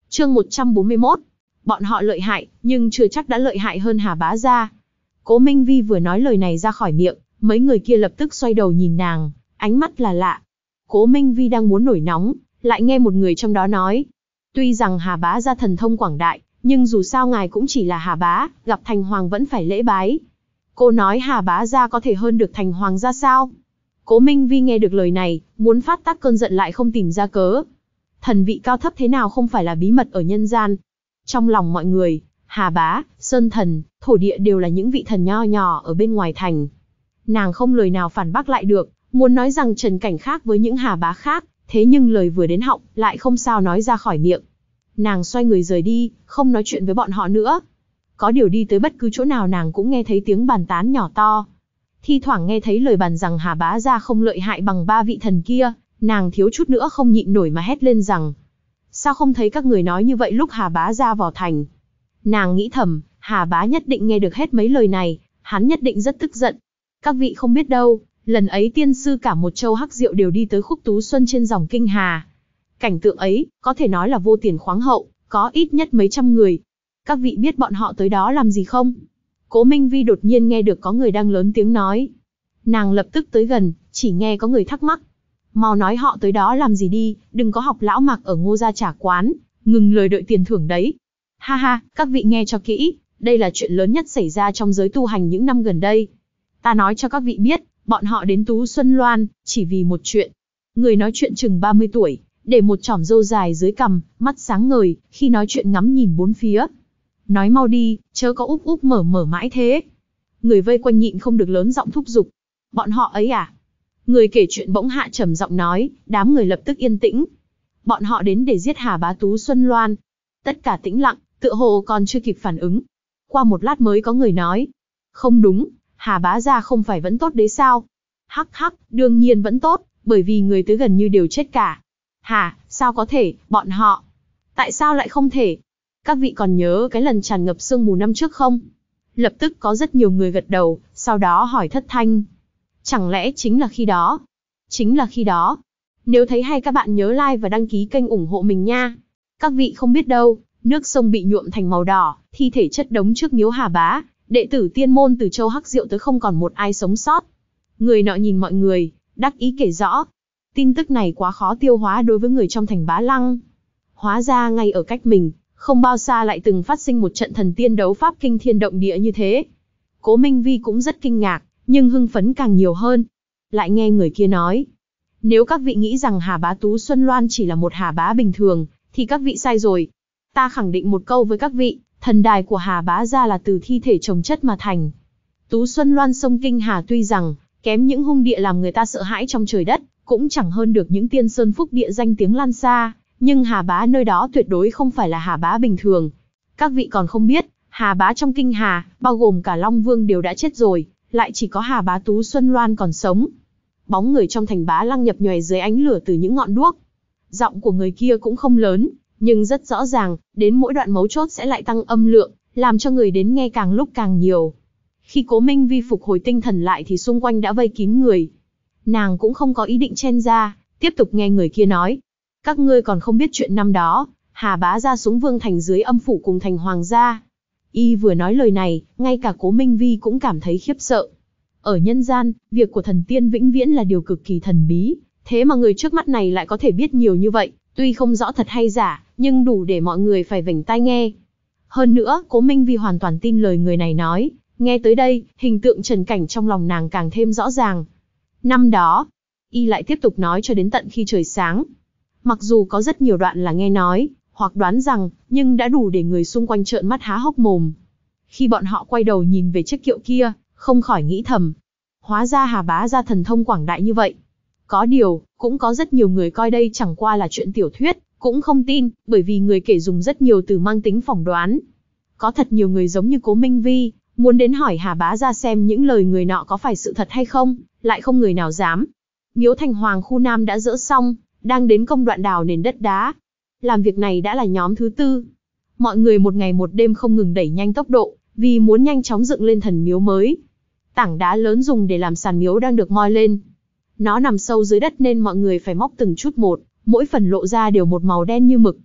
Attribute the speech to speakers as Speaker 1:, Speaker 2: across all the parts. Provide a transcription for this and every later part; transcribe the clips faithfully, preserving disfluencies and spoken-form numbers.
Speaker 1: Chương một trăm bốn mươi mốt. Bọn họ lợi hại, nhưng chưa chắc đã lợi hại hơn Hà Bá Gia. Cố Minh Vi vừa nói lời này ra khỏi miệng, mấy người kia lập tức xoay đầu nhìn nàng, ánh mắt là lạ. Cố Minh Vi đang muốn nổi nóng, lại nghe một người trong đó nói. Tuy rằng Hà Bá Gia thần thông quảng đại, nhưng dù sao ngài cũng chỉ là Hà Bá, gặp Thành Hoàng vẫn phải lễ bái. Cô nói Hà Bá Gia có thể hơn được Thành Hoàng ra sao? Cố Minh Vi nghe được lời này, muốn phát tác cơn giận lại không tìm ra cớ. Thần vị cao thấp thế nào không phải là bí mật ở nhân gian. Trong lòng mọi người, Hà Bá, Sơn Thần, Thổ Địa đều là những vị thần nho nhỏ ở bên ngoài thành. Nàng không lời nào phản bác lại được, muốn nói rằng Trần Cảnh khác với những Hà Bá khác, thế nhưng lời vừa đến họng, lại không sao nói ra khỏi miệng. Nàng xoay người rời đi, không nói chuyện với bọn họ nữa. Có điều đi tới bất cứ chỗ nào nàng cũng nghe thấy tiếng bàn tán nhỏ to. Thi thoảng nghe thấy lời bàn rằng Hà Bá Gia không lợi hại bằng ba vị thần kia, nàng thiếu chút nữa không nhịn nổi mà hét lên rằng. Sao không thấy các người nói như vậy lúc Hà Bá Gia vào thành? Nàng nghĩ thầm, Hà Bá nhất định nghe được hết mấy lời này, hắn nhất định rất tức giận. Các vị không biết đâu, lần ấy tiên sư cả một châu hắc diệu đều đi tới khúc Tú Xuân trên dòng kinh Hà. Cảnh tượng ấy, có thể nói là vô tiền khoáng hậu, có ít nhất mấy trăm người. Các vị biết bọn họ tới đó làm gì không? Cố Minh Vi đột nhiên nghe được có người đang lớn tiếng nói. Nàng lập tức tới gần, chỉ nghe có người thắc mắc. Mau nói họ tới đó làm gì đi, đừng có học lão Mạc ở Ngô Gia Trà Quán, ngừng lời đợi tiền thưởng đấy. Ha ha, các vị nghe cho kỹ, đây là chuyện lớn nhất xảy ra trong giới tu hành những năm gần đây. Ta nói cho các vị biết, bọn họ đến Tú Xuân Loan, chỉ vì một chuyện. Người nói chuyện chừng ba mươi tuổi, để một chỏm râu dài dưới cằm, mắt sáng ngời, khi nói chuyện ngắm nhìn bốn phía. Nói mau đi, chớ có úp úp mở mở mãi thế. Người vây quanh nhịn không được lớn giọng thúc giục. Bọn họ ấy à? Người kể chuyện bỗng hạ trầm giọng nói, đám người lập tức yên tĩnh. Bọn họ đến để giết Hà Bá Tú Xuân Loan. Tất cả tĩnh lặng, tựa hồ còn chưa kịp phản ứng. Qua một lát mới có người nói. Không đúng, Hà Bá Gia không phải vẫn tốt đấy sao? Hắc hắc, đương nhiên vẫn tốt, bởi vì người tới gần như đều chết cả. Hà, sao có thể, bọn họ? Tại sao lại không thể? Các vị còn nhớ cái lần tràn ngập sương mù năm trước không? Lập tức có rất nhiều người gật đầu, sau đó hỏi thất thanh. Chẳng lẽ chính là khi đó? Chính là khi đó. Nếu thấy hay các bạn nhớ like và đăng ký kênh ủng hộ mình nha. Các vị không biết đâu, nước sông bị nhuộm thành màu đỏ, thi thể chất đống trước miếu Hà Bá, đệ tử tiên môn từ châu Hắc Diệu tới không còn một ai sống sót. Người nọ nhìn mọi người, đắc ý kể rõ. Tin tức này quá khó tiêu hóa đối với người trong thành Bá Lăng. Hóa ra ngay ở cách mình, không bao xa lại từng phát sinh một trận thần tiên đấu pháp kinh thiên động địa như thế. Cố Minh Vi cũng rất kinh ngạc, nhưng hưng phấn càng nhiều hơn. Lại nghe người kia nói. Nếu các vị nghĩ rằng Hà Bá Tú Xuân Loan chỉ là một Hà Bá bình thường, thì các vị sai rồi. Ta khẳng định một câu với các vị, thần đài của Hà Bá Gia là từ thi thể chồng chất mà thành. Tú Xuân Loan sông Kinh Hà tuy rằng, kém những hung địa làm người ta sợ hãi trong trời đất, cũng chẳng hơn được những tiên sơn phúc địa danh tiếng lan xa, nhưng Hà Bá nơi đó tuyệt đối không phải là Hà Bá bình thường. Các vị còn không biết, Hà Bá trong Kinh Hà, bao gồm cả Long Vương đều đã chết rồi, lại chỉ có Hà Bá Tú Xuân Loan còn sống. Bóng người trong thành Bá Lăng nhập nhòe dưới ánh lửa từ những ngọn đuốc. Giọng của người kia cũng không lớn, nhưng rất rõ ràng, đến mỗi đoạn mấu chốt sẽ lại tăng âm lượng, làm cho người đến nghe càng lúc càng nhiều. Khi Cố Minh Vi phục hồi tinh thần lại thì xung quanh đã vây kín người. Nàng cũng không có ý định chen ra, tiếp tục nghe người kia nói. Các ngươi còn không biết chuyện năm đó, Hà Bá Gia xuống Vương Thành dưới âm phủ cùng thành Hoàng gia. Y vừa nói lời này, ngay cả Cố Minh Vi cũng cảm thấy khiếp sợ. Ở nhân gian, việc của thần tiên vĩnh viễn là điều cực kỳ thần bí, thế mà người trước mắt này lại có thể biết nhiều như vậy, tuy không rõ thật hay giả, nhưng đủ để mọi người phải vểnh tai nghe. Hơn nữa, Cố Minh Vi hoàn toàn tin lời người này nói, nghe tới đây, hình tượng Trần Cảnh trong lòng nàng càng thêm rõ ràng. Năm đó, Y lại tiếp tục nói cho đến tận khi trời sáng. Mặc dù có rất nhiều đoạn là nghe nói, hoặc đoán rằng, nhưng đã đủ để người xung quanh trợn mắt há hốc mồm. Khi bọn họ quay đầu nhìn về chiếc kiệu kia, không khỏi nghĩ thầm. Hóa ra Hà Bá Gia thần thông quảng đại như vậy. Có điều, cũng có rất nhiều người coi đây chẳng qua là chuyện tiểu thuyết, cũng không tin, bởi vì người kể dùng rất nhiều từ mang tính phỏng đoán. Có thật nhiều người giống như Cố Minh Vi, muốn đến hỏi Hà Bá Gia xem những lời người nọ có phải sự thật hay không, lại không người nào dám. Miếu Thành Hoàng khu Nam đã dỡ xong, đang đến công đoạn đào nền đất đá. Làm việc này đã là nhóm thứ tư. Mọi người một ngày một đêm không ngừng đẩy nhanh tốc độ, vì muốn nhanh chóng dựng lên thần miếu mới. Tảng đá lớn dùng để làm sàn miếu đang được moi lên. Nó nằm sâu dưới đất nên mọi người phải móc từng chút một, mỗi phần lộ ra đều một màu đen như mực.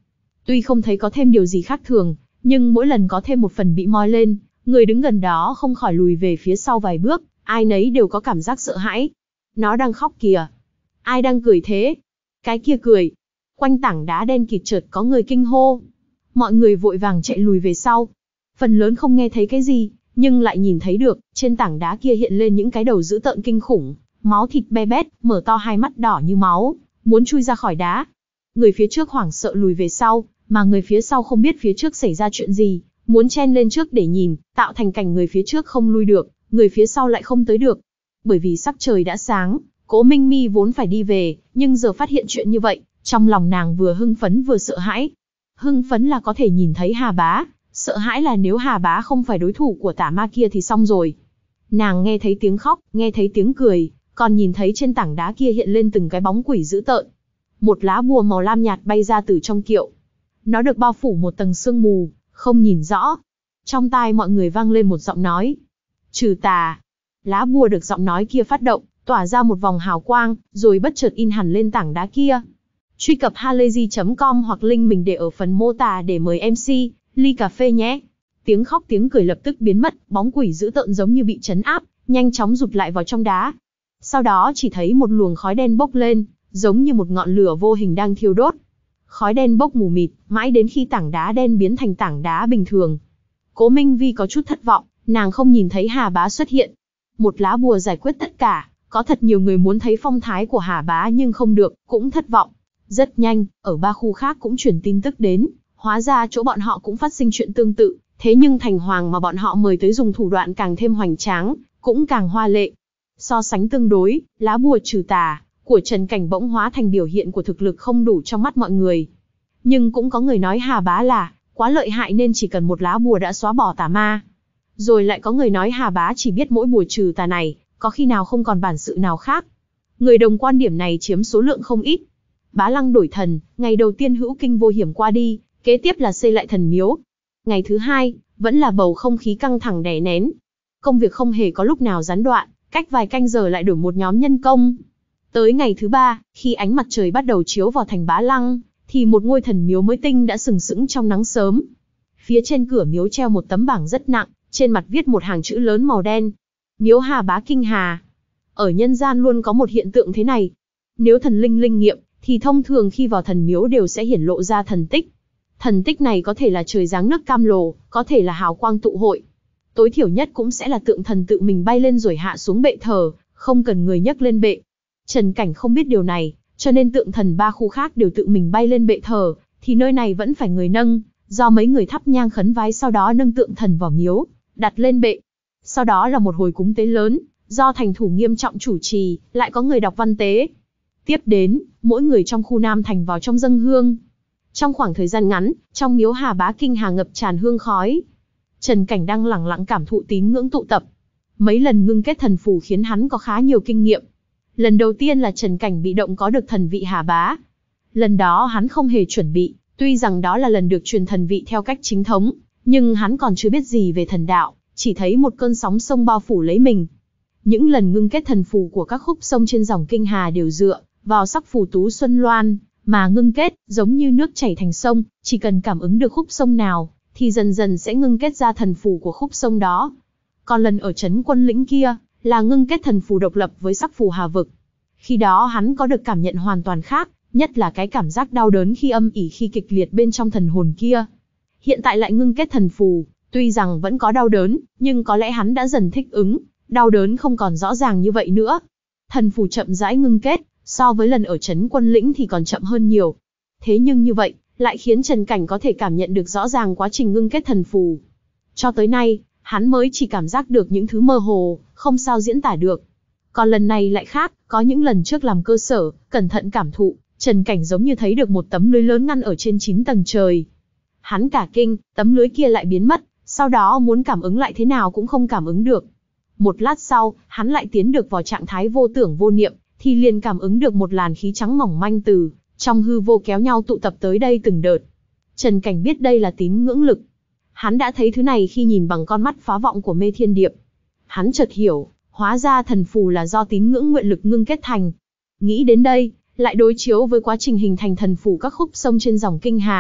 Speaker 1: Tuy không thấy có thêm điều gì khác thường, nhưng mỗi lần có thêm một phần bị moi lên, người đứng gần đó không khỏi lùi về phía sau vài bước, ai nấy đều có cảm giác sợ hãi. Nó đang khóc kìa. Ai đang cười thế? Cái kia cười. Quanh tảng đá đen kịt chợt có người kinh hô. Mọi người vội vàng chạy lùi về sau. Phần lớn không nghe thấy cái gì, nhưng lại nhìn thấy được, trên tảng đá kia hiện lên những cái đầu dữ tợn kinh khủng, máu thịt be bét, mở to hai mắt đỏ như máu, muốn chui ra khỏi đá. Người phía trước hoảng sợ lùi về sau, mà người phía sau không biết phía trước xảy ra chuyện gì, muốn chen lên trước để nhìn, tạo thành cảnh người phía trước không lui được, người phía sau lại không tới được. Bởi vì sắc trời đã sáng, Cố Minh Mi vốn phải đi về, nhưng giờ phát hiện chuyện như vậy, trong lòng nàng vừa hưng phấn vừa sợ hãi. Hưng phấn là có thể nhìn thấy Hà Bá, sợ hãi là nếu Hà Bá không phải đối thủ của tà ma kia thì xong rồi. Nàng nghe thấy tiếng khóc, nghe thấy tiếng cười, còn nhìn thấy trên tảng đá kia hiện lên từng cái bóng quỷ dữ tợn. Một lá bùa màu lam nhạt bay ra từ trong kiệu. Nó được bao phủ một tầng sương mù, không nhìn rõ. Trong tai mọi người vang lên một giọng nói. Trừ tà. Lá bùa được giọng nói kia phát động, tỏa ra một vòng hào quang, rồi bất chợt in hẳn lên tảng đá kia. Truy cập halayzi chấm com hoặc link mình để ở phần mô tả để mời em xê, ly cà phê nhé. Tiếng khóc tiếng cười lập tức biến mất, bóng quỷ dữ tợn giống như bị trấn áp, nhanh chóng rụt lại vào trong đá. Sau đó chỉ thấy một luồng khói đen bốc lên, giống như một ngọn lửa vô hình đang thiêu đốt. Khói đen bốc mù mịt, mãi đến khi tảng đá đen biến thành tảng đá bình thường. Cố Minh Vi có chút thất vọng, nàng không nhìn thấy Hà Bá xuất hiện. Một lá bùa giải quyết tất cả, có thật nhiều người muốn thấy phong thái của Hà Bá nhưng không được, cũng thất vọng. Rất nhanh, ở ba khu khác cũng truyền tin tức đến, hóa ra chỗ bọn họ cũng phát sinh chuyện tương tự, thế nhưng thành hoàng mà bọn họ mời tới dùng thủ đoạn càng thêm hoành tráng, cũng càng hoa lệ. So sánh tương đối, lá bùa trừ tà của Trần Cảnh bỗng hóa thành biểu hiện của thực lực không đủ trong mắt mọi người. Nhưng cũng có người nói Hà Bá là quá lợi hại nên chỉ cần một lá bùa đã xóa bỏ tà ma. Rồi lại có người nói Hà Bá chỉ biết mỗi bùa trừ tà này, có khi nào không còn bản sự nào khác. Người đồng quan điểm này chiếm số lượng không ít. Bá Lăng đổi thần, ngày đầu tiên hữu kinh vô hiểm qua đi, kế tiếp là xây lại thần miếu. Ngày thứ hai, vẫn là bầu không khí căng thẳng đè nén. Công việc không hề có lúc nào gián đoạn, cách vài canh giờ lại đổi một nhóm nhân công. Tới ngày thứ ba, khi ánh mặt trời bắt đầu chiếu vào thành Bá Lăng, thì một ngôi thần miếu mới tinh đã sừng sững trong nắng sớm. Phía trên cửa miếu treo một tấm bảng rất nặng, trên mặt viết một hàng chữ lớn màu đen. Miếu Hà Bá Kinh Hà. Ở nhân gian luôn có một hiện tượng thế này. Nếu thần linh linh nghiệm, thì thông thường khi vào thần miếu đều sẽ hiển lộ ra thần tích. Thần tích này có thể là trời giáng nước cam lồ, có thể là hào quang tụ hội. Tối thiểu nhất cũng sẽ là tượng thần tự mình bay lên rồi hạ xuống bệ thờ, không cần người nhấc lên bệ. Trần Cảnh không biết điều này, cho nên tượng thần ba khu khác đều tự mình bay lên bệ thờ, thì nơi này vẫn phải người nâng, do mấy người thắp nhang khấn vái sau đó nâng tượng thần vào miếu, đặt lên bệ. Sau đó là một hồi cúng tế lớn, do thành thủ nghiêm trọng chủ trì, lại có người đọc văn tế. Tiếp đến, mỗi người trong khu Nam Thành vào trong dâng hương. Trong khoảng thời gian ngắn, trong miếu Hà Bá Kinh Hà ngập tràn hương khói. Trần Cảnh đang lẳng lặng cảm thụ tín ngưỡng tụ tập. Mấy lần ngưng kết thần phù khiến hắn có khá nhiều kinh nghiệm. Lần đầu tiên là Trần Cảnh bị động có được thần vị Hà Bá. Lần đó hắn không hề chuẩn bị, tuy rằng đó là lần được truyền thần vị theo cách chính thống, nhưng hắn còn chưa biết gì về thần đạo, chỉ thấy một cơn sóng sông bao phủ lấy mình. Những lần ngưng kết thần phù của các khúc sông trên dòng Kinh Hà đều dựa vào sắc phù Tú Xuân Loan mà ngưng kết, giống như nước chảy thành sông, chỉ cần cảm ứng được khúc sông nào, thì dần dần sẽ ngưng kết ra thần phù của khúc sông đó. Còn lần ở trấn Quân Lĩnh kia, là ngưng kết thần phù độc lập với sắc phù Hà Vực. Khi đó hắn có được cảm nhận hoàn toàn khác, nhất là cái cảm giác đau đớn khi âm ỉ khi kịch liệt bên trong thần hồn kia. Hiện tại lại ngưng kết thần phù, tuy rằng vẫn có đau đớn, nhưng có lẽ hắn đã dần thích ứng, đau đớn không còn rõ ràng như vậy nữa. Thần phù chậm rãi ngưng kết, so với lần ở trấn Quân Lĩnh thì còn chậm hơn nhiều. Thế nhưng như vậy, lại khiến Trần Cảnh có thể cảm nhận được rõ ràng quá trình ngưng kết thần phù. Cho tới nay, hắn mới chỉ cảm giác được những thứ mơ hồ, không sao diễn tả được. Còn lần này lại khác, có những lần trước làm cơ sở, cẩn thận cảm thụ, Trần Cảnh giống như thấy được một tấm lưới lớn ngăn ở trên chín tầng trời. Hắn cả kinh, tấm lưới kia lại biến mất, sau đó muốn cảm ứng lại thế nào cũng không cảm ứng được. Một lát sau, hắn lại tiến được vào trạng thái vô tưởng vô niệm, thì liền cảm ứng được một làn khí trắng mỏng manh từ trong hư vô kéo nhau tụ tập tới đây từng đợt. Trần Cảnh biết đây là tín ngưỡng lực. Hắn đã thấy thứ này khi nhìn bằng con mắt phá vọng của Mê Thiên Điệp. Hắn chợt hiểu, hóa ra thần phù là do tín ngưỡng nguyện lực ngưng kết thành. Nghĩ đến đây, lại đối chiếu với quá trình hình thành thần phù các khúc sông trên dòng Kinh Hà,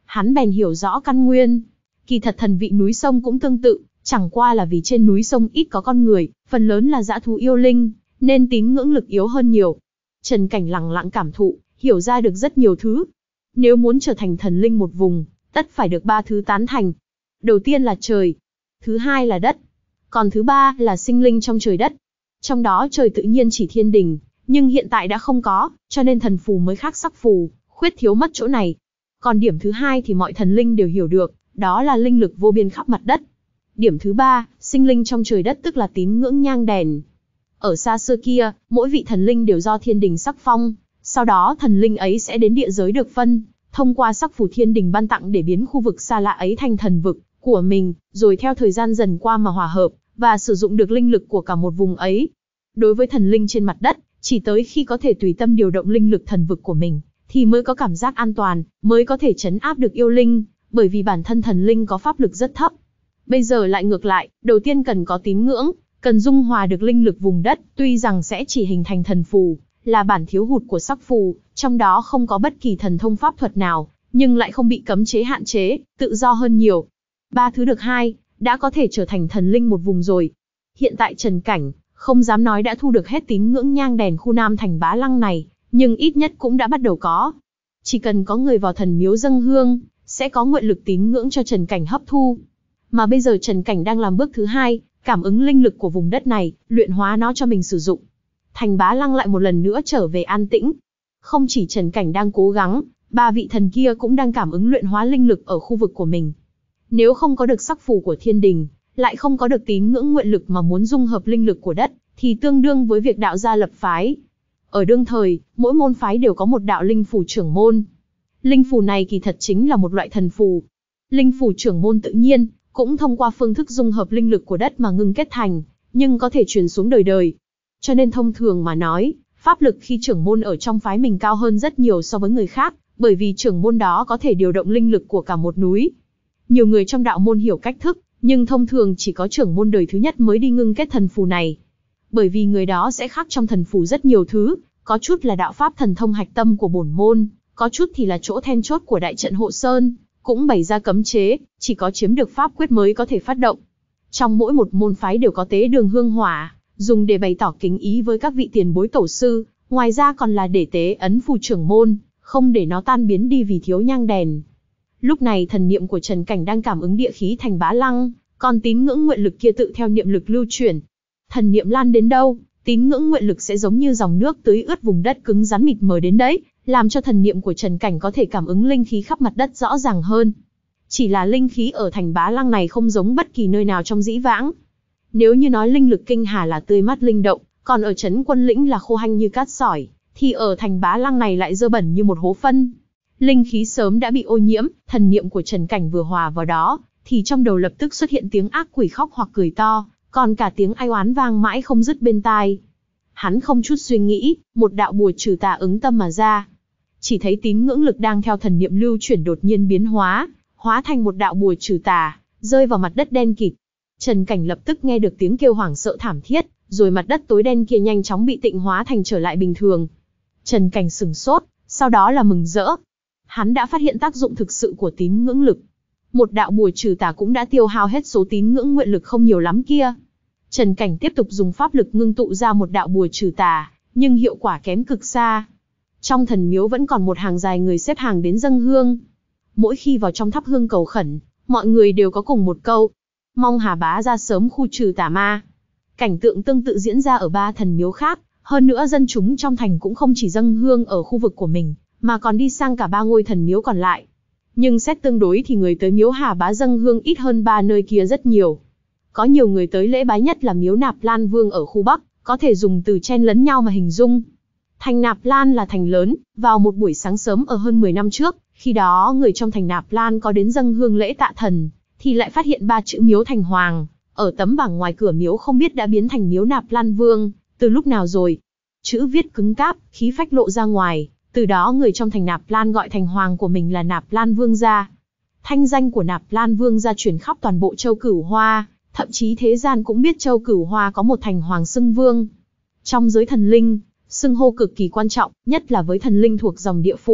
Speaker 1: Hắn bèn hiểu rõ căn nguyên. Kỳ thật thần vị núi sông cũng tương tự, chẳng qua là vì trên núi sông ít có con người, phần lớn là dã thú yêu linh, nên tín ngưỡng lực yếu hơn nhiều. Trần Cảnh lặng lặng cảm thụ, hiểu ra được rất nhiều thứ. Nếu muốn trở thành thần linh một vùng, tất phải được ba thứ tán thành. Đầu tiên là trời, thứ hai là đất, còn thứ ba là sinh linh trong trời đất. Trong đó trời tự nhiên chỉ thiên đình, nhưng hiện tại đã không có, cho nên thần phù mới khác sắc phù, khuyết thiếu mất chỗ này. Còn điểm thứ hai thì mọi thần linh đều hiểu được, đó là linh lực vô biên khắp mặt đất. Điểm thứ ba, sinh linh trong trời đất tức là tín ngưỡng nhang đèn. Ở xa xưa kia, mỗi vị thần linh đều do thiên đình sắc phong, sau đó thần linh ấy sẽ đến địa giới được phân, thông qua sắc phù thiên đình ban tặng để biến khu vực xa lạ ấy thành thần vực của mình, rồi theo thời gian dần qua mà hòa hợp, và sử dụng được linh lực của cả một vùng ấy. Đối với thần linh trên mặt đất, chỉ tới khi có thể tùy tâm điều động linh lực thần vực của mình, thì mới có cảm giác an toàn, mới có thể trấn áp được yêu linh, bởi vì bản thân thần linh có pháp lực rất thấp. Bây giờ lại ngược lại, đầu tiên cần có tín ngưỡng, cần dung hòa được linh lực vùng đất, tuy rằng sẽ chỉ hình thành thần phù, là bản thiếu hụt của sắc phù, trong đó không có bất kỳ thần thông pháp thuật nào, nhưng lại không bị cấm chế hạn chế, tự do hơn nhiều. Ba thứ được hai, đã có thể trở thành thần linh một vùng rồi. Hiện tại Trần Cảnh, không dám nói đã thu được hết tín ngưỡng nhang đèn khu Nam Thành Bá Lăng này, nhưng ít nhất cũng đã bắt đầu có. Chỉ cần có người vào thần miếu dâng hương, sẽ có nguyện lực tín ngưỡng cho Trần Cảnh hấp thu. Mà bây giờ Trần Cảnh đang làm bước thứ hai, cảm ứng linh lực của vùng đất này, luyện hóa nó cho mình sử dụng. Thành Bá Lăng lại một lần nữa trở về an tĩnh. Không chỉ Trần Cảnh đang cố gắng, ba vị thần kia cũng đang cảm ứng luyện hóa linh lực ở khu vực của mình. Nếu không có được sắc phù của thiên đình, lại không có được tín ngưỡng nguyện lực mà muốn dung hợp linh lực của đất, thì tương đương với việc đạo gia lập phái. Ở đương thời, mỗi môn phái đều có một đạo linh phù trưởng môn. Linh phù này kỳ thật chính là một loại thần phù. Linh phù trưởng môn tự nhiên, cũng thông qua phương thức dung hợp linh lực của đất mà ngưng kết thành, nhưng có thể truyền xuống đời đời. Cho nên thông thường mà nói, pháp lực khi trưởng môn ở trong phái mình cao hơn rất nhiều so với người khác, bởi vì trưởng môn đó có thể điều động linh lực của cả một núi. Nhiều người trong đạo môn hiểu cách thức, nhưng thông thường chỉ có trưởng môn đời thứ nhất mới đi ngưng kết thần phù này. Bởi vì người đó sẽ khắc trong thần phù rất nhiều thứ, có chút là đạo pháp thần thông hạch tâm của bổn môn, có chút thì là chỗ then chốt của đại trận hộ sơn, cũng bày ra cấm chế, chỉ có chiếm được pháp quyết mới có thể phát động. Trong mỗi một môn phái đều có tế đường hương hỏa, dùng để bày tỏ kính ý với các vị tiền bối tổ sư, ngoài ra còn là để tế ấn phù trưởng môn, không để nó tan biến đi vì thiếu nhang đèn. Lúc này thần niệm của Trần Cảnh đang cảm ứng địa khí Thành Bá Lăng, còn tín ngưỡng nguyện lực kia tự theo niệm lực lưu chuyển. Thần niệm lan đến đâu, tín ngưỡng nguyện lực sẽ giống như dòng nước tưới ướt vùng đất cứng rắn mịt mờ đến đấy, làm cho thần niệm của Trần Cảnh có thể cảm ứng linh khí khắp mặt đất rõ ràng hơn. Chỉ là linh khí ở Thành Bá Lăng này không giống bất kỳ nơi nào trong dĩ vãng. Nếu như nói linh lực Kinh Hà là tươi mát linh động, còn ở trấn Quân Lĩnh là khô hanh như cát sỏi, thì ở Thành Bá Lăng này lại dơ bẩn như một hố phân. Linh khí sớm đã bị ô nhiễm, thần niệm của Trần Cảnh vừa hòa vào đó, thì trong đầu lập tức xuất hiện tiếng ác quỷ khóc hoặc cười to, còn cả tiếng ai oán vang mãi không dứt bên tai. Hắn không chút suy nghĩ, một đạo bùa trừ tà ứng tâm mà ra. Chỉ thấy tín ngưỡng lực đang theo thần niệm lưu chuyển đột nhiên biến hóa, hóa thành một đạo bùa trừ tà, rơi vào mặt đất đen kịt. Trần Cảnh lập tức nghe được tiếng kêu hoảng sợ thảm thiết, rồi mặt đất tối đen kia nhanh chóng bị tịnh hóa thành trở lại bình thường. Trần Cảnh sửng sốt, sau đó là mừng rỡ. Hắn đã phát hiện tác dụng thực sự của tín ngưỡng lực. Một đạo bùa trừ tà cũng đã tiêu hao hết số tín ngưỡng nguyện lực không nhiều lắm kia. Trần Cảnh tiếp tục dùng pháp lực ngưng tụ ra một đạo bùa trừ tà, nhưng hiệu quả kém cực xa. Trong thần miếu vẫn còn một hàng dài người xếp hàng đến dâng hương. Mỗi khi vào trong thắp hương cầu khẩn, mọi người đều có cùng một câu: mong Hà Bá ra sớm khu trừ tà ma. Cảnh tượng tương tự diễn ra ở ba thần miếu khác, hơn nữa dân chúng trong thành cũng không chỉ dâng hương ở khu vực của mình, mà còn đi sang cả ba ngôi thần miếu còn lại. Nhưng xét tương đối thì người tới miếu Hà Bá dâng hương ít hơn ba nơi kia rất nhiều. Có nhiều người tới lễ bái nhất là miếu Nạp Lan Vương ở khu Bắc, có thể dùng từ chen lấn nhau mà hình dung. Thành Nạp Lan là thành lớn, vào một buổi sáng sớm ở hơn mười năm trước, khi đó người trong thành Nạp Lan có đến dâng hương lễ tạ thần, thì lại phát hiện ba chữ miếu Thành Hoàng, ở tấm bảng ngoài cửa miếu không biết đã biến thành miếu Nạp Lan Vương, từ lúc nào rồi. Chữ viết cứng cáp, khí phách lộ ra ngoài, từ đó người trong thành Nạp Lan gọi thành hoàng của mình là Nạp Lan Vương gia. Thanh danh của Nạp Lan Vương gia truyền khắp toàn bộ châu Cửu Hoa, thậm chí thế gian cũng biết châu Cửu Hoa có một thành hoàng xưng vương. Trong giới thần linh, xưng hô cực kỳ quan trọng, nhất là với thần linh thuộc dòng địa phủ,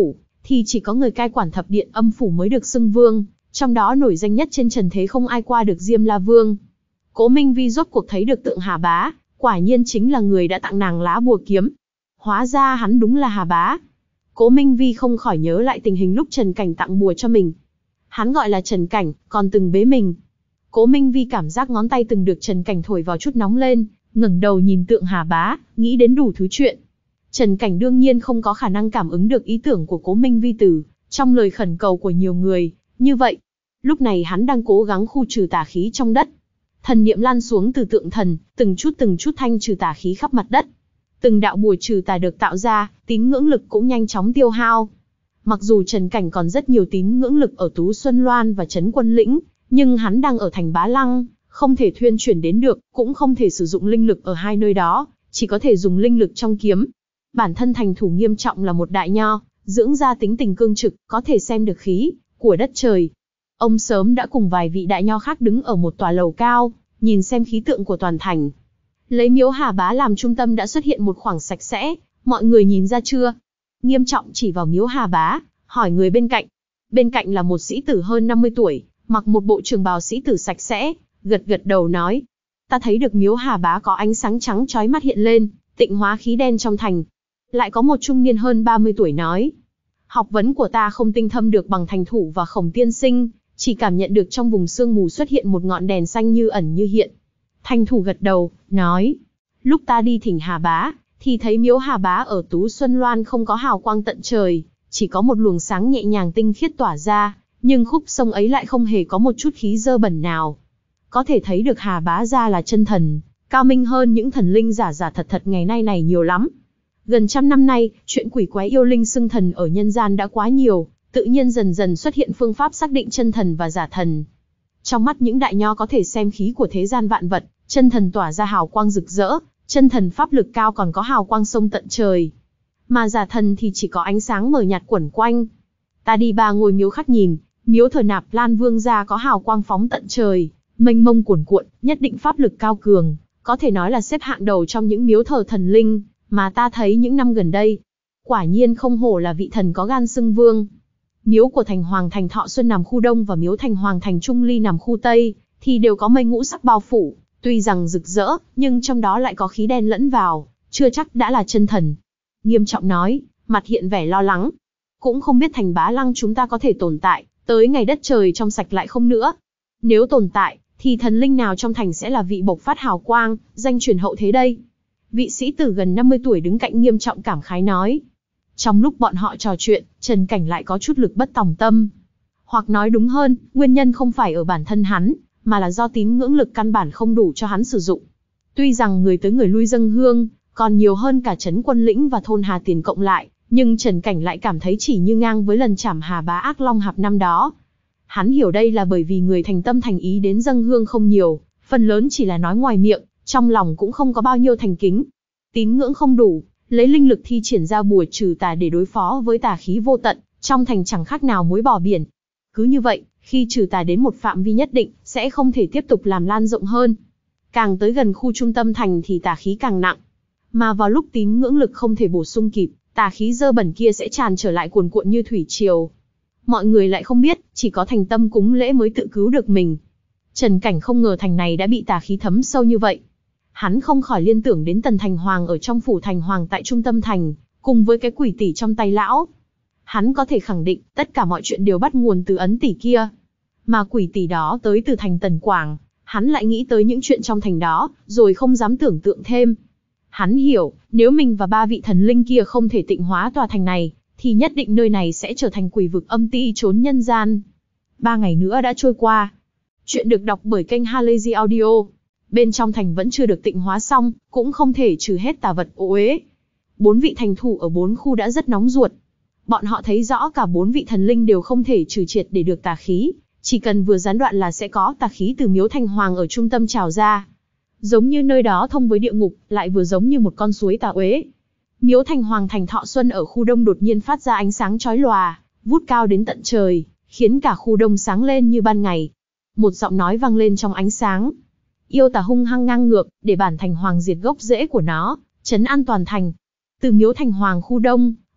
Speaker 1: thì chỉ có người cai quản thập điện âm phủ mới được xưng vương, trong đó nổi danh nhất trên trần thế không ai qua được Diêm La Vương. Cố Minh Vi rốt cuộc thấy được tượng Hà Bá, quả nhiên chính là người đã tặng nàng lá bùa kiếm. Hóa ra hắn đúng là Hà Bá. Cố Minh Vi không khỏi nhớ lại tình hình lúc Trần Cảnh tặng bùa cho mình. Hắn gọi là Trần Cảnh, còn từng bế mình. Cố Minh Vi cảm giác ngón tay từng được Trần Cảnh thổi vào chút nóng lên, ngẩng đầu nhìn tượng Hà Bá, nghĩ đến đủ thứ chuyện. Trần Cảnh đương nhiên không có khả năng cảm ứng được ý tưởng của Cố Minh Vi từ trong lời khẩn cầu của nhiều người, như vậy. Lúc này hắn đang cố gắng khu trừ tà khí trong đất. Thần niệm lan xuống từ tượng thần, từng chút từng chút thanh trừ tà khí khắp mặt đất. Từng đạo bùa trừ tà được tạo ra, tín ngưỡng lực cũng nhanh chóng tiêu hao. Mặc dù Trần Cảnh còn rất nhiều tín ngưỡng lực ở Tú Xuân Loan và Trấn Quân Lĩnh, nhưng hắn đang ở thành Bá Lăng, không thể thuyên chuyển đến được, cũng không thể sử dụng linh lực ở hai nơi đó, chỉ có thể dùng linh lực trong kiếm. Bản thân thành thủ Nghiêm Trọng là một đại nho, dưỡng ra tính tình cương trực, có thể xem được khí của đất trời. Ông sớm đã cùng vài vị đại nho khác đứng ở một tòa lầu cao, nhìn xem khí tượng của toàn thành. Lấy miếu Hà Bá làm trung tâm đã xuất hiện một khoảng sạch sẽ, mọi người nhìn ra chưa? Nghiêm Trọng chỉ vào miếu Hà Bá, hỏi người bên cạnh. Bên cạnh là một sĩ tử hơn năm mươi tuổi, mặc một bộ trường bào sĩ tử sạch sẽ, gật gật đầu nói. Ta thấy được miếu Hà Bá có ánh sáng trắng chói mắt hiện lên, tịnh hóa khí đen trong thành. Lại có một trung niên hơn ba mươi tuổi nói. Học vấn của ta không tinh thâm được bằng thành thủ và Khổng tiên sinh, chỉ cảm nhận được trong vùng sương mù xuất hiện một ngọn đèn xanh như ẩn như hiện. Thành thủ gật đầu, nói. Lúc ta đi thỉnh Hà Bá, thì thấy miếu Hà Bá ở Tú Xuân Loan không có hào quang tận trời, chỉ có một luồng sáng nhẹ nhàng tinh khiết tỏa ra, nhưng khúc sông ấy lại không hề có một chút khí dơ bẩn nào. Có thể thấy được Hà Bá gia là chân thần, cao minh hơn những thần linh giả giả thật thật ngày nay này nhiều lắm. Gần trăm năm nay, chuyện quỷ quái yêu linh xưng thần ở nhân gian đã quá nhiều, tự nhiên dần dần xuất hiện phương pháp xác định chân thần và giả thần. Trong mắt những đại nho có thể xem khí của thế gian vạn vật, chân thần tỏa ra hào quang rực rỡ, chân thần pháp lực cao còn có hào quang sông tận trời. Mà giả thần thì chỉ có ánh sáng mờ nhạt quẩn quanh. Ta đi ba ngôi miếu khác nhìn, miếu thờ Nạp Lan Vương gia có hào quang phóng tận trời, mênh mông cuồn cuộn, nhất định pháp lực cao cường, có thể nói là xếp hạng đầu trong những miếu thờ thần linh mà ta thấy những năm gần đây. Quả nhiên không hổ là vị thần có gan xưng vương. Miếu của thành Hoàng thành Thọ Xuân nằm khu đông và miếu thành Hoàng thành Trung Ly nằm khu tây, thì đều có mây ngũ sắc bao phủ, tuy rằng rực rỡ, nhưng trong đó lại có khí đen lẫn vào, chưa chắc đã là chân thần. Nghiêm Trọng nói, mặt hiện vẻ lo lắng. Cũng không biết thành Bá Lăng chúng ta có thể tồn tại, tới ngày đất trời trong sạch lại không nữa. Nếu tồn tại, thì thần linh nào trong thành sẽ là vị bộc phát hào quang, danh truyền hậu thế đây? Vị sĩ tử gần năm mươi tuổi đứng cạnh Nghiêm Trọng cảm khái nói. Trong lúc bọn họ trò chuyện, Trần Cảnh lại có chút lực bất tòng tâm. Hoặc nói đúng hơn, nguyên nhân không phải ở bản thân hắn, mà là do tín ngưỡng lực căn bản không đủ cho hắn sử dụng. Tuy rằng người tới người lui dâng hương, còn nhiều hơn cả Trấn Quân Lĩnh và thôn Hà Tiền cộng lại, nhưng Trần Cảnh lại cảm thấy chỉ như ngang với lần trảm Hà Bá Ác Long Hạp năm đó. Hắn hiểu đây là bởi vì người thành tâm thành ý đến dâng hương không nhiều, phần lớn chỉ là nói ngoài miệng, trong lòng cũng không có bao nhiêu thành kính. Tín ngưỡng không đủ, lấy linh lực thi triển ra bùa trừ tà để đối phó với tà khí vô tận, trong thành chẳng khác nào muối bỏ biển. Cứ như vậy, khi trừ tà đến một phạm vi nhất định, sẽ không thể tiếp tục làm lan rộng hơn. Càng tới gần khu trung tâm thành thì tà khí càng nặng. Mà vào lúc tín ngưỡng lực không thể bổ sung kịp, tà khí dơ bẩn kia sẽ tràn trở lại cuồn cuộn như thủy triều. Mọi người lại không biết, chỉ có thành tâm cúng lễ mới tự cứu được mình. Trần Cảnh không ngờ thành này đã bị tà khí thấm sâu như vậy. Hắn không khỏi liên tưởng đến Tần Thành Hoàng ở trong phủ Thành Hoàng tại trung tâm thành, cùng với cái quỷ tỷ trong tay lão. Hắn có thể khẳng định, tất cả mọi chuyện đều bắt nguồn từ ấn tỷ kia. Mà quỷ tỷ đó tới từ thành Tần Quảng, hắn lại nghĩ tới những chuyện trong thành đó, rồi không dám tưởng tượng thêm. Hắn hiểu, nếu mình và ba vị thần linh kia không thể tịnh hóa tòa thành này, thì nhất định nơi này sẽ trở thành quỷ vực âm ti trốn nhân gian. Ba ngày nữa đã trôi qua. Chuyện được đọc bởi kênh Halazy Audio. Bên trong thành vẫn chưa được tịnh hóa xong, cũng không thể trừ hết tà vật ô uế. Bốn vị thành thủ ở bốn khu đã rất nóng ruột. Bọn họ thấy rõ cả bốn vị thần linh đều không thể trừ triệt để được tà khí, chỉ cần vừa gián đoạn là sẽ có tà khí từ miếu Thành Hoàng ở trung tâm trào ra. Giống như nơi đó thông với địa ngục, lại vừa giống như một con suối tà uế. Miếu Thành Hoàng thành Thọ Xuân ở khu đông đột nhiên phát ra ánh sáng chói lòa, vút cao đến tận trời, khiến cả khu đông sáng lên như ban ngày. Một giọng nói vang lên trong ánh sáng. Yêu tà hung hăng ngang ngược, để bản Thành Hoàng diệt gốc rễ của nó, trấn an toàn thành. Từ miếu Thành Hoàng khu đông,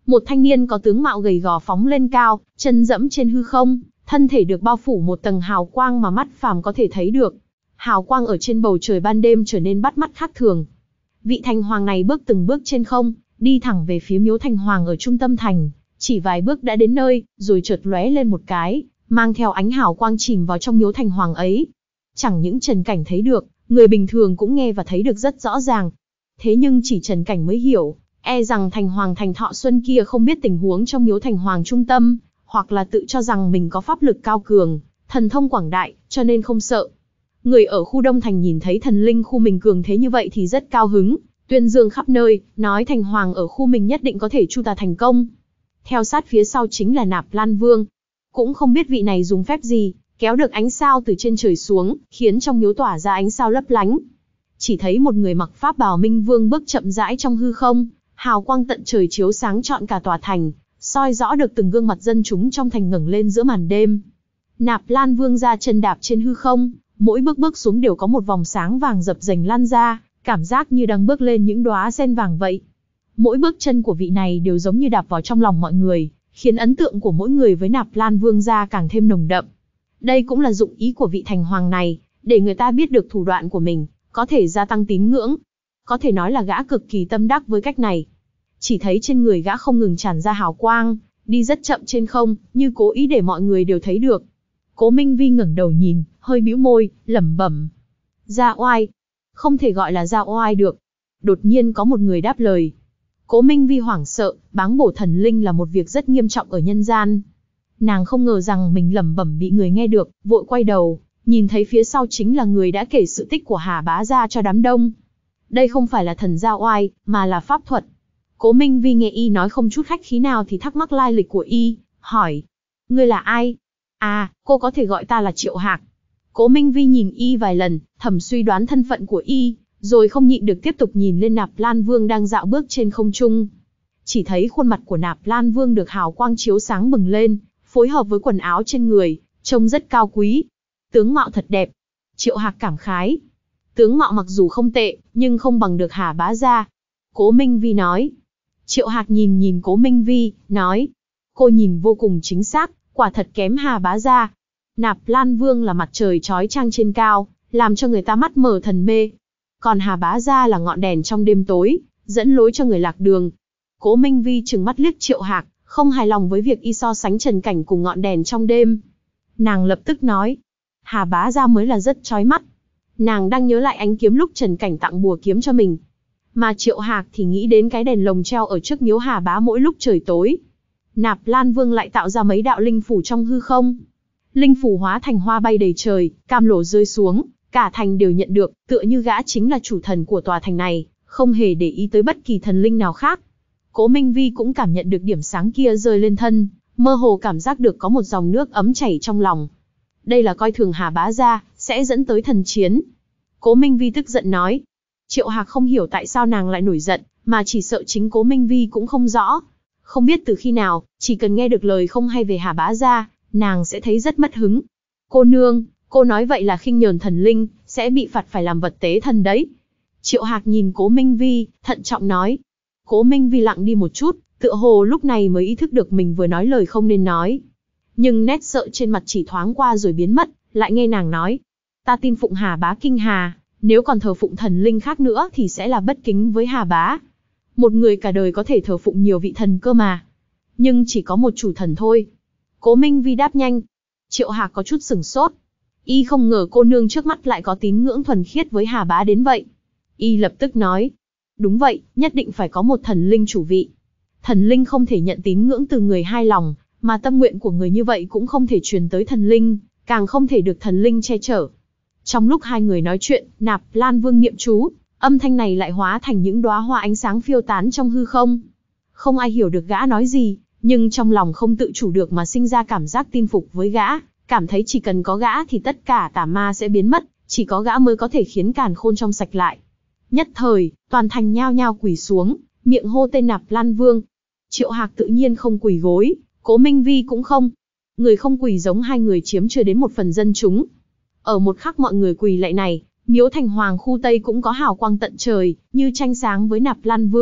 Speaker 1: Một thanh niên có tướng mạo gầy gò phóng lên cao, chân dẫm trên hư không, thân thể được bao phủ một tầng hào quang mà mắt phàm có thể thấy được. Hào quang ở trên bầu trời ban đêm trở nên bắt mắt khác thường. Vị thành hoàng này bước từng bước trên không, đi thẳng về phía miếu thành hoàng ở trung tâm thành, chỉ vài bước đã đến nơi, rồi chợt lóe lên một cái, mang theo ánh hào quang chìm vào trong miếu thành hoàng ấy. Chẳng những Trần Cảnh thấy được, người bình thường cũng nghe và thấy được rất rõ ràng. Thế nhưng chỉ Trần Cảnh mới hiểu, e rằng thành hoàng thành Thọ Xuân kia không biết tình huống trong miếu thành hoàng trung tâm, hoặc là tự cho rằng mình có pháp lực cao cường, thần thông quảng đại, cho nên không sợ. Người ở khu Đông Thành nhìn thấy thần linh khu mình cường thế như vậy thì rất cao hứng, tuyên dương khắp nơi, nói thành hoàng ở khu mình nhất định có thể chu tà thành công. Theo sát phía sau chính là Nạp Lan Vương. Cũng không biết vị này dùng phép gì, kéo được ánh sao từ trên trời xuống, khiến trong miếu tỏa ra ánh sao lấp lánh. Chỉ thấy một người mặc pháp bào Minh Vương bước chậm rãi trong hư không, hào quang tận trời chiếu sáng trọn cả tòa thành, soi rõ được từng gương mặt dân chúng trong thành ngẩng lên giữa màn đêm. Nạp Lan Vương ra chân đạp trên hư không, mỗi bước bước xuống đều có một vòng sáng vàng dập dềnh lan ra, cảm giác như đang bước lên những đóa sen vàng vậy. Mỗi bước chân của vị này đều giống như đạp vào trong lòng mọi người, khiến ấn tượng của mỗi người với Nạp Lan Vương gia càng thêm nồng đậm. Đây cũng là dụng ý của vị thành hoàng này, để người ta biết được thủ đoạn của mình, có thể gia tăng tín ngưỡng. Có thể nói là gã cực kỳ tâm đắc với cách này. Chỉ thấy trên người gã không ngừng tràn ra hào quang, đi rất chậm trên không, như cố ý để mọi người đều thấy được. Cố Minh Vi ngẩng đầu nhìn, hơi bĩu môi, lẩm bẩm. Gia oai. Không thể gọi là gia oai được. Đột nhiên có một người đáp lời. Cố Minh Vi hoảng sợ, báng bổ thần linh là một việc rất nghiêm trọng ở nhân gian. Nàng không ngờ rằng mình lẩm bẩm bị người nghe được, vội quay đầu, nhìn thấy phía sau chính là người đã kể sự tích của Hà Bá Gia cho đám đông. Đây không phải là thần gia oai, mà là pháp thuật. Cố Minh Vi nghe y nói không chút khách khí nào thì thắc mắc lai lịch của y, hỏi. Ngươi là ai? À, cô có thể gọi ta là Triệu Hạc. Cố Minh Vi nhìn y vài lần, thầm suy đoán thân phận của y, rồi không nhịn được tiếp tục nhìn lên Nạp Lan Vương đang dạo bước trên không trung. Chỉ thấy khuôn mặt của Nạp Lan Vương được hào quang chiếu sáng bừng lên, phối hợp với quần áo trên người, trông rất cao quý. Tướng mạo thật đẹp. Triệu Hạc cảm khái. Tướng mạo mặc dù không tệ, nhưng không bằng được Hà Bá Gia. Cố Minh Vi nói. Triệu Hạc nhìn nhìn Cố Minh Vi, nói. Cô nhìn vô cùng chính xác, quả thật kém Hà Bá Gia. Nạp Lan Vương là mặt trời chói chang trên cao, làm cho người ta mắt mờ thần mê. Còn Hà Bá Gia là ngọn đèn trong đêm tối, dẫn lối cho người lạc đường. Cố Minh Vi trừng mắt liếc Triệu Hạc, không hài lòng với việc y so sánh Trần Cảnh cùng ngọn đèn trong đêm. Nàng lập tức nói. Hà Bá Gia mới là rất chói mắt. Nàng đang nhớ lại ánh kiếm lúc Trần Cảnh tặng bùa kiếm cho mình. Mà Triệu Hạc thì nghĩ đến cái đèn lồng treo ở trước miếu Hà Bá mỗi lúc trời tối. Nạp Lan Vương lại tạo ra mấy đạo linh phủ trong hư không. Linh phủ hóa thành hoa bay đầy trời, cam lồ rơi xuống, cả thành đều nhận được, tựa như gã chính là chủ thần của tòa thành này, không hề để ý tới bất kỳ thần linh nào khác. Cố Minh Vi cũng cảm nhận được điểm sáng kia rơi lên thân, mơ hồ cảm giác được có một dòng nước ấm chảy trong lòng. Đây là coi thường Hà Bá Gia, sẽ dẫn tới thần chiến. Cố Minh Vi tức giận nói. Triệu Hạc không hiểu tại sao nàng lại nổi giận, mà chỉ sợ chính Cố Minh Vi cũng không rõ. Không biết từ khi nào, chỉ cần nghe được lời không hay về Hà Bá Gia, nàng sẽ thấy rất mất hứng. Cô nương, cô nói vậy là khinh nhờn thần linh, sẽ bị phạt phải làm vật tế thần đấy. Triệu Hạc nhìn Cố Minh Vi, thận trọng nói. Cố Minh Vi lặng đi một chút, tựa hồ lúc này mới ý thức được mình vừa nói lời không nên nói. Nhưng nét sợ trên mặt chỉ thoáng qua rồi biến mất, lại nghe nàng nói. Ta tin phụng Hà Bá Kinh Hà, nếu còn thờ phụng thần linh khác nữa thì sẽ là bất kính với Hà Bá. Một người cả đời có thể thờ phụng nhiều vị thần cơ mà. Nhưng chỉ có một chủ thần thôi. Cố Minh Vi đáp nhanh. Triệu Hạc có chút sửng sốt. Y không ngờ cô nương trước mắt lại có tín ngưỡng thuần khiết với Hà Bá đến vậy. Y lập tức nói. Đúng vậy, nhất định phải có một thần linh chủ vị. Thần linh không thể nhận tín ngưỡng từ người hai lòng, mà tâm nguyện của người như vậy cũng không thể truyền tới thần linh, càng không thể được thần linh che chở. Trong lúc hai người nói chuyện, Nạp Lan Vương niệm chú, âm thanh này lại hóa thành những đóa hoa ánh sáng phiêu tán trong hư không. Không ai hiểu được gã nói gì, nhưng trong lòng không tự chủ được mà sinh ra cảm giác tin phục với gã, cảm thấy chỉ cần có gã thì tất cả tà ma sẽ biến mất, chỉ có gã mới có thể khiến càn khôn trong sạch lại. Nhất thời, toàn thành nhao nhao quỳ xuống, miệng hô tên Nạp Lan Vương. Triệu Hạc tự nhiên không quỳ gối, Cố Minh Vi cũng không. Người không quỳ giống hai người chiếm chưa đến một phần dân chúng. Ở một khắc mọi người quỳ lại này, miếu thành hoàng khu Tây cũng có hào quang tận trời, như tranh sáng với Nạp Lan Vương,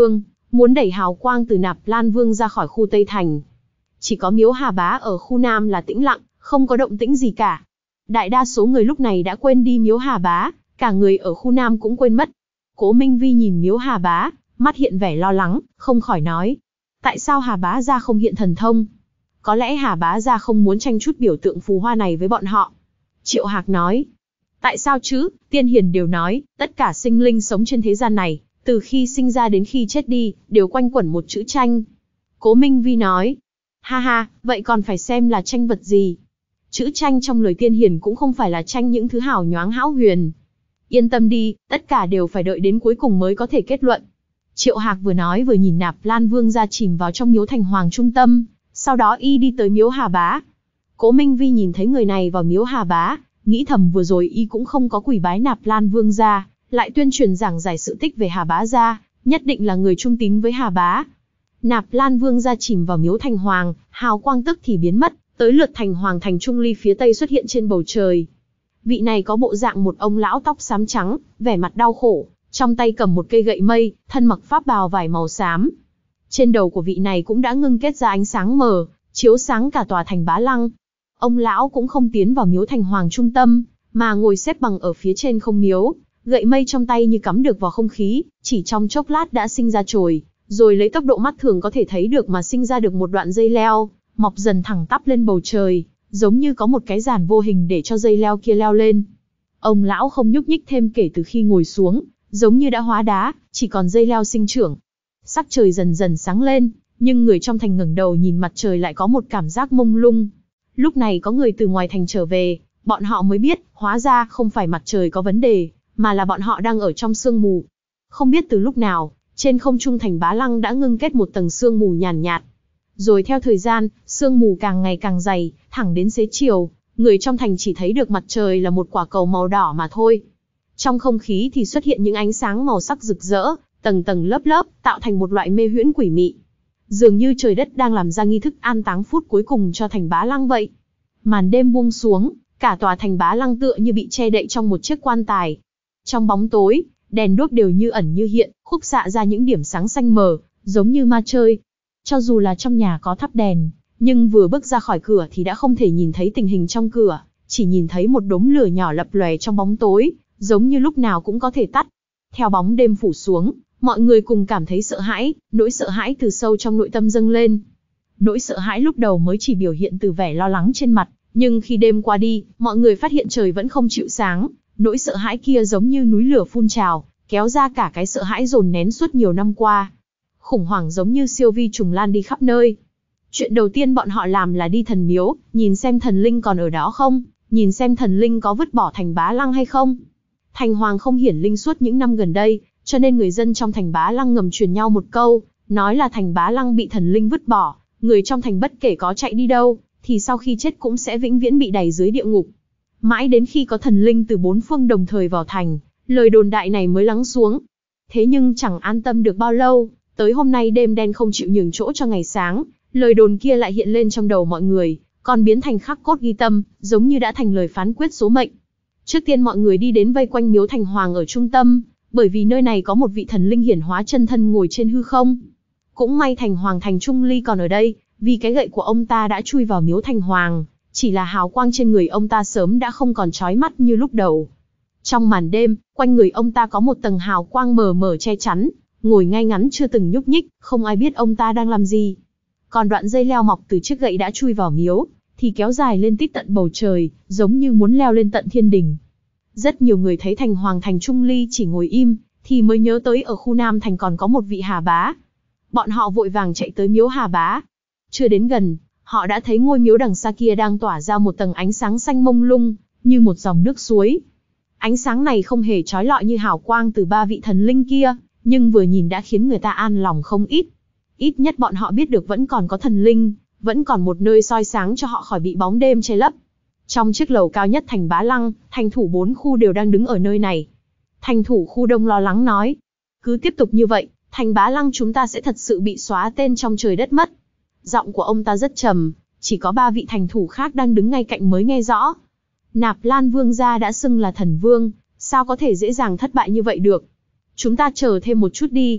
Speaker 1: muốn đẩy hào quang từ Nạp Lan Vương ra khỏi khu Tây Thành. Chỉ có miếu Hà Bá ở khu Nam là tĩnh lặng, không có động tĩnh gì cả. Đại đa số người lúc này đã quên đi miếu Hà Bá, cả người ở khu Nam cũng quên mất. Cố Minh Vi nhìn miếu Hà Bá, mắt hiện vẻ lo lắng, không khỏi nói. Tại sao Hà Bá gia không hiện thần thông? Có lẽ Hà Bá gia không muốn tranh chút biểu tượng phù hoa này với bọn họ. Triệu Hạc nói. Tại sao chứ, tiên hiền đều nói, tất cả sinh linh sống trên thế gian này, từ khi sinh ra đến khi chết đi, đều quanh quẩn một chữ tranh. Cố Minh Vi nói. Ha ha, vậy còn phải xem là tranh vật gì. Chữ tranh trong lời tiên hiền cũng không phải là tranh những thứ hào nhoáng hão huyền. Yên tâm đi, tất cả đều phải đợi đến cuối cùng mới có thể kết luận. Triệu Hạc vừa nói vừa nhìn Nạp Lan Vương ra chìm vào trong miếu thành hoàng trung tâm, sau đó y đi tới miếu Hà Bá. Cố Minh Vi nhìn thấy người này vào miếu Hà Bá, nghĩ thầm vừa rồi y cũng không có quỳ bái Nạp Lan Vương ra, lại tuyên truyền giảng giải sự tích về Hà Bá ra, nhất định là người trung tín với Hà Bá. Nạp Lan Vương ra chìm vào miếu thành hoàng, hào quang tức thì biến mất, tới lượt thành hoàng thành Trung Ly phía tây xuất hiện trên bầu trời. Vị này có bộ dạng một ông lão tóc xám trắng, vẻ mặt đau khổ, trong tay cầm một cây gậy mây, thân mặc pháp bào vải màu xám. Trên đầu của vị này cũng đã ngưng kết ra ánh sáng mờ, chiếu sáng cả tòa thành Bá Lăng. Ông lão cũng không tiến vào miếu thành hoàng trung tâm, mà ngồi xếp bằng ở phía trên không miếu, gậy mây trong tay như cắm được vào không khí, chỉ trong chốc lát đã sinh ra chồi, rồi lấy tốc độ mắt thường có thể thấy được mà sinh ra được một đoạn dây leo, mọc dần thẳng tắp lên bầu trời, giống như có một cái giàn vô hình để cho dây leo kia leo lên. Ông lão không nhúc nhích thêm kể từ khi ngồi xuống, giống như đã hóa đá, chỉ còn dây leo sinh trưởng. Sắc trời dần dần sáng lên, nhưng người trong thành ngẩng đầu nhìn mặt trời lại có một cảm giác mông lung. Lúc này có người từ ngoài thành trở về, bọn họ mới biết, hóa ra không phải mặt trời có vấn đề, mà là bọn họ đang ở trong sương mù. Không biết từ lúc nào, trên không trung thành Bá Lăng đã ngưng kết một tầng sương mù nhàn nhạt, nhạt. Rồi theo thời gian, sương mù càng ngày càng dày, thẳng đến xế chiều, người trong thành chỉ thấy được mặt trời là một quả cầu màu đỏ mà thôi. Trong không khí thì xuất hiện những ánh sáng màu sắc rực rỡ, tầng tầng lớp lớp, tạo thành một loại mê huyễn quỷ mị. Dường như trời đất đang làm ra nghi thức an táng phút cuối cùng cho thành Bá Lăng vậy. Màn đêm buông xuống, cả tòa thành Bá Lăng tựa như bị che đậy trong một chiếc quan tài. Trong bóng tối, đèn đuốc đều như ẩn như hiện, khúc xạ ra những điểm sáng xanh mờ, giống như ma chơi. Cho dù là trong nhà có thắp đèn, nhưng vừa bước ra khỏi cửa thì đã không thể nhìn thấy tình hình trong cửa, chỉ nhìn thấy một đốm lửa nhỏ lập lòe trong bóng tối, giống như lúc nào cũng có thể tắt. Theo bóng đêm phủ xuống, mọi người cùng cảm thấy sợ hãi, nỗi sợ hãi từ sâu trong nội tâm dâng lên. Nỗi sợ hãi lúc đầu mới chỉ biểu hiện từ vẻ lo lắng trên mặt, nhưng khi đêm qua đi, mọi người phát hiện trời vẫn không chịu sáng, nỗi sợ hãi kia giống như núi lửa phun trào, kéo ra cả cái sợ hãi dồn nén suốt nhiều năm qua. Khủng hoảng giống như siêu vi trùng lan đi khắp nơi. Chuyện đầu tiên bọn họ làm là đi thần miếu, nhìn xem thần linh còn ở đó không, nhìn xem thần linh có vứt bỏ thành Bá Lăng hay không. Thành hoàng không hiển linh suốt những năm gần đây, cho nên người dân trong thành Bá Lăng ngầm truyền nhau một câu, nói là thành Bá Lăng bị thần linh vứt bỏ, người trong thành bất kể có chạy đi đâu, thì sau khi chết cũng sẽ vĩnh viễn bị đày dưới địa ngục. Mãi đến khi có thần linh từ bốn phương đồng thời vào thành, lời đồn đại này mới lắng xuống. Thế nhưng chẳng an tâm được bao lâu, tới hôm nay đêm đen không chịu nhường chỗ cho ngày sáng, lời đồn kia lại hiện lên trong đầu mọi người, còn biến thành khắc cốt ghi tâm, giống như đã thành lời phán quyết số mệnh. Trước tiên mọi người đi đến vây quanh miếu thành hoàng ở trung tâm, bởi vì nơi này có một vị thần linh hiển hóa chân thân ngồi trên hư không. Cũng may thành hoàng thành Trung Ly còn ở đây, vì cái gậy của ông ta đã chui vào miếu thành hoàng, chỉ là hào quang trên người ông ta sớm đã không còn chói mắt như lúc đầu. Trong màn đêm, quanh người ông ta có một tầng hào quang mờ mờ che chắn, ngồi ngay ngắn chưa từng nhúc nhích, không ai biết ông ta đang làm gì. Còn đoạn dây leo mọc từ chiếc gậy đã chui vào miếu, thì kéo dài lên tít tận bầu trời, giống như muốn leo lên tận thiên đình. Rất nhiều người thấy thành hoàng thành Trung Ly chỉ ngồi im, thì mới nhớ tới ở khu Nam thành còn có một vị Hà Bá. Bọn họ vội vàng chạy tới miếu Hà Bá. Chưa đến gần, họ đã thấy ngôi miếu đằng xa kia đang tỏa ra một tầng ánh sáng xanh mông lung, như một dòng nước suối. Ánh sáng này không hề chói lọi như hào quang từ ba vị thần linh kia, nhưng vừa nhìn đã khiến người ta an lòng không ít. Ít nhất bọn họ biết được vẫn còn có thần linh, vẫn còn một nơi soi sáng cho họ khỏi bị bóng đêm che lấp. Trong chiếc lầu cao nhất thành Bá Lăng, thành thủ bốn khu đều đang đứng ở nơi này. Thành thủ khu Đông lo lắng nói, cứ tiếp tục như vậy, thành Bá Lăng chúng ta sẽ thật sự bị xóa tên trong trời đất mất. Giọng của ông ta rất trầm, chỉ có ba vị thành thủ khác đang đứng ngay cạnh mới nghe rõ. Nạp Lan Vương gia đã xưng là thần vương, sao có thể dễ dàng thất bại như vậy được? Chúng ta chờ thêm một chút đi.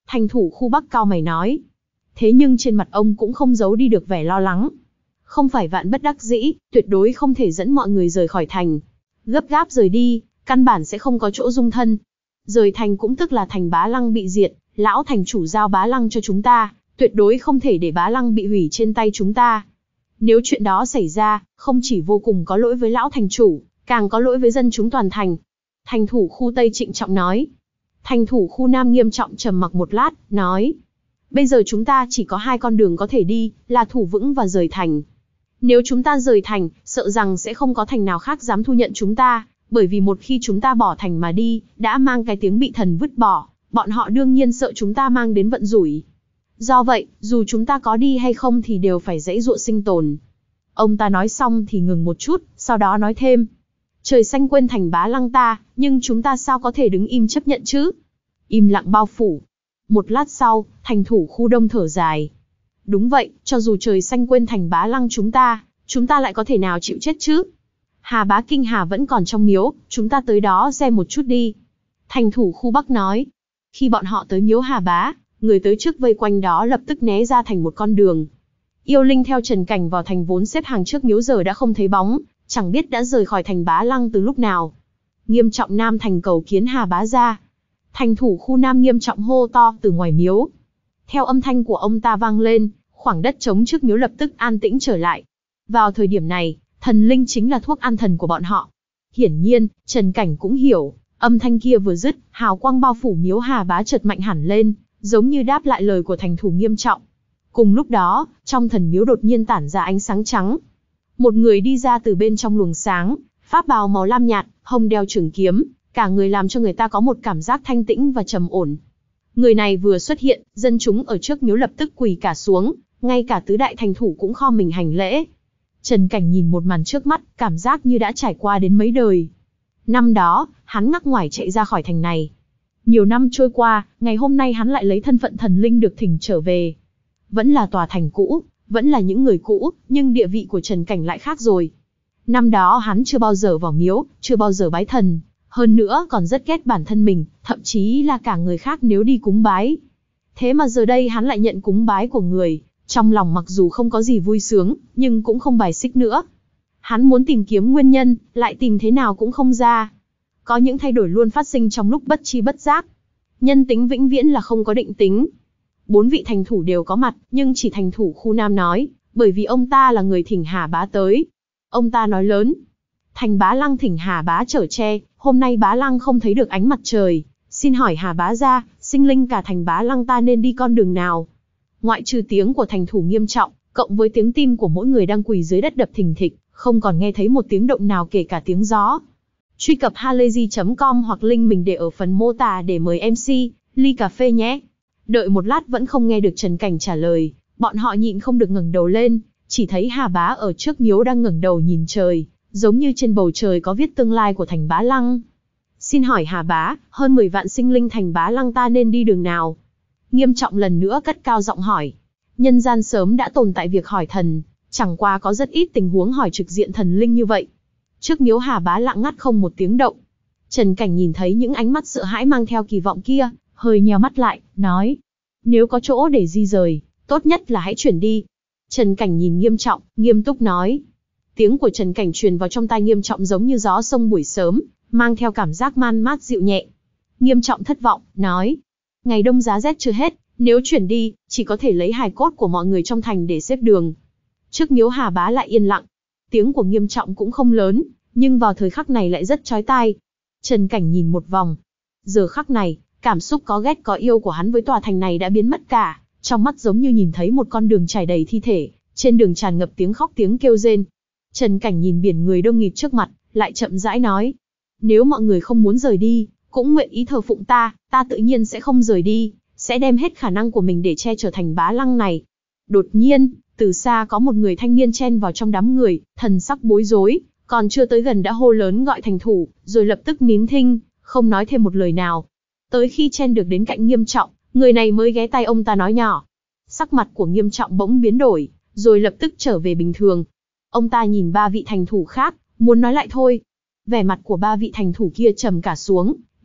Speaker 1: Thành thủ khu Bắc cau mày nói. Thế nhưng trên mặt ông cũng không giấu đi được vẻ lo lắng. Không phải vạn bất đắc dĩ, tuyệt đối không thể dẫn mọi người rời khỏi thành. Gấp gáp rời đi, căn bản sẽ không có chỗ dung thân. Rời thành cũng tức là thành Bá Lăng bị diệt, lão thành chủ giao Bá Lăng cho chúng ta, tuyệt đối không thể để Bá Lăng bị hủy trên tay chúng ta. Nếu chuyện đó xảy ra, không chỉ vô cùng có lỗi với lão thành chủ, càng có lỗi với dân chúng toàn thành. Thành thủ khu Tây trịnh trọng nói. Thành thủ khu Nam nghiêm trọng trầm mặc một lát, nói. Bây giờ chúng ta chỉ có hai con đường có thể đi, là thủ vững và rời thành. Nếu chúng ta rời thành, sợ rằng sẽ không có thành nào khác dám thu nhận chúng ta, bởi vì một khi chúng ta bỏ thành mà đi, đã mang cái tiếng bị thần vứt bỏ, bọn họ đương nhiên sợ chúng ta mang đến vận rủi. Do vậy, dù chúng ta có đi hay không thì đều phải giãy giụa sinh tồn. Ông ta nói xong thì ngừng một chút, sau đó nói thêm. Trời xanh quên thành Bá Lăng ta, nhưng chúng ta sao có thể đứng im chấp nhận chứ? Im lặng bao phủ. Một lát sau, thành thủ khu Đông thở dài. Đúng vậy, cho dù trời xanh quên thành Bá Lăng chúng ta, chúng ta lại có thể nào chịu chết chứ? Hà Bá Kinh Hà vẫn còn trong miếu, chúng ta tới đó xem một chút đi. Thành thủ khu Bắc nói. Khi bọn họ tới miếu Hà Bá, người tới trước vây quanh đó lập tức né ra thành một con đường. Yêu linh theo Trần Cảnh vào thành vốn xếp hàng trước miếu giờ đã không thấy bóng, chẳng biết đã rời khỏi thành Bá Lăng từ lúc nào. Nghiêm trọng Nam thành cầu kiến Hà Bá ra. Thành thủ khu Nam nghiêm trọng hô to từ ngoài miếu. Theo âm thanh của ông ta vang lên, khoảng đất trống trước miếu lập tức an tĩnh trở lại. Vào thời điểm này, thần linh chính là thuốc an thần của bọn họ. Hiển nhiên, Trần Cảnh cũng hiểu, âm thanh kia vừa dứt, hào quang bao phủ miếu Hà Bá chợt mạnh hẳn lên, giống như đáp lại lời của thành thủ nghiêm trọng. Cùng lúc đó, trong thần miếu đột nhiên tản ra ánh sáng trắng. Một người đi ra từ bên trong luồng sáng, pháp bào màu lam nhạt, hông đeo trường kiếm, cả người làm cho người ta có một cảm giác thanh tĩnh và trầm ổn. Người này vừa xuất hiện, dân chúng ở trước miếu lập tức quỳ cả xuống, ngay cả tứ đại thành thủ cũng khom mình hành lễ. Trần Cảnh nhìn một màn trước mắt, cảm giác như đã trải qua đến mấy đời. Năm đó, hắn ngắc ngoải chạy ra khỏi thành này. Nhiều năm trôi qua, ngày hôm nay hắn lại lấy thân phận thần linh được thỉnh trở về. Vẫn là tòa thành cũ, vẫn là những người cũ, nhưng địa vị của Trần Cảnh lại khác rồi. Năm đó hắn chưa bao giờ vào miếu, chưa bao giờ bái thần, hơn nữa còn rất ghét bản thân mình, thậm chí là cả người khác nếu đi cúng bái. Thế mà giờ đây hắn lại nhận cúng bái của người, trong lòng mặc dù không có gì vui sướng, nhưng cũng không bài xích nữa. Hắn muốn tìm kiếm nguyên nhân, lại tìm thế nào cũng không ra. Có những thay đổi luôn phát sinh trong lúc bất chi bất giác. Nhân tính vĩnh viễn là không có định tính. Bốn vị thành thủ đều có mặt, nhưng chỉ thành thủ khu Nam nói, bởi vì ông ta là người thỉnh Hà Bá tới. Ông ta nói lớn. Thành Bá Lăng thỉnh Hà Bá chở che, hôm nay Bá Lăng không thấy được ánh mặt trời. Xin hỏi Hà Bá ra, sinh linh cả thành Bá Lăng ta nên đi con đường nào? Ngoại trừ tiếng của thành thủ nghiêm trọng, cộng với tiếng tim của mỗi người đang quỳ dưới đất đập thình thịch, không còn nghe thấy một tiếng động nào kể cả tiếng gió. Truy cập halayzi chấm com hoặc link mình để ở phần mô tả để mời em xê, ly cà phê nhé. Đợi một lát vẫn không nghe được Trần Cảnh trả lời, bọn họ nhịn không được ngẩng đầu lên, chỉ thấy Hà Bá ở trước miếu đang ngẩng đầu nhìn trời, giống như trên bầu trời có viết tương lai của thành Bá Lăng. Xin hỏi Hà Bá, hơn mười vạn sinh linh thành Bá Lăng ta nên đi đường nào? Nghiêm trọng lần nữa cất cao giọng hỏi. Nhân gian sớm đã tồn tại việc hỏi thần, chẳng qua có rất ít tình huống hỏi trực diện thần linh như vậy. Trước miếu Hà Bá lặng ngắt không một tiếng động. Trần Cảnh nhìn thấy những ánh mắt sợ hãi mang theo kỳ vọng kia, hơi nheo mắt lại, nói. Nếu có chỗ để di rời, tốt nhất là hãy chuyển đi. Trần Cảnh nhìn Nghiêm Trọng, nghiêm túc nói. Tiếng của Trần Cảnh truyền vào trong tai Nghiêm Trọng giống như gió sông buổi sớm, mang theo cảm giác man mát dịu nhẹ. Nghiêm Trọng thất vọng, nói. Ngày đông giá rét chưa hết, nếu chuyển đi, chỉ có thể lấy hài cốt của mọi người trong thành để xếp đường. Trước miếu Hà Bá lại yên lặng. Tiếng của Nghiêm Trọng cũng không lớn, nhưng vào thời khắc này lại rất chói tai. Trần Cảnh nhìn một vòng. Giờ khắc này, cảm xúc có ghét có yêu của hắn với tòa thành này đã biến mất cả, trong mắt giống như nhìn thấy một con đường trải đầy thi thể, trên đường tràn ngập tiếng khóc tiếng kêu rên. Trần Cảnh nhìn biển người đông nghịt trước mặt, lại chậm rãi nói. Nếu mọi người không muốn rời đi, cũng nguyện ý thờ phụng ta, ta tự nhiên sẽ không rời đi, sẽ đem hết khả năng của mình để che chở thành Bá Lăng này. Đột nhiên, từ xa có một người thanh niên chen vào trong đám người, thần sắc bối rối, còn chưa tới gần đã hô lớn gọi thành thủ, rồi lập tức nín thinh, không nói thêm một lời nào. Tới khi chen được đến cạnh Nghiêm Trọng, người này mới ghé tay ông ta nói nhỏ. Sắc mặt của Nghiêm Trọng bỗng biến đổi, rồi lập tức trở về bình thường. Ông ta nhìn ba vị thành thủ khác, muốn nói lại thôi. Vẻ mặt của ba vị thành thủ kia trầm cả xuống,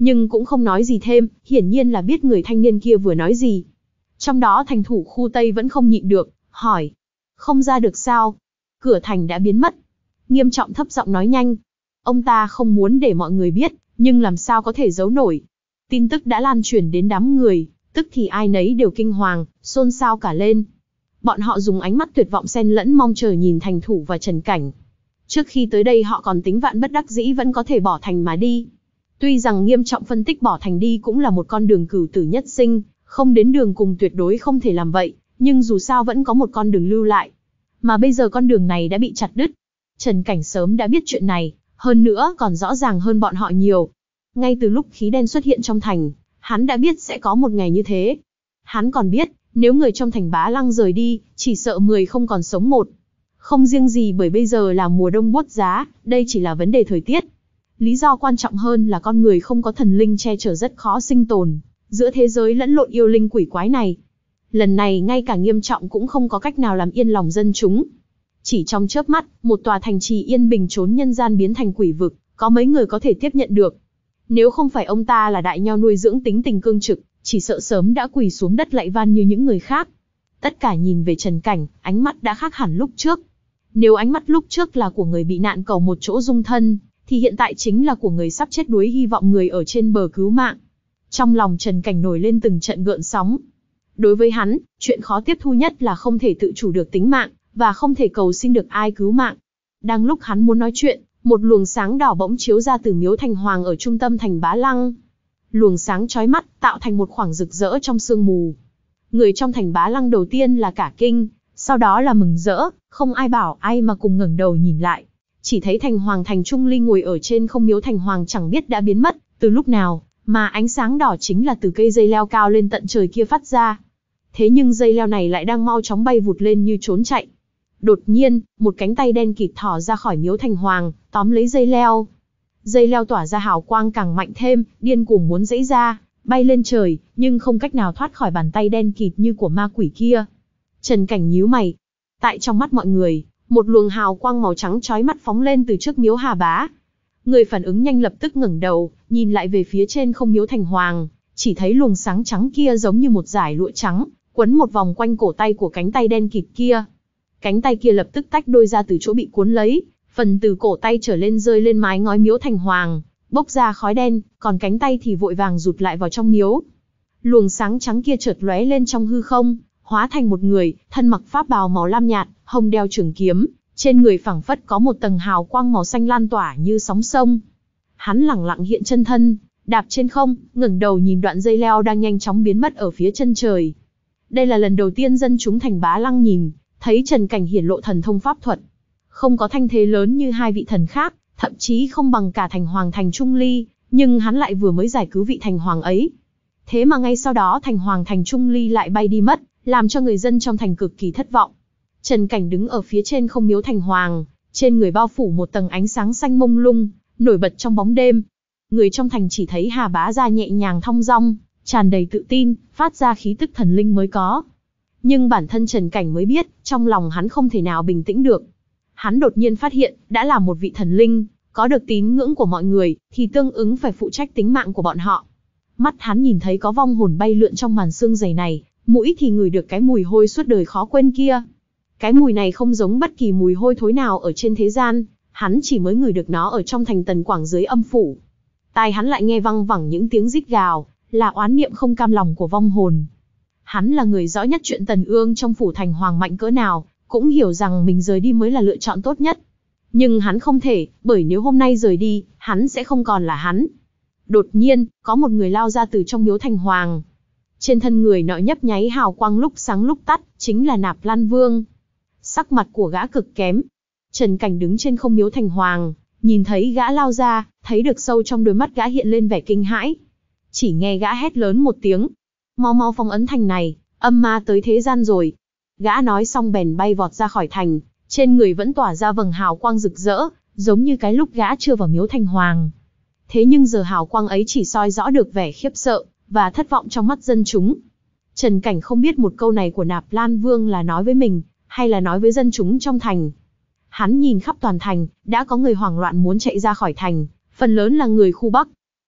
Speaker 1: nhưng cũng không nói gì thêm, hiển nhiên là biết người thanh niên kia vừa nói gì. Trong đó thành thủ khu Tây vẫn không nhịn được, hỏi. Không ra được sao? Cửa thành đã biến mất. Nghiêm Trọng thấp giọng nói nhanh. Ông ta không muốn để mọi người biết, nhưng làm sao có thể giấu nổi. Tin tức đã lan truyền đến đám người, tức thì ai nấy đều kinh hoàng, xôn xao cả lên. Bọn họ dùng ánh mắt tuyệt vọng xen lẫn mong chờ nhìn thành thủ và Trần Cảnh. Trước khi tới đây họ còn tính vạn bất đắc dĩ vẫn có thể bỏ thành mà đi. Tuy rằng Nghiêm Trọng phân tích bỏ thành đi cũng là một con đường cửu tử nhất sinh, không đến đường cùng tuyệt đối không thể làm vậy, nhưng dù sao vẫn có một con đường lưu lại. Mà bây giờ con đường này đã bị chặt đứt. Trần Cảnh sớm đã biết chuyện này, hơn nữa còn rõ ràng hơn bọn họ nhiều. Ngay từ lúc khí đen xuất hiện trong thành, hắn đã biết sẽ có một ngày như thế. Hắn còn biết, nếu người trong thành Bá Lăng rời đi, chỉ sợ mười không còn sống một. Không riêng gì bởi bây giờ là mùa đông buốt giá, đây chỉ là vấn đề thời tiết. Lý do quan trọng hơn là con người không có thần linh che chở rất khó sinh tồn, giữa thế giới lẫn lộn yêu linh quỷ quái này. Lần này ngay cả Nghiêm Trọng cũng không có cách nào làm yên lòng dân chúng. Chỉ trong chớp mắt, một tòa thành trì yên bình trốn nhân gian biến thành quỷ vực, có mấy người có thể tiếp nhận được. Nếu không phải ông ta là đại nho nuôi dưỡng tính tình cương trực, chỉ sợ sớm đã quỳ xuống đất lạy van như những người khác. Tất cả nhìn về Trần Cảnh, ánh mắt đã khác hẳn lúc trước. Nếu ánh mắt lúc trước là của người bị nạn cầu một chỗ dung thân, thì hiện tại chính là của người sắp chết đuối hy vọng người ở trên bờ cứu mạng. Trong lòng Trần Cảnh nổi lên từng trận gợn sóng. Đối với hắn, chuyện khó tiếp thu nhất là không thể tự chủ được tính mạng, và không thể cầu xin được ai cứu mạng. Đang lúc hắn muốn nói chuyện, một luồng sáng đỏ bỗng chiếu ra từ miếu thành hoàng ở trung tâm thành Bá Lăng. Luồng sáng chói mắt, tạo thành một khoảng rực rỡ trong sương mù. Người trong thành Bá Lăng đầu tiên là cả kinh, sau đó là mừng rỡ, không ai bảo ai mà cùng ngẩng đầu nhìn lại. Chỉ thấy thành hoàng Thành Trung Ly ngồi ở trên không miếu thành hoàng chẳng biết đã biến mất từ lúc nào, mà ánh sáng đỏ chính là từ cây dây leo cao lên tận trời kia phát ra. Thế nhưng dây leo này lại đang mau chóng bay vụt lên như trốn chạy. Đột nhiên, một cánh tay đen kịt thò ra khỏi miếu thành hoàng, tóm lấy dây leo. Dây leo tỏa ra hào quang càng mạnh thêm, điên cuồng muốn giãy ra, bay lên trời, nhưng không cách nào thoát khỏi bàn tay đen kịt như của ma quỷ kia. Trần Cảnh nhíu mày. Tại trong mắt mọi người, một luồng hào quang màu trắng chói mắt phóng lên từ trước miếu Hà Bá. Người phản ứng nhanh lập tức ngẩng đầu, nhìn lại về phía trên không miếu thành hoàng, chỉ thấy luồng sáng trắng kia giống như một dải lụa trắng, quấn một vòng quanh cổ tay của cánh tay đen kịt kia. Cánh tay kia lập tức tách đôi ra từ chỗ bị cuốn lấy, phần từ cổ tay trở lên rơi lên mái ngói miếu thành hoàng, bốc ra khói đen, còn cánh tay thì vội vàng rụt lại vào trong miếu. Luồng sáng trắng kia chợt lóe lên trong hư không, hóa thành một người, thân mặc pháp bào màu lam nhạt, hông đeo trường kiếm, trên người phảng phất có một tầng hào quang màu xanh lan tỏa như sóng sông. Hắn lẳng lặng hiện chân thân, đạp trên không, ngẩng đầu nhìn đoạn dây leo đang nhanh chóng biến mất ở phía chân trời. Đây là lần đầu tiên dân chúng thành Bá Lăng nhìn thấy Trần Cảnh hiển lộ thần thông pháp thuật. Không có thanh thế lớn như hai vị thần khác, thậm chí không bằng cả thành hoàng Thành Trung Ly, nhưng hắn lại vừa mới giải cứu vị thành hoàng ấy. Thế mà ngay sau đó thành hoàng Thành Trung Ly lại bay đi mất, làm cho người dân trong thành cực kỳ thất vọng. Trần Cảnh đứng ở phía trên không miếu thành hoàng, trên người bao phủ một tầng ánh sáng xanh mông lung, nổi bật trong bóng đêm. Người trong thành chỉ thấy Hà Bá Gia nhẹ nhàng thong dong, tràn đầy tự tin, phát ra khí tức thần linh mới có. Nhưng bản thân Trần Cảnh mới biết, trong lòng hắn không thể nào bình tĩnh được. Hắn đột nhiên phát hiện, đã là một vị thần linh, có được tín ngưỡng của mọi người, thì tương ứng phải phụ trách tính mạng của bọn họ. Mắt hắn nhìn thấy có vong hồn bay lượn trong màn sương dày này, mũi thì ngửi được cái mùi hôi suốt đời khó quên kia. Cái mùi này không giống bất kỳ mùi hôi thối nào ở trên thế gian, hắn chỉ mới ngửi được nó ở trong thành Tần Quảng dưới âm phủ. Tai hắn lại nghe văng vẳng những tiếng rít gào, là oán niệm không cam lòng của vong hồn. Hắn là người rõ nhất chuyện Tần Ương trong phủ thành hoàng mạnh cỡ nào, cũng hiểu rằng mình rời đi mới là lựa chọn tốt nhất. Nhưng hắn không thể, bởi nếu hôm nay rời đi, hắn sẽ không còn là hắn. Đột nhiên, có một người lao ra từ trong miếu thành hoàng. Trên thân người nọ nhấp nháy hào quang lúc sáng lúc tắt, chính là Nạp Lan Vương. Sắc mặt của gã cực kém. Trần Cảnh đứng trên không miếu thành hoàng, nhìn thấy gã lao ra, thấy được sâu trong đôi mắt gã hiện lên vẻ kinh hãi. Chỉ nghe gã hét lớn một tiếng. Mau mau phong ấn thành này, âm ma tới thế gian rồi. Gã nói xong bèn bay vọt ra khỏi thành, trên người vẫn tỏa ra vầng hào quang rực rỡ, giống như cái lúc gã chưa vào miếu thành hoàng. Thế nhưng giờ hào quang ấy chỉ soi rõ được vẻ khiếp sợ và thất vọng trong mắt dân chúng. Trần Cảnh không biết một câu này của Nạp Lan Vương là nói với mình, hay là nói với dân chúng trong thành. Hắn nhìn khắp toàn thành, đã có người hoảng loạn muốn chạy ra khỏi thành, phần lớn là người khu Bắc.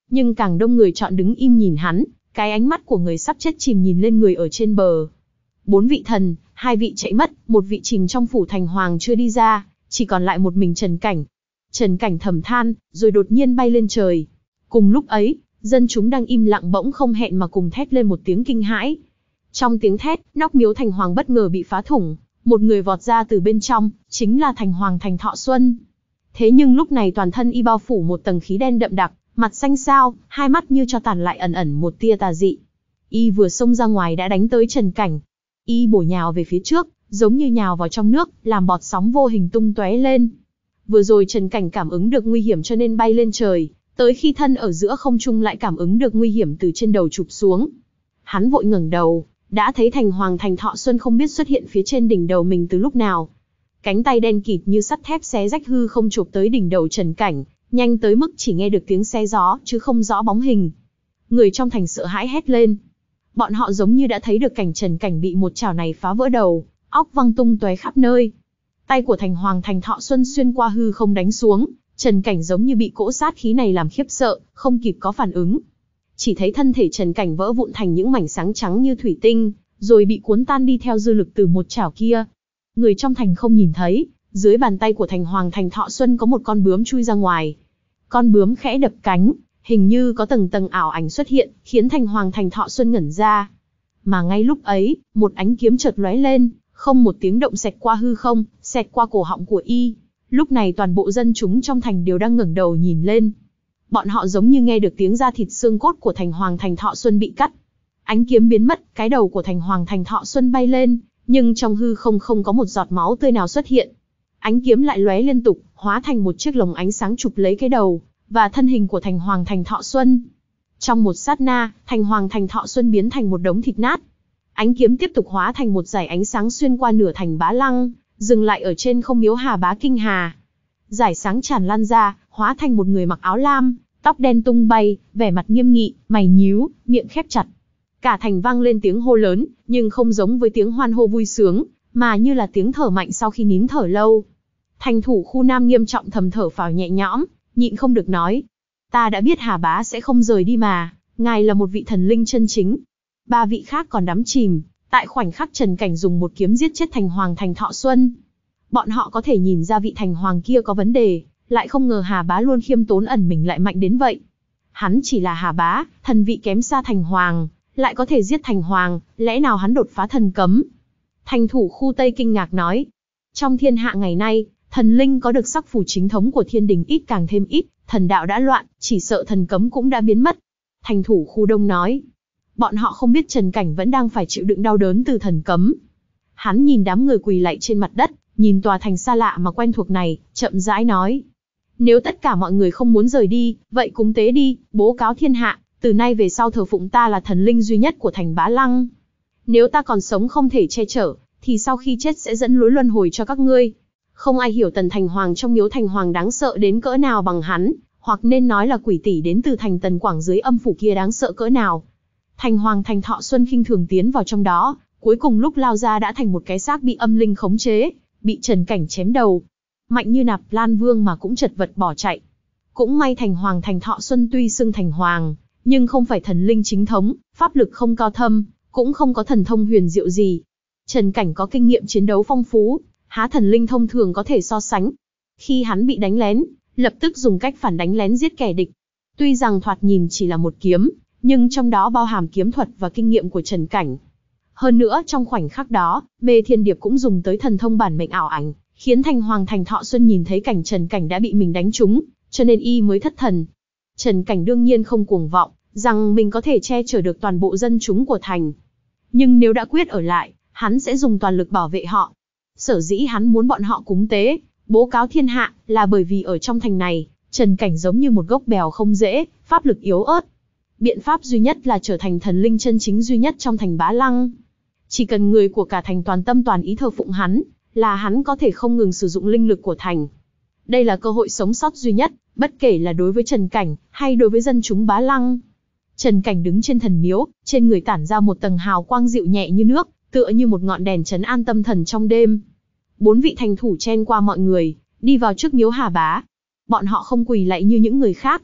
Speaker 1: nhưng càng đông người chọn đứng im nhìn hắn, cái ánh mắt của người sắp chết chìm nhìn lên người ở trên bờ. Bốn vị thần, hai vị chạy mất, một vị chìm trong phủ thành hoàng chưa đi ra, chỉ còn lại một mình Trần Cảnh. Trần Cảnh thầm than, rồi đột nhiên bay lên trời. Cùng lúc ấy, dân chúng đang im lặng bỗng không hẹn mà cùng thét lên một tiếng kinh hãi. Trong tiếng thét, nóc miếu thành hoàng bất ngờ bị phá thủng, một người vọt ra từ bên trong, chính là thành hoàng Thành Thọ Xuân. Thế nhưng lúc này toàn thân y bao phủ một tầng khí đen đậm đặc, mặt xanh xao, hai mắt như cho tàn lại ẩn ẩn một tia tà dị. Y vừa xông ra ngoài đã đánh tới Trần Cảnh. Y bổ nhào về phía trước, giống như nhào vào trong nước, làm bọt sóng vô hình tung tóe lên. Vừa rồi Trần Cảnh cảm ứng được nguy hiểm cho nên bay lên trời, tới khi thân ở giữa không trung lại cảm ứng được nguy hiểm từ trên đầu chụp xuống. Hắn vội ngẩng đầu, đã thấy thành hoàng Thành Thọ Xuân không biết xuất hiện phía trên đỉnh đầu mình từ lúc nào. Cánh tay đen kịt như sắt thép xé rách hư không chụp tới đỉnh đầu Trần Cảnh, nhanh tới mức chỉ nghe được tiếng xé gió chứ không rõ bóng hình. Người trong thành sợ hãi hét lên. Bọn họ giống như đã thấy được cảnh Trần Cảnh bị một chảo này phá vỡ đầu, óc văng tung tóe khắp nơi. Tay của thành hoàng Thành Thọ Xuân xuyên qua hư không đánh xuống, Trần Cảnh giống như bị cỗ sát khí này làm khiếp sợ, không kịp có phản ứng. Chỉ thấy thân thể Trần Cảnh vỡ vụn thành những mảnh sáng trắng như thủy tinh, rồi bị cuốn tan đi theo dư lực từ một chảo kia. Người trong thành không nhìn thấy, dưới bàn tay của thành hoàng Thành Thọ Xuân có một con bướm chui ra ngoài. Con bướm khẽ đập cánh, hình như có tầng tầng ảo ảnh xuất hiện, khiến thành hoàng Thành Thọ Xuân ngẩn ra. Mà ngay lúc ấy, một ánh kiếm chợt lóe lên, không một tiếng động xẹt qua hư không, xẹt qua cổ họng của y. Lúc này toàn bộ dân chúng trong thành đều đang ngẩng đầu nhìn lên. Bọn họ giống như nghe được tiếng da thịt xương cốt của thành hoàng Thành Thọ Xuân bị cắt. Ánh kiếm biến mất, cái đầu của thành hoàng Thành Thọ Xuân bay lên, nhưng trong hư không không có một giọt máu tươi nào xuất hiện. Ánh kiếm lại lóe liên tục, hóa thành một chiếc lồng ánh sáng chụp lấy cái đầu và thân hình của thành hoàng Thành Thọ Xuân. Trong một sát na, thành hoàng Thành Thọ Xuân biến thành một đống thịt nát. Ánh kiếm tiếp tục hóa thành một dải ánh sáng xuyên qua nửa thành Bá Lăng, dừng lại ở trên không miếu Hà Bá Kinh Hà. Dải sáng tràn lan ra, hóa thành một người mặc áo lam, tóc đen tung bay, vẻ mặt nghiêm nghị, mày nhíu, miệng khép chặt. Cả thành vang lên tiếng hô lớn, nhưng không giống với tiếng hoan hô vui sướng, mà như là tiếng thở mạnh sau khi nín thở lâu. Thành thủ khu Nam nghiêm trọng thầm thở phào nhẹ nhõm, nhịn không được nói. Ta đã biết Hà Bá sẽ không rời đi mà, ngài là một vị thần linh chân chính. Ba vị khác còn đắm chìm, tại khoảnh khắc Trần Cảnh dùng một kiếm giết chết thành hoàng Thành Thọ Xuân. Bọn họ có thể nhìn ra vị thành hoàng kia có vấn đề, lại không ngờ Hà Bá luôn khiêm tốn ẩn mình lại mạnh đến vậy. Hắn chỉ là Hà Bá, thần vị kém xa thành hoàng, lại có thể giết thành hoàng, lẽ nào hắn đột phá thần cấm? Thành thủ khu Tây kinh ngạc nói. Trong thiên hạ ngày nay, thần linh có được sắc phù chính thống của thiên đình ít càng thêm ít, thần đạo đã loạn, chỉ sợ thần cấm cũng đã biến mất. Thành thủ khu Đông nói. Bọn họ không biết Trần Cảnh vẫn đang phải chịu đựng đau đớn từ thần cấm. Hắn nhìn đám người quỳ lạy trên mặt đất, nhìn tòa thành xa lạ mà quen thuộc này, chậm rãi nói. Nếu tất cả mọi người không muốn rời đi, vậy cúng tế đi, bố cáo thiên hạ, từ nay về sau thờ phụng ta là thần linh duy nhất của thành Bá Lăng. Nếu ta còn sống không thể che chở, thì sau khi chết sẽ dẫn lối luân hồi cho các ngươi. Không ai hiểu Tần Thành Hoàng trong miếu Thành Hoàng đáng sợ đến cỡ nào bằng hắn, hoặc nên nói là quỷ tỷ đến từ thành Tần Quảng dưới âm phủ kia đáng sợ cỡ nào. Thành Hoàng Thành Thọ Xuân khinh thường tiến vào trong đó, cuối cùng lúc lao ra đã thành một cái xác bị âm linh khống chế, bị Trần Cảnh chém đầu. Mạnh như Nạp Lan Vương mà cũng chật vật bỏ chạy. Cũng may Thành Hoàng Thành Thọ Xuân tuy xưng thành hoàng, nhưng không phải thần linh chính thống, pháp lực không cao thâm, cũng không có thần thông huyền diệu gì. Trần Cảnh có kinh nghiệm chiến đấu phong phú, há thần linh thông thường có thể so sánh. Khi hắn bị đánh lén, lập tức dùng cách phản đánh lén giết kẻ địch. Tuy rằng thoạt nhìn chỉ là một kiếm, nhưng trong đó bao hàm kiếm thuật và kinh nghiệm của Trần Cảnh. Hơn nữa trong khoảnh khắc đó, Mê Thiên Điệp cũng dùng tới thần thông bản mệnh ảo ảnh, khiến Thành Hoàng Thành Thọ Xuân nhìn thấy cảnh Trần Cảnh đã bị mình đánh trúng, cho nên y mới thất thần. Trần Cảnh đương nhiên không cuồng vọng, rằng mình có thể che chở được toàn bộ dân chúng của thành. Nhưng nếu đã quyết ở lại, hắn sẽ dùng toàn lực bảo vệ họ. Sở dĩ hắn muốn bọn họ cúng tế, bố cáo thiên hạ, là bởi vì ở trong thành này, Trần Cảnh giống như một gốc bèo không rễ, pháp lực yếu ớt. Biện pháp duy nhất là trở thành thần linh chân chính duy nhất trong thành Bá Lăng. Chỉ cần người của cả thành toàn tâm toàn ý thờ phụng hắn, là hắn có thể không ngừng sử dụng linh lực của thành. Đây là cơ hội sống sót duy nhất, bất kể là đối với Trần Cảnh, hay đối với dân chúng Bá Lăng. Trần Cảnh đứng trên thần miếu, trên người tản ra một tầng hào quang dịu nhẹ như nước, tựa như một ngọn đèn trấn an tâm thần trong đêm. Bốn vị thành thủ chen qua mọi người, đi vào trước miếu Hà Bá. Bọn họ không quỳ lạy như những người khác.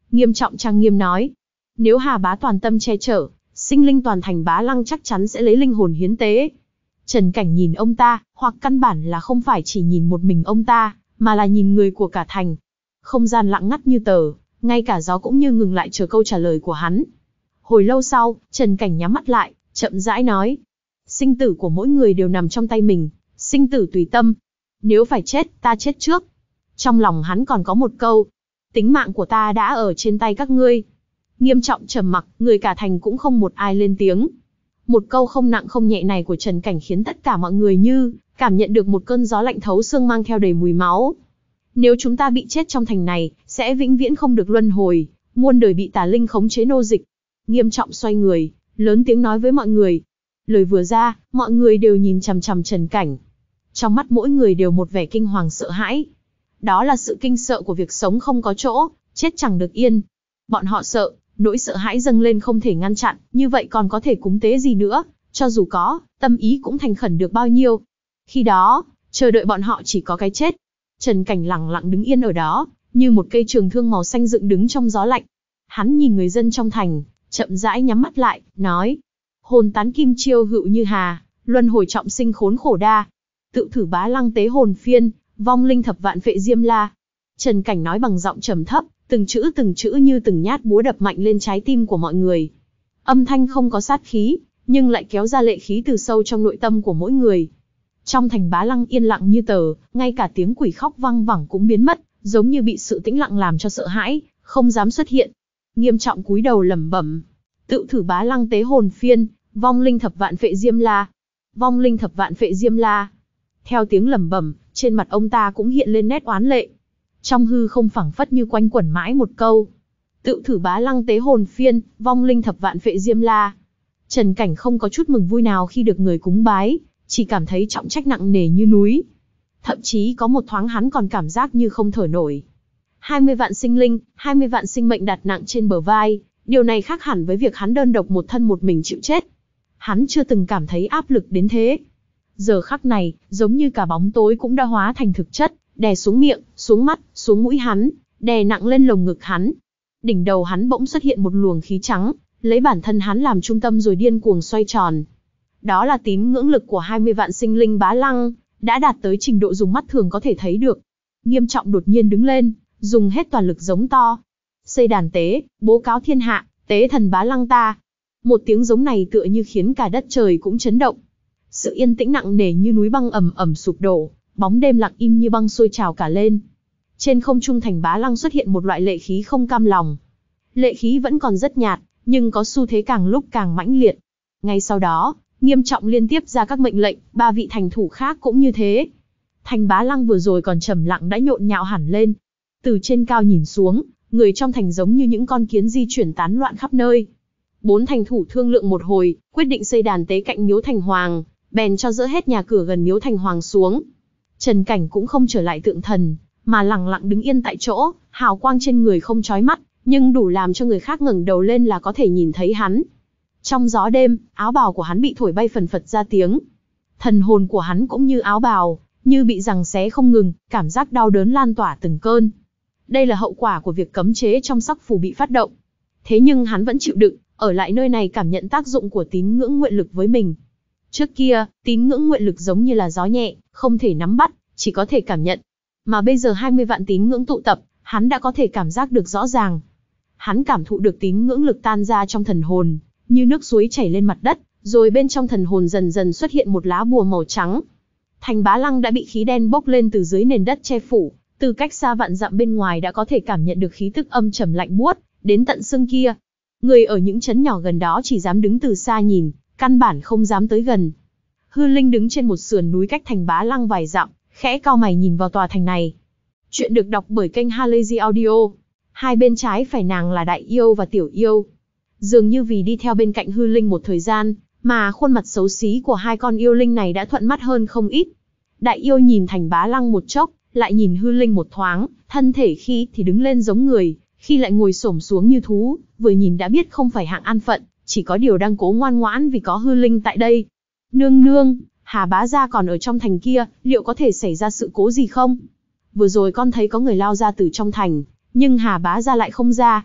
Speaker 1: Nghiêm Trọng trang nghiêm nói. Nếu Hà bá toàn tâm che chở, sinh linh toàn thành Bá Lăng chắc chắn sẽ lấy linh hồn hiến tế. Trần Cảnh nhìn ông ta, hoặc căn bản là không phải chỉ nhìn một mình ông ta, mà là nhìn người của cả thành. Không gian lặng ngắt như tờ, ngay cả gió cũng như ngừng lại chờ câu trả lời của hắn. Hồi lâu sau, Trần Cảnh nhắm mắt lại, chậm rãi nói. Sinh tử của mỗi người đều nằm trong tay mình, sinh tử tùy tâm. Nếu phải chết, ta chết trước. Trong lòng hắn còn có một câu. Tính mạng của ta đã ở trên tay các ngươi. Nghiêm Trọng trầm mặc, người cả thành cũng không một ai lên tiếng. Một câu không nặng không nhẹ này của Trần Cảnh khiến tất cả mọi người như cảm nhận được một cơn gió lạnh thấu xương mang theo đầy mùi máu. Nếu chúng ta bị chết trong thành này, sẽ vĩnh viễn không được luân hồi, muôn đời bị tà linh khống chế nô dịch. Nghiêm Trọng xoay người, lớn tiếng nói với mọi người. Lời vừa ra, mọi người đều nhìn chằm chằm Trần Cảnh. Trong mắt mỗi người đều một vẻ kinh hoàng sợ hãi. Đó là sự kinh sợ của việc sống không có chỗ, chết chẳng được yên. Bọn họ sợ, nỗi sợ hãi dâng lên không thể ngăn chặn, như vậy còn có thể cúng tế gì nữa, cho dù có, tâm ý cũng thành khẩn được bao nhiêu. Khi đó, chờ đợi bọn họ chỉ có cái chết. Trần Cảnh lặng lặng đứng yên ở đó, như một cây trường thương màu xanh dựng đứng trong gió lạnh. Hắn nhìn người dân trong thành, chậm rãi nhắm mắt lại, nói. Hồn tán kim chiêu hữu như hà, luân hồi trọng sinh khốn khổ đa. Tự thử Bá Lăng tế hồn phiên, vong linh thập vạn phệ diêm la. Trần Cảnh nói bằng giọng trầm thấp, từng chữ từng chữ như từng nhát búa đập mạnh lên trái tim của mọi người. Âm thanh không có sát khí, nhưng lại kéo ra lệ khí từ sâu trong nội tâm của mỗi người. Trong thành Bá Lăng yên lặng như tờ, ngay cả tiếng quỷ khóc vang vẳng cũng biến mất, giống như bị sự tĩnh lặng làm cho sợ hãi, không dám xuất hiện. Nghiêm Trọng cúi đầu lẩm bẩm, tự thử Bá Lăng tế hồn phiên, vong linh thập vạn phệ diêm la. Vong linh thập vạn phệ diêm la. Theo tiếng lẩm bẩm, trên mặt ông ta cũng hiện lên nét oán lệ. Trong hư không phảng phất như quanh quẩn mãi một câu. Tự thử Bá Lăng tế hồn phiên, vong linh thập vạn phệ diêm la. Trần Cảnh không có chút mừng vui nào khi được người cúng bái, chỉ cảm thấy trọng trách nặng nề như núi. Thậm chí có một thoáng hắn còn cảm giác như không thở nổi. hai mươi vạn sinh linh, hai mươi vạn sinh mệnh đặt nặng trên bờ vai, điều này khác hẳn với việc hắn đơn độc một thân một mình chịu chết. Hắn chưa từng cảm thấy áp lực đến thế. Giờ khắc này, giống như cả bóng tối cũng đã hóa thành thực chất, đè xuống miệng, xuống mắt, xuống mũi hắn, đè nặng lên lồng ngực hắn. Đỉnh đầu hắn bỗng xuất hiện một luồng khí trắng, lấy bản thân hắn làm trung tâm rồi điên cuồng xoay tròn. Đó là tín ngưỡng lực của hai mươi vạn sinh linh Bá Lăng, đã đạt tới trình độ dùng mắt thường có thể thấy được. Nghiêm Trọng đột nhiên đứng lên, dùng hết toàn lực giống to. Xây đàn tế, bố cáo thiên hạ, tế thần Bá Lăng ta. Một tiếng giống này tựa như khiến cả đất trời cũng chấn động. Sự yên tĩnh nặng nề như núi băng ầm ầm sụp đổ, bóng đêm lặng im như băng sôi trào cả lên. Trên không trung thành Bá Lăng xuất hiện một loại lệ khí không cam lòng. Lệ khí vẫn còn rất nhạt, nhưng có xu thế càng lúc càng mãnh liệt. Ngay sau đó, Nghiêm Trọng liên tiếp ra các mệnh lệnh, ba vị thành thủ khác cũng như thế. Thành Bá Lăng vừa rồi còn trầm lặng đã nhộn nhạo hẳn lên. Từ trên cao nhìn xuống, người trong thành giống như những con kiến di chuyển tán loạn khắp nơi. Bốn thành thủ thương lượng một hồi, quyết định xây đàn tế cạnh miếu thành hoàng, bèn cho dỡ hết nhà cửa gần miếu thành hoàng xuống. Trần Cảnh cũng không trở lại tượng thần, mà lặng lặng đứng yên tại chỗ, hào quang trên người không chói mắt, nhưng đủ làm cho người khác ngẩng đầu lên là có thể nhìn thấy hắn. Trong gió đêm, áo bào của hắn bị thổi bay phần phật ra tiếng. Thần hồn của hắn cũng như áo bào, như bị giằng xé không ngừng, cảm giác đau đớn lan tỏa từng cơn. Đây là hậu quả của việc cấm chế trong sắc phù bị phát động. Thế nhưng hắn vẫn chịu đựng, ở lại nơi này cảm nhận tác dụng của tín ngưỡng nguyện lực với mình. Trước kia, tín ngưỡng nguyện lực giống như là gió nhẹ, không thể nắm bắt, chỉ có thể cảm nhận. Mà bây giờ hai mươi vạn tín ngưỡng tụ tập, hắn đã có thể cảm giác được rõ ràng. Hắn cảm thụ được tín ngưỡng lực tan ra trong thần hồn, như nước suối chảy lên mặt đất, rồi bên trong thần hồn dần dần xuất hiện một lá bùa màu trắng. Thành Bá Lăng đã bị khí đen bốc lên từ dưới nền đất che phủ, từ cách xa vạn dặm bên ngoài đã có thể cảm nhận được khí tức âm trầm lạnh buốt, đến tận xương kia. Người ở những trấn nhỏ gần đó chỉ dám đứng từ xa nhìn, căn bản không dám tới gần. Hư Linh đứng trên một sườn núi cách thành Bá Lăng vài dặm, khẽ cau mày nhìn vào tòa thành này. Chuyện được đọc bởi kênh Halazy Audio. Hai bên trái phải nàng là Đại Yêu và Tiểu Yêu. Dường như vì đi theo bên cạnh Hư Linh một thời gian, mà khuôn mặt xấu xí của hai con yêu linh này đã thuận mắt hơn không ít. Đại Yêu nhìn thành Bá Lăng một chốc, lại nhìn Hư Linh một thoáng, thân thể khi thì đứng lên giống người, khi lại ngồi xổm xuống như thú, vừa nhìn đã biết không phải hạng an phận, chỉ có điều đang cố ngoan ngoãn vì có Hư Linh tại đây. Nương nương, Hà bá gia còn ở trong thành kia, liệu có thể xảy ra sự cố gì không? Vừa rồi con thấy có người lao ra từ trong thành, nhưng Hà bá gia lại không ra.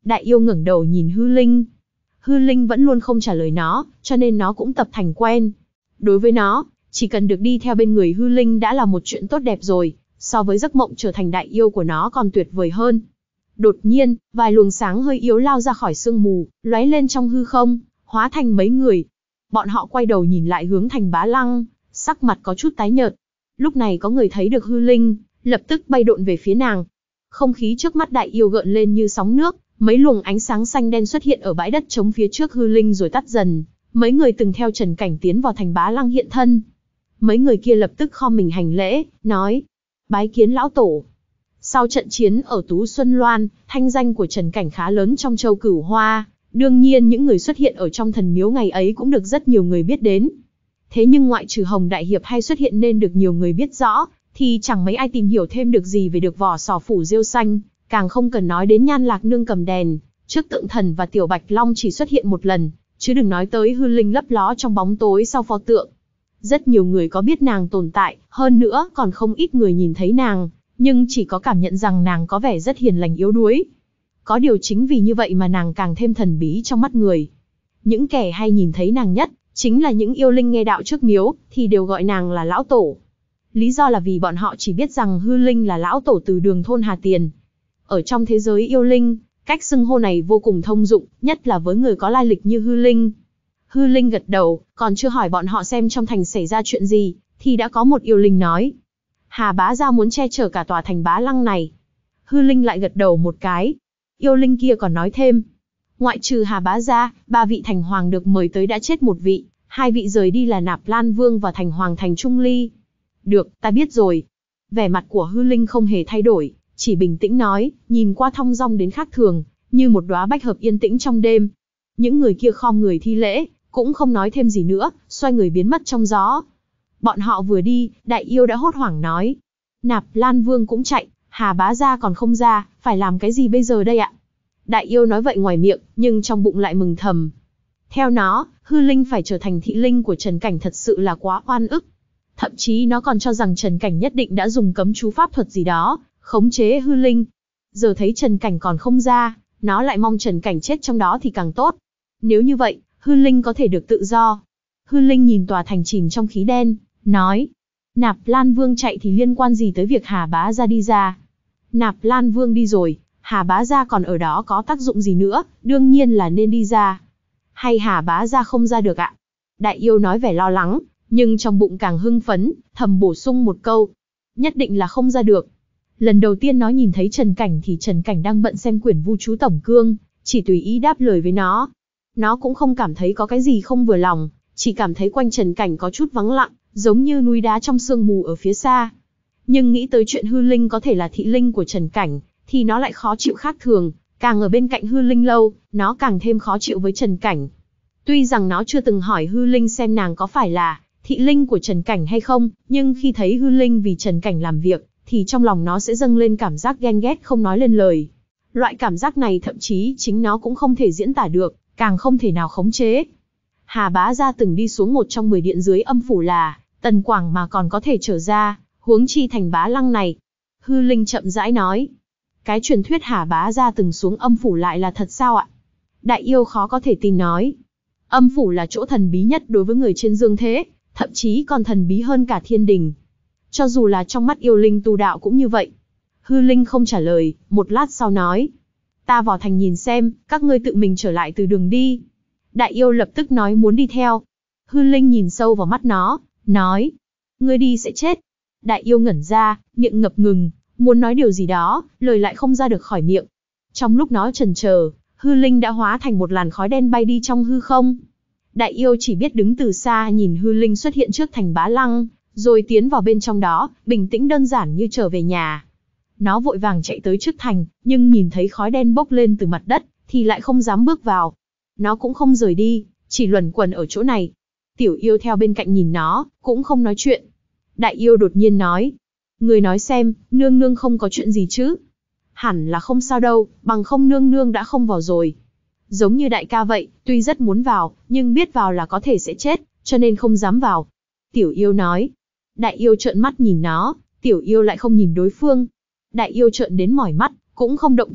Speaker 1: Đại yêu ngẩng đầu nhìn hư linh. Hư linh vẫn luôn không trả lời nó, cho nên nó cũng tập thành quen. Đối với nó, chỉ cần được đi theo bên người hư linh đã là một chuyện tốt đẹp rồi, so với giấc mộng trở thành đại yêu của nó còn tuyệt vời hơn. Đột nhiên, vài luồng sáng hơi yếu lao ra khỏi sương mù, lóe lên trong hư không, hóa thành mấy người. Bọn họ quay đầu nhìn lại hướng Thành Bá Lăng, sắc mặt có chút tái nhợt. Lúc này có người thấy được hư linh, lập tức bay độn về phía nàng. Không khí trước mắt đại yêu gợn lên như sóng nước, mấy luồng ánh sáng xanh đen xuất hiện ở bãi đất trống phía trước hư linh rồi tắt dần. Mấy người từng theo Trần Cảnh tiến vào Thành Bá Lăng hiện thân. Mấy người kia lập tức khom mình hành lễ, nói: bái kiến lão tổ. Sau trận chiến ở Tú Xuân Loan, thanh danh của Trần Cảnh khá lớn trong châu Cửu Hoa. Đương nhiên những người xuất hiện ở trong thần miếu ngày ấy cũng được rất nhiều người biết đến. Thế nhưng ngoại trừ Hồng Đại Hiệp hay xuất hiện nên được nhiều người biết rõ, thì chẳng mấy ai tìm hiểu thêm được gì về được vỏ sò phủ rêu xanh, càng không cần nói đến Nhan Lạc Nương cầm đèn, trước tượng thần và Tiểu Bạch Long chỉ xuất hiện một lần, chứ đừng nói tới hư linh lấp ló trong bóng tối sau pho tượng. Rất nhiều người có biết nàng tồn tại, hơn nữa còn không ít người nhìn thấy nàng, nhưng chỉ có cảm nhận rằng nàng có vẻ rất hiền lành yếu đuối. Có điều chính vì như vậy mà nàng càng thêm thần bí trong mắt người. Những kẻ hay nhìn thấy nàng nhất, chính là những yêu linh nghe đạo trước miếu, thì đều gọi nàng là lão tổ. Lý do là vì bọn họ chỉ biết rằng hư linh là lão tổ từ đường thôn Hà Tiền. Ở trong thế giới yêu linh, cách xưng hô này vô cùng thông dụng, nhất là với người có lai lịch như hư linh. Hư linh gật đầu, còn chưa hỏi bọn họ xem trong thành xảy ra chuyện gì, thì đã có một yêu linh nói: Hà bá gia muốn che chở cả tòa Thành Bá Lăng này. Hư linh lại gật đầu một cái. Yêu linh kia còn nói thêm: ngoại trừ Hà bá gia, ba vị thành hoàng được mời tới đã chết một vị, hai vị rời đi là Nạp Lan Vương và thành hoàng Thành Trung Ly. Được, ta biết rồi. Vẻ mặt của hư linh không hề thay đổi, chỉ bình tĩnh nói, nhìn qua thong dong đến khác thường, như một đóa bách hợp yên tĩnh trong đêm. Những người kia khom người thi lễ, cũng không nói thêm gì nữa, xoay người biến mất trong gió. Bọn họ vừa đi, đại yêu đã hốt hoảng nói: Nạp Lan Vương cũng chạy, Hà bá gia còn không ra, phải làm cái gì bây giờ đây ạ? Đại yêu nói vậy ngoài miệng, nhưng trong bụng lại mừng thầm. Theo nó, hư linh phải trở thành thị linh của Trần Cảnh thật sự là quá oan ức. Thậm chí nó còn cho rằng Trần Cảnh nhất định đã dùng cấm chú pháp thuật gì đó, khống chế hư linh. Giờ thấy Trần Cảnh còn không ra, nó lại mong Trần Cảnh chết trong đó thì càng tốt. Nếu như vậy, hư linh có thể được tự do. Hư linh nhìn tòa thành chìm trong khí đen, nói: Nạp Lan Vương chạy thì liên quan gì tới việc Hà bá gia đi ra? Nạp Lan Vương đi rồi, Hà bá gia còn ở đó có tác dụng gì nữa, đương nhiên là nên đi ra. Hay Hà bá gia không ra được ạ? Đại yêu nói vẻ lo lắng, nhưng trong bụng càng hưng phấn, thầm bổ sung một câu: nhất định là không ra được. Lần đầu tiên nó nhìn thấy Trần Cảnh thì Trần Cảnh đang bận xem quyển Vu Chú Tổng Cương, chỉ tùy ý đáp lời với nó. Nó cũng không cảm thấy có cái gì không vừa lòng, chỉ cảm thấy quanh Trần Cảnh có chút vắng lặng, giống như núi đá trong sương mù ở phía xa. Nhưng nghĩ tới chuyện hư linh có thể là thị linh của Trần Cảnh, thì nó lại khó chịu khác thường, càng ở bên cạnh hư linh lâu, nó càng thêm khó chịu với Trần Cảnh. Tuy rằng nó chưa từng hỏi hư linh xem nàng có phải là thị linh của Trần Cảnh hay không, nhưng khi thấy hư linh vì Trần Cảnh làm việc, thì trong lòng nó sẽ dâng lên cảm giác ghen ghét không nói lên lời. Loại cảm giác này thậm chí chính nó cũng không thể diễn tả được, càng không thể nào khống chế. Hà bá gia từng đi xuống một trong mười điện dưới âm phủ là Tần Quảng mà còn có thể trở ra, huống chi Thành Bá Lăng này. Hư linh chậm rãi nói: cái truyền thuyết Hà bá gia từng xuống âm phủ lại là thật sao ạ? Đại yêu khó có thể tin nói: âm phủ là chỗ thần bí nhất đối với người trên dương thế, thậm chí còn thần bí hơn cả thiên đình. Cho dù là trong mắt yêu linh tu đạo cũng như vậy. Hư linh không trả lời, một lát sau nói: ta vào thành nhìn xem, các ngươi tự mình trở lại từ đường đi. Đại yêu lập tức nói muốn đi theo. Hư linh nhìn sâu vào mắt nó, nói: ngươi đi sẽ chết. Đại yêu ngẩn ra, miệng ngập ngừng, muốn nói điều gì đó, lời lại không ra được khỏi miệng. Trong lúc nó chần chờ, hư linh đã hóa thành một làn khói đen bay đi trong hư không. Đại yêu chỉ biết đứng từ xa nhìn hư linh xuất hiện trước Thành Bá Lăng, rồi tiến vào bên trong đó, bình tĩnh đơn giản như trở về nhà. Nó vội vàng chạy tới trước thành, nhưng nhìn thấy khói đen bốc lên từ mặt đất, thì lại không dám bước vào. Nó cũng không rời đi, chỉ luẩn quẩn ở chỗ này. Tiểu yêu theo bên cạnh nhìn nó, cũng không nói chuyện. Đại yêu đột nhiên nói: người nói xem, nương nương không có chuyện gì chứ? Hẳn là không sao đâu, bằng không nương nương đã không vào rồi. Giống như đại ca vậy, tuy rất muốn vào, nhưng biết vào là có thể sẽ chết, cho nên không dám vào. Tiểu yêu nói. Đại yêu trợn mắt nhìn nó, tiểu yêu lại không nhìn đối phương. Đại yêu trợn đến mỏi mắt, cũng không động thủ,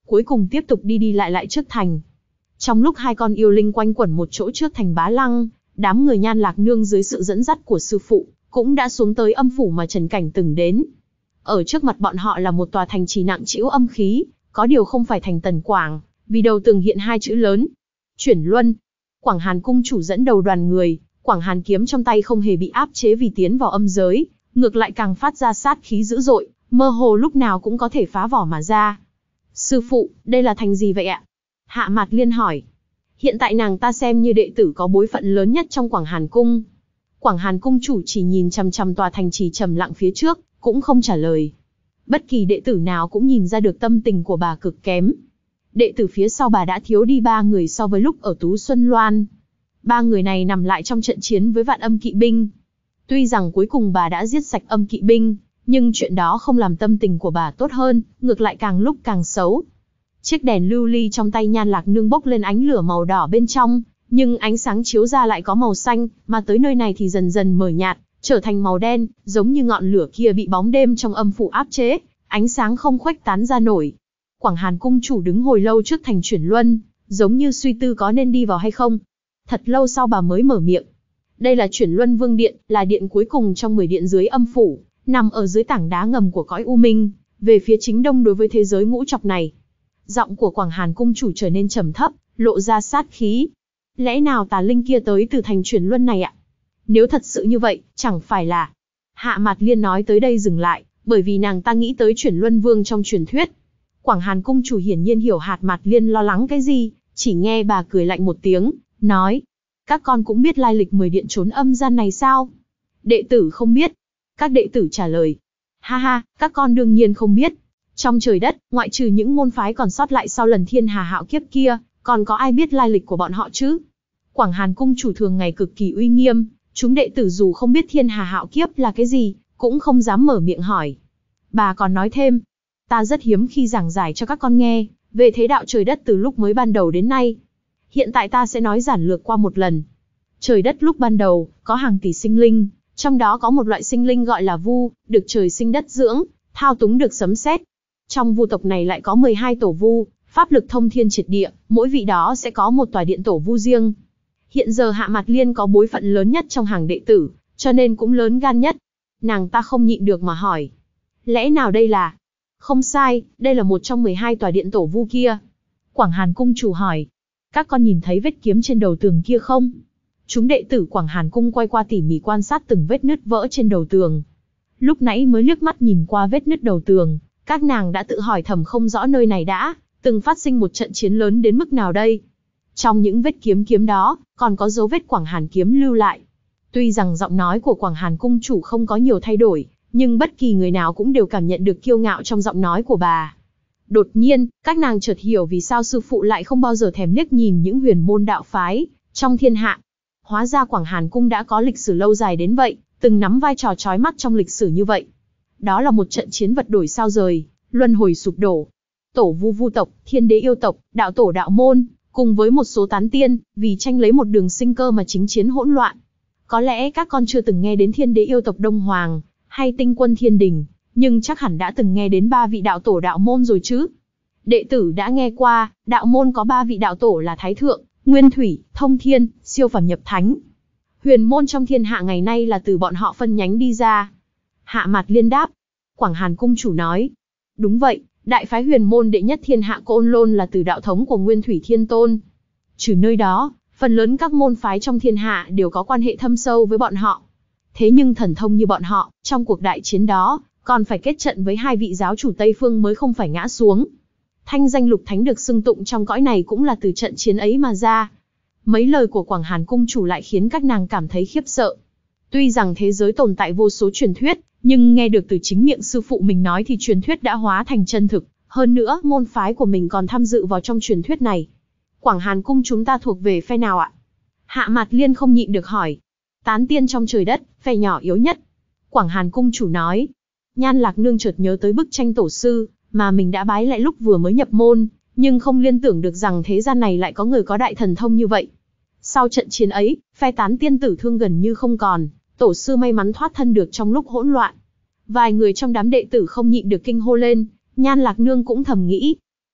Speaker 1: cuối cùng tiếp tục đi đi lại lại trước thành. Trong lúc hai con yêu linh quanh quẩn một chỗ trước thành Bá Lăng, đám người Nhan Lạc Nương dưới sự dẫn dắt của sư phụ, cũng đã xuống tới âm phủ mà Trần Cảnh từng đến. Ở trước mặt bọn họ là một tòa thành trì nặng trĩu âm khí, có điều không phải thành Tần Quảng, vì đầu tường hiện hai chữ lớn. Chuyển Luân. Quảng Hàn cung chủ dẫn đầu đoàn người, Quảng Hàn kiếm trong tay không hề bị áp chế vì tiến vào âm giới, ngược lại càng phát ra sát khí dữ dội, mơ hồ lúc nào cũng có thể phá vỏ mà ra. Sư phụ, đây là thành gì vậy ạ? Hạ Mạt Liên hỏi. Hiện tại nàng ta xem như đệ tử có bối phận lớn nhất trong Quảng Hàn cung. Quảng Hàn cung chủ chỉ nhìn chằm chằm tòa thành trì trầm lặng phía trước, cũng không trả lời. Bất kỳ đệ tử nào cũng nhìn ra được tâm tình của bà cực kém. Đệ tử phía sau bà đã thiếu đi ba người so với lúc ở Tú Xuân Loan. Ba người này nằm lại trong trận chiến với vạn âm kỵ binh. Tuy rằng cuối cùng bà đã giết sạch âm kỵ binh, nhưng chuyện đó không làm tâm tình của bà tốt hơn, ngược lại càng lúc càng xấu. Chiếc đèn lưu ly trong tay Nhan Lạc Nương bốc lên ánh lửa màu đỏ bên trong, nhưng ánh sáng chiếu ra lại có màu xanh, mà tới nơi này thì dần dần mờ nhạt, trở thành màu đen, giống như ngọn lửa kia bị bóng đêm trong âm phủ áp chế, ánh sáng không khuếch tán ra nổi. Quảng Hàn cung chủ đứng hồi lâu trước thành Chuyển Luân, giống như suy tư có nên đi vào hay không. Thật lâu sau bà mới mở miệng. Đây là Chuyển Luân Vương Điện, là điện cuối cùng trong mười điện dưới âm phủ, nằm ở dưới tảng đá ngầm của cõi U Minh, về phía chính đông đối với thế giới ngũ trọc này. Giọng của Quảng Hàn cung chủ trở nên trầm thấp, lộ ra sát khí. Lẽ nào tà linh kia tới từ thành Chuyển Luân này ạ? Nếu thật sự như vậy, chẳng phải là... Hạ Mạt Liên nói tới đây dừng lại, bởi vì nàng ta nghĩ tới Chuyển Luân Vương trong truyền thuyết. Quảng Hàn cung chủ hiển nhiên hiểu Hạ Mạt Liên lo lắng cái gì, chỉ nghe bà cười lạnh một tiếng, nói: các con cũng biết lai lịch mười điện trốn âm gian này sao? Đệ tử không biết. Các đệ tử trả lời: ha ha, các con đương nhiên không biết. Trong trời đất, ngoại trừ những môn phái còn sót lại sau lần thiên hà hạo kiếp kia, còn có ai biết lai lịch của bọn họ chứ? Quảng Hàn cung chủ thường ngày cực kỳ uy nghiêm, chúng đệ tử dù không biết thiên hà hạo kiếp là cái gì, cũng không dám mở miệng hỏi. Bà còn nói thêm: ta rất hiếm khi giảng giải cho các con nghe về thế đạo trời đất từ lúc mới ban đầu đến nay. Hiện tại ta sẽ nói giản lược qua một lần. Trời đất lúc ban đầu, có hàng tỷ sinh linh, trong đó có một loại sinh linh gọi là vu, được trời sinh đất dưỡng, thao túng được sấm sét. Trong vu tộc này lại có mười hai tổ vu, pháp lực thông thiên triệt địa, mỗi vị đó sẽ có một tòa điện tổ vu riêng. Hiện giờ Hạ Mạt Liên có bối phận lớn nhất trong hàng đệ tử, cho nên cũng lớn gan nhất. Nàng ta không nhịn được mà hỏi: lẽ nào đây là... Không sai, đây là một trong mười hai tòa điện tổ vu kia. Quảng Hàn cung chủ hỏi: các con nhìn thấy vết kiếm trên đầu tường kia không? Chúng đệ tử Quảng Hàn cung quay qua tỉ mỉ quan sát từng vết nứt vỡ trên đầu tường. Lúc nãy mới liếc mắt nhìn qua vết nứt đầu tường, các nàng đã tự hỏi thầm không rõ nơi này đã từng phát sinh một trận chiến lớn đến mức nào đây. Trong những vết kiếm kiếm đó, còn có dấu vết Quảng Hàn kiếm lưu lại. Tuy rằng giọng nói của Quảng Hàn cung chủ không có nhiều thay đổi, nhưng bất kỳ người nào cũng đều cảm nhận được kiêu ngạo trong giọng nói của bà. Đột nhiên, các nàng chợt hiểu vì sao sư phụ lại không bao giờ thèm liếc nhìn những huyền môn đạo phái trong thiên hạ. Hóa ra Quảng Hàn cung đã có lịch sử lâu dài đến vậy, từng nắm vai trò chói mắt trong lịch sử như vậy. Đó là một trận chiến vật đổi sao rời, luân hồi sụp đổ. Tổ vu vu tộc, thiên đế yêu tộc, đạo tổ đạo môn, cùng với một số tán tiên, vì tranh lấy một đường sinh cơ mà chính chiến hỗn loạn. Có lẽ các con chưa từng nghe đến thiên đế yêu tộc Đông Hoàng, hay tinh quân thiên đình, nhưng chắc hẳn đã từng nghe đến ba vị đạo tổ đạo môn rồi chứ. Đệ tử đã nghe qua, đạo môn có ba vị đạo tổ là Thái Thượng, Nguyên Thủy, Thông Thiên, siêu phàm nhập thánh. Huyền môn trong thiên hạ ngày nay là từ bọn họ phân nhánh đi ra. Hạ Mạt Liên đáp. Quảng Hàn cung chủ nói: đúng vậy, đại phái huyền môn đệ nhất thiên hạ Côn Lôn là từ đạo thống của Nguyên Thủy Thiên Tôn. Trừ nơi đó, phần lớn các môn phái trong thiên hạ đều có quan hệ thâm sâu với bọn họ. Thế nhưng thần thông như bọn họ, trong cuộc đại chiến đó, còn phải kết trận với hai vị giáo chủ Tây Phương mới không phải ngã xuống. Thanh danh lục thánh được xưng tụng trong cõi này cũng là từ trận chiến ấy mà ra. Mấy lời của Quảng Hàn cung chủ lại khiến các nàng cảm thấy khiếp sợ. Tuy rằng thế giới tồn tại vô số truyền thuyết, nhưng nghe được từ chính miệng sư phụ mình nói thì truyền thuyết đã hóa thành chân thực. Hơn nữa, môn phái của mình còn tham dự vào trong truyền thuyết này. Quảng Hàn cung chúng ta thuộc về phe nào ạ? Hạ Mạt Liên không nhịn được hỏi. Tán tiên trong trời đất, phe nhỏ yếu nhất. Quảng Hàn cung chủ nói. Nhan Lạc Nương chợt nhớ tới bức tranh tổ sư mà mình đã bái lại lúc vừa mới nhập môn, nhưng không liên tưởng được rằng thế gian này lại có người có đại thần thông như vậy. Sau trận chiến ấy, phe tán tiên tử thương gần như không còn, tổ sư may mắn thoát thân được trong lúc hỗn loạn. Vài người trong đám đệ tử không nhịn được kinh hô lên, Nhan Lạc Nương cũng thầm nghĩ.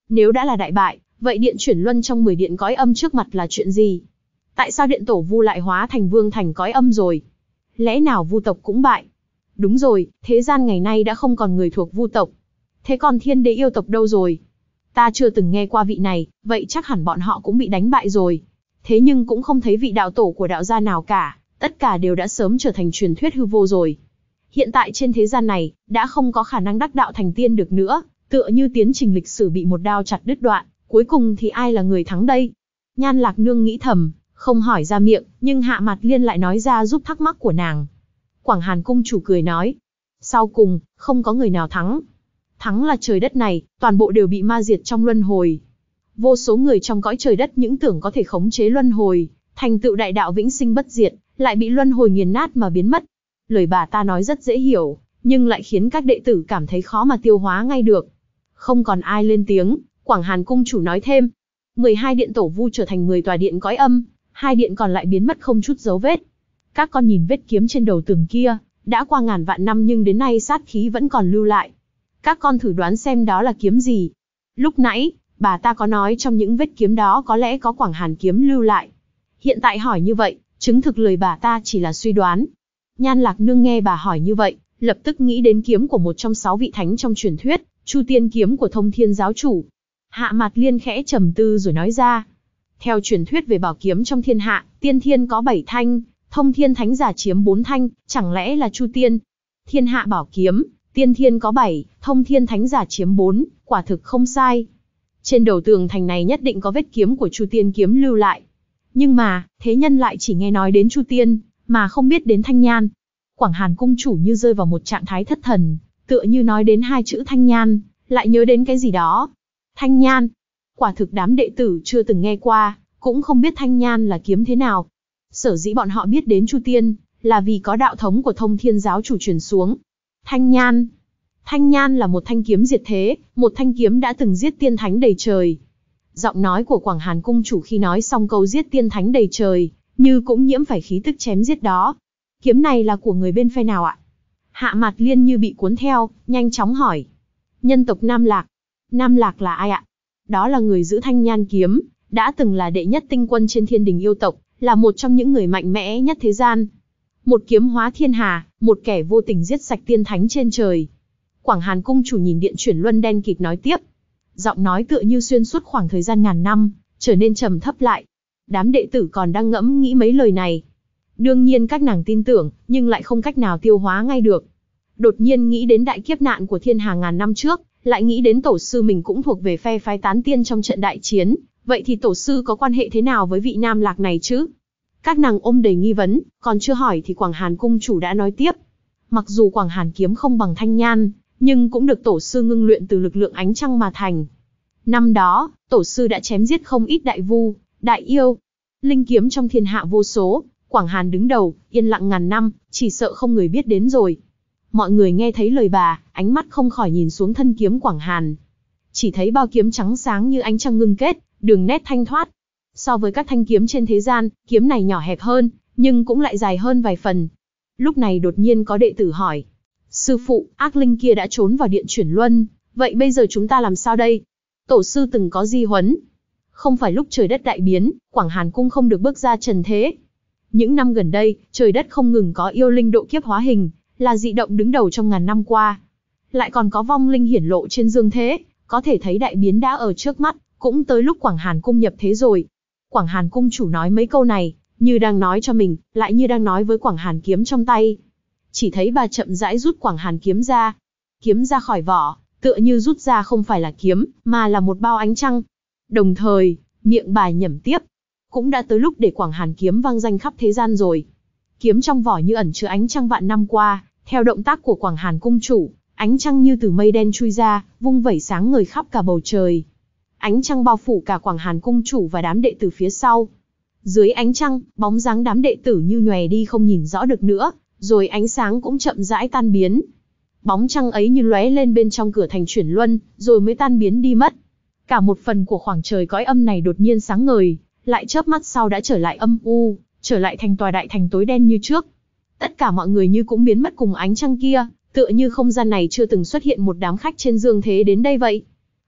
Speaker 1: Nếu đã là đại bại, vậy điện chuyển luân trong mười điện cõi âm trước mặt là chuyện gì? Tại sao điện tổ Vu lại hóa thành vương thành cõi âm rồi? Lẽ nào Vu tộc cũng bại? Đúng rồi, thế gian ngày nay đã không còn người thuộc Vu tộc. Thế còn thiên đế yêu tộc đâu rồi? Ta chưa từng nghe qua vị này, vậy chắc hẳn bọn họ cũng bị đánh bại rồi. Thế nhưng cũng không thấy vị đạo tổ của đạo gia nào cả, tất cả đều đã sớm trở thành truyền thuyết hư vô rồi. Hiện tại trên thế gian này, đã không có khả năng đắc đạo thành tiên được nữa, tựa như tiến trình lịch sử bị một đao chặt đứt đoạn, cuối cùng thì ai là người thắng đây? Nhan Lạc Nương nghĩ thầm, không hỏi ra miệng, nhưng Hạ Mạt Liên lại nói ra giúp thắc mắc của nàng. Quảng Hàn cung chủ cười nói, sau cùng, không có người nào thắng. Thắng là trời đất này, toàn bộ đều bị ma diệt trong luân hồi. Vô số người trong cõi trời đất những tưởng có thể khống chế luân hồi, thành tựu đại đạo vĩnh sinh bất diệt, lại bị luân hồi nghiền nát mà biến mất. Lời bà ta nói rất dễ hiểu, nhưng lại khiến các đệ tử cảm thấy khó mà tiêu hóa ngay được. Không còn ai lên tiếng, Quảng Hàn cung chủ nói thêm. mười hai điện tổ Vu trở thành mười tòa điện cõi âm, hai điện còn lại biến mất không chút dấu vết. Các con nhìn vết kiếm trên đầu tường kia, đã qua ngàn vạn năm nhưng đến nay sát khí vẫn còn lưu lại. Các con thử đoán xem đó là kiếm gì. Lúc nãy, bà ta có nói trong những vết kiếm đó có lẽ có Quảng Hàn kiếm lưu lại. Hiện tại hỏi như vậy, chứng thực lời bà ta chỉ là suy đoán. Nhan Lạc Nương nghe bà hỏi như vậy, lập tức nghĩ đến kiếm của một trong sáu vị thánh trong truyền thuyết, Chu Tiên kiếm của Thông Thiên giáo chủ. Hạ Mạt Liên khẽ trầm tư rồi nói ra. Theo truyền thuyết về bảo kiếm trong thiên hạ, tiên thiên có bảy thanh, Thông Thiên thánh giả chiếm bốn thanh, chẳng lẽ là Chu Tiên? Thiên hạ bảo kiếm, tiên thiên có bảy, Thông Thiên thánh giả chiếm bốn, quả thực không sai. Trên đầu tường thành này nhất định có vết kiếm của Chu Tiên kiếm lưu lại. Nhưng mà, thế nhân lại chỉ nghe nói đến Chu Tiên, mà không biết đến Thanh Nhan. Quảng Hàn cung chủ như rơi vào một trạng thái thất thần, tựa như nói đến hai chữ Thanh Nhan, lại nhớ đến cái gì đó. Thanh Nhan, quả thực đám đệ tử chưa từng nghe qua, cũng không biết Thanh Nhan là kiếm thế nào. Sở dĩ bọn họ biết đến Chu Tiên, là vì có đạo thống của Thông Thiên giáo chủ truyền xuống. Thanh Nhan, Thanh Nhan là một thanh kiếm diệt thế, một thanh kiếm đã từng giết tiên thánh đầy trời. Giọng nói của Quảng Hàn cung chủ khi nói xong câu giết tiên thánh đầy trời, như cũng nhiễm phải khí tức chém giết đó. Kiếm này là của người bên phe nào ạ? Hạ Mạt Liên như bị cuốn theo, nhanh chóng hỏi. Nhân tộc Nam Lạc. Nam Lạc là ai ạ? Đó là người giữ Thanh Nhan kiếm, đã từng là đệ nhất tinh quân trên thiên đình yêu tộc, là một trong những người mạnh mẽ nhất thế gian. Một kiếm hóa thiên hà, một kẻ vô tình giết sạch tiên thánh trên trời. Quảng Hàn cung chủ nhìn điện chuyển luân đen kịt nói tiếp. Giọng nói tựa như xuyên suốt khoảng thời gian ngàn năm, trở nên trầm thấp lại. Đám đệ tử còn đang ngẫm nghĩ mấy lời này. Đương nhiên các nàng tin tưởng, nhưng lại không cách nào tiêu hóa ngay được. Đột nhiên nghĩ đến đại kiếp nạn của thiên hà ngàn năm trước, lại nghĩ đến tổ sư mình cũng thuộc về phe phái tán tiên trong trận đại chiến. Vậy thì tổ sư có quan hệ thế nào với vị Nam Lạc này chứ? Các nàng ôm đầy nghi vấn, còn chưa hỏi thì Quảng Hàn cung chủ đã nói tiếp. Mặc dù Quảng Hàn kiếm không bằng Thanh Nhan, nhưng cũng được tổ sư ngưng luyện từ lực lượng ánh trăng mà thành. Năm đó, tổ sư đã chém giết không ít đại vu, đại yêu. Linh kiếm trong thiên hạ vô số, Quảng Hàn đứng đầu, yên lặng ngàn năm, chỉ sợ không người biết đến rồi. Mọi người nghe thấy lời bà, ánh mắt không khỏi nhìn xuống thân kiếm Quảng Hàn. Chỉ thấy bao kiếm trắng sáng như ánh trăng ngưng kết, đường nét thanh thoát. So với các thanh kiếm trên thế gian, kiếm này nhỏ hẹp hơn, nhưng cũng lại dài hơn vài phần. Lúc này đột nhiên có đệ tử hỏi. Sư phụ, ác linh kia đã trốn vào điện chuyển luân, vậy bây giờ chúng ta làm sao đây? Tổ sư từng có di huấn. Không phải lúc trời đất đại biến, Quảng Hàn cung không được bước ra trần thế. Những năm gần đây, trời đất không ngừng có yêu linh độ kiếp hóa hình, là dị động đứng đầu trong ngàn năm qua. Lại còn có vong linh hiển lộ trên dương thế, có thể thấy đại biến đã ở trước mắt, cũng tới lúc Quảng Hàn cung nhập thế rồi. Quảng Hàn cung chủ nói mấy câu này, như đang nói cho mình, lại như đang nói với Quảng Hàn kiếm trong tay. Chỉ thấy bà chậm rãi rút Quảng Hàn kiếm ra. Kiếm ra khỏi vỏ, tựa như rút ra không phải là kiếm, mà là một bao ánh trăng. Đồng thời, miệng bà nhẩm tiếp. Cũng đã tới lúc để Quảng Hàn kiếm vang danh khắp thế gian rồi. Kiếm trong vỏ như ẩn chứa ánh trăng vạn năm qua, theo động tác của Quảng Hàn cung chủ, ánh trăng như từ mây đen chui ra, vung vẩy sáng ngời khắp cả bầu trời. Ánh trăng bao phủ cả Quảng Hàn cung chủ và đám đệ tử phía sau. Dưới ánh trăng, bóng dáng đám đệ tử như nhòe đi không nhìn rõ được nữa, rồi ánh sáng cũng chậm rãi tan biến. Bóng trăng ấy như lóe lên bên trong cửa thành chuyển luân, rồi mới tan biến đi mất. Cả một phần của khoảng trời cõi âm này đột nhiên sáng ngời, lại chớp mắt sau đã trở lại âm u, trở lại thành tòa đại thành tối đen như trước. Tất cả mọi người như cũng biến mất cùng ánh trăng kia, tựa như không gian này chưa từng xuất hiện một đám khách trên dương thế đến đây vậy.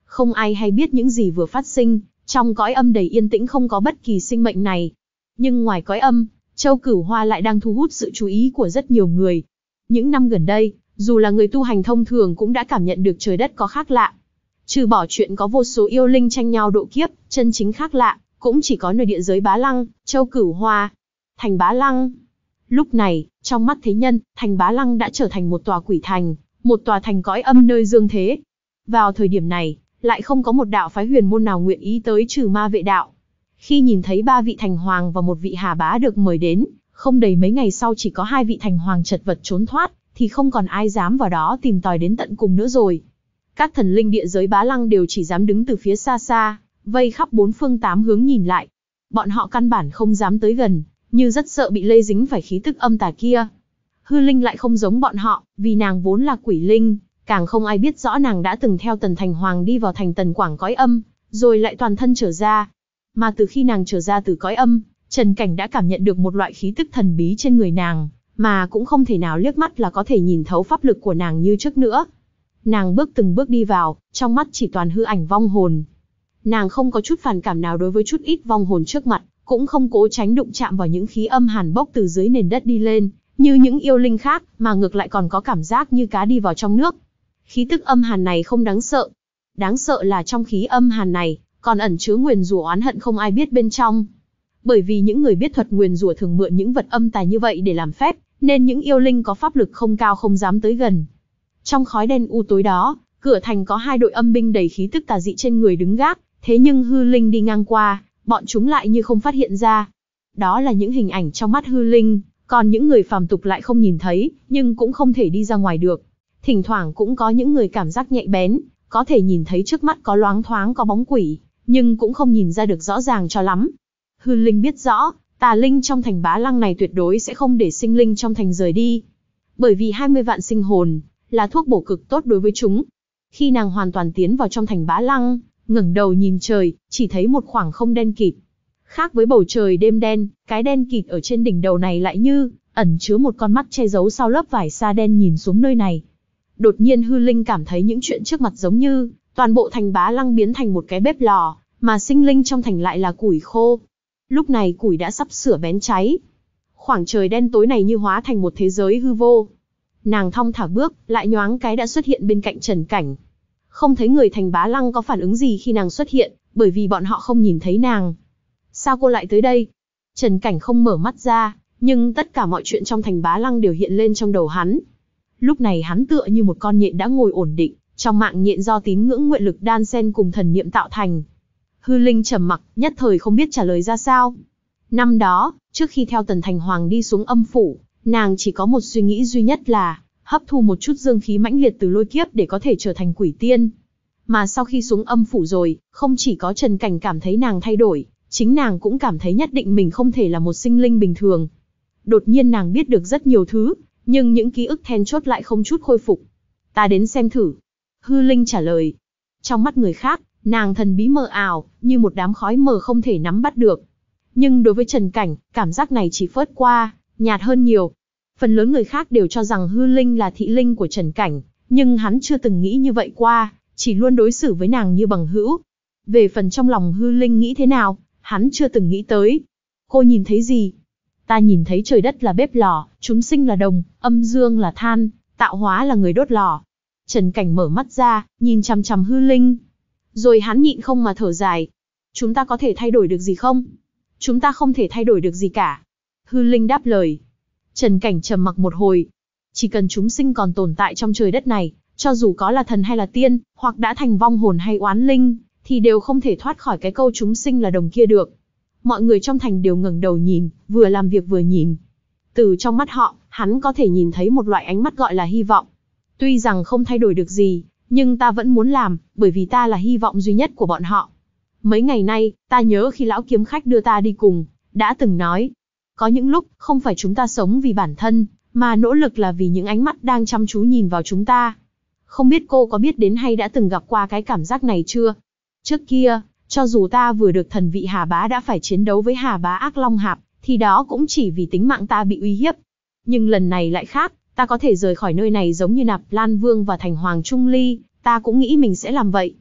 Speaker 1: Không ai hay biết những gì vừa phát sinh, trong cõi âm đầy yên tĩnh không có bất kỳ sinh mệnh này. Nhưng ngoài cõi âm, Châu Cửu Hoa lại đang thu hút sự chú ý của rất nhiều người. Những năm gần đây, dù là người tu hành thông thường cũng đã cảm nhận được trời đất có khác lạ. Trừ bỏ chuyện có vô số yêu linh tranh nhau độ kiếp, chân chính khác lạ, cũng chỉ có nơi địa giới Bá Lăng, Châu Cửu Hoa, thành Bá Lăng. Lúc này, trong mắt thế nhân, thành Bá Lăng đã trở thành một tòa quỷ thành, một tòa thành cõi âm nơi dương thế. Vào thời điểm này, lại không có một đạo phái huyền môn nào nguyện ý tới trừ ma vệ đạo. Khi nhìn thấy ba vị thành hoàng và một vị hà bá được mời đến, không đầy mấy ngày sau chỉ có hai vị thành hoàng chật vật trốn thoát, thì không còn ai dám vào đó tìm tòi đến tận cùng nữa rồi. Các thần linh địa giới Bá Lăng đều chỉ dám đứng từ phía xa xa, vây khắp bốn phương tám hướng nhìn lại. Bọn họ căn bản không dám tới gần, như rất sợ bị lây dính phải khí tức âm tà kia. Hư Linh lại không giống bọn họ, vì nàng vốn là quỷ linh, càng không ai biết rõ nàng đã từng theo Tần Thành Hoàng đi vào thành Tần Quảng cõi âm, rồi lại toàn thân trở ra. Mà từ khi nàng trở ra từ cõi âm, Trần Cảnh đã cảm nhận được một loại khí tức thần bí trên người nàng, mà cũng không thể nào liếc mắt là có thể nhìn thấu pháp lực của nàng như trước nữa. Nàng bước từng bước đi vào, trong mắt chỉ toàn hư ảnh vong hồn. Nàng không có chút phản cảm nào đối với chút ít vong hồn trước mặt, cũng không cố tránh đụng chạm vào những khí âm hàn bốc từ dưới nền đất đi lên, như những yêu linh khác, mà ngược lại còn có cảm giác như cá đi vào trong nước. Khí tức âm hàn này không đáng sợ. Đáng sợ là trong khí âm hàn này, còn ẩn chứa nguyền rủa oán hận không ai biết bên trong. Bởi vì những người biết thuật nguyền rủa thường mượn những vật âm tà như vậy để làm phép, nên những yêu linh có pháp lực không cao không dám tới gần. Trong khói đen u tối đó, cửa thành có hai đội âm binh đầy khí tức tà dị trên người đứng gác, thế nhưng Hư Linh đi ngang qua, bọn chúng lại như không phát hiện ra. Đó là những hình ảnh trong mắt Hư Linh, còn những người phàm tục lại không nhìn thấy, nhưng cũng không thể đi ra ngoài được. Thỉnh thoảng cũng có những người cảm giác nhạy bén, có thể nhìn thấy trước mắt có loáng thoáng có bóng quỷ, nhưng cũng không nhìn ra được rõ ràng cho lắm. Hư Linh biết rõ, tà linh trong thành Bá Lăng này tuyệt đối sẽ không để sinh linh trong thành rời đi. Bởi vì hai mươi vạn sinh hồn, là thuốc bổ cực tốt đối với chúng. Khi nàng hoàn toàn tiến vào trong thành Bá Lăng, ngẩng đầu nhìn trời, chỉ thấy một khoảng không đen kịt. Khác với bầu trời đêm đen, cái đen kịt ở trên đỉnh đầu này lại như ẩn chứa một con mắt che giấu sau lớp vải sa đen nhìn xuống nơi này. Đột nhiên Hư Linh cảm thấy những chuyện trước mặt giống như toàn bộ thành Bá Lăng biến thành một cái bếp lò, mà sinh linh trong thành lại là củi khô. Lúc này củi đã sắp sửa bén cháy. Khoảng trời đen tối này như hóa thành một thế giới hư vô. Nàng thong thả bước, lại nhoáng cái đã xuất hiện bên cạnh Trần Cảnh. Không thấy người thành Bá Lăng có phản ứng gì khi nàng xuất hiện, bởi vì bọn họ không nhìn thấy nàng. Sao cô lại tới đây? Trần Cảnh không mở mắt ra, nhưng tất cả mọi chuyện trong thành Bá Lăng đều hiện lên trong đầu hắn. Lúc này hắn tựa như một con nhện đã ngồi ổn định, trong mạng nhện do tín ngưỡng nguyện lực đan xen cùng thần niệm tạo thành. Hư Linh trầm mặc, nhất thời không biết trả lời ra sao. Năm đó, trước khi theo Tần Thành Hoàng đi xuống âm phủ, nàng chỉ có một suy nghĩ duy nhất là hấp thu một chút dương khí mãnh liệt từ lôi kiếp để có thể trở thành quỷ tiên. Mà sau khi xuống âm phủ rồi, không chỉ có Trần Cảnh cảm thấy nàng thay đổi, chính nàng cũng cảm thấy nhất định mình không thể là một sinh linh bình thường. Đột nhiên nàng biết được rất nhiều thứ, nhưng những ký ức then chốt lại không chút khôi phục. Ta đến xem thử. Hư Linh trả lời. Trong mắt người khác, nàng thần bí mờ ảo, như một đám khói mờ không thể nắm bắt được. Nhưng đối với Trần Cảnh, cảm giác này chỉ phớt qua, nhạt hơn nhiều. Phần lớn người khác đều cho rằng Hư Linh là thị linh của Trần Cảnh, nhưng hắn chưa từng nghĩ như vậy qua, chỉ luôn đối xử với nàng như bằng hữu. Về phần trong lòng Hư Linh nghĩ thế nào, hắn chưa từng nghĩ tới. Cô nhìn thấy gì? Ta nhìn thấy trời đất là bếp lò, chúng sinh là đồng, âm dương là than, tạo hóa là người đốt lò. Trần Cảnh mở mắt ra, nhìn chằm chằm Hư Linh. Rồi hắn nhịn không mà thở dài. Chúng ta có thể thay đổi được gì không? Chúng ta không thể thay đổi được gì cả. Hư Linh đáp lời. Trần Cảnh trầm mặc một hồi. Chỉ cần chúng sinh còn tồn tại trong trời đất này, cho dù có là thần hay là tiên, hoặc đã thành vong hồn hay oán linh, thì đều không thể thoát khỏi cái câu chúng sinh là đồng kia được. Mọi người trong thành đều ngẩng đầu nhìn, vừa làm việc vừa nhìn. Từ trong mắt họ, hắn có thể nhìn thấy một loại ánh mắt gọi là hy vọng. Tuy rằng không thay đổi được gì, nhưng ta vẫn muốn làm, bởi vì ta là hy vọng duy nhất của bọn họ. Mấy ngày nay, ta nhớ khi lão kiếm khách đưa ta đi cùng, đã từng nói. Có những lúc, không phải chúng ta sống vì bản thân, mà nỗ lực là vì những ánh mắt đang chăm chú nhìn vào chúng ta. Không biết cô có biết đến hay đã từng gặp qua cái cảm giác này chưa? Trước kia, cho dù ta vừa được thần vị Hà Bá đã phải chiến đấu với Hà Bá Ác Long Hạp, thì đó cũng chỉ vì tính mạng ta bị uy hiếp. Nhưng lần này lại khác, ta có thể rời khỏi nơi này giống như Nạp Lan Vương và Thành Hoàng Trung Ly, ta cũng nghĩ mình sẽ làm vậy.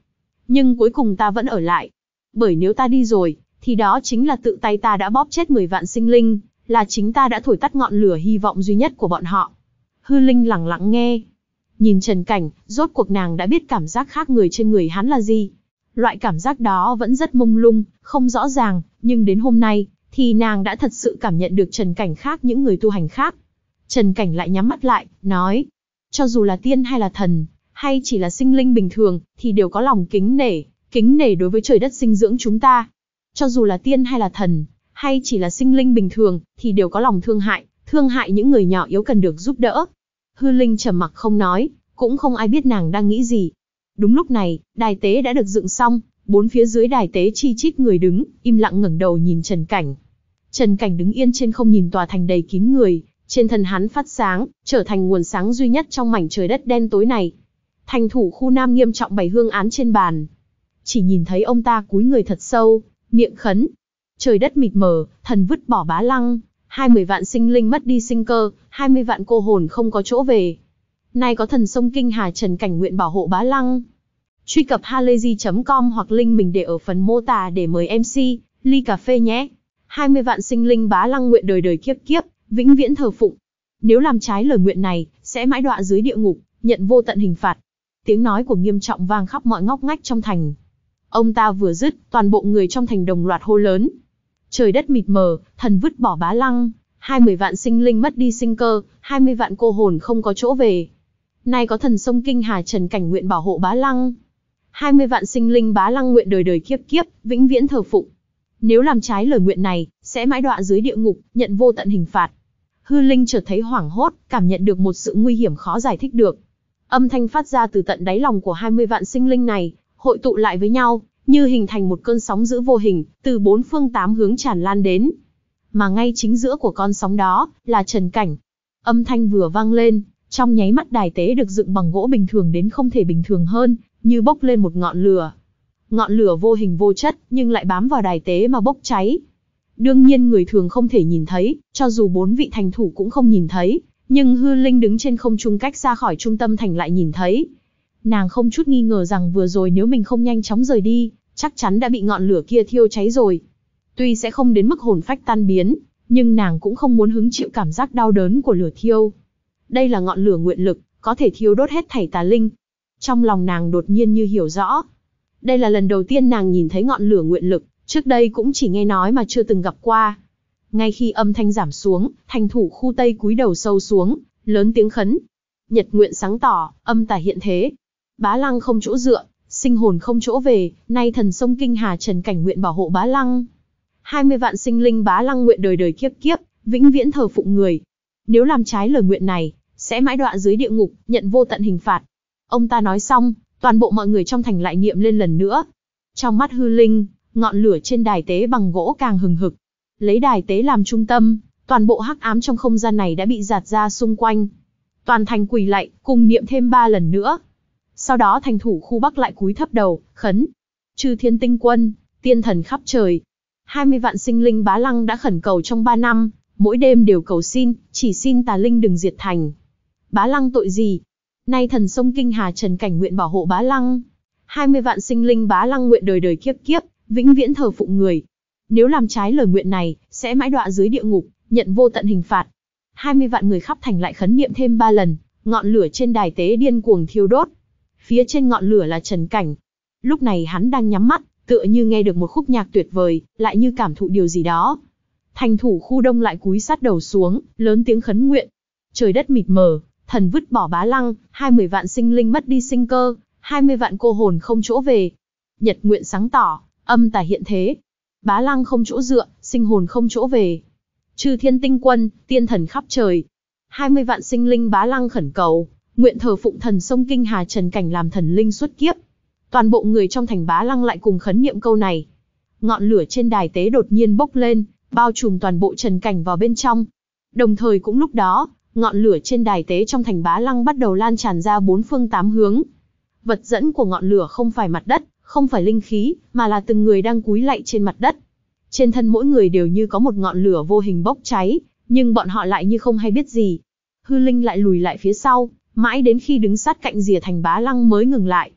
Speaker 1: nhưng cuối cùng ta vẫn ở lại. Bởi nếu ta đi rồi, thì đó chính là tự tay ta đã bóp chết mười vạn sinh linh, là chính ta đã thổi tắt ngọn lửa hy vọng duy nhất của bọn họ. Hư Linh lặng lặng nghe. Nhìn Trần Cảnh, rốt cuộc nàng đã biết cảm giác khác người trên người hắn là gì. Loại cảm giác đó vẫn rất mông lung, không rõ ràng, nhưng đến hôm nay, thì nàng đã thật sự cảm nhận được Trần Cảnh khác những người tu hành khác. Trần Cảnh lại nhắm mắt lại, nói, cho dù là tiên hay là thần, hay chỉ là sinh linh bình thường, thì đều có lòng kính nể, kính nể đối với trời đất sinh dưỡng chúng ta. Cho dù là tiên hay là thần, hay chỉ là sinh linh bình thường, thì đều có lòng thương hại, thương hại những người nhỏ yếu cần được giúp đỡ. Hư Linh trầm mặc không nói, cũng không ai biết nàng đang nghĩ gì. Đúng lúc này, đài tế đã được dựng xong, bốn phía dưới đài tế chi chít người đứng, im lặng ngẩng đầu nhìn Trần Cảnh. Trần Cảnh đứng yên trên không nhìn tòa thành đầy kín người, trên thân hắn phát sáng, trở thành nguồn sáng duy nhất trong mảnh trời đất đen tối này. Thành thủ khu Nam nghiêm trọng bày hương án trên bàn. Chỉ nhìn thấy ông ta cúi người thật sâu, miệng khấn. Trời đất mịt mờ, thần vứt bỏ bá lăng, hai mươi vạn sinh linh mất đi sinh cơ, hai mươi vạn cô hồn không có chỗ về. Nay có thần sông Kinh Hà Trần Cảnh nguyện bảo hộ bá lăng. Truy cập halayzi chấm com hoặc link mình để ở phần mô tả để mời em xê, ly cà phê nhé. hai mươi vạn sinh linh bá lăng nguyện đời đời kiếp kiếp, vĩnh viễn thờ phụng. Nếu làm trái lời nguyện này, sẽ mãi đọa dưới địa ngục, nhận vô tận hình phạt. Tiếng nói của Nghiêm Trọng vang khắp mọi ngóc ngách trong thành. Ông ta vừa dứt, toàn bộ người trong thành đồng loạt hô lớn. Trời đất mịt mờ, thần vứt bỏ bá lăng, hai mươi vạn sinh linh mất đi sinh cơ, hai mươi vạn cô hồn không có chỗ về. Nay có thần sông Kinh Hà Trần Cảnh nguyện bảo hộ bá lăng. hai mươi vạn sinh linh bá lăng nguyện đời đời kiếp kiếp, vĩnh viễn thờ phụng. Nếu làm trái lời nguyện này, sẽ mãi đọa dưới địa ngục, nhận vô tận hình phạt. Hư Linh chợt thấy hoảng hốt, cảm nhận được một sự nguy hiểm khó giải thích được. Âm thanh phát ra từ tận đáy lòng của hai mươi vạn sinh linh này, hội tụ lại với nhau, như hình thành một cơn sóng dữ vô hình, từ bốn phương tám hướng tràn lan đến. Mà ngay chính giữa của con sóng đó, là Trần Cảnh. Âm thanh vừa vang lên, trong nháy mắt đài tế được dựng bằng gỗ bình thường đến không thể bình thường hơn, như bốc lên một ngọn lửa. Ngọn lửa vô hình vô chất, nhưng lại bám vào đài tế mà bốc cháy. Đương nhiên người thường không thể nhìn thấy, cho dù bốn vị thành thủ cũng không nhìn thấy, nhưng Hư Linh đứng trên không trung cách xa khỏi trung tâm thành lại nhìn thấy. Nàng không chút nghi ngờ rằng vừa rồi nếu mình không nhanh chóng rời đi, chắc chắn đã bị ngọn lửa kia thiêu cháy rồi. Tuy sẽ không đến mức hồn phách tan biến, nhưng nàng cũng không muốn hứng chịu cảm giác đau đớn của lửa thiêu. Đây là ngọn lửa nguyện lực, có thể thiêu đốt hết thảy tà linh. Trong lòng nàng đột nhiên như hiểu rõ. Đây là lần đầu tiên nàng nhìn thấy ngọn lửa nguyện lực, trước đây cũng chỉ nghe nói mà chưa từng gặp qua. Ngay khi âm thanh giảm xuống, thành thủ khu Tây cúi đầu sâu xuống, lớn tiếng khấn. Nhật nguyện sáng tỏ, âm tà hiện thế. Bá lăng không chỗ dựa, sinh hồn không chỗ về, nay thần sông Kinh Hà Trần Cảnh nguyện bảo hộ bá lăng. hai mươi vạn sinh linh bá lăng nguyện đời đời kiếp kiếp, vĩnh viễn thờ phụng người. Nếu làm trái lời nguyện này, sẽ mãi đọa dưới địa ngục, nhận vô tận hình phạt. Ông ta nói xong, toàn bộ mọi người trong thành lại niệm lên lần nữa. Trong mắt Hư Linh, ngọn lửa trên đài tế bằng gỗ càng hừng hực. Lấy đài tế làm trung tâm, toàn bộ hắc ám trong không gian này đã bị dạt ra xung quanh. Toàn thành quỳ lạy, cùng niệm thêm ba lần nữa. Sau đó thành thủ khu Bắc lại cúi thấp đầu, khấn. Chư thiên tinh quân, tiên thần khắp trời. hai mươi vạn sinh linh bá lăng đã khẩn cầu trong ba năm, mỗi đêm đều cầu xin, chỉ xin tà linh đừng diệt thành. Bá lăng tội gì? Nay thần sông Kinh Hà Trần Cảnh nguyện bảo hộ bá lăng. hai mươi vạn sinh linh bá lăng nguyện đời đời kiếp kiếp, vĩnh viễn thờ phụng người. Nếu làm trái lời nguyện này, sẽ mãi đọa dưới địa ngục, nhận vô tận hình phạt. hai mươi vạn người khắp thành lại khấn niệm thêm ba lần, ngọn lửa trên đài tế điên cuồng thiêu đốt. Phía trên ngọn lửa là Trần Cảnh. Lúc này hắn đang nhắm mắt, tựa như nghe được một khúc nhạc tuyệt vời, lại như cảm thụ điều gì đó. Thành thủ khu Đông lại cúi sát đầu xuống, lớn tiếng khấn nguyện. Trời đất mịt mờ, thần vứt bỏ bá lăng, hai mươi vạn sinh linh mất đi sinh cơ, hai mươi vạn cô hồn không chỗ về. Nhật nguyện sáng tỏ, âm tà hiện thế. Bá lăng không chỗ dựa, sinh hồn không chỗ về. Chư thiên tinh quân, tiên thần khắp trời. hai mươi vạn sinh linh bá lăng khẩn cầu, nguyện thờ phụng thần sông Kinh Hà Trần Cảnh làm thần linh xuất kiếp. Toàn bộ người trong thành bá lăng lại cùng khấn niệm câu này. Ngọn lửa trên đài tế đột nhiên bốc lên, bao trùm toàn bộ Trần Cảnh vào bên trong. Đồng thời cũng lúc đó, ngọn lửa trên đài tế trong thành bá lăng bắt đầu lan tràn ra bốn phương tám hướng. Vật dẫn của ngọn lửa không phải mặt đất, không phải linh khí, mà là từng người đang cúi lạy trên mặt đất. Trên thân mỗi người đều như có một ngọn lửa vô hình bốc cháy, nhưng bọn họ lại như không hay biết gì. Hư Linh lại lùi lại phía sau, mãi đến khi đứng sát cạnh rìa thành bá lăng mới ngừng lại.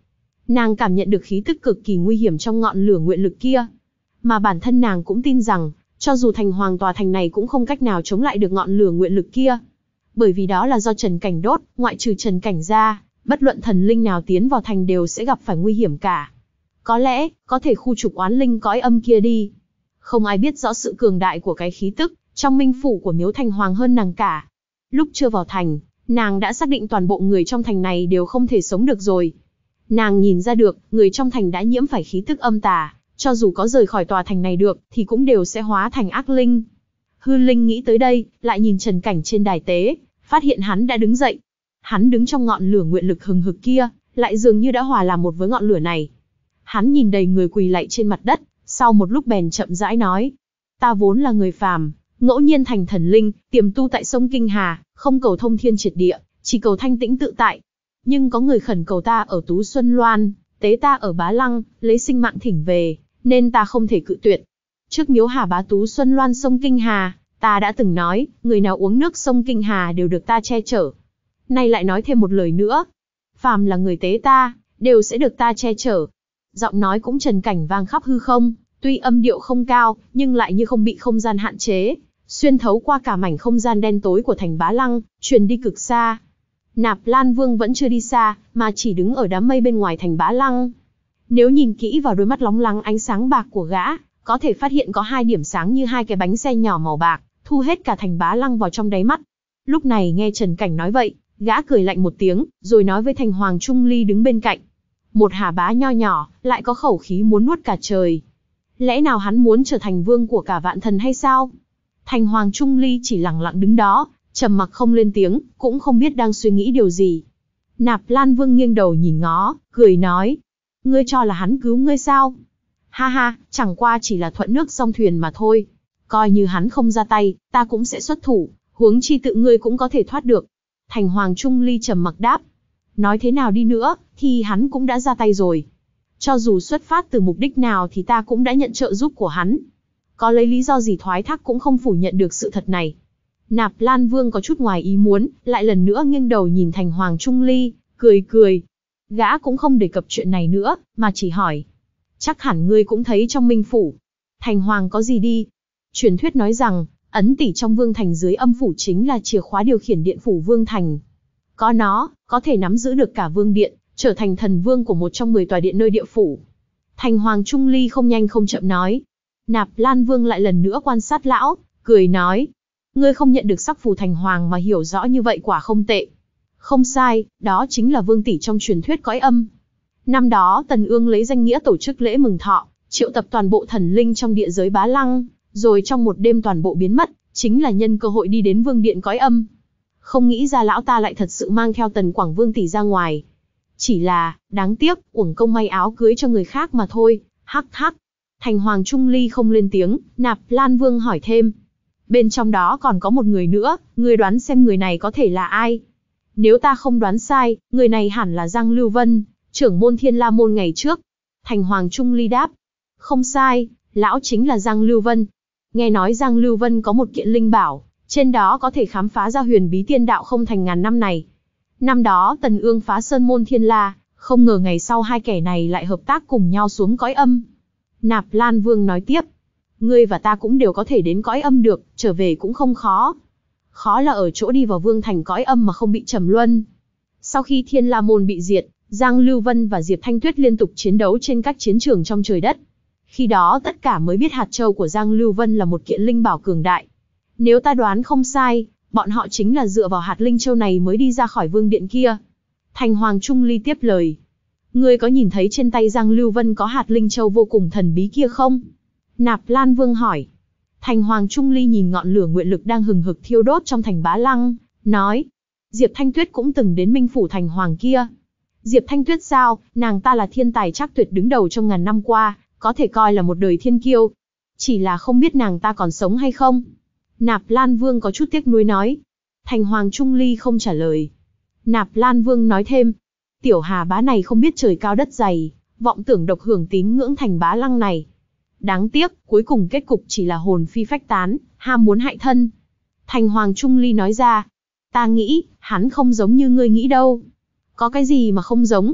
Speaker 1: Nàng cảm nhận được khí tức cực kỳ nguy hiểm trong ngọn lửa nguyện lực kia. Mà bản thân nàng cũng tin rằng, cho dù thành hoàng tòa thành này cũng không cách nào chống lại được ngọn lửa nguyện lực kia. Bởi vì đó là do Trần Cảnh đốt, ngoại trừ Trần Cảnh ra, bất luận thần linh nào tiến vào thành đều sẽ gặp phải nguy hiểm cả. Có lẽ, có thể khu trục oán linh cõi âm kia đi. Không ai biết rõ sự cường đại của cái khí tức trong minh phủ của Miếu Thành Hoàng hơn nàng cả. Lúc chưa vào thành, nàng đã xác định toàn bộ người trong thành này đều không thể sống được rồi. Nàng nhìn ra được, người trong thành đã nhiễm phải khí tức âm tà, cho dù có rời khỏi tòa thành này được, thì cũng đều sẽ hóa thành ác linh. Hư Linh nghĩ tới đây, lại nhìn Trần Cảnh trên đài tế, phát hiện hắn đã đứng dậy. Hắn đứng trong ngọn lửa nguyện lực hừng hực kia, lại dường như đã hòa làm một với ngọn lửa này. Hắn nhìn đầy người quỳ lạy trên mặt đất, sau một lúc bèn chậm rãi nói: ta vốn là người phàm, ngẫu nhiên thành thần linh, tiềm tu tại sông Kinh Hà, không cầu thông thiên triệt địa, chỉ cầu thanh tĩnh tự tại. Nhưng có người khẩn cầu ta ở Tú Xuân Loan, tế ta ở Bá Lăng, lấy sinh mạng thỉnh về, nên ta không thể cự tuyệt. Trước miếu Hà Bá Tú Xuân Loan sông Kinh Hà, ta đã từng nói, người nào uống nước sông Kinh Hà đều được ta che chở. Nay lại nói thêm một lời nữa, phàm là người tế ta, đều sẽ được ta che chở. Giọng nói cũng Trần Cảnh vang khắp hư không, tuy âm điệu không cao, nhưng lại như không bị không gian hạn chế, xuyên thấu qua cả mảnh không gian đen tối của thành Bá Lăng, truyền đi cực xa. Nạp Lan Vương vẫn chưa đi xa, mà chỉ đứng ở đám mây bên ngoài thành Bá Lăng. Nếu nhìn kỹ vào đôi mắt lóng lánh ánh sáng bạc của gã, có thể phát hiện có hai điểm sáng như hai cái bánh xe nhỏ màu bạc, thu hết cả thành Bá Lăng vào trong đáy mắt. Lúc này nghe Trần Cảnh nói vậy, gã cười lạnh một tiếng, rồi nói với Thành Hoàng Trung Ly đứng bên cạnh. Một Hà Bá nho nhỏ, lại có khẩu khí muốn nuốt cả trời. Lẽ nào hắn muốn trở thành vương của cả vạn thần hay sao? Thành Hoàng Trung Ly chỉ lặng lặng đứng đó, trầm mặc không lên tiếng, cũng không biết đang suy nghĩ điều gì. Nạp Lan Vương nghiêng đầu nhìn ngó, cười nói: ngươi cho là hắn cứu ngươi sao? Ha ha, chẳng qua chỉ là thuận nước song thuyền mà thôi. Coi như hắn không ra tay, ta cũng sẽ xuất thủ, huống chi tự ngươi cũng có thể thoát được. Thành Hoàng Trung Ly trầm mặc đáp. Nói thế nào đi nữa, thì hắn cũng đã ra tay rồi. Cho dù xuất phát từ mục đích nào thì ta cũng đã nhận trợ giúp của hắn. Có lấy lý do gì thoái thác cũng không phủ nhận được sự thật này. Nạp Lan Vương có chút ngoài ý muốn, lại lần nữa nghiêng đầu nhìn Thành Hoàng Trung Ly, cười cười. Gã cũng không đề cập chuyện này nữa, mà chỉ hỏi. Chắc hẳn ngươi cũng thấy trong minh phủ. Thành Hoàng có gì đi? Truyền thuyết nói rằng, ấn tỷ trong vương thành dưới âm phủ chính là chìa khóa điều khiển điện phủ vương thành. Có nó, có thể nắm giữ được cả vương điện, trở thành thần vương của một trong mười tòa điện nơi địa phủ. Thành Hoàng Trung Ly không nhanh không chậm nói. Nạp Lan Vương lại lần nữa quan sát lão, cười nói. Ngươi không nhận được sắc phù thành hoàng mà hiểu rõ như vậy quả không tệ. Không sai, đó chính là vương tỷ trong truyền thuyết cõi âm. Năm đó Tần Ương lấy danh nghĩa tổ chức lễ mừng thọ, triệu tập toàn bộ thần linh trong địa giới Bá Lăng, rồi trong một đêm toàn bộ biến mất, chính là nhân cơ hội đi đến vương điện cõi âm. Không nghĩ ra lão ta lại thật sự mang theo Tần Quảng Vương tỷ ra ngoài. Chỉ là, đáng tiếc, uổng công may áo cưới cho người khác mà thôi, hắc hắc. Thành Hoàng Trung Ly không lên tiếng, Nạp Lan Vương hỏi thêm. Bên trong đó còn có một người nữa, ngươi đoán xem người này có thể là ai? Nếu ta không đoán sai, người này hẳn là Giang Lưu Vân, trưởng môn Thiên La Môn ngày trước. Thành Hoàng Trung Ly đáp. Không sai, lão chính là Giang Lưu Vân. Nghe nói Giang Lưu Vân có một kiện linh bảo, trên đó có thể khám phá ra huyền bí tiên đạo không thành ngàn năm này. Năm đó Tần Ương phá sơn môn Thiên La, không ngờ ngày sau hai kẻ này lại hợp tác cùng nhau xuống cõi âm. Nạp Lan Vương nói tiếp. Ngươi và ta cũng đều có thể đến cõi âm được, trở về cũng không khó. Khó là ở chỗ đi vào vương thành cõi âm mà không bị trầm luân. Sau khi Thiên La Môn bị diệt, Giang Lưu Vân và Diệp Thanh Tuyết liên tục chiến đấu trên các chiến trường trong trời đất. Khi đó tất cả mới biết hạt châu của Giang Lưu Vân là một kiện linh bảo cường đại. Nếu ta đoán không sai, bọn họ chính là dựa vào hạt linh châu này mới đi ra khỏi vương điện kia. Thành Hoàng Trung Ly tiếp lời. Ngươi có nhìn thấy trên tay Giang Lưu Vân có hạt linh châu vô cùng thần bí kia không? Nạp Lan Vương hỏi. Thành Hoàng Trung Ly nhìn ngọn lửa nguyện lực đang hừng hực thiêu đốt trong thành Bá Lăng, nói. Diệp Thanh Tuyết cũng từng đến minh phủ thành hoàng kia. Diệp Thanh Tuyết sao, nàng ta là thiên tài trác tuyệt đứng đầu trong ngàn năm qua, có thể coi là một đời thiên kiêu. Chỉ là không biết nàng ta còn sống hay không? Nạp Lan Vương có chút tiếc nuối nói. Thành Hoàng Trung Ly không trả lời. Nạp Lan Vương nói thêm. Tiểu Hà Bá này không biết trời cao đất dày, vọng tưởng độc hưởng tín ngưỡng thành Bá Lăng này. Đáng tiếc, cuối cùng kết cục chỉ là hồn phi phách tán, ham muốn hại thân. Thành Hoàng Trung Ly nói ra. Ta nghĩ, hắn không giống như ngươi nghĩ đâu. Có cái gì mà không giống?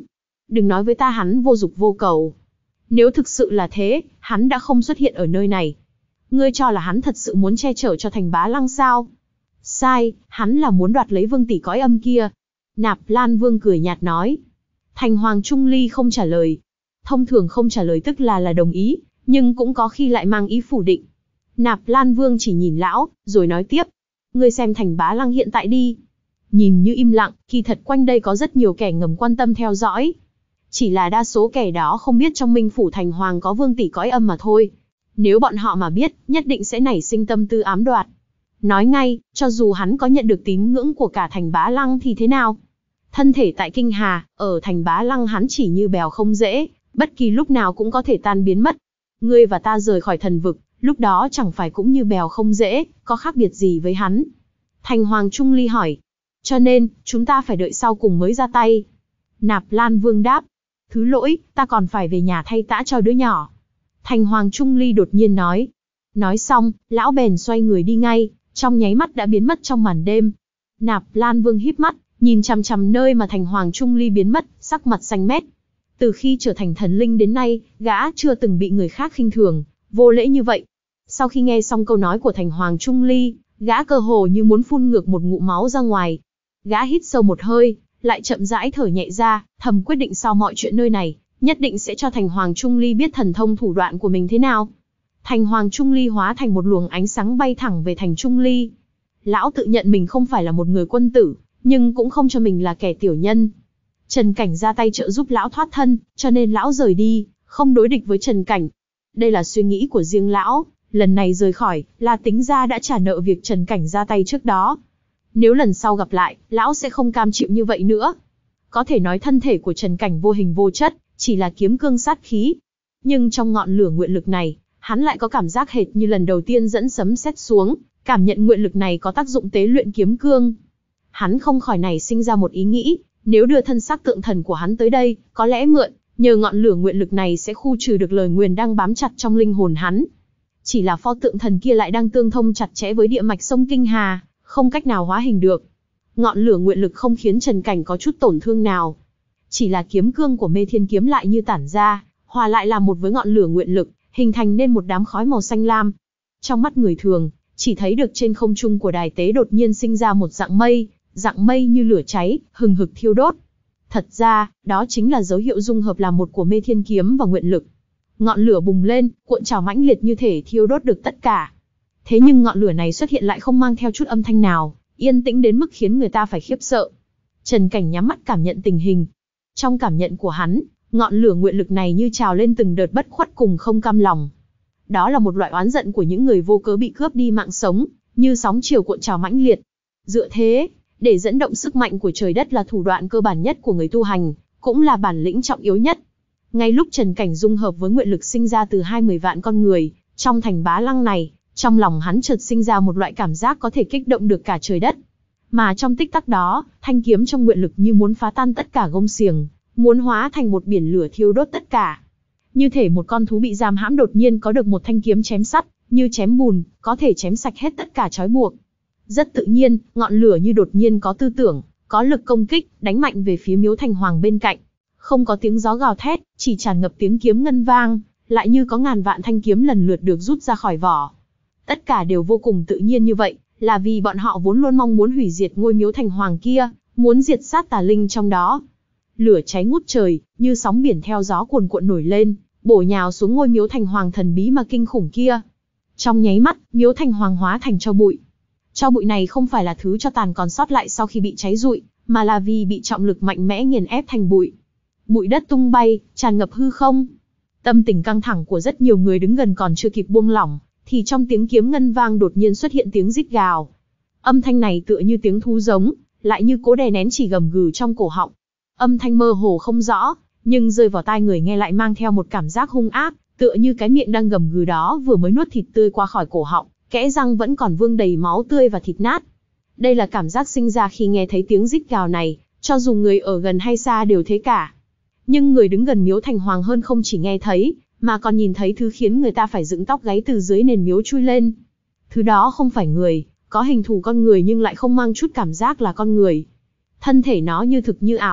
Speaker 1: đừng nói với ta hắn vô dục vô cầu. Nếu thực sự là thế, hắn đã không xuất hiện ở nơi này. Ngươi cho là hắn thật sự muốn che chở cho Thành Bá Lăng sao? Sai, hắn là muốn đoạt lấy vương tỷ cõi âm kia. Nạp Lan Vương cười nhạt nói. Thành Hoàng Trung Ly không trả lời. Thông thường không trả lời tức là là đồng ý, nhưng cũng có khi lại mang ý phủ định. Nạp Lan Vương chỉ nhìn lão, rồi nói tiếp. Ngươi xem Thành Bá Lăng hiện tại đi. Nhìn như im lặng, kỳ thật quanh đây có rất nhiều kẻ ngầm quan tâm theo dõi. Chỉ là đa số kẻ đó không biết trong Minh Phủ Thành Hoàng có vương tỷ cõi âm mà thôi. Nếu bọn họ mà biết, nhất định sẽ nảy sinh tâm tư ám đoạt. Nói ngay, cho dù hắn có nhận được tín ngưỡng của cả Thành Bá Lăng thì thế nào? Thân thể tại Kinh Hà, ở Thành Bá Lăng hắn chỉ như bèo không dễ, bất kỳ lúc nào cũng có thể tan biến mất. Ngươi và ta rời khỏi thần vực, lúc đó chẳng phải cũng như bèo không dễ, có khác biệt gì với hắn? Thành Hoàng Trung Ly hỏi. Cho nên, chúng ta phải đợi sau cùng mới ra tay. Nạp Lan Vương đáp. Thứ lỗi, ta còn phải về nhà thay tã cho đứa nhỏ. Thành Hoàng Trung Ly đột nhiên nói. Nói xong, lão bèn xoay người đi ngay, trong nháy mắt đã biến mất trong màn đêm. Nạp Lan Vương híp mắt, nhìn chằm chằm nơi mà Thành Hoàng Trung Ly biến mất, sắc mặt xanh mét. Từ khi trở thành thần linh đến nay, gã chưa từng bị người khác khinh thường, vô lễ như vậy. Sau khi nghe xong câu nói của Thành Hoàng Trung Ly, gã cơ hồ như muốn phun ngược một ngụm máu ra ngoài. Gã hít sâu một hơi, lại chậm rãi thở nhẹ ra, thầm quyết định sau mọi chuyện nơi này, nhất định sẽ cho Thành Hoàng Trung Ly biết thần thông thủ đoạn của mình thế nào. Thành Hoàng Trung Ly hóa thành một luồng ánh sáng bay thẳng về Thành Trung Ly. Lão tự nhận mình không phải là một người quân tử, nhưng cũng không cho mình là kẻ tiểu nhân. Trần Cảnh ra tay trợ giúp lão thoát thân, cho nên lão rời đi, không đối địch với Trần Cảnh. Đây là suy nghĩ của riêng lão, lần này rời khỏi, là tính ra đã trả nợ việc Trần Cảnh ra tay trước đó. Nếu lần sau gặp lại, lão sẽ không cam chịu như vậy nữa. Có thể nói thân thể của Trần Cảnh vô hình vô chất, chỉ là kiếm cương sát khí. Nhưng trong ngọn lửa nguyện lực này, hắn lại có cảm giác hệt như lần đầu tiên dẫn sấm sét xuống, cảm nhận nguyện lực này có tác dụng tế luyện kiếm cương. Hắn không khỏi nảy sinh ra một ý nghĩ, nếu đưa thân xác tượng thần của hắn tới đây, có lẽ mượn, nhờ ngọn lửa nguyện lực này sẽ khu trừ được lời nguyền đang bám chặt trong linh hồn hắn. Chỉ là pho tượng thần kia lại đang tương thông chặt chẽ với địa mạch sông Kinh Hà, không cách nào hóa hình được. Ngọn lửa nguyện lực không khiến Trần Cảnh có chút tổn thương nào. Chỉ là kiếm cương của Mê Thiên kiếm lại như tản ra, hòa lại làm một với ngọn lửa nguyện lực, hình thành nên một đám khói màu xanh lam. Trong mắt người thường, chỉ thấy được trên không trung của đài tế đột nhiên sinh ra một dạng mây, dạng mây như lửa cháy, hừng hực thiêu đốt. Thật ra, đó chính là dấu hiệu dung hợp làm một của Mê Thiên kiếm và nguyện lực. Ngọn lửa bùng lên, cuộn trào mãnh liệt như thể thiêu đốt được tất cả. Thế nhưng ngọn lửa này xuất hiện lại không mang theo chút âm thanh nào, yên tĩnh đến mức khiến người ta phải khiếp sợ. Trần Cảnh nhắm mắt cảm nhận tình hình. Trong cảm nhận của hắn, ngọn lửa nguyện lực này như trào lên từng đợt bất khuất cùng không cam lòng. Đó là một loại oán giận của những người vô cớ bị cướp đi mạng sống, như sóng chiều cuộn trào mãnh liệt. Dựa thế, để dẫn động sức mạnh của trời đất là thủ đoạn cơ bản nhất của người tu hành, cũng là bản lĩnh trọng yếu nhất. Ngay lúc Trần Cảnh dung hợp với nguyện lực sinh ra từ hai mươi vạn con người, trong Thành Bá Lăng này, trong lòng hắn chợt sinh ra một loại cảm giác có thể kích động được cả trời đất. Mà trong tích tắc đó, thanh kiếm trong nguyện lực như muốn phá tan tất cả gông xiềng, muốn hóa thành một biển lửa thiêu đốt tất cả. Như thể một con thú bị giam hãm đột nhiên có được một thanh kiếm chém sắt, như chém bùn, có thể chém sạch hết tất cả trói buộc. Rất tự nhiên, ngọn lửa như đột nhiên có tư tưởng, có lực công kích, đánh mạnh về phía Miếu Thành Hoàng bên cạnh. Không có tiếng gió gào thét, chỉ tràn ngập tiếng kiếm ngân vang, lại như có ngàn vạn thanh kiếm lần lượt được rút ra khỏi vỏ. Tất cả đều vô cùng tự nhiên như vậy, là vì bọn họ vốn luôn mong muốn hủy diệt ngôi Miếu Thành Hoàng kia, muốn diệt sát tà linh trong đó. Lửa cháy ngút trời, như sóng biển theo gió cuồn cuộn nổi lên, bổ nhào xuống ngôi Miếu Thành Hoàng thần bí mà kinh khủng kia. Trong nháy mắt, Miếu Thành Hoàng hóa thành tro bụi. Tro bụi này không phải là thứ cho tàn còn sót lại sau khi bị cháy rụi, mà là vì bị trọng lực mạnh mẽ nghiền ép thành bụi. Bụi đất tung bay, tràn ngập hư không. Tâm tình căng thẳng của rất nhiều người đứng gần còn chưa kịp buông lỏng, thì trong tiếng kiếm ngân vang đột nhiên xuất hiện tiếng rít gào. Âm thanh này tựa như tiếng thú giống, lại như cố đè nén chỉ gầm gừ trong cổ họng. Âm thanh mơ hồ không rõ, nhưng rơi vào tai người nghe lại mang theo một cảm giác hung ác, tựa như cái miệng đang gầm gừ đó vừa mới nuốt thịt tươi qua khỏi cổ họng, kẽ răng vẫn còn vương đầy máu tươi và thịt nát. Đây là cảm giác sinh ra khi nghe thấy tiếng rít gào này, cho dù người ở gần hay xa đều thế cả. Nhưng người đứng gần Miếu Thành Hoàng hơn không chỉ nghe thấy, mà còn nhìn thấy thứ khiến người ta phải dựng tóc gáy từ dưới nền miếu chui lên. Thứ đó không phải người, có hình thù con người nhưng lại không mang chút cảm giác là con người. Thân thể nó như thực như ảo,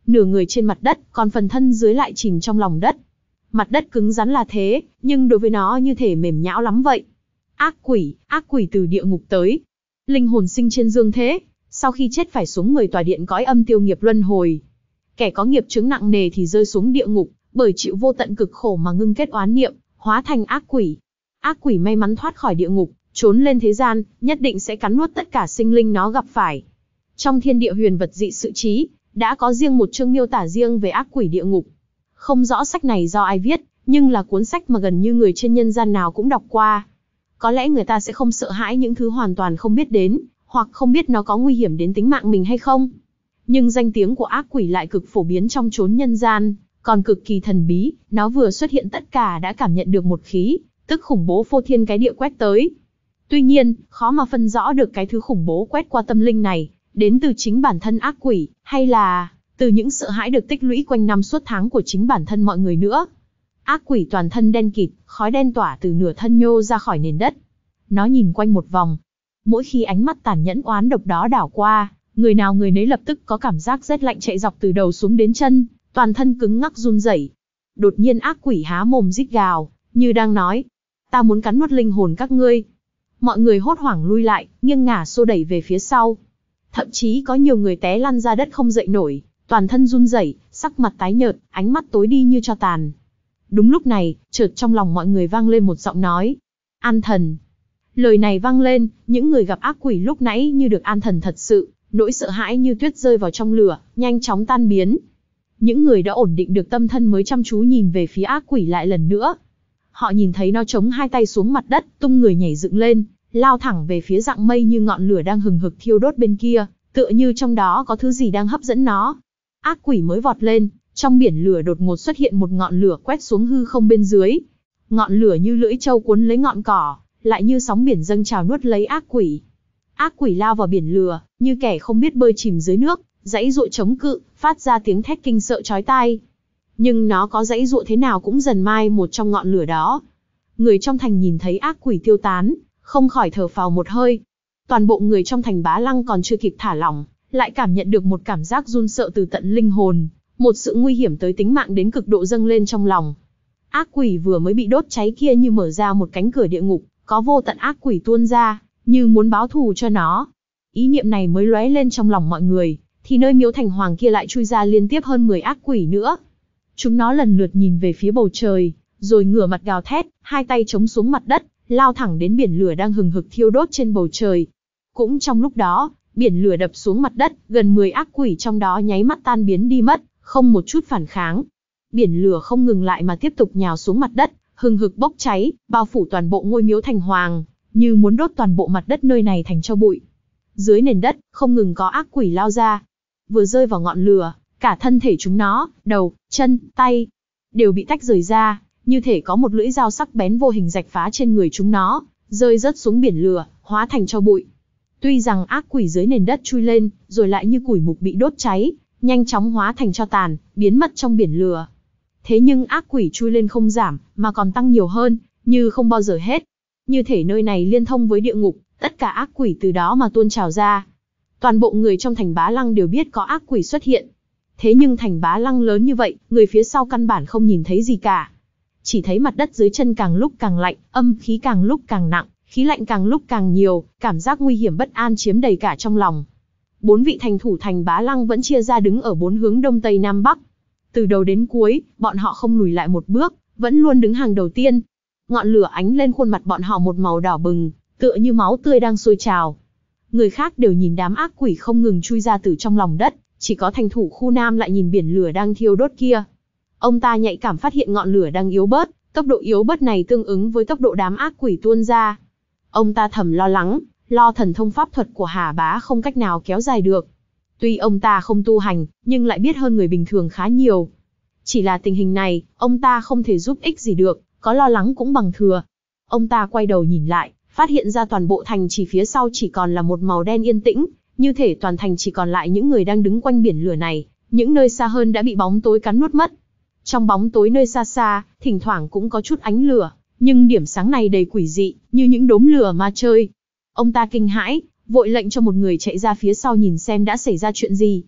Speaker 1: nửa người trên mặt đất, còn phần thân dưới lại chìm trong lòng đất. Mặt đất cứng rắn là thế, nhưng đối với nó như thể mềm nhão lắm vậy. Ác quỷ, ác quỷ từ địa ngục tới. Linh hồn sinh trên dương thế, sau khi chết phải xuống mười tòa điện cõi âm tiêu nghiệp luân hồi. Kẻ có nghiệp chướng nặng nề thì rơi xuống địa ngục, bởi chịu vô tận cực khổ mà ngưng kết oán niệm, hóa thành ác quỷ. Ác quỷ may mắn thoát khỏi địa ngục, trốn lên thế gian, nhất định sẽ cắn nuốt tất cả sinh linh nó gặp phải. Trong thiên địa huyền vật dị sự trí, đã có riêng một chương miêu tả riêng về ác quỷ địa ngục. Không rõ sách này do ai viết, nhưng là cuốn sách mà gần như người trên nhân gian nào cũng đọc qua. Có lẽ người ta sẽ không sợ hãi những thứ hoàn toàn không biết đến, hoặc không biết nó có nguy hiểm đến tính mạng mình hay không. Nhưng danh tiếng của ác quỷ lại cực phổ biến trong chốn nhân gian, còn cực kỳ thần bí, nó vừa xuất hiện tất cả đã cảm nhận được một khí, tức khủng bố phô thiên cái địa quét tới. Tuy nhiên, khó mà phân rõ được cái thứ khủng bố quét qua tâm linh này, đến từ chính bản thân ác quỷ, hay là từ những sợ hãi được tích lũy quanh năm suốt tháng của chính bản thân mọi người nữa. Ác quỷ toàn thân đen kịt, khói đen tỏa từ nửa thân nhô ra khỏi nền đất. Nó nhìn quanh một vòng. Mỗi khi ánh mắt tàn nhẫn oán độc đó đảo qua, người nào người nấy lập tức có cảm giác rét lạnh chạy dọc từ đầu xuống đến chân, toàn thân cứng ngắc run rẩy. Đột nhiên ác quỷ há mồm rít gào, như đang nói, ta muốn cắn nuốt linh hồn các ngươi. Mọi người hốt hoảng lui lại, nghiêng ngả xô đẩy về phía sau. Thậm chí có nhiều người té lăn ra đất không dậy nổi, toàn thân run rẩy, sắc mặt tái nhợt, ánh mắt tối đi như tro tàn. Đúng lúc này, chợt trong lòng mọi người vang lên một giọng nói. An thần. Lời này vang lên, những người gặp ác quỷ lúc nãy như được an thần thật sự, nỗi sợ hãi như tuyết rơi vào trong lửa, nhanh chóng tan biến. Những người đã ổn định được tâm thân mới chăm chú nhìn về phía ác quỷ lại lần nữa. Họ nhìn thấy nó chống hai tay xuống mặt đất, tung người nhảy dựng lên, lao thẳng về phía rặng mây như ngọn lửa đang hừng hực thiêu đốt bên kia, tựa như trong đó có thứ gì đang hấp dẫn nó. Ác quỷ mới vọt lên, trong biển lửa đột ngột xuất hiện một ngọn lửa quét xuống hư không bên dưới. Ngọn lửa như lưỡi trâu cuốn lấy ngọn cỏ, lại như sóng biển dâng trào nuốt lấy ác quỷ. Ác quỷ lao vào biển lửa, như kẻ không biết bơi chìm dưới nước, giãy giụa chống cự, phát ra tiếng thét kinh sợ chói tai. Nhưng nó có giãy giụa thế nào cũng dần mai một trong ngọn lửa đó. Người trong thành nhìn thấy ác quỷ tiêu tán, không khỏi thở phào một hơi. Toàn bộ người trong thành Bá Lăng còn chưa kịp thả lỏng, lại cảm nhận được một cảm giác run sợ từ tận linh hồn, một sự nguy hiểm tới tính mạng đến cực độ dâng lên trong lòng. Ác quỷ vừa mới bị đốt cháy kia như mở ra một cánh cửa địa ngục, có vô tận ác quỷ tuôn ra, như muốn báo thù cho nó. Ý niệm này mới lóe lên trong lòng mọi người, thì nơi miếu thành hoàng kia lại chui ra liên tiếp hơn mười ác quỷ nữa. Chúng nó lần lượt nhìn về phía bầu trời, rồi ngửa mặt gào thét, hai tay chống xuống mặt đất, lao thẳng đến biển lửa đang hừng hực thiêu đốt trên bầu trời. Cũng trong lúc đó, biển lửa đập xuống mặt đất, gần mười ác quỷ trong đó nháy mắt tan biến đi mất, không một chút phản kháng. Biển lửa không ngừng lại mà tiếp tục nhào xuống mặt đất, hừng hực bốc cháy, bao phủ toàn bộ ngôi miếu thành hoàng, như muốn đốt toàn bộ mặt đất nơi này thành tro bụi. Dưới nền đất, không ngừng có ác quỷ lao ra. Vừa rơi vào ngọn lửa, cả thân thể chúng nó, đầu, chân, tay, đều bị tách rời ra, như thể có một lưỡi dao sắc bén vô hình rạch phá trên người chúng nó, rơi rớt xuống biển lửa, hóa thành tro bụi. Tuy rằng ác quỷ dưới nền đất chui lên, rồi lại như củi mục bị đốt cháy, nhanh chóng hóa thành tro tàn, biến mất trong biển lửa. Thế nhưng ác quỷ chui lên không giảm, mà còn tăng nhiều hơn, như không bao giờ hết. Như thể nơi này liên thông với địa ngục, tất cả ác quỷ từ đó mà tuôn trào ra. Toàn bộ người trong thành Bá Lăng đều biết có ác quỷ xuất hiện. Thế nhưng thành Bá Lăng lớn như vậy, người phía sau căn bản không nhìn thấy gì cả. Chỉ thấy mặt đất dưới chân càng lúc càng lạnh, âm khí càng lúc càng nặng, khí lạnh càng lúc càng nhiều, cảm giác nguy hiểm bất an chiếm đầy cả trong lòng. Bốn vị thành thủ thành Bá Lăng vẫn chia ra đứng ở bốn hướng đông tây nam bắc. Từ đầu đến cuối, bọn họ không lùi lại một bước, vẫn luôn đứng hàng đầu tiên. Ngọn lửa ánh lên khuôn mặt bọn họ một màu đỏ bừng, tựa như máu tươi đang sôi trào. Người khác đều nhìn đám ác quỷ không ngừng chui ra từ trong lòng đất, chỉ có thành thủ khu nam lại nhìn biển lửa đang thiêu đốt kia. Ông ta nhạy cảm phát hiện ngọn lửa đang yếu bớt, tốc độ yếu bớt này tương ứng với tốc độ đám ác quỷ tuôn ra. Ông ta thầm lo lắng, lo thần thông pháp thuật của Hà Bá không cách nào kéo dài được. Tuy ông ta không tu hành, nhưng lại biết hơn người bình thường khá nhiều. Chỉ là tình hình này, ông ta không thể giúp ích gì được, có lo lắng cũng bằng thừa. Ông ta quay đầu nhìn lại, phát hiện ra toàn bộ thành chỉ phía sau chỉ còn là một màu đen yên tĩnh, như thể toàn thành chỉ còn lại những người đang đứng quanh biển lửa này, những nơi xa hơn đã bị bóng tối cắn nuốt mất. Trong bóng tối nơi xa xa, thỉnh thoảng cũng có chút ánh lửa, nhưng điểm sáng này đầy quỷ dị, như những đốm lửa ma chơi. Ông ta kinh hãi, vội lệnh cho một người chạy ra phía sau nhìn xem đã xảy ra chuyện gì.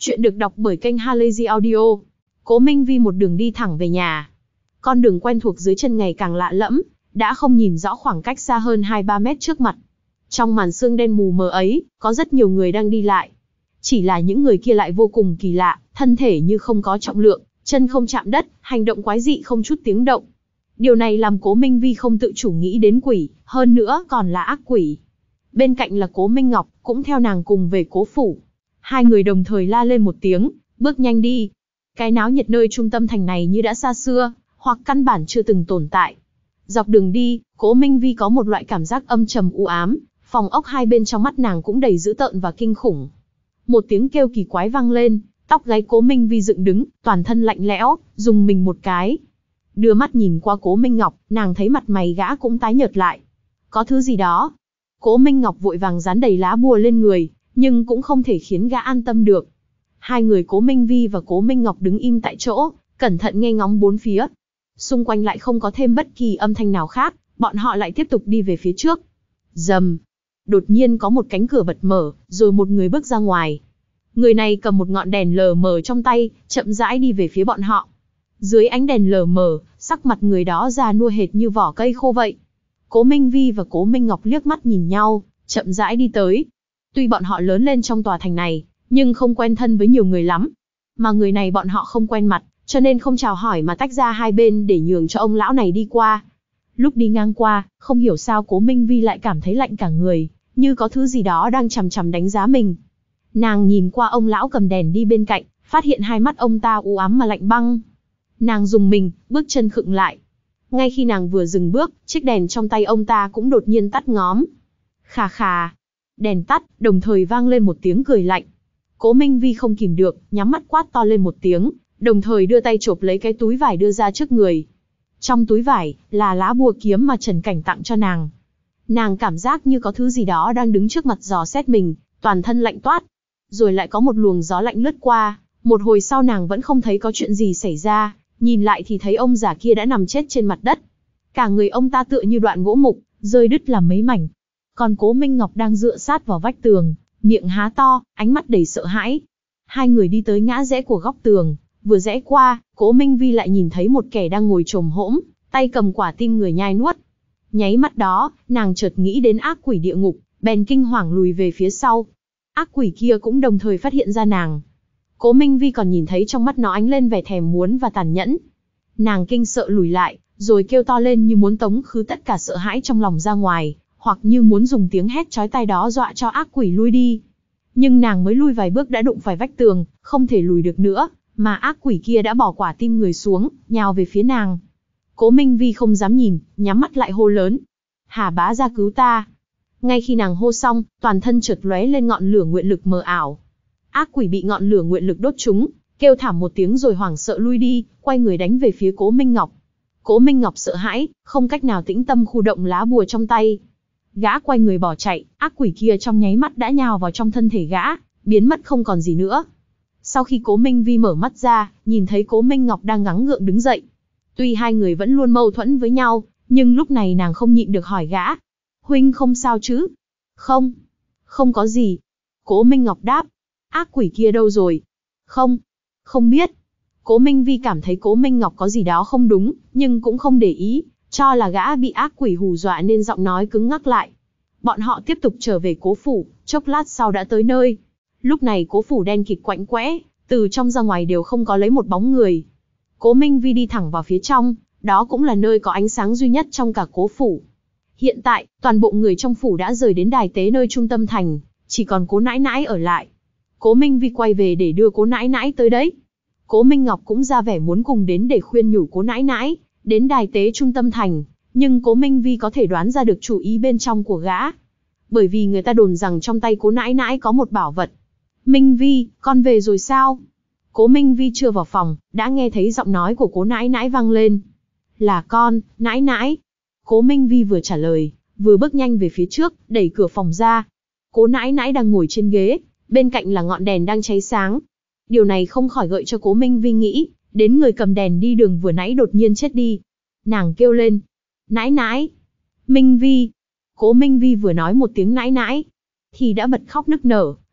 Speaker 1: Chuyện được đọc bởi kênh Halazy Audio. Cố Minh Vi một đường đi thẳng về nhà. Con đường quen thuộc dưới chân ngày càng lạ lẫm, đã không nhìn rõ khoảng cách xa hơn hai ba mét trước mặt. Trong màn sương đen mù mờ ấy, có rất nhiều người đang đi lại. Chỉ là những người kia lại vô cùng kỳ lạ, thân thể như không có trọng lượng, chân không chạm đất, hành động quái dị không chút tiếng động. Điều này làm Cố Minh Vi không tự chủ nghĩ đến quỷ, hơn nữa còn là ác quỷ. Bên cạnh là Cố Minh Ngọc, cũng theo nàng cùng về Cố phủ. Hai người đồng thời la lên một tiếng, bước nhanh đi. Cái náo nhiệt nơi trung tâm thành này như đã xa xưa, hoặc căn bản chưa từng tồn tại. Dọc đường đi, Cố Minh Vi có một loại cảm giác âm trầm u ám, phòng ốc hai bên trong mắt nàng cũng đầy dữ tợn và kinh khủng. Một tiếng kêu kỳ quái vang lên, tóc gáy Cố Minh Vi dựng đứng, toàn thân lạnh lẽo, rùng mình một cái. Đưa mắt nhìn qua Cố Minh Ngọc, nàng thấy mặt mày gã cũng tái nhợt lại. Có thứ gì đó. Cố Minh Ngọc vội vàng dán đầy lá bùa lên người, nhưng cũng không thể khiến gã an tâm được. Hai người Cố Minh Vi và Cố Minh Ngọc đứng im tại chỗ, cẩn thận nghe ngóng bốn phía. Xung quanh lại không có thêm bất kỳ âm thanh nào khác, bọn họ lại tiếp tục đi về phía trước. Rầm. Đột nhiên có một cánh cửa bật mở, rồi một người bước ra ngoài. Người này cầm một ngọn đèn lờ mờ trong tay, chậm rãi đi về phía bọn họ. Dưới ánh đèn lờ mờ, sắc mặt người đó già nua hệt như vỏ cây khô vậy. Cố Minh Vi và Cố Minh Ngọc liếc mắt nhìn nhau, chậm rãi đi tới. Tuy bọn họ lớn lên trong tòa thành này, nhưng không quen thân với nhiều người lắm. Mà người này bọn họ không quen mặt, cho nên không chào hỏi mà tách ra hai bên để nhường cho ông lão này đi qua. Lúc đi ngang qua, không hiểu sao Cố Minh Vi lại cảm thấy lạnh cả người, như có thứ gì đó đang chằm chằm đánh giá mình. Nàng nhìn qua ông lão cầm đèn đi bên cạnh, phát hiện hai mắt ông ta u ám mà lạnh băng. Nàng rùng mình, bước chân khựng lại. Ngay khi nàng vừa dừng bước, chiếc đèn trong tay ông ta cũng đột nhiên tắt ngóm. Khà khà. Đèn tắt, đồng thời vang lên một tiếng cười lạnh. Cố Minh Vi không kìm được, nhắm mắt quát to lên một tiếng, đồng thời đưa tay chộp lấy cái túi vải đưa ra trước người. Trong túi vải, là lá bùa kiếm mà Trần Cảnh tặng cho nàng. Nàng cảm giác như có thứ gì đó đang đứng trước mặt dò xét mình, toàn thân lạnh toát. Rồi lại có một luồng gió lạnh lướt qua, một hồi sau nàng vẫn không thấy có chuyện gì xảy ra, nhìn lại thì thấy ông già kia đã nằm chết trên mặt đất. Cả người ông ta tựa như đoạn gỗ mục, rơi đứt làm mấy mảnh. Còn Cố Minh Ngọc đang dựa sát vào vách tường, miệng há to, ánh mắt đầy sợ hãi. Hai người đi tới ngã rẽ của góc tường, vừa rẽ qua, Cố Minh Vi lại nhìn thấy một kẻ đang ngồi chồm hỗn, tay cầm quả tim người nhai nuốt. Nháy mắt đó, nàng chợt nghĩ đến ác quỷ địa ngục, bèn kinh hoàng lùi về phía sau. Ác quỷ kia cũng đồng thời phát hiện ra nàng. Cố Minh Vi còn nhìn thấy trong mắt nó ánh lên vẻ thèm muốn và tàn nhẫn. Nàng kinh sợ lùi lại, rồi kêu to lên như muốn tống khứ tất cả sợ hãi trong lòng ra ngoài, hoặc như muốn dùng tiếng hét chói tai đó dọa cho ác quỷ lui đi. Nhưng nàng mới lui vài bước đã đụng phải vách tường, không thể lùi được nữa, mà ác quỷ kia đã bỏ quả tim người xuống, nhào về phía nàng. Cố Minh Vi không dám nhìn, nhắm mắt lại hô lớn. Hà bá ra cứu ta. Ngay khi nàng hô xong, toàn thân chợt lóe lên ngọn lửa nguyện lực mờ ảo. Ác quỷ bị ngọn lửa nguyện lực đốt trúng, kêu thảm một tiếng rồi hoảng sợ lui đi, quay người đánh về phía Cố Minh Ngọc. Cố Minh Ngọc sợ hãi, không cách nào tĩnh tâm khu động lá bùa trong tay. Gã quay người bỏ chạy, ác quỷ kia trong nháy mắt đã nhào vào trong thân thể gã, biến mất không còn gì nữa. Sau khi Cố Minh Vi mở mắt ra, nhìn thấy Cố Minh Ngọc đang gắng gượng đứng dậy. Tuy hai người vẫn luôn mâu thuẫn với nhau, nhưng lúc này nàng không nhịn được hỏi gã. Huynh không sao chứ? Không. Không có gì. Cố Minh Ngọc đáp. Ác quỷ kia đâu rồi? Không. Không biết. Cố Minh Vi cảm thấy Cố Minh Ngọc có gì đó không đúng, nhưng cũng không để ý, cho là gã bị ác quỷ hù dọa nên giọng nói cứng ngắc lại. Bọn họ tiếp tục trở về Cố phủ, chốc lát sau đã tới nơi. Lúc này Cố phủ đen kịt quạnh quẽ, từ trong ra ngoài đều không có lấy một bóng người. Cố Minh Vi đi thẳng vào phía trong, đó cũng là nơi có ánh sáng duy nhất trong cả Cố phủ. Hiện tại, toàn bộ người trong phủ đã rời đến đài tế nơi trung tâm thành, chỉ còn Cố nãi nãi ở lại. Cố Minh Vi quay về để đưa Cố nãi nãi tới đấy. Cố Minh Ngọc cũng ra vẻ muốn cùng đến để khuyên nhủ Cố nãi nãi, đến đài tế trung tâm thành, nhưng Cố Minh Vi có thể đoán ra được chủ ý bên trong của gã. Bởi vì người ta đồn rằng trong tay Cố nãi nãi có một bảo vật. Minh Vi, con về rồi sao? Cố Minh Vi chưa vào phòng, đã nghe thấy giọng nói của Cố nãi nãi vang lên. Là con, nãi nãi. Cố Minh Vi vừa trả lời, vừa bước nhanh về phía trước, đẩy cửa phòng ra. Cố nãi nãi đang ngồi trên ghế, bên cạnh là ngọn đèn đang cháy sáng. Điều này không khỏi gợi cho Cố Minh Vi nghĩ, đến người cầm đèn đi đường vừa nãy đột nhiên chết đi. Nàng kêu lên. Nãi nãi. Minh Vi. Cố Minh Vi vừa nói một tiếng nãi nãi, thì đã bật khóc nức nở,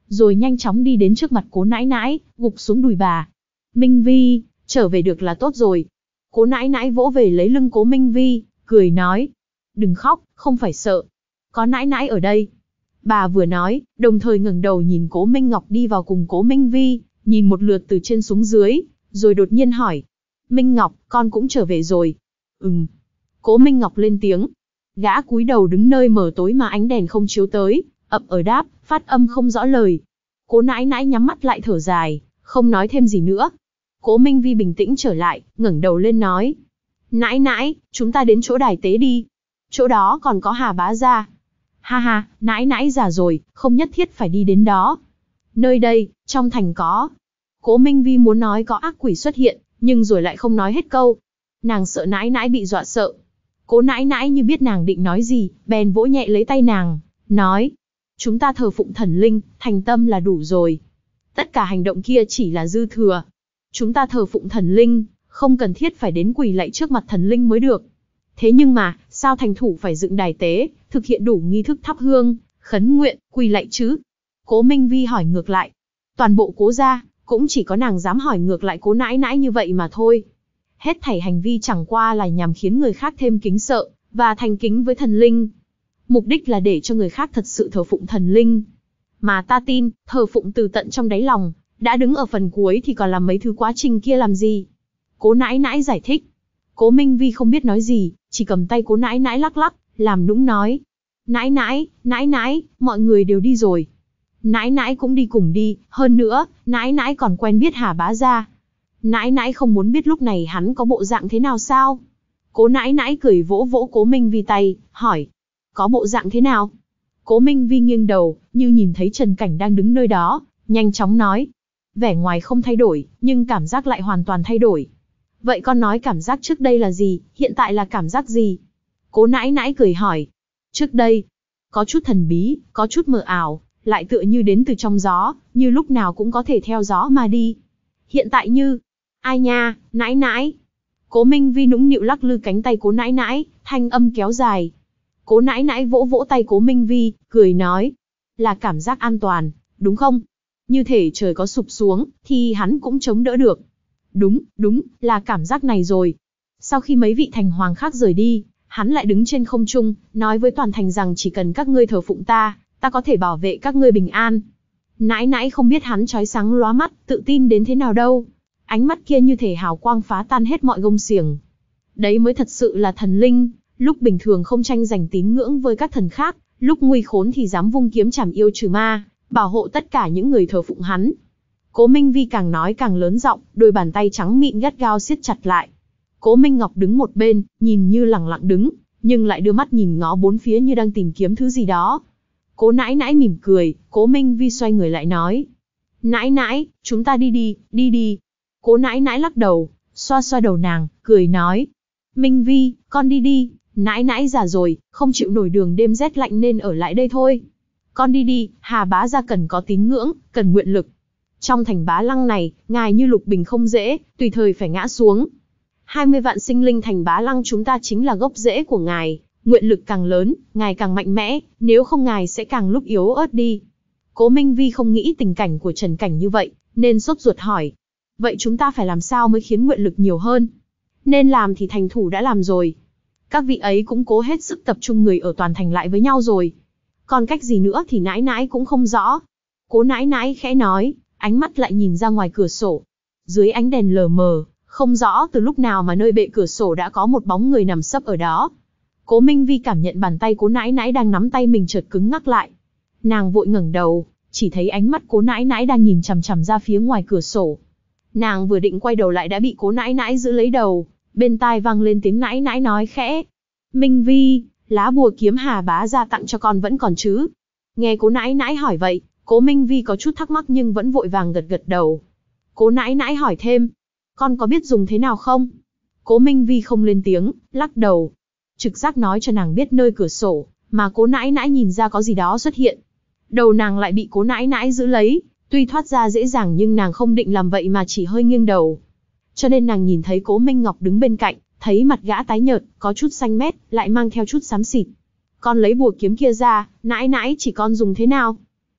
Speaker 1: rồi nhanh chóng đi đến trước mặt cố nãi nãi, gục xuống đùi bà. Minh Vi, trở về được là tốt rồi. Cố nãi nãi vỗ về lấy lưng cố Minh Vi, cười nói. Đừng khóc, không phải sợ. Có nãi nãi ở đây. Bà vừa nói, đồng thời ngẩng đầu nhìn cố Minh Ngọc đi vào cùng cố Minh Vi, nhìn một lượt từ trên xuống dưới, rồi đột nhiên hỏi. Minh Ngọc, con cũng trở về rồi. Ừm. Cố Minh Ngọc lên tiếng. Gã cúi đầu đứng nơi mờ tối mà ánh đèn không chiếu tới, ậm ở đáp, phát âm không rõ lời. Cố nãi nãi nhắm mắt lại thở dài, không nói thêm gì nữa. Cố Minh Vi bình tĩnh trở lại, ngẩng đầu lên nói. Nãi nãi, chúng ta đến chỗ đài tế đi. Chỗ đó còn có Hà Bá Gia. Ha ha, nãi nãi già rồi, không nhất thiết phải đi đến đó. Nơi đây, trong thành có. Cố Minh Vi muốn nói có ác quỷ xuất hiện, nhưng rồi lại không nói hết câu. Nàng sợ nãi nãi bị dọa sợ. Cố nãi nãi như biết nàng định nói gì, bèn vỗ nhẹ lấy tay nàng, nói. Chúng ta thờ phụng thần linh, thành tâm là đủ rồi. Tất cả hành động kia chỉ là dư thừa. Chúng ta thờ phụng thần linh, không cần thiết phải đến quỳ lạy trước mặt thần linh mới được. Thế nhưng mà, sao thành thủ phải dựng đài tế, thực hiện đủ nghi thức thắp hương, khấn nguyện, quỳ lạy chứ? Cố Minh Vi hỏi ngược lại. Toàn bộ cố gia, cũng chỉ có nàng dám hỏi ngược lại cố nãi nãi như vậy mà thôi. Hết thảy hành vi chẳng qua là nhằm khiến người khác thêm kính sợ, và thành kính với thần linh. Mục đích là để cho người khác thật sự thờ phụng thần linh. Mà ta tin, thờ phụng từ tận trong đáy lòng, đã đứng ở phần cuối thì còn làm mấy thứ quá trình kia làm gì? Cố nãi nãi giải thích. Cố Minh Vi không biết nói gì, chỉ cầm tay cố nãi nãi lắc lắc, làm nũng nói. Nãi nãi, nãi nãi, mọi người đều đi rồi. Nãi nãi cũng đi cùng đi, hơn nữa, nãi nãi còn quen biết Hà Bá Gia. Nãi nãi không muốn biết lúc này hắn có bộ dạng thế nào sao? Cố nãi nãi cười vỗ vỗ cố Minh Vi tay, hỏi. Có bộ dạng thế nào? Cố Minh Vi nghiêng đầu, như nhìn thấy Trần Cảnh đang đứng nơi đó, nhanh chóng nói. Vẻ ngoài không thay đổi, nhưng cảm giác lại hoàn toàn thay đổi. Vậy con nói cảm giác trước đây là gì, hiện tại là cảm giác gì? Cố nãi nãi cười hỏi. Trước đây, có chút thần bí, có chút mờ ảo, lại tựa như đến từ trong gió, như lúc nào cũng có thể theo gió mà đi. Hiện tại như, ai nha, nãi nãi. Cố Minh Vi nũng nịu lắc lư cánh tay cố nãi nãi, thanh âm kéo dài. Cố nãi nãi vỗ vỗ tay cố Minh Vi, cười nói. Là cảm giác an toàn, đúng không? Như thể trời có sụp xuống, thì hắn cũng chống đỡ được. Đúng, đúng, là cảm giác này rồi. Sau khi mấy vị thành hoàng khác rời đi, hắn lại đứng trên không trung, nói với toàn thành rằng chỉ cần các ngươi thờ phụng ta, ta có thể bảo vệ các ngươi bình an. Nãi nãi không biết hắn chói sáng lóa mắt, tự tin đến thế nào đâu. Ánh mắt kia như thể hào quang phá tan hết mọi gông xiềng. Đấy mới thật sự là thần linh, lúc bình thường không tranh giành tín ngưỡng với các thần khác, lúc nguy khốn thì dám vung kiếm chảm yêu trừ ma, bảo hộ tất cả những người thờ phụng hắn. Cố Minh Vi càng nói càng lớn giọng, đôi bàn tay trắng mịn gắt gao siết chặt lại. Cố Minh Ngọc đứng một bên, nhìn như lẳng lặng đứng, nhưng lại đưa mắt nhìn ngó bốn phía như đang tìm kiếm thứ gì đó. Cố nãi nãi mỉm cười, Cố Minh Vi xoay người lại nói. Nãi nãi, chúng ta đi đi, đi đi. Cố nãi nãi lắc đầu, xoa xoa đầu nàng, cười nói. Minh Vi, con đi đi, nãi nãi già rồi, không chịu nổi đường đêm rét lạnh nên ở lại đây thôi. Con đi đi, Hà Bá Gia cần có tín ngưỡng, cần nguyện lực. Trong thành Bá Lăng này, ngài như lục bình không dễ, tùy thời phải ngã xuống. hai mươi vạn sinh linh thành Bá Lăng chúng ta chính là gốc rễ của ngài, nguyện lực càng lớn, ngài càng mạnh mẽ, nếu không ngài sẽ càng lúc yếu ớt đi. Cố Minh Vi không nghĩ tình cảnh của Trần Cảnh như vậy, nên sốt ruột hỏi. Vậy chúng ta phải làm sao mới khiến nguyện lực nhiều hơn? Nên làm thì thành thủ đã làm rồi. Các vị ấy cũng cố hết sức tập trung người ở toàn thành lại với nhau rồi. Còn cách gì nữa thì nãi nãi cũng không rõ. Cố nãi nãi khẽ nói, ánh mắt lại nhìn ra ngoài cửa sổ. Dưới ánh đèn lờ mờ, không rõ từ lúc nào mà nơi bệ cửa sổ đã có một bóng người nằm sấp ở đó. Cố Minh Vi cảm nhận bàn tay cố nãi nãi đang nắm tay mình chợt cứng ngắc lại. Nàng vội ngẩng đầu, chỉ thấy ánh mắt cố nãi nãi đang nhìn chằm chằm ra phía ngoài cửa sổ. Nàng vừa định quay đầu lại đã bị cố nãi nãi giữ lấy đầu, bên tai vang lên tiếng nãi nãi nói khẽ. Minh Vi, lá bùa kiếm Hà Bá Gia tặng cho con vẫn còn chứ? Nghe cố nãi nãi hỏi vậy, Cố Minh Vi có chút thắc mắc nhưng vẫn vội vàng gật gật đầu. Cố nãi nãi hỏi thêm, con có biết dùng thế nào không? Cố Minh Vi không lên tiếng, lắc đầu. Trực giác nói cho nàng biết nơi cửa sổ, mà cố nãi nãi nhìn ra có gì đó xuất hiện. Đầu nàng lại bị cố nãi nãi giữ lấy, tuy thoát ra dễ dàng nhưng nàng không định làm vậy mà chỉ hơi nghiêng đầu. Cho nên nàng nhìn thấy Cố Minh Ngọc đứng bên cạnh, thấy mặt gã tái nhợt, có chút xanh mét, lại mang theo chút xám xịt. Con lấy bùa kiếm kia ra, nãi nãi chỉ con dùng thế nào?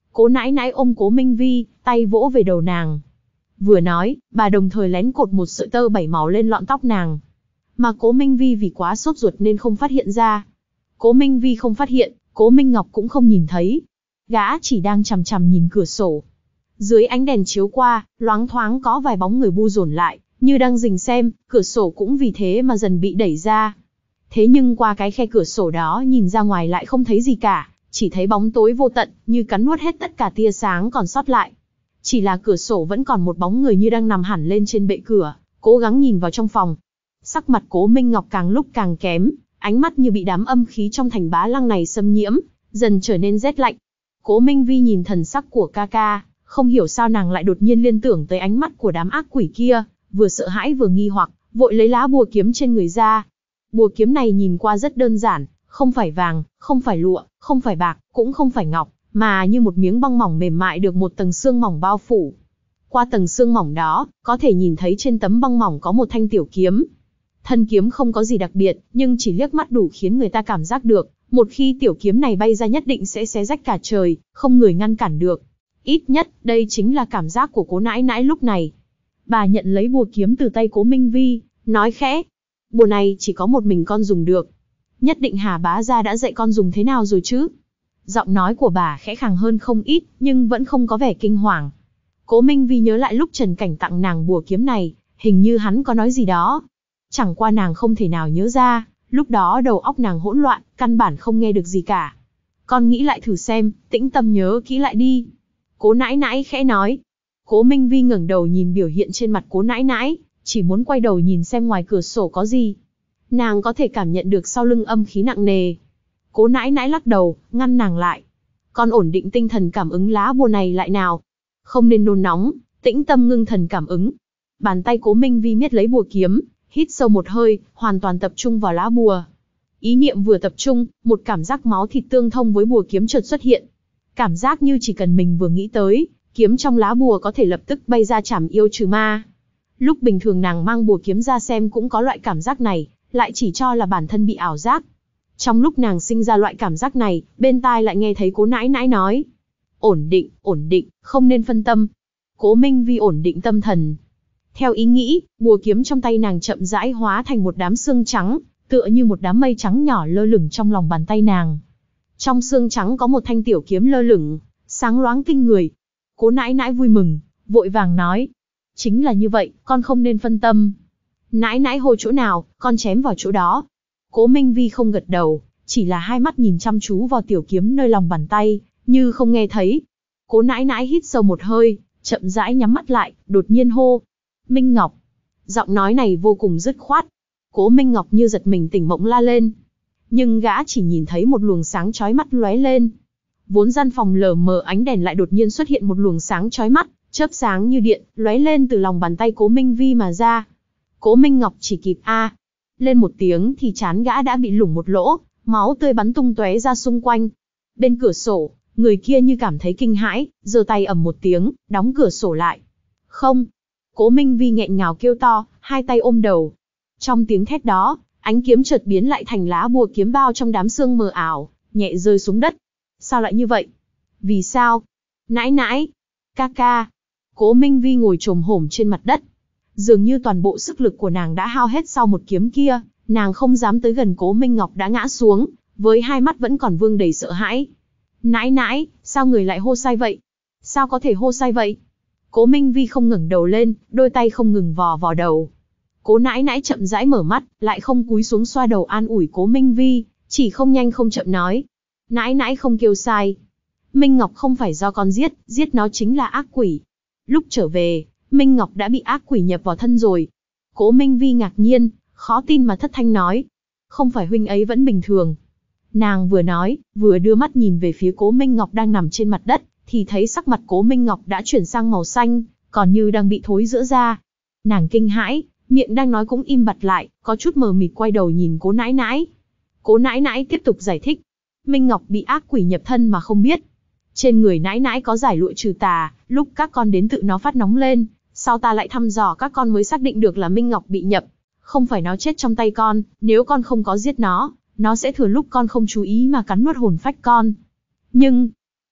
Speaker 1: Cố nãi nãi ôm Cố Minh Vi, tay vỗ về đầu nàng. Vừa nói, bà đồng thời lén cột một sợi tơ bảy màu lên lọn tóc nàng. Mà Cố Minh Vi vì quá sốt ruột nên không phát hiện ra. Cố Minh Vi không phát hiện, Cố Minh Ngọc cũng không nhìn thấy. Gã chỉ đang chằm chằm nhìn cửa sổ. Dưới ánh đèn chiếu qua, loáng thoáng có vài bóng người bu dồn lại, như đang rình xem, cửa sổ cũng vì thế mà dần bị đẩy ra. Thế nhưng qua cái khe cửa sổ đó nhìn ra ngoài lại không thấy gì cả, chỉ thấy bóng tối vô tận, như cắn nuốt hết tất cả tia sáng còn sót lại. Chỉ là cửa sổ vẫn còn một bóng người như đang nằm hẳn lên trên bệ cửa, cố gắng nhìn vào trong phòng. Sắc mặt Cố Minh Ngọc càng lúc càng kém, ánh mắt như bị đám âm khí trong thành Bá Lăng này xâm nhiễm, dần trở nên rét lạnh. Cố Minh Vi nhìn thần sắc của ca ca, không hiểu sao nàng lại đột nhiên liên tưởng tới ánh mắt của đám ác quỷ kia, vừa sợ hãi vừa nghi hoặc, vội lấy lá bùa kiếm trên người ra. Bùa kiếm này nhìn qua rất đơn giản, không phải vàng, không phải lụa, không phải bạc, cũng không phải ngọc, mà như một miếng băng mỏng mềm mại được một tầng xương mỏng bao phủ. Qua tầng xương mỏng đó, có thể nhìn thấy trên tấm băng mỏng có một thanh tiểu kiếm. Thân kiếm không có gì đặc biệt, nhưng chỉ liếc mắt đủ khiến người ta cảm giác được, một khi tiểu kiếm này bay ra nhất định sẽ xé rách cả trời, không người ngăn cản được. Ít nhất, đây chính là cảm giác của Cố nãi nãi lúc này. Bà nhận lấy bùa kiếm từ tay Cố Minh Vi, nói khẽ. Bùa này chỉ có một mình con dùng được. Nhất định Hà bá gia đã dạy con dùng thế nào rồi chứ? Giọng nói của bà khẽ khàng hơn không ít, nhưng vẫn không có vẻ kinh hoàng. Cố Minh Vi nhớ lại lúc Trần Cảnh tặng nàng bùa kiếm này, hình như hắn có nói gì đó. Chẳng qua nàng không thể nào nhớ ra, lúc đó đầu óc nàng hỗn loạn, căn bản không nghe được gì cả. Con nghĩ lại thử xem, tĩnh tâm nhớ kỹ lại đi. Cố nãi nãi khẽ nói. Cố Minh Vi ngẩng đầu nhìn biểu hiện trên mặt Cố nãi nãi, chỉ muốn quay đầu nhìn xem ngoài cửa sổ có gì. Nàng có thể cảm nhận được sau lưng âm khí nặng nề. Cố nãi nãi lắc đầu, ngăn nàng lại. Con ổn định tinh thần cảm ứng lá bùa này lại nào. Không nên nôn nóng, tĩnh tâm ngưng thần cảm ứng. Bàn tay Cố Minh Vi miết lấy bùa kiếm, hít sâu một hơi, hoàn toàn tập trung vào lá bùa. Ý niệm vừa tập trung, một cảm giác máu thịt tương thông với bùa kiếm chợt xuất hiện. Cảm giác như chỉ cần mình vừa nghĩ tới, kiếm trong lá bùa có thể lập tức bay ra chảm yêu trừ ma. Lúc bình thường nàng mang bùa kiếm ra xem cũng có loại cảm giác này, lại chỉ cho là bản thân bị ảo giác. Trong lúc nàng sinh ra loại cảm giác này, bên tai lại nghe thấy Cố nãi nãi nói. Ổn định, ổn định, không nên phân tâm. Cố Minh Vi ổn định tâm thần. Theo ý nghĩ, bùa kiếm trong tay nàng chậm rãi hóa thành một đám xương trắng, tựa như một đám mây trắng nhỏ lơ lửng trong lòng bàn tay nàng. Trong xương trắng có một thanh tiểu kiếm lơ lửng, sáng loáng kinh người. Cố nãi nãi vui mừng, vội vàng nói. Chính là như vậy, con không nên phân tâm. Nãi nãi hô chỗ nào, con chém vào chỗ đó. Cố Minh Vi không gật đầu, chỉ là hai mắt nhìn chăm chú vào tiểu kiếm nơi lòng bàn tay, như không nghe thấy. Cố nãi nãi hít sâu một hơi, chậm rãi nhắm mắt lại, đột nhiên hô. Minh Ngọc. Giọng nói này vô cùng dứt khoát. Cố Minh Ngọc như giật mình tỉnh mộng la lên. Nhưng gã chỉ nhìn thấy một luồng sáng chói mắt lóe lên. Vốn gian phòng lờ mờ ánh đèn lại đột nhiên xuất hiện một luồng sáng chói mắt, chớp sáng như điện, lóe lên từ lòng bàn tay Cố Minh Vi mà ra. Cố Minh Ngọc chỉ kịp a lên một tiếng thì trán gã đã bị lủng một lỗ, máu tươi bắn tung tóe ra xung quanh. Bên cửa sổ, người kia như cảm thấy kinh hãi, giơ tay ầm một tiếng, đóng cửa sổ lại. Không. Cố Minh Vi nghẹn ngào kêu to, hai tay ôm đầu. Trong tiếng thét đó, ánh kiếm chợt biến lại thành lá bùa kiếm bao trong đám sương mờ ảo, nhẹ rơi xuống đất. Sao lại như vậy? Vì sao? Nãi nãi! Ca ca! Cố Minh Vi ngồi chồm hổm trên mặt đất. Dường như toàn bộ sức lực của nàng đã hao hết sau một kiếm kia, nàng không dám tới gần Cố Minh Ngọc đã ngã xuống, với hai mắt vẫn còn vương đầy sợ hãi. Nãi nãi, sao người lại hô sai vậy? Sao có thể hô sai vậy? Cố Minh Vi không ngẩng đầu lên, đôi tay không ngừng vò vò đầu. Cố nãi nãi chậm rãi mở mắt, lại không cúi xuống xoa đầu an ủi Cố Minh Vi, chỉ không nhanh không chậm nói. Nãi nãi không kêu sai. Minh Ngọc không phải do con giết, giết nó chính là ác quỷ. Lúc trở về, Minh Ngọc đã bị ác quỷ nhập vào thân rồi. Cố Minh Vi ngạc nhiên, khó tin mà thất thanh nói. Không phải huynh ấy vẫn bình thường. Nàng vừa nói, vừa đưa mắt nhìn về phía Cố Minh Ngọc đang nằm trên mặt đất, thì thấy sắc mặt Cố Minh Ngọc đã chuyển sang màu xanh, còn như đang bị thối rữa ra. Nàng kinh hãi, miệng đang nói cũng im bặt lại, có chút mờ mịt quay đầu nhìn Cố nãi nãi. Cố nãi nãi tiếp tục giải thích. Minh Ngọc bị ác quỷ nhập thân mà không biết. Trên người nãi nãi có giải lụa trừ tà, lúc các con đến tự nó phát nóng lên, sau ta lại thăm dò các con mới xác định được là Minh Ngọc bị nhập. Không phải nó chết trong tay con, nếu con không có giết nó, nó sẽ thừa lúc con không chú ý mà cắn nuốt hồn phách con. Nhưng,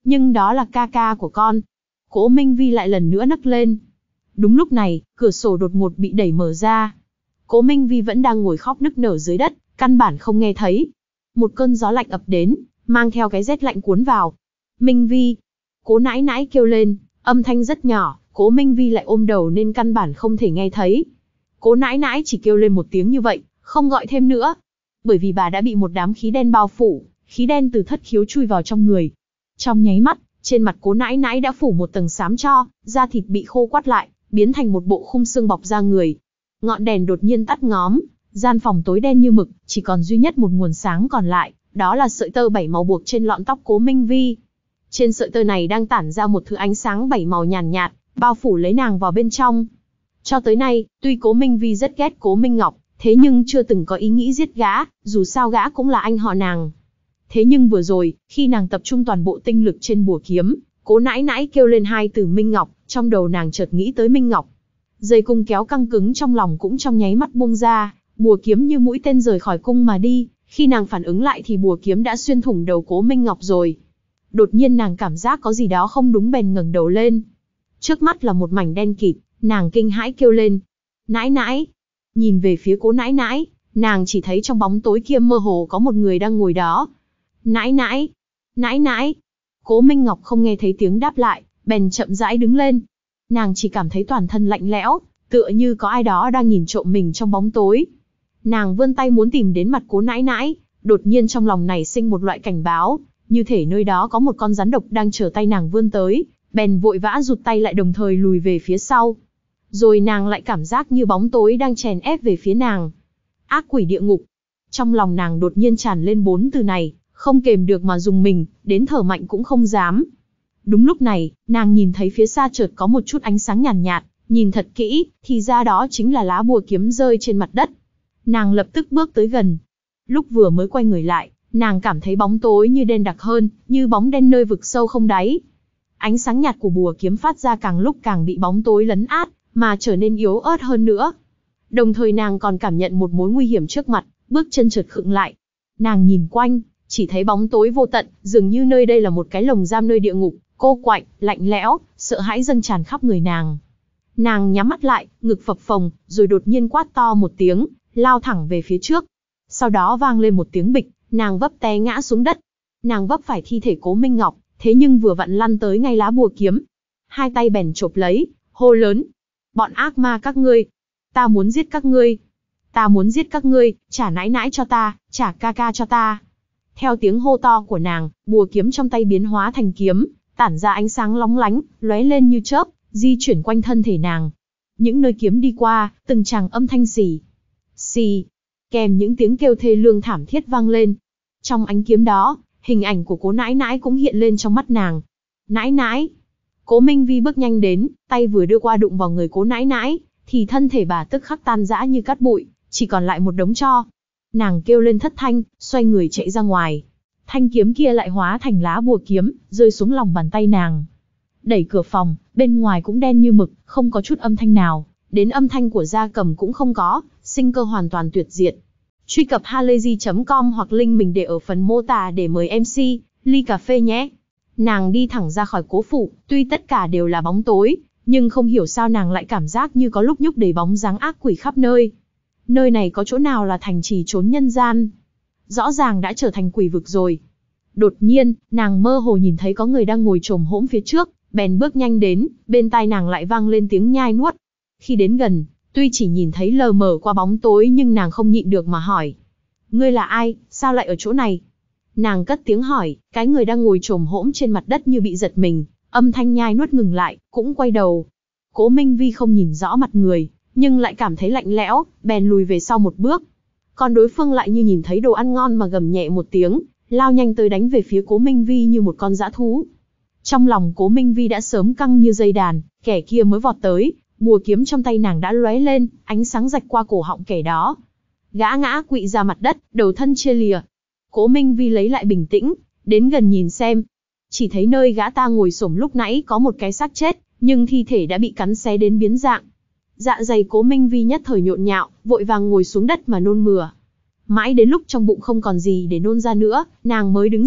Speaker 1: Nhưng đó là ca ca của con. Cố Minh Vi lại lần nữa nấc lên. Đúng lúc này, cửa sổ đột ngột bị đẩy mở ra. Cố Minh Vi vẫn đang ngồi khóc nức nở dưới đất, căn bản không nghe thấy. Một cơn gió lạnh ập đến, mang theo cái rét lạnh cuốn vào. Minh Vi! Cố nãi nãi kêu lên, âm thanh rất nhỏ, Cố Minh Vi lại ôm đầu nên căn bản không thể nghe thấy. Cố nãi nãi chỉ kêu lên một tiếng như vậy, không gọi thêm nữa. Bởi vì bà đã bị một đám khí đen bao phủ, khí đen từ thất khiếu chui vào trong người. Trong nháy mắt, trên mặt Cố nãi nãi đã phủ một tầng xám tro, da thịt bị khô quắt lại, biến thành một bộ khung xương bọc da người. Ngọn đèn đột nhiên tắt ngóm, gian phòng tối đen như mực, chỉ còn duy nhất một nguồn sáng còn lại, đó là sợi tơ bảy màu buộc trên lọn tóc Cố Minh Vi. Trên sợi tơ này đang tản ra một thứ ánh sáng bảy màu nhàn nhạt, bao phủ lấy nàng vào bên trong. Cho tới nay, tuy Cố Minh Vi rất ghét Cố Minh Ngọc, thế nhưng chưa từng có ý nghĩ giết gã, dù sao gã cũng là anh họ nàng. Thế nhưng vừa rồi, khi nàng tập trung toàn bộ tinh lực trên bùa kiếm, Cố nãi nãi kêu lên hai từ Minh Ngọc, trong đầu nàng chợt nghĩ tới Minh Ngọc. Dây cung kéo căng cứng trong lòng cũng trong nháy mắt buông ra, bùa kiếm như mũi tên rời khỏi cung mà đi. Khi nàng phản ứng lại thì bùa kiếm đã xuyên thủng đầu Cố Minh Ngọc rồi. Đột nhiên nàng cảm giác có gì đó không đúng bèn ngẩng đầu lên. Trước mắt là một mảnh đen kịt, nàng kinh hãi kêu lên. Nãi nãi! Nhìn về phía Cố nãi nãi, nàng chỉ thấy trong bóng tối kia mơ hồ có một người đang ngồi đó. Nãi nãi! Nãi nãi! Cố Minh Ngọc không nghe thấy tiếng đáp lại, bèn chậm rãi đứng lên. Nàng chỉ cảm thấy toàn thân lạnh lẽo, tựa như có ai đó đang nhìn trộm mình trong bóng tối. Nàng vươn tay muốn tìm đến mặt Cố nãi nãi, đột nhiên trong lòng nảy sinh một loại cảnh báo, như thể nơi đó có một con rắn độc đang chờ tay nàng vươn tới, bèn vội vã rụt tay lại đồng thời lùi về phía sau. Rồi nàng lại cảm giác như bóng tối đang chèn ép về phía nàng. Ác quỷ địa ngục. Trong lòng nàng đột nhiên tràn lên bốn từ này, không kềm được mà dùng mình, đến thở mạnh cũng không dám. Đúng lúc này, nàng nhìn thấy phía xa chợt có một chút ánh sáng nhàn nhạt, nhạt, nhìn thật kỹ, thì ra đó chính là lá bùa kiếm rơi trên mặt đất. Nàng lập tức bước tới gần. Lúc vừa mới quay người lại, nàng cảm thấy bóng tối như đen đặc hơn, như bóng đen nơi vực sâu không đáy. Ánh sáng nhạt của bùa kiếm phát ra càng lúc càng bị bóng tối lấn át, mà trở nên yếu ớt hơn nữa. Đồng thời nàng còn cảm nhận một mối nguy hiểm trước mặt, bước chân chợt khựng lại. Nàng nhìn quanh, chỉ thấy bóng tối vô tận, dường như nơi đây là một cái lồng giam nơi địa ngục, cô quạnh, lạnh lẽo, sợ hãi dâng tràn khắp người nàng. Nàng nhắm mắt lại, ngực phập phồng, rồi đột nhiên quát to một tiếng, lao thẳng về phía trước. Sau đó vang lên một tiếng bịch, nàng vấp té ngã xuống đất. Nàng vấp phải thi thể Cố Minh Ngọc, thế nhưng vừa vặn lăn tới ngay lá bùa kiếm. Hai tay bèn chộp lấy, hô lớn. Bọn ác ma các ngươi! Ta muốn giết các ngươi! Ta muốn giết các ngươi, trả nãi nãi cho ta, trả ca ca cho ta! Theo tiếng hô to của nàng, bùa kiếm trong tay biến hóa thành kiếm, tản ra ánh sáng lóng lánh, lóe lên như chớp, di chuyển quanh thân thể nàng. Những nơi kiếm đi qua, từng tràng âm thanh xì, xì, kèm những tiếng kêu thê lương thảm thiết vang lên. Trong ánh kiếm đó, hình ảnh của Cố nãi nãi cũng hiện lên trong mắt nàng. Nãi nãi! Cố Minh Vi bước nhanh đến, tay vừa đưa qua đụng vào người Cố nãi nãi, thì thân thể bà tức khắc tan rã như cát bụi, chỉ còn lại một đống tro. Nàng kêu lên thất thanh, xoay người chạy ra ngoài. Thanh kiếm kia lại hóa thành lá bùa kiếm, rơi xuống lòng bàn tay nàng. Đẩy cửa phòng, bên ngoài cũng đen như mực, không có chút âm thanh nào, đến âm thanh của gia cầm cũng không có, sinh cơ hoàn toàn tuyệt diệt. Truy cập halayzi chấm com hoặc link mình để ở phần mô tả để mời em xê, ly cà phê nhé. Nàng đi thẳng ra khỏi cố phủ, tuy tất cả đều là bóng tối, nhưng không hiểu sao nàng lại cảm giác như có lúc nhúc đầy bóng dáng ác quỷ khắp nơi. Nơi này có chỗ nào là thành trì trốn nhân gian? Rõ ràng đã trở thành quỷ vực rồi. Đột nhiên, nàng mơ hồ nhìn thấy có người đang ngồi chồm hổm phía trước, bèn bước nhanh đến, bên tai nàng lại vang lên tiếng nhai nuốt. Khi đến gần, tuy chỉ nhìn thấy lờ mờ qua bóng tối nhưng nàng không nhịn được mà hỏi. Ngươi là ai, sao lại ở chỗ này? Nàng cất tiếng hỏi, cái người đang ngồi chồm hổm trên mặt đất như bị giật mình, âm thanh nhai nuốt ngừng lại, cũng quay đầu. Cố Minh Vi không nhìn rõ mặt người, nhưng lại cảm thấy lạnh lẽo, bèn lùi về sau một bước. Còn đối phương lại như nhìn thấy đồ ăn ngon mà gầm nhẹ một tiếng, lao nhanh tới đánh về phía Cố Minh Vi như một con dã thú. Trong lòng Cố Minh Vi đã sớm căng như dây đàn, kẻ kia mới vọt tới, bùa kiếm trong tay nàng đã lóe lên, ánh sáng rạch qua cổ họng kẻ đó. Gã ngã quỵ ra mặt đất, đầu thân chia lìa. Cố Minh Vi lấy lại bình tĩnh, đến gần nhìn xem. Chỉ thấy nơi gã ta ngồi xổm lúc nãy có một cái xác chết, nhưng thi thể đã bị cắn xé đến biến dạng. Dạ dày Cố Minh Vi nhất thời nhộn nhạo, vội vàng ngồi xuống đất mà nôn mửa. Mãi đến lúc trong bụng không còn gì để nôn ra nữa, nàng mới đứng dậy,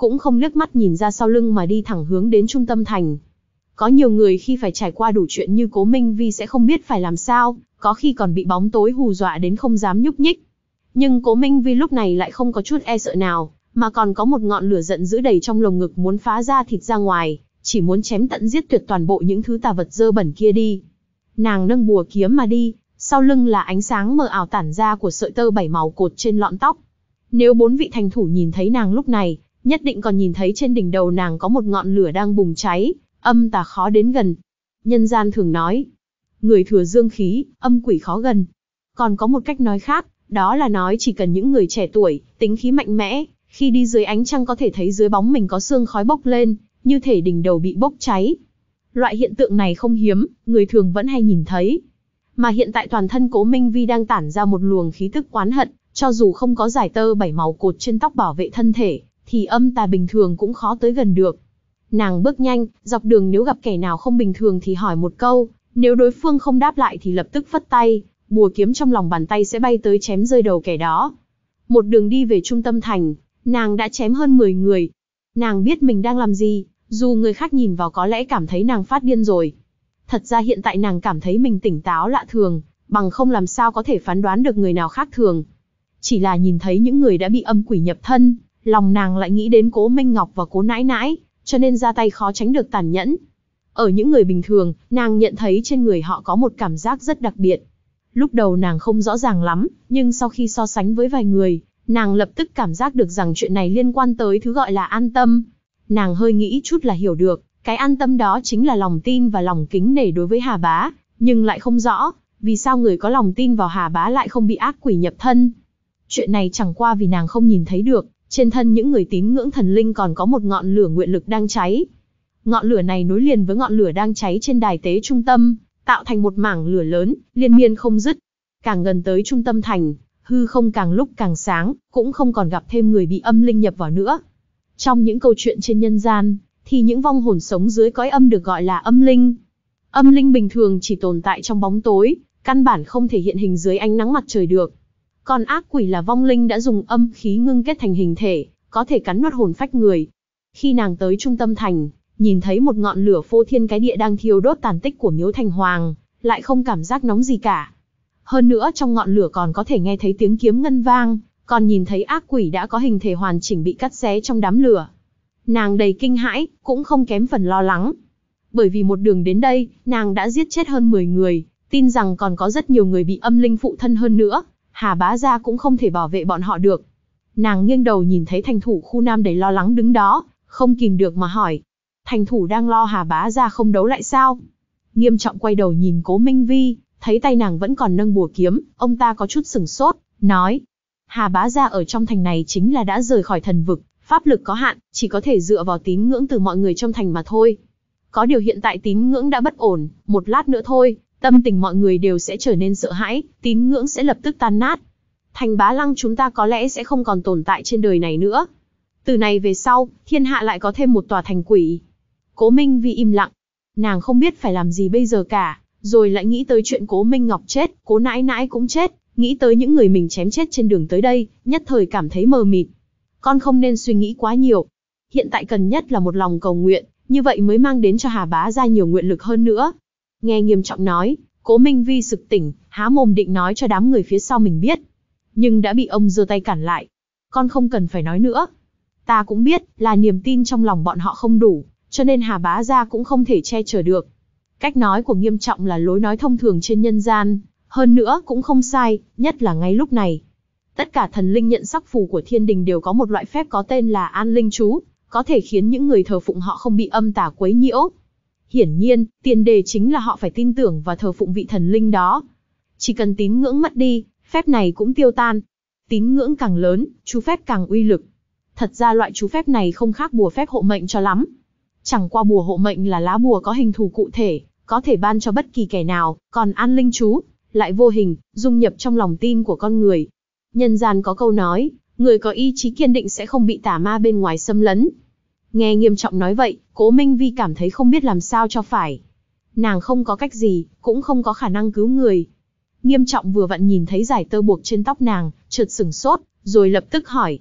Speaker 1: cũng không liếc mắt nhìn ra sau lưng mà đi thẳng hướng đến trung tâm thành. Có nhiều người khi phải trải qua đủ chuyện như Cố Minh Vi sẽ không biết phải làm sao, có khi còn bị bóng tối hù dọa đến không dám nhúc nhích. Nhưng Cố Minh Vi lúc này lại không có chút e sợ nào, mà còn có một ngọn lửa giận dữ đầy trong lồng ngực muốn phá ra thịt ra ngoài, chỉ muốn chém tận giết tuyệt toàn bộ những thứ tà vật dơ bẩn kia đi. Nàng nâng bùa kiếm mà đi, sau lưng là ánh sáng mờ ảo tản ra của sợi tơ bảy màu cột trên lọn tóc. Nếu bốn vị thành thủ nhìn thấy nàng lúc này, nhất định còn nhìn thấy trên đỉnh đầu nàng có một ngọn lửa đang bùng cháy, âm tà khó đến gần. Nhân gian thường nói, người thừa dương khí, âm quỷ khó gần. Còn có một cách nói khác, đó là nói chỉ cần những người trẻ tuổi, tính khí mạnh mẽ, khi đi dưới ánh trăng có thể thấy dưới bóng mình có sương khói bốc lên, như thể đỉnh đầu bị bốc cháy. Loại hiện tượng này không hiếm, người thường vẫn hay nhìn thấy. Mà hiện tại toàn thân Cố Minh Vi đang tản ra một luồng khí tức oán hận, cho dù không có giải tơ bảy màu cột trên tóc bảo vệ thân thể, thì âm tà bình thường cũng khó tới gần được. Nàng bước nhanh, dọc đường nếu gặp kẻ nào không bình thường thì hỏi một câu, nếu đối phương không đáp lại thì lập tức phất tay, bùa kiếm trong lòng bàn tay sẽ bay tới chém rơi đầu kẻ đó. Một đường đi về trung tâm thành, nàng đã chém hơn mười người. Nàng biết mình đang làm gì, dù người khác nhìn vào có lẽ cảm thấy nàng phát điên rồi. Thật ra hiện tại nàng cảm thấy mình tỉnh táo lạ thường, bằng không làm sao có thể phán đoán được người nào khác thường. Chỉ là nhìn thấy những người đã bị âm quỷ nhập thân, lòng nàng lại nghĩ đến Cố Minh Ngọc và Cố Nãi Nãi, cho nên ra tay khó tránh được tàn nhẫn. Ở những người bình thường, nàng nhận thấy trên người họ có một cảm giác rất đặc biệt. Lúc đầu nàng không rõ ràng lắm, nhưng sau khi so sánh với vài người, nàng lập tức cảm giác được rằng chuyện này liên quan tới thứ gọi là an tâm. Nàng hơi nghĩ chút là hiểu được, cái an tâm đó chính là lòng tin và lòng kính nể đối với Hà Bá, nhưng lại không rõ, vì sao người có lòng tin vào Hà Bá lại không bị ác quỷ nhập thân. Chuyện này chẳng qua vì nàng không nhìn thấy được, trên thân những người tín ngưỡng thần linh còn có một ngọn lửa nguyện lực đang cháy. Ngọn lửa này nối liền với ngọn lửa đang cháy trên đài tế trung tâm, tạo thành một mảng lửa lớn, liên miên không dứt. Càng gần tới trung tâm thành, hư không càng lúc càng sáng, cũng không còn gặp thêm người bị âm linh nhập vào nữa. Trong những câu chuyện trên nhân gian, thì những vong hồn sống dưới cõi âm được gọi là âm linh. Âm linh bình thường chỉ tồn tại trong bóng tối, căn bản không thể hiện hình dưới ánh nắng mặt trời được. Còn ác quỷ là vong linh đã dùng âm khí ngưng kết thành hình thể, có thể cắn nuốt hồn phách người. Khi nàng tới trung tâm thành, nhìn thấy một ngọn lửa phô thiên cái địa đang thiêu đốt tàn tích của miếu thành hoàng, lại không cảm giác nóng gì cả. Hơn nữa trong ngọn lửa còn có thể nghe thấy tiếng kiếm ngân vang, còn nhìn thấy ác quỷ đã có hình thể hoàn chỉnh bị cắt xé trong đám lửa. Nàng đầy kinh hãi, cũng không kém phần lo lắng. Bởi vì một đường đến đây, nàng đã giết chết hơn mười người, tin rằng còn có rất nhiều người bị âm linh phụ thân hơn nữa, Hà Bá gia cũng không thể bảo vệ bọn họ được. Nàng nghiêng đầu nhìn thấy thành thủ khu Nam đầy lo lắng đứng đó, không kìm được mà hỏi. Thành thủ đang lo Hà Bá gia không đấu lại sao? Nghiêm Trọng quay đầu nhìn Cố Minh Vi, thấy tay nàng vẫn còn nâng bùa kiếm, ông ta có chút sửng sốt, nói. Hà Bá gia ở trong thành này chính là đã rời khỏi thần vực, pháp lực có hạn, chỉ có thể dựa vào tín ngưỡng từ mọi người trong thành mà thôi. Có điều hiện tại tín ngưỡng đã bất ổn, một lát nữa thôi, tâm tình mọi người đều sẽ trở nên sợ hãi, tín ngưỡng sẽ lập tức tan nát. Thành Bá Lăng chúng ta có lẽ sẽ không còn tồn tại trên đời này nữa. Từ này về sau, thiên hạ lại có thêm một tòa thành quỷ. Cố Minh Vi im lặng. Nàng không biết phải làm gì bây giờ cả, rồi lại nghĩ tới chuyện Cố Minh Ngọc chết, Cố Nãi Nãi cũng chết, nghĩ tới những người mình chém chết trên đường tới đây, nhất thời cảm thấy mờ mịt. Con không nên suy nghĩ quá nhiều. Hiện tại cần nhất là một lòng cầu nguyện, như vậy mới mang đến cho Hà Bá gia nhiều nguyện lực hơn nữa. Nghe Nghiêm Trọng nói, Cố Minh Vi sực tỉnh, há mồm định nói cho đám người phía sau mình biết. Nhưng đã bị ông giơ tay cản lại. Con không cần phải nói nữa. Ta cũng biết, là niềm tin trong lòng bọn họ không đủ, cho nên Hà Bá gia cũng không thể che chở được. Cách nói của Nghiêm Trọng là lối nói thông thường trên nhân gian, hơn nữa cũng không sai, nhất là ngay lúc này. Tất cả thần linh nhận sắc phù của thiên đình đều có một loại phép có tên là an linh chú, có thể khiến những người thờ phụng họ không bị âm tà quấy nhiễu. Hiển nhiên, tiền đề chính là họ phải tin tưởng và thờ phụng vị thần linh đó. Chỉ cần tín ngưỡng mất đi, phép này cũng tiêu tan. Tín ngưỡng càng lớn, chú phép càng uy lực. Thật ra loại chú phép này không khác bùa phép hộ mệnh cho lắm. Chẳng qua bùa hộ mệnh là lá bùa có hình thù cụ thể, có thể ban cho bất kỳ kẻ nào, còn an linh chú lại vô hình, dung nhập trong lòng tin của con người. Nhân gian có câu nói, người có ý chí kiên định sẽ không bị tà ma bên ngoài xâm lấn. Nghe Nghiêm Trọng nói vậy, Cố Minh Vi cảm thấy không biết làm sao cho phải. Nàng không có cách gì, cũng không có khả năng cứu người. Nghiêm Trọng vừa vặn nhìn thấy giải tơ buộc trên tóc nàng, chợt sửng sốt, rồi lập tức hỏi.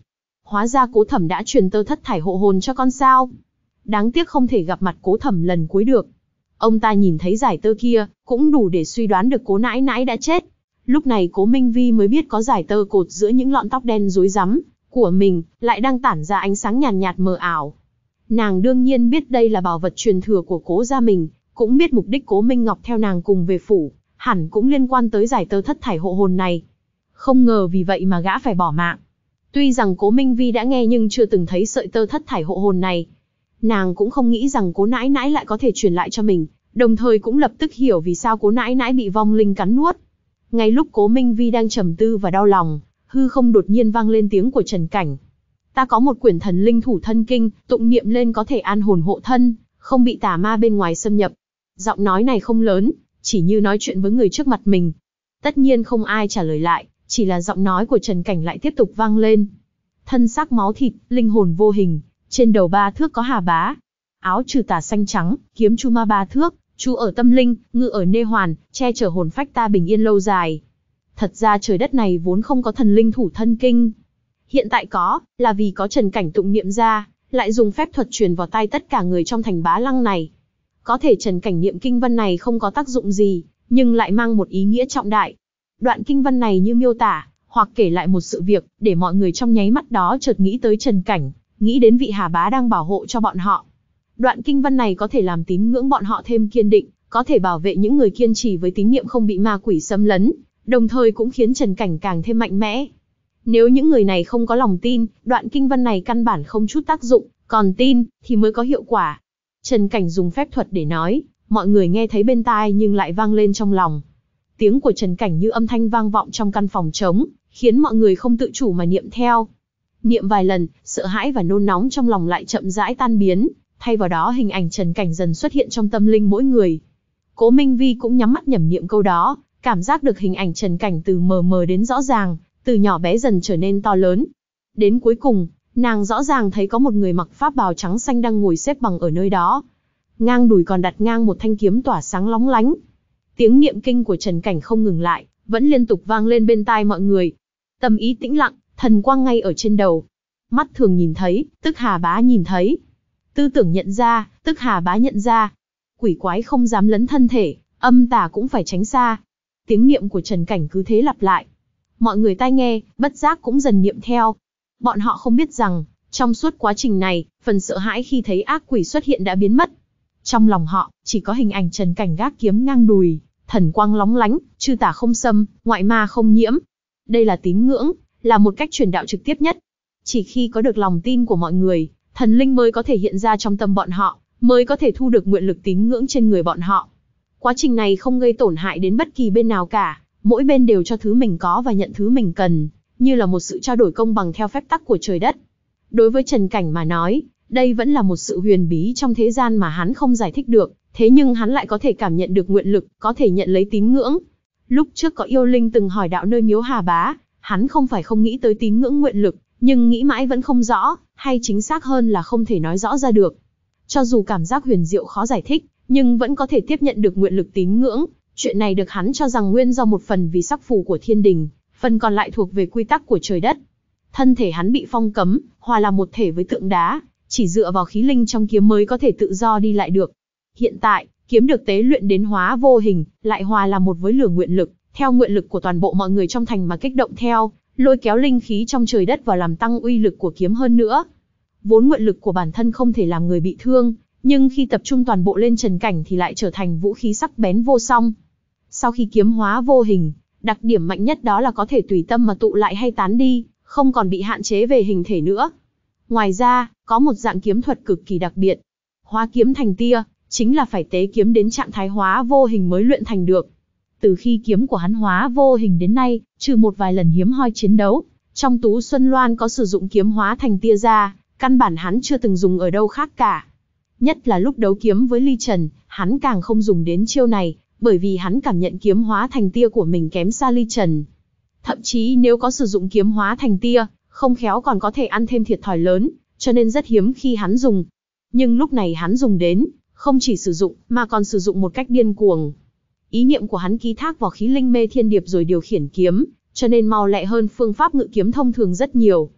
Speaker 1: Hóa ra Cố Thẩm đã truyền tơ thất thải hộ hồn cho con sao? Đáng tiếc không thể gặp mặt Cố Thẩm lần cuối được. Ông ta nhìn thấy giải tơ kia, cũng đủ để suy đoán được Cố nãi nãi đã chết. Lúc này Cố Minh Vi mới biết có giải tơ cột giữa những lọn tóc đen rối rắm của mình, lại đang tản ra ánh sáng nhàn nhạt, nhạt mờ ảo. Nàng đương nhiên biết đây là bảo vật truyền thừa của Cố gia mình, cũng biết mục đích Cố Minh Ngọc theo nàng cùng về phủ, hẳn cũng liên quan tới giải tơ thất thải hộ hồn này. Không ngờ vì vậy mà gã phải bỏ mạng. Tuy rằng Cố Minh Vi đã nghe nhưng chưa từng thấy sợi tơ thất thải hộ hồn này. Nàng cũng không nghĩ rằng Cố nãi nãi lại có thể truyền lại cho mình, đồng thời cũng lập tức hiểu vì sao Cố nãi nãi bị vong linh cắn nuốt. Ngay lúc Cố Minh Vi đang trầm tư và đau lòng, hư không đột nhiên vang lên tiếng của Trần Cảnh. Ta có một quyển thần linh thủ thân kinh, tụng niệm lên có thể an hồn hộ thân, không bị tà ma bên ngoài xâm nhập. Giọng nói này không lớn, chỉ như nói chuyện với người trước mặt mình. Tất nhiên không ai trả lời lại, chỉ là giọng nói của Trần Cảnh lại tiếp tục vang lên. Thân xác máu thịt, linh hồn vô hình, trên đầu ba thước có hà bá. Áo trừ tà xanh trắng, kiếm chu ma ba thước, chu ở tâm linh, ngự ở nê hoàn, che chở hồn phách ta bình yên lâu dài. Thật ra trời đất này vốn không có thần linh thủ thân kinh. Hiện tại có, là vì có Trần Cảnh tụng niệm ra, lại dùng phép thuật truyền vào tay tất cả người trong thành Bá Lăng này. Có thể Trần Cảnh niệm kinh văn này không có tác dụng gì, nhưng lại mang một ý nghĩa trọng đại. Đoạn kinh văn này như miêu tả, hoặc kể lại một sự việc, để mọi người trong nháy mắt đó chợt nghĩ tới Trần Cảnh, nghĩ đến vị Hà Bá đang bảo hộ cho bọn họ. Đoạn kinh văn này có thể làm tín ngưỡng bọn họ thêm kiên định, có thể bảo vệ những người kiên trì với tín niệm không bị ma quỷ xâm lấn, đồng thời cũng khiến Trần Cảnh càng thêm mạnh mẽ. Nếu những người này không có lòng tin, đoạn kinh văn này căn bản không chút tác dụng, còn tin, thì mới có hiệu quả. Trần Cảnh dùng phép thuật để nói, mọi người nghe thấy bên tai nhưng lại vang lên trong lòng. Tiếng của Trần Cảnh như âm thanh vang vọng trong căn phòng trống, khiến mọi người không tự chủ mà niệm theo. Niệm vài lần, sợ hãi và nôn nóng trong lòng lại chậm rãi tan biến, thay vào đó hình ảnh Trần Cảnh dần xuất hiện trong tâm linh mỗi người. Cố Minh Vi cũng nhắm mắt nhẩm niệm câu đó, cảm giác được hình ảnh Trần Cảnh từ mờ mờ đến rõ ràng, từ nhỏ bé dần trở nên to lớn. Đến cuối cùng, nàng rõ ràng thấy có một người mặc pháp bào trắng xanh đang ngồi xếp bằng ở nơi đó. Ngang đùi còn đặt ngang một thanh kiếm tỏa sáng lóng lánh. Tiếng niệm kinh của Trần Cảnh không ngừng lại, vẫn liên tục vang lên bên tai mọi người. Tâm ý tĩnh lặng, thần quang ngay ở trên đầu. Mắt thường nhìn thấy, tức Hà Bá nhìn thấy. Tư tưởng nhận ra, tức Hà Bá nhận ra. Quỷ quái không dám lấn thân thể, âm tà cũng phải tránh xa. Tiếng niệm của Trần Cảnh cứ thế lặp lại. Mọi người tai nghe, bất giác cũng dần niệm theo. Bọn họ không biết rằng, trong suốt quá trình này, phần sợ hãi khi thấy ác quỷ xuất hiện đã biến mất. Trong lòng họ, chỉ có hình ảnh Trần Cảnh gác kiếm ngang đùi, thần quang lóng lánh, chư tà không xâm, ngoại ma không nhiễm. Đây là tín ngưỡng, là một cách truyền đạo trực tiếp nhất. Chỉ khi có được lòng tin của mọi người, thần linh mới có thể hiện ra trong tâm bọn họ, mới có thể thu được nguyện lực tín ngưỡng trên người bọn họ. Quá trình này không gây tổn hại đến bất kỳ bên nào cả, mỗi bên đều cho thứ mình có và nhận thứ mình cần, như là một sự trao đổi công bằng theo phép tắc của trời đất. Đối với Trần Cảnh mà nói, đây vẫn là một sự huyền bí trong thế gian mà hắn không giải thích được, thế nhưng hắn lại có thể cảm nhận được nguyện lực, có thể nhận lấy tín ngưỡng. Lúc trước có yêu linh từng hỏi đạo nơi miếu Hà Bá, hắn không phải không nghĩ tới tín ngưỡng nguyện lực, nhưng nghĩ mãi vẫn không rõ, hay chính xác hơn là không thể nói rõ ra được. Cho dù cảm giác huyền diệu khó giải thích, nhưng vẫn có thể tiếp nhận được nguyện lực tín ngưỡng. Chuyện này được hắn cho rằng nguyên do một phần vì sắc phù của thiên đình, phần còn lại thuộc về quy tắc của trời đất. Thân thể hắn bị phong cấm, hòa làm một thể với tượng đá, chỉ dựa vào khí linh trong kiếm mới có thể tự do đi lại được. Hiện tại, kiếm được tế luyện đến hóa vô hình, lại hòa làm một với lửa nguyện lực, theo nguyện lực của toàn bộ mọi người trong thành mà kích động theo, lôi kéo linh khí trong trời đất vào làm tăng uy lực của kiếm hơn nữa. Vốn nguyện lực của bản thân không thể làm người bị thương, nhưng khi tập trung toàn bộ lên Trần Cảnh thì lại trở thành vũ khí sắc bén vô song. Sau khi kiếm hóa vô hình, đặc điểm mạnh nhất đó là có thể tùy tâm mà tụ lại hay tán đi, không còn bị hạn chế về hình thể nữa. Ngoài ra, có một dạng kiếm thuật cực kỳ đặc biệt. Hóa kiếm thành tia, chính là phải tế kiếm đến trạng thái hóa vô hình mới luyện thành được. Từ khi kiếm của hắn hóa vô hình đến nay, trừ một vài lần hiếm hoi chiến đấu, trong Tú Xuân Loan có sử dụng kiếm hóa thành tia ra, căn bản hắn chưa từng dùng ở đâu khác cả. Nhất là lúc đấu kiếm với Ly Trần, hắn càng không dùng đến chiêu này, bởi vì hắn cảm nhận kiếm hóa thành tia của mình kém xa Ly Trần. Thậm chí nếu có sử dụng kiếm hóa thành tia, không khéo còn có thể ăn thêm thiệt thòi lớn, cho nên rất hiếm khi hắn dùng. Nhưng lúc này hắn dùng đến, không chỉ sử dụng, mà còn sử dụng một cách điên cuồng. Ý niệm của hắn ký thác vào khí linh mê thiên điệp rồi điều khiển kiếm, cho nên mau lẹ hơn phương pháp ngự kiếm thông thường rất nhiều.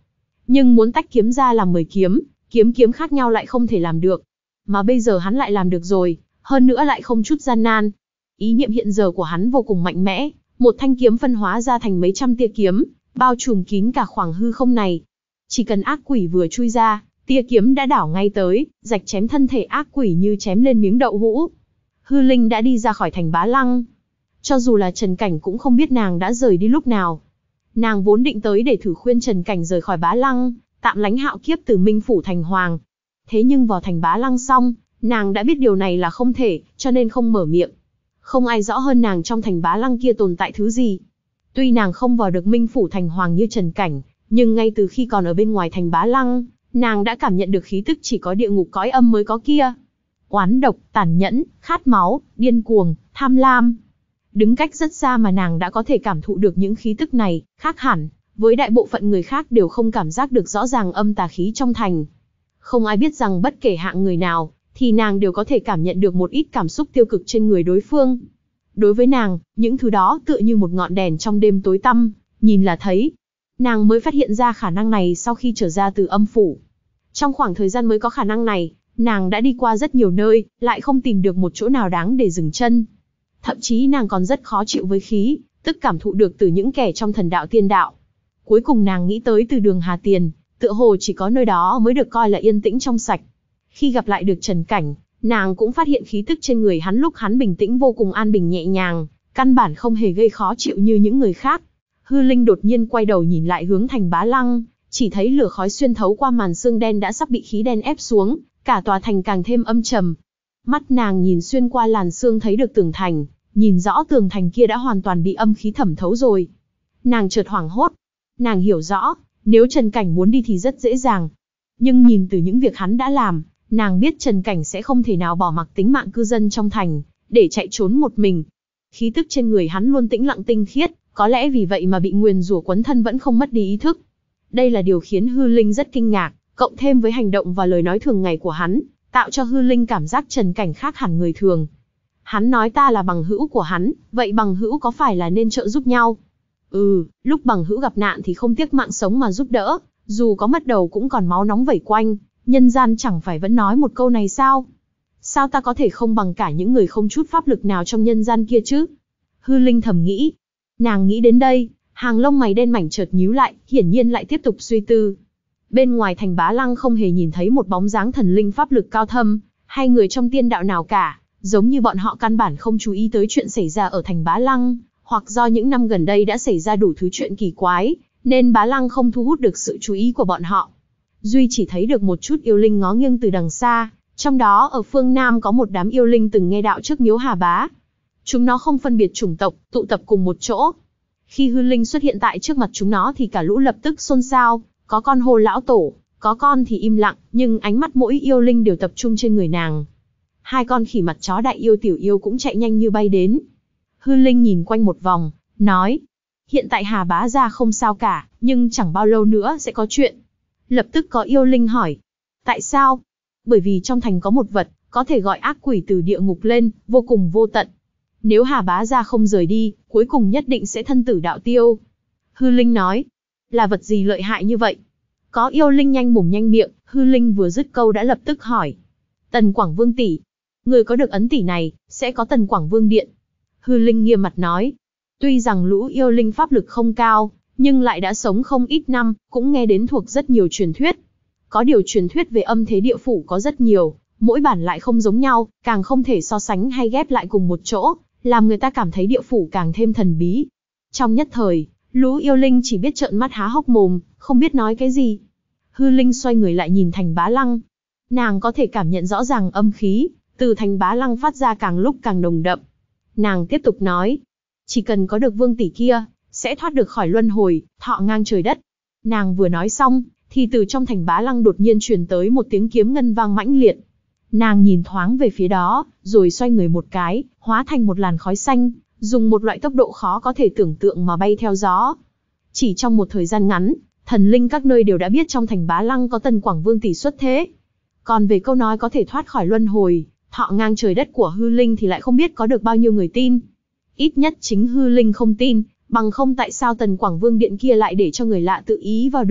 Speaker 1: nhưng muốn tách kiếm ra làm mười kiếm, kiếm kiếm khác nhau lại không thể làm được. Mà bây giờ hắn lại làm được rồi, hơn nữa lại không chút gian nan. Ý niệm hiện giờ của hắn vô cùng mạnh mẽ, một thanh kiếm phân hóa ra thành mấy trăm tia kiếm, bao trùm kín cả khoảng hư không này. Chỉ cần ác quỷ vừa chui ra, tia kiếm đã đảo ngay tới, rạch chém thân thể ác quỷ như chém lên miếng đậu hũ. Hư Linh đã đi ra khỏi thành Bá Lăng. Cho dù là Trần Cảnh cũng không biết nàng đã rời đi lúc nào. Nàng vốn định tới để thử khuyên Trần Cảnh rời khỏi Bá Lăng, tạm lánh hạo kiếp từ Minh Phủ thành Hoàng. Thế nhưng vào thành Bá Lăng xong, nàng đã biết điều này là không thể, cho nên không mở miệng. Không ai rõ hơn nàng trong thành Bá Lăng kia tồn tại thứ gì. Tuy nàng không vào được Minh Phủ thành Hoàng như Trần Cảnh, nhưng ngay từ khi còn ở bên ngoài thành Bá Lăng, nàng đã cảm nhận được khí tức chỉ có địa ngục cõi âm mới có kia. Oán độc, tàn nhẫn, khát máu, điên cuồng, tham lam. Đứng cách rất xa mà nàng đã có thể cảm thụ được những khí tức này, khác hẳn, với đại bộ phận người khác đều không cảm giác được rõ ràng âm tà khí trong thành. Không ai biết rằng bất kể hạng người nào, thì nàng đều có thể cảm nhận được một ít cảm xúc tiêu cực trên người đối phương. Đối với nàng, những thứ đó tựa như một ngọn đèn trong đêm tối tăm, nhìn là thấy. Nàng mới phát hiện ra khả năng này sau khi trở ra từ âm phủ. Trong khoảng thời gian mới có khả năng này, nàng đã đi qua rất nhiều nơi, lại không tìm được một chỗ nào đáng để dừng chân. Thậm chí nàng còn rất khó chịu với khí, tức cảm thụ được từ những kẻ trong thần đạo tiên đạo. Cuối cùng nàng nghĩ tới từ đường Hà Tiền, tựa hồ chỉ có nơi đó mới được coi là yên tĩnh trong sạch. Khi gặp lại được Trần Cảnh, nàng cũng phát hiện khí tức trên người hắn lúc hắn bình tĩnh vô cùng an bình nhẹ nhàng, căn bản không hề gây khó chịu như những người khác. Hư Linh đột nhiên quay đầu nhìn lại hướng thành Bá Lăng, chỉ thấy lửa khói xuyên thấu qua màn sương đen đã sắp bị khí đen ép xuống, cả tòa thành càng thêm âm trầm. Mắt nàng nhìn xuyên qua làn sương thấy được tường thành, nhìn rõ tường thành kia đã hoàn toàn bị âm khí thẩm thấu rồi. Nàng chợt hoảng hốt. Nàng hiểu rõ, nếu Trần Cảnh muốn đi thì rất dễ dàng. Nhưng nhìn từ những việc hắn đã làm, nàng biết Trần Cảnh sẽ không thể nào bỏ mặc tính mạng cư dân trong thành, để chạy trốn một mình. Khí tức trên người hắn luôn tĩnh lặng tinh khiết, có lẽ vì vậy mà bị nguyền rủa quấn thân vẫn không mất đi ý thức. Đây là điều khiến Hư Linh rất kinh ngạc, cộng thêm với hành động và lời nói thường ngày của hắn, tạo cho Hư Linh cảm giác Trần Cảnh khác hẳn người thường. Hắn nói ta là bằng hữu của hắn, vậy bằng hữu có phải là nên trợ giúp nhau? Ừ, lúc bằng hữu gặp nạn thì không tiếc mạng sống mà giúp đỡ, dù có mất đầu cũng còn máu nóng vẩy quanh, nhân gian chẳng phải vẫn nói một câu này sao? Sao ta có thể không bằng cả những người không chút pháp lực nào trong nhân gian kia chứ? Hư Linh thầm nghĩ. Nàng nghĩ đến đây, hàng lông mày đen mảnh chợt nhíu lại, hiển nhiên lại tiếp tục suy tư. Bên ngoài thành Bá Lăng không hề nhìn thấy một bóng dáng thần linh pháp lực cao thâm, hay người trong tiên đạo nào cả, giống như bọn họ căn bản không chú ý tới chuyện xảy ra ở thành Bá Lăng, hoặc do những năm gần đây đã xảy ra đủ thứ chuyện kỳ quái, nên Bá Lăng không thu hút được sự chú ý của bọn họ. Duy chỉ thấy được một chút yêu linh ngó nghiêng từ đằng xa, trong đó ở phương Nam có một đám yêu linh từng nghe đạo trước miếu Hà Bá. Chúng nó không phân biệt chủng tộc, tụ tập cùng một chỗ. Khi Hư Linh xuất hiện tại trước mặt chúng nó thì cả lũ lập tức xôn xao, có con hô lão tổ, có con thì im lặng, nhưng ánh mắt mỗi yêu linh đều tập trung trên người nàng. Hai con khỉ mặt chó đại yêu tiểu yêu cũng chạy nhanh như bay đến. Hư Linh nhìn quanh một vòng, nói, hiện tại Hà Bá gia không sao cả, nhưng chẳng bao lâu nữa sẽ có chuyện. Lập tức có yêu linh hỏi, tại sao? Bởi vì trong thành có một vật, có thể gọi ác quỷ từ địa ngục lên, vô cùng vô tận. Nếu Hà Bá gia không rời đi, cuối cùng nhất định sẽ thân tử đạo tiêu. Hư Linh nói, là vật gì lợi hại như vậy? Có yêu linh nhanh mồm nhanh miệng, Hư Linh vừa dứt câu đã lập tức hỏi. Tần Quảng Vương tỷ, người có được ấn tỷ này, sẽ có Tần Quảng Vương điện. Hư Linh nghiêm mặt nói, tuy rằng lũ yêu linh pháp lực không cao, nhưng lại đã sống không ít năm, cũng nghe đến thuộc rất nhiều truyền thuyết. Có điều truyền thuyết về âm thế địa phủ có rất nhiều, mỗi bản lại không giống nhau, càng không thể so sánh hay ghép lại cùng một chỗ, làm người ta cảm thấy địa phủ càng thêm thần bí. Trong nhất thời, lũ yêu linh chỉ biết trợn mắt há hốc mồm, không biết nói cái gì. Hư Linh xoay người lại nhìn thành Bá Lăng. Nàng có thể cảm nhận rõ ràng âm khí, từ thành Bá Lăng phát ra càng lúc càng nồng đậm. Nàng tiếp tục nói, chỉ cần có được vương tỷ kia, sẽ thoát được khỏi luân hồi, thọ ngang trời đất. Nàng vừa nói xong, thì từ trong thành Bá Lăng đột nhiên truyền tới một tiếng kiếm ngân vang mãnh liệt. Nàng nhìn thoáng về phía đó, rồi xoay người một cái, hóa thành một làn khói xanh, dùng một loại tốc độ khó có thể tưởng tượng mà bay theo gió. Chỉ trong một thời gian ngắn, thần linh các nơi đều đã biết trong thành Bá Lăng có Tần Quảng Vương tỷ xuất thế. Còn về câu nói có thể thoát khỏi luân hồi, thọ ngang trời đất của Hư Linh thì lại không biết có được bao nhiêu người tin. Ít nhất chính Hư Linh không tin, bằng không tại sao Tần Quảng Vương điện kia lại để cho người lạ tự ý vào được,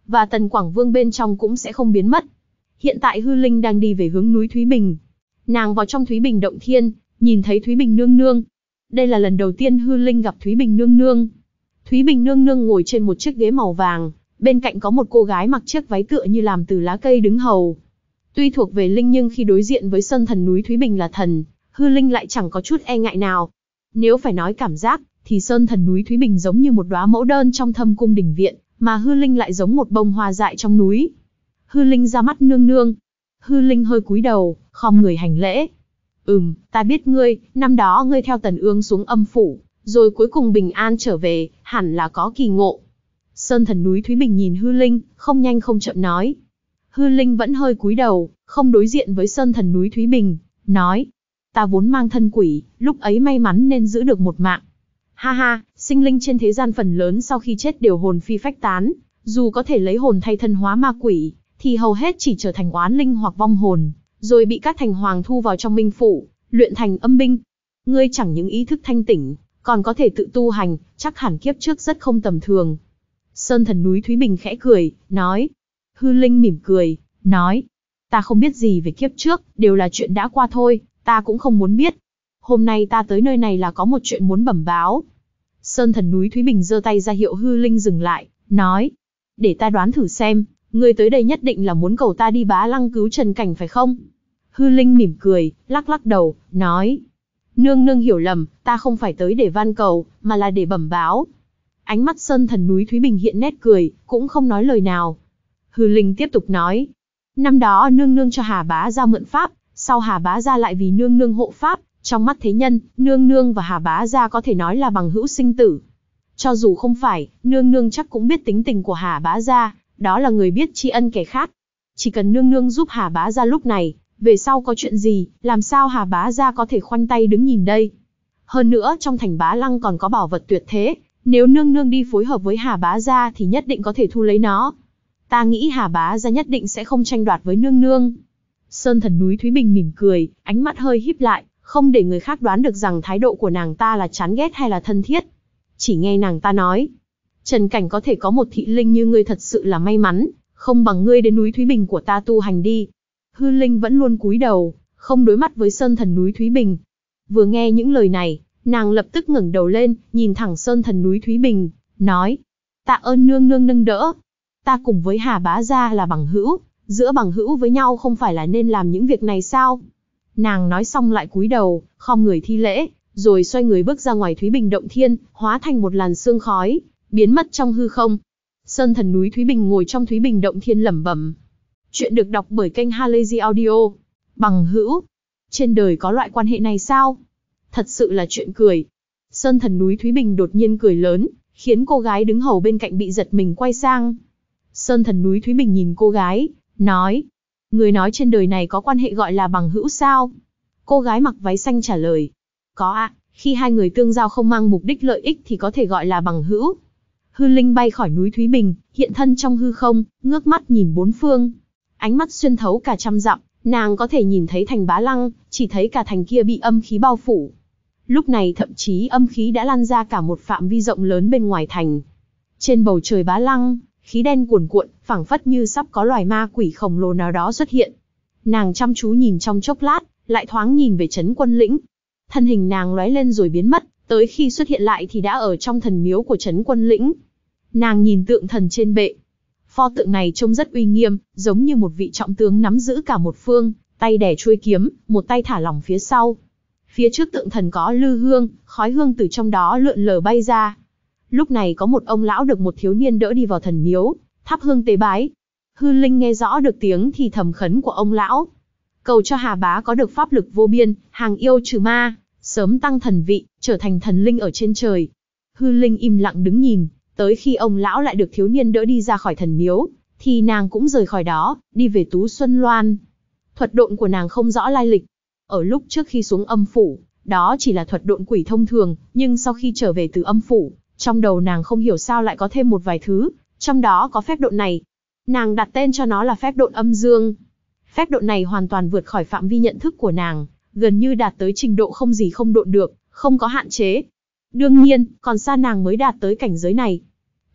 Speaker 1: và Tần Quảng Vương bên trong cũng sẽ không biến mất. Hiện tại Hư Linh đang đi về hướng núi Thúy Bình. Nàng vào trong Thúy Bình động thiên, nhìn thấy Thúy Bình nương nương. Đây là lần đầu tiên Hư Linh gặp Thúy Bình nương nương. Thúy Bình nương nương ngồi trên một chiếc ghế màu vàng, bên cạnh có một cô gái mặc chiếc váy tựa như làm từ lá cây đứng hầu. Tuy thuộc về linh nhưng khi đối diện với sơn thần núi Thúy Bình là thần, Hư Linh lại chẳng có chút e ngại nào. Nếu phải nói cảm giác, thì sơn thần núi Thúy Bình giống như một đóa mẫu đơn trong thâm cung đình viện, mà Hư Linh lại giống một bông hoa dại trong núi. Hư Linh ra mắt nương nương. Hư Linh hơi cúi đầu, khom người hành lễ. Ừm, ta biết ngươi, năm đó ngươi theo Tần Ương xuống âm phủ, rồi cuối cùng bình an trở về, hẳn là có kỳ ngộ. Sơn thần núi Thúy Bình nhìn Hư Linh, không nhanh không chậm nói. Hư Linh vẫn hơi cúi đầu, không đối diện với sơn thần núi Thúy Bình, nói. Ta vốn mang thân quỷ, lúc ấy may mắn nên giữ được một mạng. Ha ha, sinh linh trên thế gian phần lớn sau khi chết đều hồn phi phách tán, dù có thể lấy hồn thay thân hóa ma quỷ, thì hầu hết chỉ trở thành oán linh hoặc vong hồn, rồi bị các thành hoàng thu vào trong minh phủ, luyện thành âm binh. Ngươi chẳng những ý thức thanh tỉnh, còn có thể tự tu hành, chắc hẳn kiếp trước rất không tầm thường. Sơn thần núi Thúy Bình khẽ cười, nói. Hư Linh mỉm cười, nói. Ta không biết gì về kiếp trước, đều là chuyện đã qua thôi, ta cũng không muốn biết. Hôm nay ta tới nơi này là có một chuyện muốn bẩm báo. Sơn thần núi Thúy Bình giơ tay ra hiệu Hư Linh dừng lại, nói. Để ta đoán thử xem, ngươi tới đây nhất định là muốn cầu ta đi Bá Lăng cứu Trần Cảnh phải không? Hư Linh mỉm cười, lắc lắc đầu, nói. Nương nương hiểu lầm, ta không phải tới để van cầu, mà là để bẩm báo. Ánh mắt sơn thần núi Thúy Bình hiện nét cười, cũng không nói lời nào. Hư Linh tiếp tục nói. Năm đó nương nương cho Hà Bá Gia mượn pháp, sau Hà Bá Gia lại vì nương nương hộ pháp, trong mắt thế nhân, nương nương và Hà Bá Gia có thể nói là bằng hữu sinh tử. Cho dù không phải, nương nương chắc cũng biết tính tình của Hà Bá Gia, đó là người biết tri ân kẻ khác. Chỉ cần nương nương giúp Hà Bá Gia lúc này, về sau có chuyện gì, làm sao Hà Bá Gia có thể khoanh tay đứng nhìn đây. Hơn nữa trong thành Bá Lăng còn có bảo vật tuyệt thế, nếu nương nương đi phối hợp với Hà Bá Gia thì nhất định có thể thu lấy nó. Ta nghĩ Hà Bá Gia nhất định sẽ không tranh đoạt với nương nương. Sơn thần núi Thúy Bình mỉm cười, ánh mắt hơi híp lại, không để người khác đoán được rằng thái độ của nàng ta là chán ghét hay là thân thiết. Chỉ nghe nàng ta nói, Trần Cảnh có thể có một thị linh như ngươi thật sự là may mắn, không bằng ngươi đến núi Thúy Bình của ta tu hành đi. Hư Linh vẫn luôn cúi đầu, không đối mắt với sơn thần núi Thúy Bình. Vừa nghe những lời này, nàng lập tức ngẩng đầu lên, nhìn thẳng sơn thần núi Thúy Bình, nói, tạ ơn nương nương nâng đỡ. Ta cùng với Hà Bá Gia là bằng hữu, giữa bằng hữu với nhau không phải là nên làm những việc này sao? Nàng nói xong lại cúi đầu, khom người thi lễ, rồi xoay người bước ra ngoài Thúy Bình động thiên, hóa thành một làn sương khói, biến mất trong hư không. Sơn thần núi Thúy Bình ngồi trong Thúy Bình động thiên lẩm bẩm. Chuyện được đọc bởi kênh Halazy Audio. Bằng hữu? Trên đời có loại quan hệ này sao? Thật sự là chuyện cười. Sơn thần núi Thúy Bình đột nhiên cười lớn, khiến cô gái đứng hầu bên cạnh bị giật mình quay sang. Sơn thần núi Thúy Bình nhìn cô gái, nói. Người nói trên đời này có quan hệ gọi là bằng hữu sao? Cô gái mặc váy xanh trả lời. Có ạ, khi hai người tương giao không mang mục đích lợi ích thì có thể gọi là bằng hữu. Hư Linh bay khỏi núi Thúy Bình, hiện thân trong hư không, ngước mắt nhìn bốn phương. Ánh mắt xuyên thấu cả trăm dặm, nàng có thể nhìn thấy thành Bá Lăng, chỉ thấy cả thành kia bị âm khí bao phủ. Lúc này thậm chí âm khí đã lan ra cả một phạm vi rộng lớn bên ngoài thành. Trên bầu trời Bá Lăng, khí đen cuồn cuộn, phảng phất như sắp có loài ma quỷ khổng lồ nào đó xuất hiện. Nàng chăm chú nhìn trong chốc lát, lại thoáng nhìn về Trấn Quân Lĩnh. Thân hình nàng lóe lên rồi biến mất, tới khi xuất hiện lại thì đã ở trong thần miếu của Trấn Quân Lĩnh. Nàng nhìn tượng thần trên bệ. Pho tượng này trông rất uy nghiêm, giống như một vị trọng tướng nắm giữ cả một phương, tay đè chuôi kiếm, một tay thả lỏng phía sau. Phía trước tượng thần có lư hương, khói hương từ trong đó lượn lờ bay ra. Lúc này có một ông lão được một thiếu niên đỡ đi vào thần miếu, thắp hương tế bái. Hư Linh nghe rõ được tiếng thì thầm khấn của ông lão. Cầu cho Hà Bá có được pháp lực vô biên, hàng yêu trừ ma, sớm tăng thần vị, trở thành thần linh ở trên trời. Hư Linh im lặng đứng nhìn, tới khi ông lão lại được thiếu niên đỡ đi ra khỏi thần miếu, thì nàng cũng rời khỏi đó, đi về Tú Xuân Loan. Thuật độn của nàng không rõ lai lịch. Ở lúc trước khi xuống âm phủ, đó chỉ là thuật độn quỷ thông thường, nhưng sau khi trở về từ âm phủ, trong đầu nàng không hiểu sao lại có thêm một vài thứ, trong đó có phép độn này. Nàng đặt tên cho nó là phép độn âm dương. Phép độn này hoàn toàn vượt khỏi phạm vi nhận thức của nàng, gần như đạt tới trình độ không gì không độn được, không có hạn chế. Đương nhiên, còn xa nàng mới đạt tới cảnh giới này.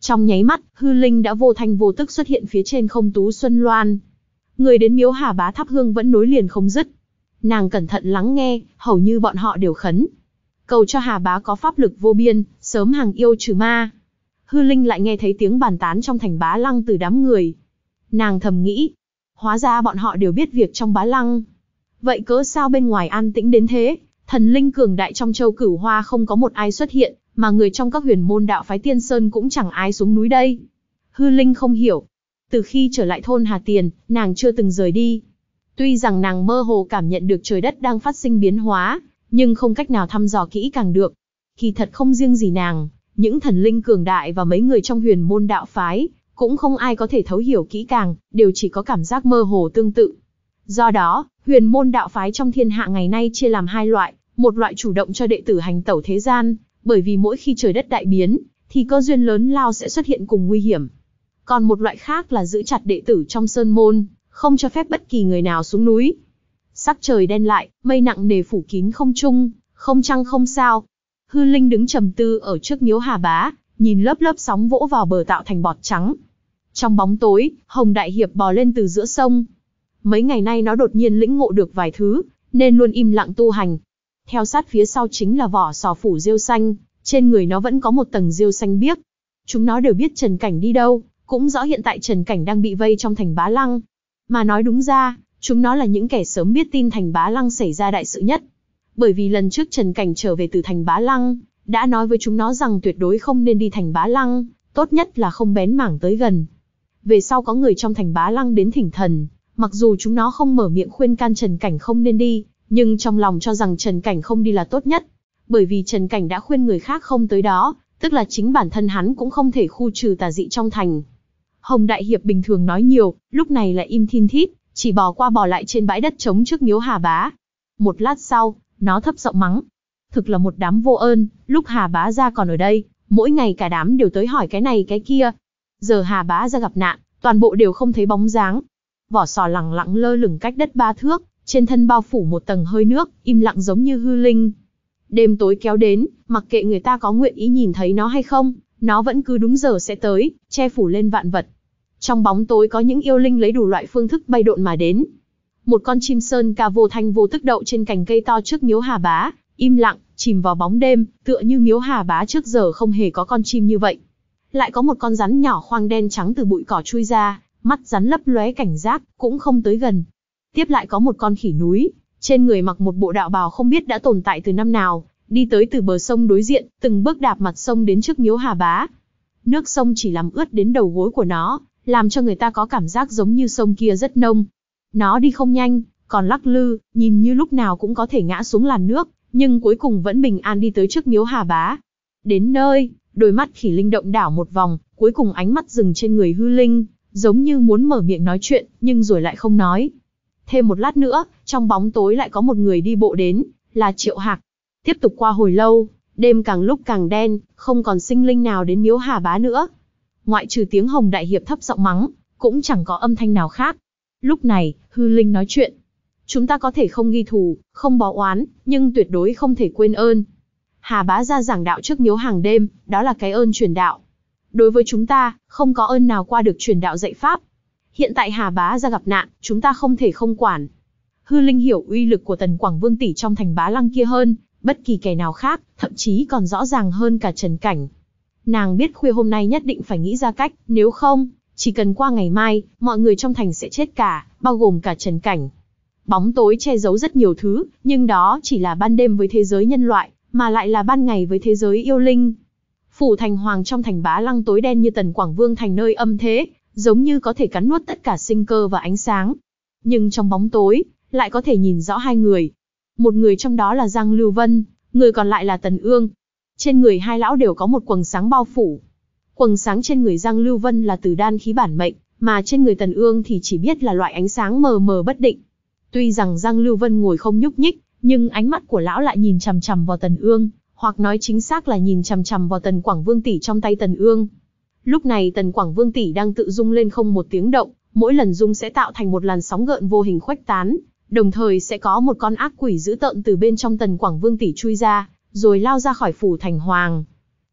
Speaker 1: Trong nháy mắt, hư linh đã vô thanh vô tức xuất hiện phía trên không Tú Xuân Loan. Người đến miếu Hà Bá thắp hương vẫn nối liền không dứt. Nàng cẩn thận lắng nghe, hầu như bọn họ đều khấn cầu cho Hà Bá có pháp lực vô biên, sớm hàng yêu trừ ma. Hư linh lại nghe thấy tiếng bàn tán trong thành Bá Lăng từ đám người. Nàng thầm nghĩ, hóa ra bọn họ đều biết việc trong Bá Lăng. Vậy cớ sao bên ngoài an tĩnh đến thế? Thần linh cường đại trong châu Cửu Hoa không có một ai xuất hiện, mà người trong các huyền môn đạo phái Tiên Sơn cũng chẳng ai xuống núi đây. Hư linh không hiểu. Từ khi trở lại thôn Hà Tiền, nàng chưa từng rời đi. Tuy rằng nàng mơ hồ cảm nhận được trời đất đang phát sinh biến hóa, nhưng không cách nào thăm dò kỹ càng được. Kỳ thật không riêng gì nàng, những thần linh cường đại và mấy người trong huyền môn đạo phái, cũng không ai có thể thấu hiểu kỹ càng, đều chỉ có cảm giác mơ hồ tương tự. Do đó, huyền môn đạo phái trong thiên hạ ngày nay chia làm hai loại, một loại chủ động cho đệ tử hành tẩu thế gian, bởi vì mỗi khi trời đất đại biến, thì cơ duyên lớn lao sẽ xuất hiện cùng nguy hiểm. Còn một loại khác là giữ chặt đệ tử trong sơn môn, không cho phép bất kỳ người nào xuống núi. Sắc trời đen lại, mây nặng nề phủ kín không trung, không trăng không sao. Hư linh đứng trầm tư ở trước miếu Hà Bá, nhìn lớp lớp sóng vỗ vào bờ tạo thành bọt trắng. Trong bóng tối, Hồng Đại Hiệp bò lên từ giữa sông. Mấy ngày nay nó đột nhiên lĩnh ngộ được vài thứ, nên luôn im lặng tu hành. Theo sát phía sau chính là vỏ sò phủ rêu xanh, trên người nó vẫn có một tầng rêu xanh biếc. Chúng nó đều biết Trần Cảnh đi đâu, cũng rõ hiện tại Trần Cảnh đang bị vây trong thành Bá Lăng. Mà nói đúng ra, chúng nó là những kẻ sớm biết tin thành Bá Lăng xảy ra đại sự nhất. Bởi vì lần trước Trần Cảnh trở về từ thành Bá Lăng, đã nói với chúng nó rằng tuyệt đối không nên đi thành Bá Lăng, tốt nhất là không bén mảng tới gần. Về sau có người trong thành Bá Lăng đến thỉnh thần, mặc dù chúng nó không mở miệng khuyên can Trần Cảnh không nên đi, nhưng trong lòng cho rằng Trần Cảnh không đi là tốt nhất. Bởi vì Trần Cảnh đã khuyên người khác không tới đó, tức là chính bản thân hắn cũng không thể khu trừ tà dị trong thành. Hồng Đại Hiệp bình thường nói nhiều, lúc này lại im thin thít, chỉ bò qua bò lại trên bãi đất trống trước miếu Hà Bá. Một lát sau, nó thấp giọng mắng. Thực là một đám vô ơn, lúc Hà Bá ra còn ở đây, mỗi ngày cả đám đều tới hỏi cái này cái kia. Giờ Hà Bá ra gặp nạn, toàn bộ đều không thấy bóng dáng. Vỏ sò lẳng lặng lơ lửng cách đất ba thước, trên thân bao phủ một tầng hơi nước, im lặng giống như hư linh. Đêm tối kéo đến, mặc kệ người ta có nguyện ý nhìn thấy nó hay không, nó vẫn cứ đúng giờ sẽ tới, che phủ lên vạn vật. Trong bóng tối có những yêu linh lấy đủ loại phương thức bay độn mà đến. Một con chim sơn ca vô thanh vô tức đậu trên cành cây to trước miếu Hà Bá, im lặng, chìm vào bóng đêm, tựa như miếu Hà Bá trước giờ không hề có con chim như vậy. Lại có một con rắn nhỏ khoang đen trắng từ bụi cỏ chui ra, mắt rắn lấp lóe cảnh giác, cũng không tới gần. Tiếp lại có một con khỉ núi, trên người mặc một bộ đạo bào không biết đã tồn tại từ năm nào, đi tới từ bờ sông đối diện, từng bước đạp mặt sông đến trước miếu Hà Bá. Nước sông chỉ làm ướt đến đầu gối của nó, làm cho người ta có cảm giác giống như sông kia rất nông. Nó đi không nhanh, còn lắc lư, nhìn như lúc nào cũng có thể ngã xuống làn nước, nhưng cuối cùng vẫn bình an đi tới trước miếu Hà Bá. Đến nơi, đôi mắt khỉ linh động đảo một vòng, cuối cùng ánh mắt dừng trên người hư linh, giống như muốn mở miệng nói chuyện, nhưng rồi lại không nói. Thêm một lát nữa, trong bóng tối lại có một người đi bộ đến, là Triệu Hạc. Tiếp tục qua hồi lâu, đêm càng lúc càng đen, không còn sinh linh nào đến miếu Hà Bá nữa. Ngoại trừ tiếng Hồng Đại Hiệp thấp giọng mắng, cũng chẳng có âm thanh nào khác. Lúc này, hư linh nói chuyện. Chúng ta có thể không ghi thù, không báo oán, nhưng tuyệt đối không thể quên ơn. Hà Bá ra giảng đạo trước miếu hàng đêm, đó là cái ơn truyền đạo. Đối với chúng ta, không có ơn nào qua được truyền đạo dạy pháp. Hiện tại Hà Bá ra gặp nạn, chúng ta không thể không quản. Hư linh hiểu uy lực của Tần Quảng Vương tỷ trong thành Bá Lăng kia hơn bất kỳ kẻ nào khác, thậm chí còn rõ ràng hơn cả Trần Cảnh. Nàng biết khuya hôm nay nhất định phải nghĩ ra cách, nếu không, chỉ cần qua ngày mai, mọi người trong thành sẽ chết cả, bao gồm cả Trần Cảnh. Bóng tối che giấu rất nhiều thứ, nhưng đó chỉ là ban đêm với thế giới nhân loại, mà lại là ban ngày với thế giới yêu linh. Phủ thành hoàng trong thành Bá Lăng tối đen như Tần Quảng Vương thành nơi âm thế, giống như có thể cắn nuốt tất cả sinh cơ và ánh sáng. Nhưng trong bóng tối, lại có thể nhìn rõ hai người. Một người trong đó là Giang Lưu Vân, người còn lại là Tần Ương. Trên người hai lão đều có một quầng sáng bao phủ. Quầng sáng trên người Giang Lưu Vân là từ đan khí bản mệnh, mà trên người Tần Ương thì chỉ biết là loại ánh sáng mờ mờ bất định. Tuy rằng Giang Lưu Vân ngồi không nhúc nhích, nhưng ánh mắt của lão lại nhìn chằm chằm vào Tần Ương, hoặc nói chính xác là nhìn chằm chằm vào Tần Quảng Vương tỷ trong tay Tần Ương. Lúc này Tần Quảng Vương tỷ đang tự rung lên không một tiếng động, mỗi lần rung sẽ tạo thành một làn sóng gợn vô hình khuếch tán, đồng thời sẽ có một con ác quỷ dữ tợn từ bên trong Tần Quảng Vương tỷ chui ra, rồi lao ra khỏi phủ thành hoàng.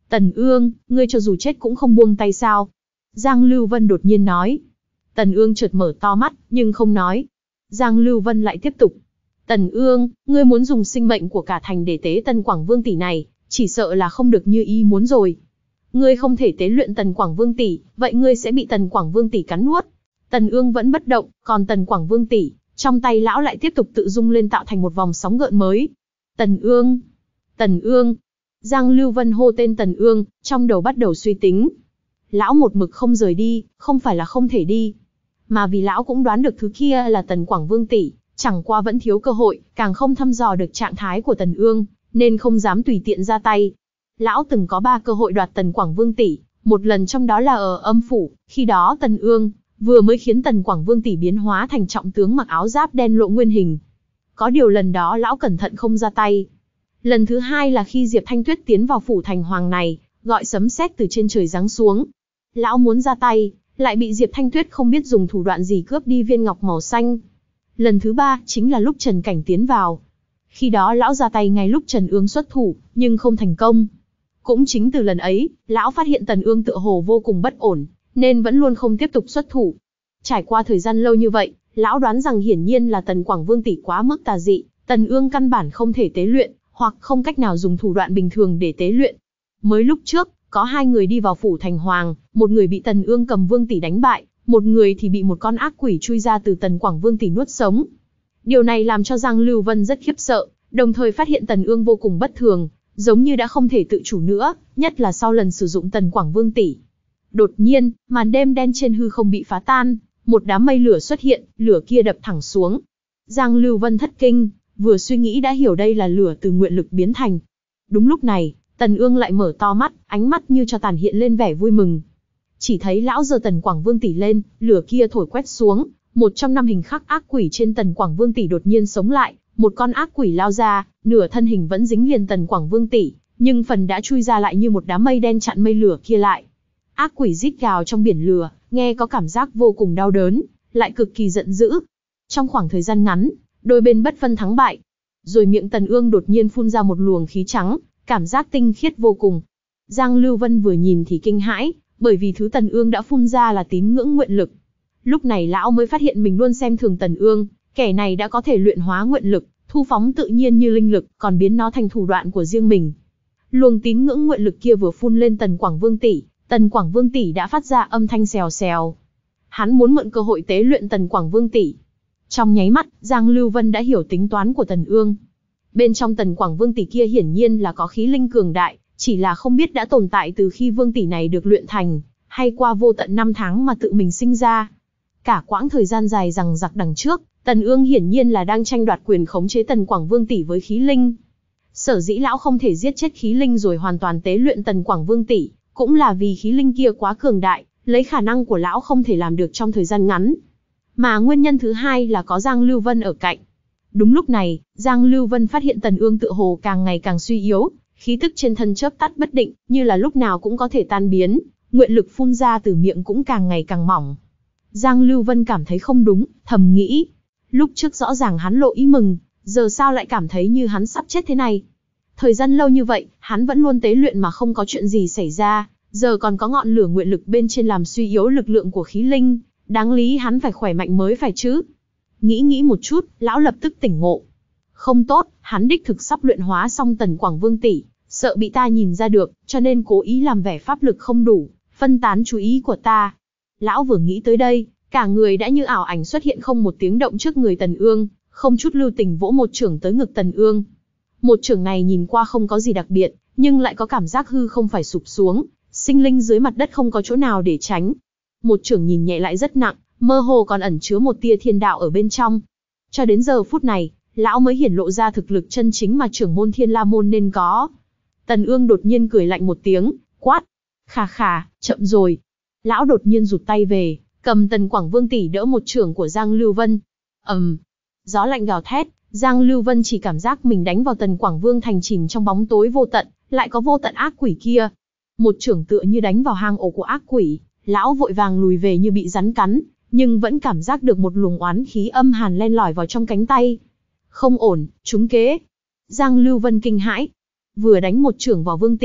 Speaker 1: Tần Ương, ngươi cho dù chết cũng không buông tay sao? Giang Lưu Vân đột nhiên nói. Tần Ương chợt mở to mắt, nhưng không nói. Giang Lưu Vân lại tiếp tục. Tần Ương, ngươi muốn dùng sinh mệnh của cả thành để tế Tần Quảng Vương tỷ này, chỉ sợ là không được như ý muốn rồi. Ngươi không thể tế luyện Tần Quảng Vương tỷ, vậy ngươi sẽ bị Tần Quảng Vương tỷ cắn nuốt. Tần Ương vẫn bất động, còn Tần Quảng Vương tỷ, trong tay lão lại tiếp tục tự rung lên tạo thành một vòng sóng gợn mới. Tần Ương, Tần Ương. Giang Lưu Vân hô tên Tần Ương, trong đầu bắt đầu suy tính. Lão một mực không rời đi, không phải là không thể đi, mà vì lão cũng đoán được thứ kia là Tần Quảng Vương tỷ, chẳng qua vẫn thiếu cơ hội, càng không thăm dò được trạng thái của Tần Ương, nên không dám tùy tiện ra tay. Lão từng có ba cơ hội đoạt Tần Quảng Vương tỷ, một lần trong đó là ở âm phủ, khi đó Tần Ương vừa mới khiến Tần Quảng Vương tỷ biến hóa thành trọng tướng mặc áo giáp đen lộ nguyên hình. Có điều lần đó lão cẩn thận không ra tay. Lần thứ hai là khi Diệp Thanh Tuyết tiến vào phủ thành hoàng này, gọi sấm sét từ trên trời giáng xuống. Lão muốn ra tay, lại bị Diệp Thanh Tuyết không biết dùng thủ đoạn gì cướp đi viên ngọc màu xanh. Lần thứ ba chính là lúc Trần Cảnh tiến vào. Khi đó lão ra tay ngay lúc Trần Ương xuất thủ, nhưng không thành công. Cũng chính từ lần ấy, lão phát hiện Tần Ương tựa hồ vô cùng bất ổn, nên vẫn luôn không tiếp tục xuất thủ. Trải qua thời gian lâu như vậy, lão đoán rằng hiển nhiên là Tần Quảng Vương tỷ quá mức tà dị, Tần Ương căn bản không thể tế luyện, hoặc không cách nào dùng thủ đoạn bình thường để tế luyện. Mới lúc trước, có hai người đi vào phủ thành hoàng, một người bị Tần Ương cầm Vương tỷ đánh bại, một người thì bị một con ác quỷ chui ra từ Tần Quảng Vương tỷ nuốt sống. Điều này làm cho Giang Lưu Vân rất khiếp sợ, đồng thời phát hiện Tần Ương vô cùng bất thường, giống như đã không thể tự chủ nữa, nhất là sau lần sử dụng Tần Quảng Vương tỷ. Đột nhiên, màn đêm đen trên hư không bị phá tan, một đám mây lửa xuất hiện, lửa kia đập thẳng xuống. Giang Lưu Vân thất kinh, vừa suy nghĩ đã hiểu đây là lửa từ nguyện lực biến thành. Đúng lúc này, Tần Ương lại mở to mắt, ánh mắt như cho tàn hiện lên vẻ vui mừng. Chỉ thấy lão giơ Tần Quảng Vương tỷ lên, lửa kia thổi quét xuống, một trong năm hình khắc ác quỷ trên Tần Quảng Vương tỷ đột nhiên sống lại, một con ác quỷ lao ra, nửa thân hình vẫn dính liền Tần Quảng Vương tỷ, nhưng phần đã chui ra lại như một đám mây đen chặn mây lửa kia lại. Ác quỷ rít gào trong biển lửa, nghe có cảm giác vô cùng đau đớn, lại cực kỳ giận dữ. Trong khoảng thời gian ngắn, đôi bên bất phân thắng bại. Rồi miệng Tần Ương đột nhiên phun ra một luồng khí trắng, cảm giác tinh khiết vô cùng. Giang Lưu Vân vừa nhìn thì kinh hãi, bởi vì thứ Tần Ương đã phun ra là tín ngưỡng nguyện lực. Lúc này lão mới phát hiện mình luôn xem thường Tần Ương, kẻ này đã có thể luyện hóa nguyện lực, thu phóng tự nhiên như linh lực, còn biến nó thành thủ đoạn của riêng mình. Luồng tín ngưỡng nguyện lực kia vừa phun lên Tần Quảng Vương tỷ, Tần Quảng Vương tỷ đã phát ra âm thanh xèo xèo. Hắn muốn mượn cơ hội tế luyện Tần Quảng Vương tỷ. Trong nháy mắt, Giang Lưu Vân đã hiểu tính toán của Tần Ương. Bên trong Tần Quảng Vương tỷ kia hiển nhiên là có khí linh cường đại, chỉ là không biết đã tồn tại từ khi vương tỷ này được luyện thành, hay qua vô tận năm tháng mà tự mình sinh ra. Cả quãng thời gian dài rằng giặc đằng trước, Tần Ương hiển nhiên là đang tranh đoạt quyền khống chế Tần Quảng Vương tỷ với khí linh. Sở dĩ lão không thể giết chết khí linh rồi hoàn toàn tế luyện Tần Quảng Vương tỷ, cũng là vì khí linh kia quá cường đại, lấy khả năng của lão không thể làm được trong thời gian ngắn. Mà nguyên nhân thứ hai là có Giang Lưu Vân ở cạnh. Đúng lúc này, Giang Lưu Vân phát hiện Tần Ương tựa hồ càng ngày càng suy yếu, khí tức trên thân chớp tắt bất định, như là lúc nào cũng có thể tan biến, nguyện lực phun ra từ miệng cũng càng ngày càng mỏng. Giang Lưu Vân cảm thấy không đúng, thầm nghĩ, lúc trước rõ ràng hắn lộ ý mừng, giờ sao lại cảm thấy như hắn sắp chết thế này. Thời gian lâu như vậy, hắn vẫn luôn tế luyện mà không có chuyện gì xảy ra, giờ còn có ngọn lửa nguyện lực bên trên làm suy yếu lực lượng của khí linh, đáng lý hắn phải khỏe mạnh mới phải chứ. Nghĩ nghĩ một chút, lão lập tức tỉnh ngộ. Không tốt, hắn đích thực sắp luyện hóa xong Tần Quảng Vương tỷ, sợ bị ta nhìn ra được, cho nên cố ý làm vẻ pháp lực không đủ, phân tán chú ý của ta. Lão vừa nghĩ tới đây, cả người đã như ảo ảnh xuất hiện không một tiếng động trước người Tần Ương, không chút lưu tình vỗ một chưởng tới ngực Tần Ương. Một chưởng này nhìn qua không có gì đặc biệt, nhưng lại có cảm giác hư không phải sụp xuống, sinh linh dưới mặt đất không có chỗ nào để tránh. Một chưởng nhìn nhẹ lại rất nặng, mơ hồ còn ẩn chứa một tia thiên đạo ở bên trong. Cho đến giờ phút này, lão mới hiển lộ ra thực lực chân chính mà trưởng môn Thiên La môn nên có. Tần Ương đột nhiên cười lạnh một tiếng, quát: "Khà khà, chậm rồi." Lão đột nhiên rụt tay về, cầm Tần Quảng Vương tỷ đỡ một chưởng của Giang Lưu Vân. ầm, um, gió lạnh gào thét, Giang Lưu Vân chỉ cảm giác mình đánh vào Tần Quảng Vương thành chìm trong bóng tối vô tận, lại có vô tận ác quỷ kia. Một chưởng tựa như đánh vào hang ổ của ác quỷ, lão vội vàng lùi về như bị rắn cắn, nhưng vẫn cảm giác được một luồng oán khí âm hàn len lỏi vào trong cánh tay. Không ổn, trúng kế. Giang Lưu Vân kinh hãi. Vừa đánh một chưởng vào Vương tỷ,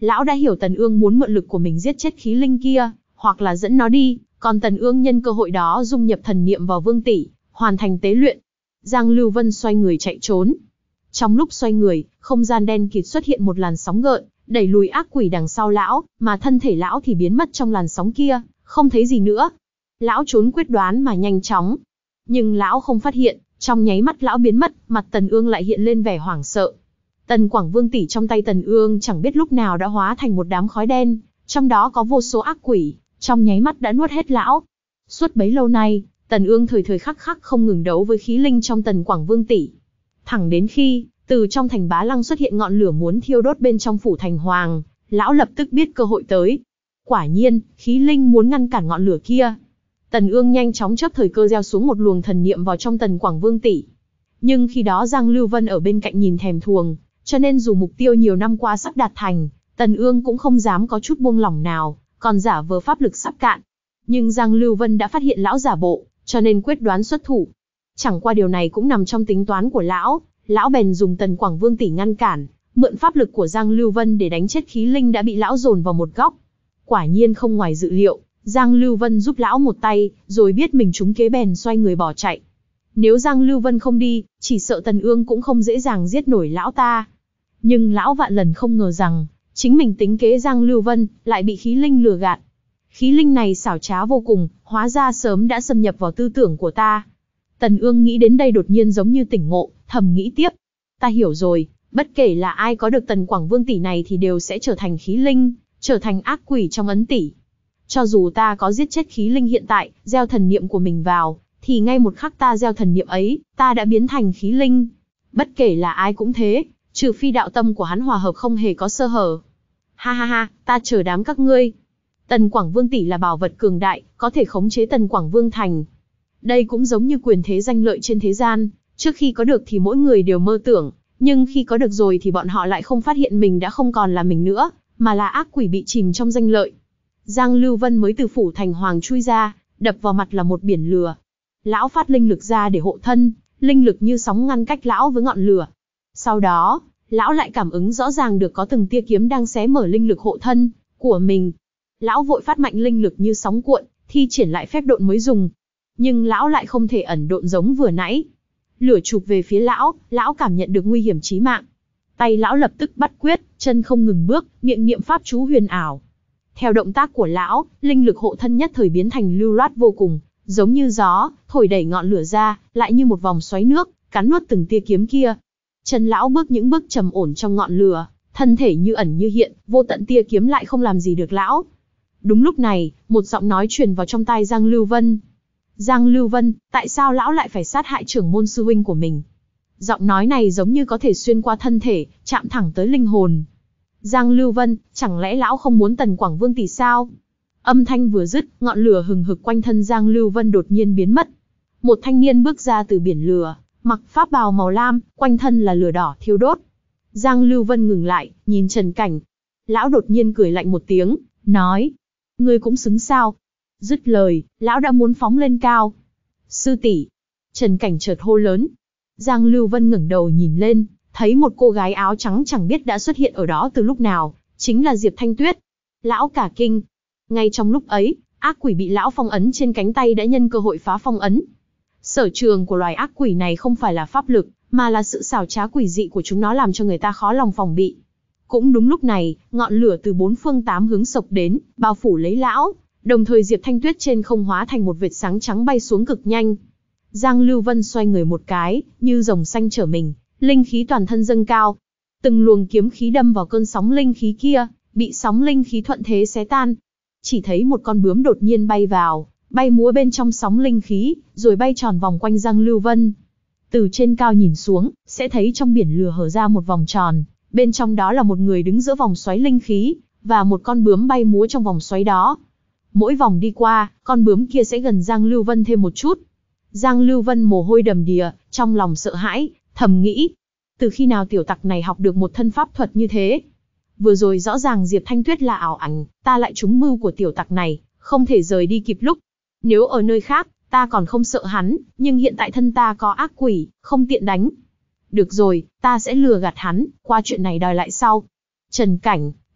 Speaker 1: Lão đã hiểu Tần Ương muốn mượn lực của mình giết chết khí linh kia, hoặc là dẫn nó đi, còn Tần Ương nhân cơ hội đó dung nhập thần niệm vào Vương Tỷ, hoàn thành tế luyện. Giang Lưu Vân xoay người chạy trốn. Trong lúc xoay người, không gian đen kịt xuất hiện một làn sóng gợn, đẩy lùi ác quỷ đằng sau lão, mà thân thể lão thì biến mất trong làn sóng kia, không thấy gì nữa. Lão trốn quyết đoán mà nhanh chóng. Nhưng lão không phát hiện, trong nháy mắt lão biến mất, mặt Tần Ương lại hiện lên vẻ hoảng sợ. Tần Quảng Vương Tỷ trong tay Tần Ương chẳng biết lúc nào đã hóa thành một đám khói đen, trong đó có vô số ác quỷ, trong nháy mắt đã nuốt hết lão. Suốt bấy lâu nay, Tần Ương thời thời khắc khắc không ngừng đấu với khí linh trong Tần Quảng Vương Tỷ. Thẳng đến khi, từ trong thành Bá Lăng xuất hiện ngọn lửa muốn thiêu đốt bên trong phủ thành hoàng, lão lập tức biết cơ hội tới. Quả nhiên, khí linh muốn ngăn cản ngọn lửa kia. Tần Ương nhanh chóng chớp thời cơ gieo xuống một luồng thần niệm vào trong Tần Quảng Vương Tỷ. Nhưng khi đó Giang Lưu Vân ở bên cạnh nhìn thèm thuồng, cho nên dù mục tiêu nhiều năm qua sắp đạt thành, Tần Ương cũng không dám có chút buông lỏng nào, còn giả vờ pháp lực sắp cạn. Nhưng Giang Lưu Vân đã phát hiện lão giả bộ, cho nên quyết đoán xuất thủ. Chẳng qua điều này cũng nằm trong tính toán của lão, lão bèn dùng Tần Quảng Vương Tỷ ngăn cản, mượn pháp lực của Giang Lưu Vân để đánh chết khí linh đã bị lão dồn vào một góc. Quả nhiên không ngoài dự liệu, Giang Lưu Vân giúp lão một tay, rồi biết mình trúng kế bèn xoay người bỏ chạy. Nếu Giang Lưu Vân không đi, chỉ sợ Tần Ương cũng không dễ dàng giết nổi lão ta. Nhưng lão vạn lần không ngờ rằng, chính mình tính kế Giang Lưu Vân, lại bị khí linh lừa gạt. Khí linh này xảo trá vô cùng, hóa ra sớm đã xâm nhập vào tư tưởng của ta. Tần Ương nghĩ đến đây đột nhiên giống như tỉnh ngộ, thầm nghĩ tiếp. Ta hiểu rồi, bất kể là ai có được Tần Quảng Vương Tỷ này thì đều sẽ trở thành khí linh, trở thành ác quỷ trong ấn tỷ. Cho dù ta có giết chết khí linh hiện tại, gieo thần niệm của mình vào, thì ngay một khắc ta gieo thần niệm ấy, ta đã biến thành khí linh. Bất kể là ai cũng thế, trừ phi đạo tâm của hắn hòa hợp không hề có sơ hở. Ha ha ha, ta chờ đám các ngươi. Tần Quảng Vương Tỷ là bảo vật cường đại, có thể khống chế Tần Quảng Vương Thành. Đây cũng giống như quyền thế danh lợi trên thế gian, trước khi có được thì mỗi người đều mơ tưởng, nhưng khi có được rồi thì bọn họ lại không phát hiện mình đã không còn là mình nữa, mà là ác quỷ bị chìm trong danh lợi. Giang Lưu Vân mới từ phủ thành hoàng chui ra, đập vào mặt là một biển lửa. Lão phát linh lực ra để hộ thân, linh lực như sóng ngăn cách lão với ngọn lửa. Sau đó, lão lại cảm ứng rõ ràng được có từng tia kiếm đang xé mở linh lực hộ thân của mình. Lão vội phát mạnh linh lực như sóng cuộn, thi triển lại phép độn mới dùng. Nhưng lão lại không thể ẩn độn giống vừa nãy. Lửa chụp về phía lão, lão cảm nhận được nguy hiểm chí mạng. Tay lão lập tức bắt quyết, chân không ngừng bước, miệng niệm pháp chú huyền ảo. Theo động tác của lão, linh lực hộ thân nhất thời biến thành lưu loát vô cùng, giống như gió, thổi đẩy ngọn lửa ra, lại như một vòng xoáy nước, cắn nuốt từng tia kiếm kia. Chân lão bước những bước trầm ổn trong ngọn lửa, thân thể như ẩn như hiện, vô tận tia kiếm lại không làm gì được lão. Đúng lúc này, một giọng nói truyền vào trong tai Giang Lưu Vân. Giang Lưu Vân, tại sao lão lại phải sát hại trưởng môn sư huynh của mình? Giọng nói này giống như có thể xuyên qua thân thể, chạm thẳng tới linh hồn. Giang Lưu Vân, chẳng lẽ lão không muốn Tần Quảng Vương Tỷ sao? Âm thanh vừa dứt, ngọn lửa hừng hực quanh thân Giang Lưu Vân đột nhiên biến mất. Một thanh niên bước ra từ biển lửa, mặc pháp bào màu lam, quanh thân là lửa đỏ thiêu đốt. Giang Lưu Vân ngừng lại, nhìn Trần Cảnh. Lão đột nhiên cười lạnh một tiếng, nói: ngươi cũng xứng sao? Dứt lời, lão đã muốn phóng lên cao. Sư tỷ! Trần Cảnh chợt hô lớn. Giang Lưu Vân ngẩng đầu nhìn lên, thấy một cô gái áo trắng chẳng biết đã xuất hiện ở đó từ lúc nào, chính là Diệp Thanh Tuyết. Lão cả kinh. Ngay trong lúc ấy, ác quỷ bị lão phong ấn trên cánh tay đã nhân cơ hội phá phong ấn. Sở trường của loài ác quỷ này không phải là pháp lực, mà là sự xảo trá quỷ dị của chúng nó làm cho người ta khó lòng phòng bị. Cũng đúng lúc này, ngọn lửa từ bốn phương tám hướng sộc đến, bao phủ lấy lão, đồng thời Diệp Thanh Tuyết trên không hóa thành một vệt sáng trắng bay xuống cực nhanh. Giang Lưu Vân xoay người một cái, như rồng xanh trở mình, linh khí toàn thân dâng cao. Từng luồng kiếm khí đâm vào cơn sóng linh khí kia, bị sóng linh khí thuận thế xé tan. Chỉ thấy một con bướm đột nhiên bay vào, bay múa bên trong sóng linh khí, rồi bay tròn vòng quanh Giang Lưu Vân. Từ trên cao nhìn xuống, sẽ thấy trong biển lửa hở ra một vòng tròn, bên trong đó là một người đứng giữa vòng xoáy linh khí, và một con bướm bay múa trong vòng xoáy đó. Mỗi vòng đi qua, con bướm kia sẽ gần Giang Lưu Vân thêm một chút. Giang Lưu Vân mồ hôi đầm đìa, trong lòng sợ hãi, thầm nghĩ: từ khi nào tiểu tặc này học được một thân pháp thuật như thế? Vừa rồi rõ ràng Diệp Thanh Tuyết là ảo ảnh, ta lại trúng mưu của tiểu tặc này, không thể rời đi kịp lúc. Nếu ở nơi khác, ta còn không sợ hắn, nhưng hiện tại thân ta có ác quỷ, không tiện đánh. Được rồi, ta sẽ lừa gạt hắn, qua chuyện này đòi lại sau. Trần Cảnh,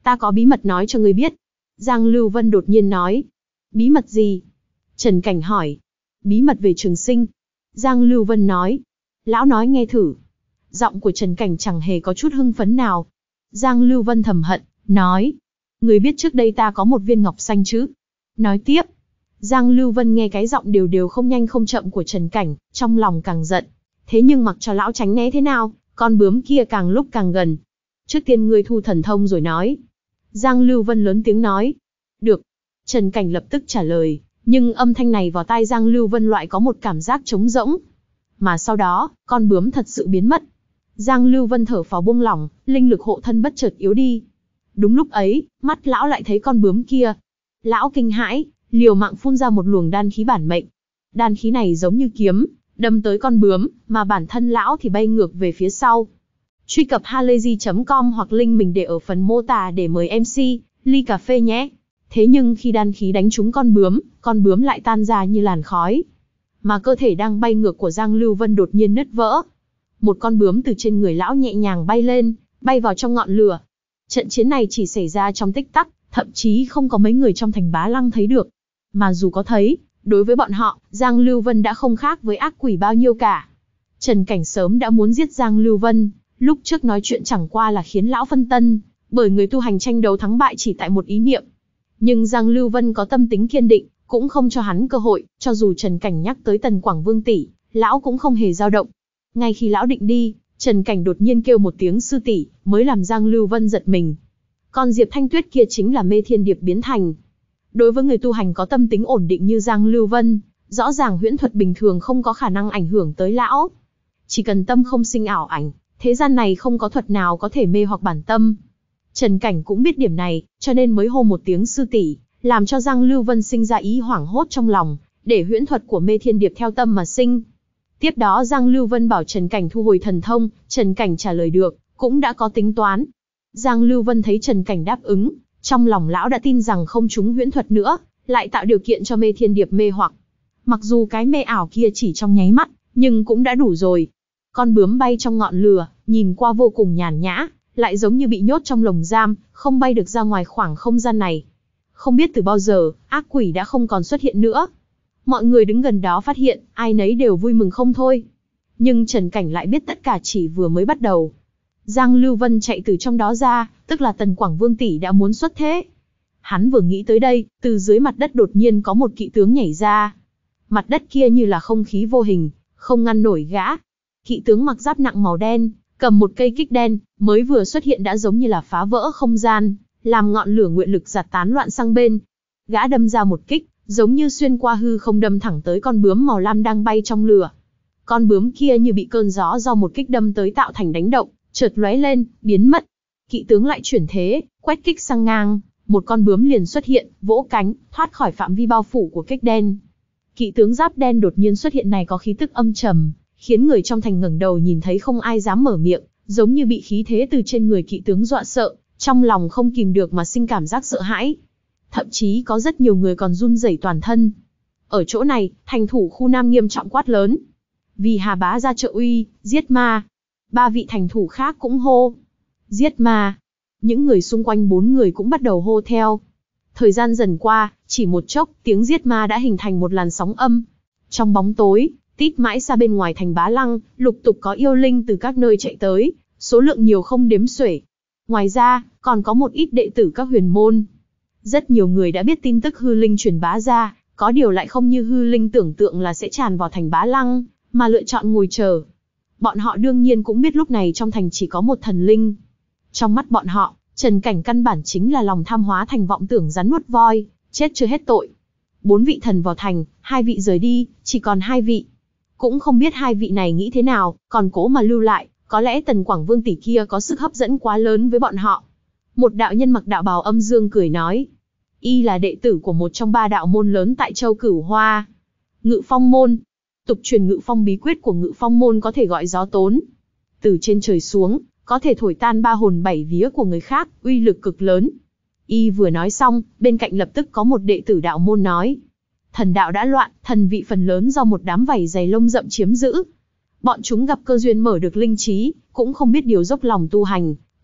Speaker 1: Ta có bí mật nói cho ngươi biết. Giang Lưu Vân đột nhiên nói. Bí mật gì? Trần Cảnh hỏi. Bí mật về Trường Sinh. Giang Lưu Vân nói. Lão nói nghe thử. Giọng của Trần Cảnh chẳng hề có chút hưng phấn nào. Giang Lưu Vân thầm hận, nói. Ngươi biết trước đây ta có một viên ngọc xanh chứ? Nói tiếp. Giang Lưu Vân nghe cái giọng đều đều không nhanh không chậm của Trần Cảnh, trong lòng càng giận. Thế nhưng mặc cho lão tránh né thế nào, con bướm kia càng lúc càng gần. Trước tiên ngươi thu thần thông rồi nói. Giang Lưu Vân lớn tiếng nói. Được. Trần Cảnh lập tức trả lời, nhưng âm thanh này vào tai Giang Lưu Vân loại có một cảm giác trống rỗng. Mà sau đó, con bướm thật sự biến mất. Giang Lưu Vân thở phào buông lỏng, linh lực hộ thân bất chợt yếu đi. Đúng lúc ấy, mắt lão lại thấy con bướm kia. Lão kinh hãi, liều mạng phun ra một luồng đan khí bản mệnh. Đan khí này giống như kiếm, đâm tới con bướm, mà bản thân lão thì bay ngược về phía sau. Truy cập halayzi chấm com hoặc link mình để ở phần mô tả để mời em xê, ly cà phê nhé. Thế nhưng khi đan khí đánh trúng con bướm, con bướm lại tan ra như làn khói. Mà cơ thể đang bay ngược của Giang Lưu Vân đột nhiên nứt vỡ. Một con bướm từ trên người lão nhẹ nhàng bay lên, bay vào trong ngọn lửa. Trận chiến này chỉ xảy ra trong tích tắc, thậm chí không có mấy người trong thành Bá Lăng thấy được. Mà dù có thấy, đối với bọn họ, Giang Lưu Vân đã không khác với ác quỷ bao nhiêu cả. Trần Cảnh sớm đã muốn giết Giang Lưu Vân, lúc trước nói chuyện chẳng qua là khiến lão phân tân, bởi người tu hành tranh đấu thắng bại chỉ tại một ý niệm. Nhưng Giang Lưu Vân có tâm tính kiên định, cũng không cho hắn cơ hội, cho dù Trần Cảnh nhắc tới Tần Quảng Vương tỷ, lão cũng không hề dao động. Ngay khi lão định đi, Trần Cảnh đột nhiên kêu một tiếng sư tỷ, mới làm Giang Lưu Vân giật mình. Con Diệp Thanh Tuyết kia chính là Mê Thiên Điệp biến thành. Đối với người tu hành có tâm tính ổn định như Giang Lưu Vân, rõ ràng huyễn thuật bình thường không có khả năng ảnh hưởng tới lão. Chỉ cần tâm không sinh ảo ảnh, thế gian này không có thuật nào có thể mê hoặc bản tâm. Trần Cảnh cũng biết điểm này, cho nên mới hô một tiếng sư tỷ, làm cho Giang Lưu Vân sinh ra ý hoảng hốt trong lòng, để huyễn thuật của Mê Thiên Điệp theo tâm mà sinh. Tiếp đó Giang Lưu Vân bảo Trần Cảnh thu hồi thần thông, Trần Cảnh trả lời được, cũng đã có tính toán. Giang Lưu Vân thấy Trần Cảnh đáp ứng, trong lòng lão đã tin rằng không trúng huyễn thuật nữa, lại tạo điều kiện cho Mê Thiên Điệp mê hoặc. Mặc dù cái mê ảo kia chỉ trong nháy mắt, nhưng cũng đã đủ rồi. Con bướm bay trong ngọn lửa, nhìn qua vô cùng nhàn nhã, lại giống như bị nhốt trong lồng giam, không bay được ra ngoài khoảng không gian này. Không biết từ bao giờ, ác quỷ đã không còn xuất hiện nữa. Mọi người đứng gần đó phát hiện, ai nấy đều vui mừng không thôi. Nhưng Trần Cảnh lại biết tất cả chỉ vừa mới bắt đầu. Giang Lưu Vân chạy từ trong đó ra, tức là Tần Quảng Vương tỷ đã muốn xuất thế. Hắn vừa nghĩ tới đây, từ dưới mặt đất đột nhiên có một kỵ tướng nhảy ra. Mặt đất kia như là không khí vô hình, không ngăn nổi gã. Kỵ tướng mặc giáp nặng màu đen, cầm một cây kích đen, mới vừa xuất hiện đã giống như là phá vỡ không gian, làm ngọn lửa nguyện lực giạt tán loạn sang bên. Gã đâm ra một kích, giống như xuyên qua hư không đâm thẳng tới con bướm màu lam đang bay trong lửa. Con bướm kia như bị cơn gió do một kích đâm tới tạo thành đánh động, chợt lóe lên, biến mất. Kỵ tướng lại chuyển thế, quét kích sang ngang, một con bướm liền xuất hiện, vỗ cánh, thoát khỏi phạm vi bao phủ của kích đen. Kỵ tướng giáp đen đột nhiên xuất hiện này có khí tức âm trầm, khiến người trong thành ngẩng đầu nhìn thấy không ai dám mở miệng, giống như bị khí thế từ trên người kỵ tướng dọa sợ, trong lòng không kìm được mà sinh cảm giác sợ hãi. Thậm chí có rất nhiều người còn run rẩy toàn thân. Ở chỗ này, thành thủ khu Nam nghiêm trọng quát lớn. Vì Hà Bá ra trợ uy, giết ma. Ba vị thành thủ khác cũng hô. Giết ma. Những người xung quanh bốn người cũng bắt đầu hô theo. Thời gian dần qua, chỉ một chốc, tiếng giết ma đã hình thành một làn sóng âm. Trong bóng tối, tít mãi xa bên ngoài thành Bá Lăng, lục tục có yêu linh từ các nơi chạy tới, số lượng nhiều không đếm xuể. Ngoài ra, còn có một ít đệ tử các huyền môn. Rất nhiều người đã biết tin tức hư linh truyền bá ra, có điều lại không như hư linh tưởng tượng là sẽ tràn vào thành Bá Lăng, mà lựa chọn ngồi chờ. Bọn họ đương nhiên cũng biết lúc này trong thành chỉ có một thần linh. Trong mắt bọn họ, Trần Cảnh căn bản chính là lòng tham hóa thành vọng tưởng rắn nuốt voi, chết chưa hết tội. Bốn vị thần vào thành, hai vị rời đi, chỉ còn hai vị. Cũng không biết hai vị này nghĩ thế nào, còn cố mà lưu lại, có lẽ Tần Quảng Vương tỷ kia có sức hấp dẫn quá lớn với bọn họ. Một đạo nhân mặc đạo bào âm dương cười nói. Y là đệ tử của một trong ba đạo môn lớn tại châu Cửu Hoa. Ngự Phong môn. Tục truyền Ngự Phong bí quyết của Ngự Phong môn có thể gọi gió tốn. Từ trên trời xuống, có thể thổi tan ba hồn bảy vía của người khác, uy lực cực lớn. Y vừa nói xong, bên cạnh lập tức có một đệ tử đạo môn nói. Thần đạo đã loạn, thần vị phần lớn do một đám vảy dày lông rậm chiếm giữ. Bọn chúng gặp cơ duyên mở được linh trí, cũng không biết điều dốc lòng tu hành,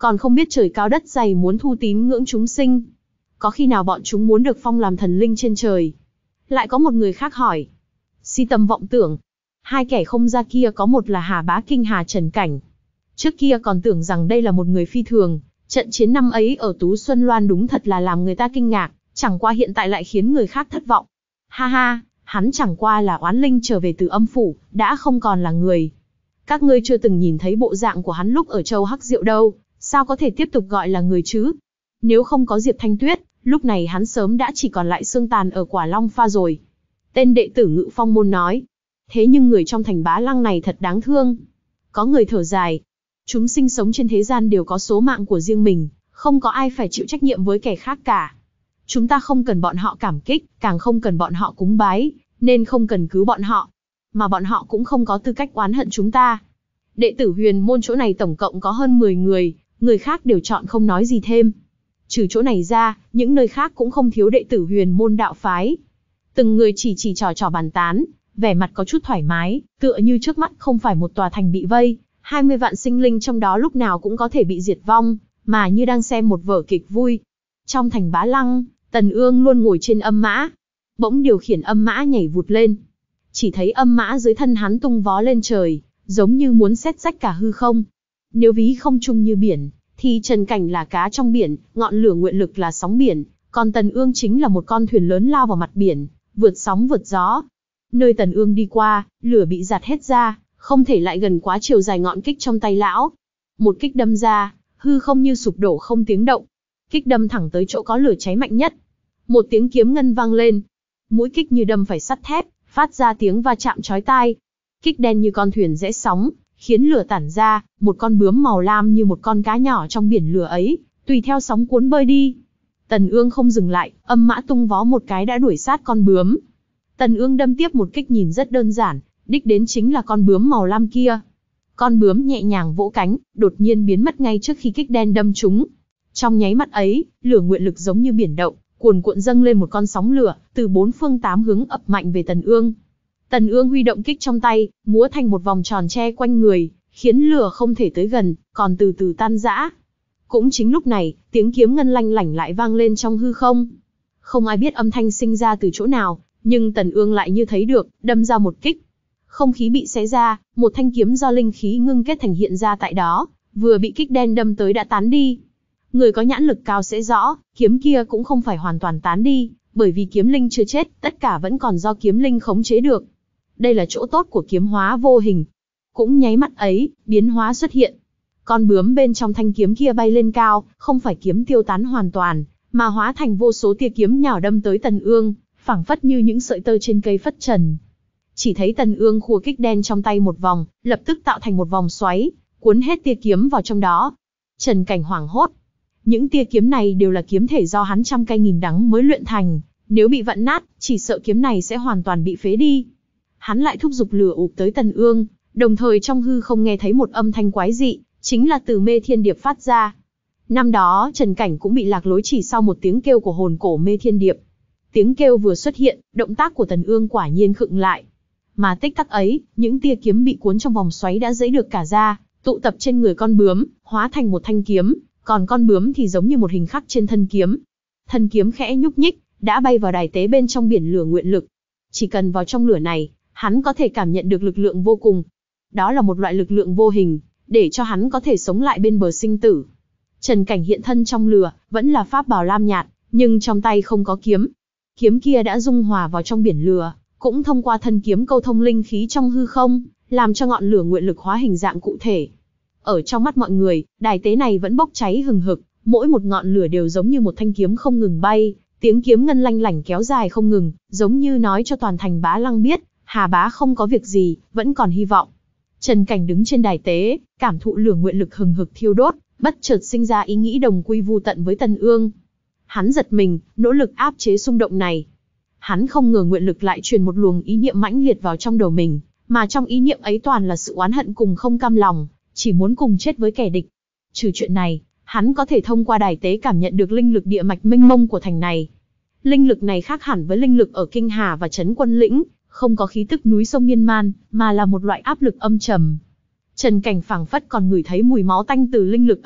Speaker 1: còn không biết trời cao đất dày muốn thu tín ngưỡng chúng sinh. Có khi nào bọn chúng muốn được phong làm thần linh trên trời? Lại có một người khác hỏi. Si tâm vọng tưởng. Hai kẻ không ra kia có một là Hà Bá Kinh Hà Trần Cảnh. Trước kia còn tưởng rằng đây là một người phi thường, trận chiến năm ấy ở Tú Xuân Loan đúng thật là làm người ta kinh ngạc, chẳng qua hiện tại lại khiến người khác thất vọng. Ha ha, hắn chẳng qua là oán linh trở về từ âm phủ, đã không còn là người. Các ngươi chưa từng nhìn thấy bộ dạng của hắn lúc ở Châu Hắc Diệu đâu, sao có thể tiếp tục gọi là người chứ? Nếu không có Diệp Thanh Tuyết, lúc này hắn sớm đã chỉ còn lại xương tàn ở Quả Long Pha rồi. Tên đệ tử Ngự Phong môn nói. Thế nhưng người trong thành Bá Lăng này thật đáng thương. Có người thở dài. Chúng sinh sống trên thế gian đều có số mạng của riêng mình, không có ai phải chịu trách nhiệm với kẻ khác cả. Chúng ta không cần bọn họ cảm kích, càng không cần bọn họ cúng bái, nên không cần cứu bọn họ. Mà bọn họ cũng không có tư cách oán hận chúng ta. Đệ tử Huyền môn chỗ này tổng cộng có hơn mười người, người khác đều chọn không nói gì thêm. Trừ chỗ này ra, những nơi khác cũng không thiếu đệ tử Huyền môn đạo phái. Từng người chỉ chỉ trò trò bàn tán, vẻ mặt có chút thoải mái, tựa như trước mắt không phải một tòa thành bị vây, hai mươi vạn sinh linh trong đó lúc nào cũng có thể bị diệt vong, mà như đang xem một vở kịch vui. Trong thành Bá Lăng, Tần Ương luôn ngồi trên âm mã, bỗng điều khiển âm mã nhảy vụt lên. Chỉ thấy âm mã dưới thân hắn tung vó lên trời, giống như muốn xé rách cả hư không. Nếu ví không trung như biển, thì Trần Cảnh là cá trong biển, ngọn lửa nguyện lực là sóng biển, còn Tần Ương chính là một con thuyền lớn lao vào mặt biển, vượt sóng vượt gió. Nơi Tần Ương đi qua, lửa bị giạt hết ra, không thể lại gần quá chiều dài ngọn kích trong tay lão. Một kích đâm ra, hư không như sụp đổ không tiếng động. Kích đâm thẳng tới chỗ có lửa cháy mạnh nhất. Một tiếng kiếm ngân vang lên. Mũi kích như đâm phải sắt thép, phát ra tiếng va chạm chói tai. Kích đen như con thuyền rẽ sóng, khiến lửa tản ra, một con bướm màu lam như một con cá nhỏ trong biển lửa ấy, tùy theo sóng cuốn bơi đi. Tần Ương không dừng lại, âm mã tung vó một cái đã đuổi sát con bướm. Tần Ương đâm tiếp một kích nhìn rất đơn giản, đích đến chính là con bướm màu lam kia. Con bướm nhẹ nhàng vỗ cánh, đột nhiên biến mất ngay trước khi kích đen đâm trúng. Trong nháy mắt ấy, lửa nguyện lực giống như biển động, cuồn cuộn dâng lên một con sóng lửa, từ bốn phương tám hướng ập mạnh về Tần Ương. Tần Ương huy động kích trong tay, múa thành một vòng tròn che quanh người, khiến lửa không thể tới gần, còn từ từ tan rã. Cũng chính lúc này, tiếng kiếm ngân lanh lảnh lại vang lên trong hư không. Không ai biết âm thanh sinh ra từ chỗ nào, nhưng Tần Ương lại như thấy được, đâm ra một kích. Không khí bị xé ra, một thanh kiếm do linh khí ngưng kết thành hiện ra tại đó, vừa bị kích đen đâm tới đã tán đi. Người có nhãn lực cao sẽ rõ, kiếm kia cũng không phải hoàn toàn tán đi, bởi vì kiếm linh chưa chết, tất cả vẫn còn do kiếm linh khống chế được. Đây là chỗ tốt của kiếm hóa vô hình. Cũng nháy mắt ấy, biến hóa xuất hiện. Con bướm bên trong thanh kiếm kia bay lên cao, không phải kiếm tiêu tán hoàn toàn, mà hóa thành vô số tia kiếm nhỏ đâm tới Tần Ương, phảng phất như những sợi tơ trên cây phất trần. Chỉ thấy Tần Ương khua kích đen trong tay một vòng, lập tức tạo thành một vòng xoáy, cuốn hết tia kiếm vào trong đó. Trần Cảnh hoảng hốt. Những tia kiếm này đều là kiếm thể do hắn trăm cay nghìn đắng mới luyện thành, nếu bị vặn nát, chỉ sợ kiếm này sẽ hoàn toàn bị phế đi. Hắn lại thúc giục lửa ụp tới Tần Ương, đồng thời trong hư không nghe thấy một âm thanh quái dị, chính là từ Mê Thiên Điệp phát ra. Năm đó Trần Cảnh cũng bị lạc lối chỉ sau một tiếng kêu của hồn cổ Mê Thiên Điệp. Tiếng kêu vừa xuất hiện, động tác của Tần Ương quả nhiên khựng lại. Mà tích tắc ấy, những tia kiếm bị cuốn trong vòng xoáy đã giãy được cả ra, tụ tập trên người con bướm, hóa thành một thanh kiếm, còn con bướm thì giống như một hình khắc trên thân kiếm. Thân kiếm khẽ nhúc nhích, đã bay vào đài tế bên trong biển lửa nguyện lực. Chỉ cần vào trong lửa này, hắn có thể cảm nhận được lực lượng vô cùng. Đó là một loại lực lượng vô hình, để cho hắn có thể sống lại bên bờ sinh tử. Trần Cảnh hiện thân trong lửa, vẫn là pháp bào lam nhạt, nhưng trong tay không có kiếm. Kiếm kia đã dung hòa vào trong biển lửa, cũng thông qua thân kiếm câu thông linh khí trong hư không, làm cho ngọn lửa nguyện lực hóa hình dạng cụ thể. Ở trong mắt mọi người, đài tế này vẫn bốc cháy hừng hực, mỗi một ngọn lửa đều giống như một thanh kiếm không ngừng bay, tiếng kiếm ngân lanh lảnh kéo dài không ngừng, giống như nói cho toàn thành Bá Lăng biết, Hà Bá không có việc gì, vẫn còn hy vọng. Trần Cảnh đứng trên đài tế, cảm thụ lửa nguyện lực hừng hực thiêu đốt, bất chợt sinh ra ý nghĩ đồng quy vu tận với Tần Ương. Hắn giật mình, nỗ lực áp chế xung động này. Hắn không ngờ nguyện lực lại truyền một luồng ý niệm mãnh liệt vào trong đầu mình, mà trong ý niệm ấy toàn là sự oán hận cùng không cam lòng, chỉ muốn cùng chết với kẻ địch. Trừ chuyện này, hắn có thể thông qua đài tế cảm nhận được linh lực địa mạch mênh mông của thành này. Linh lực này khác hẳn với linh lực ở Kinh Hà và Trấn Quân Lĩnh, không có khí tức núi sông miên man, mà là một loại áp lực âm trầm. Trần Cảnh phảng phất còn ngửi thấy mùi máu tanh từ linh lực ấy,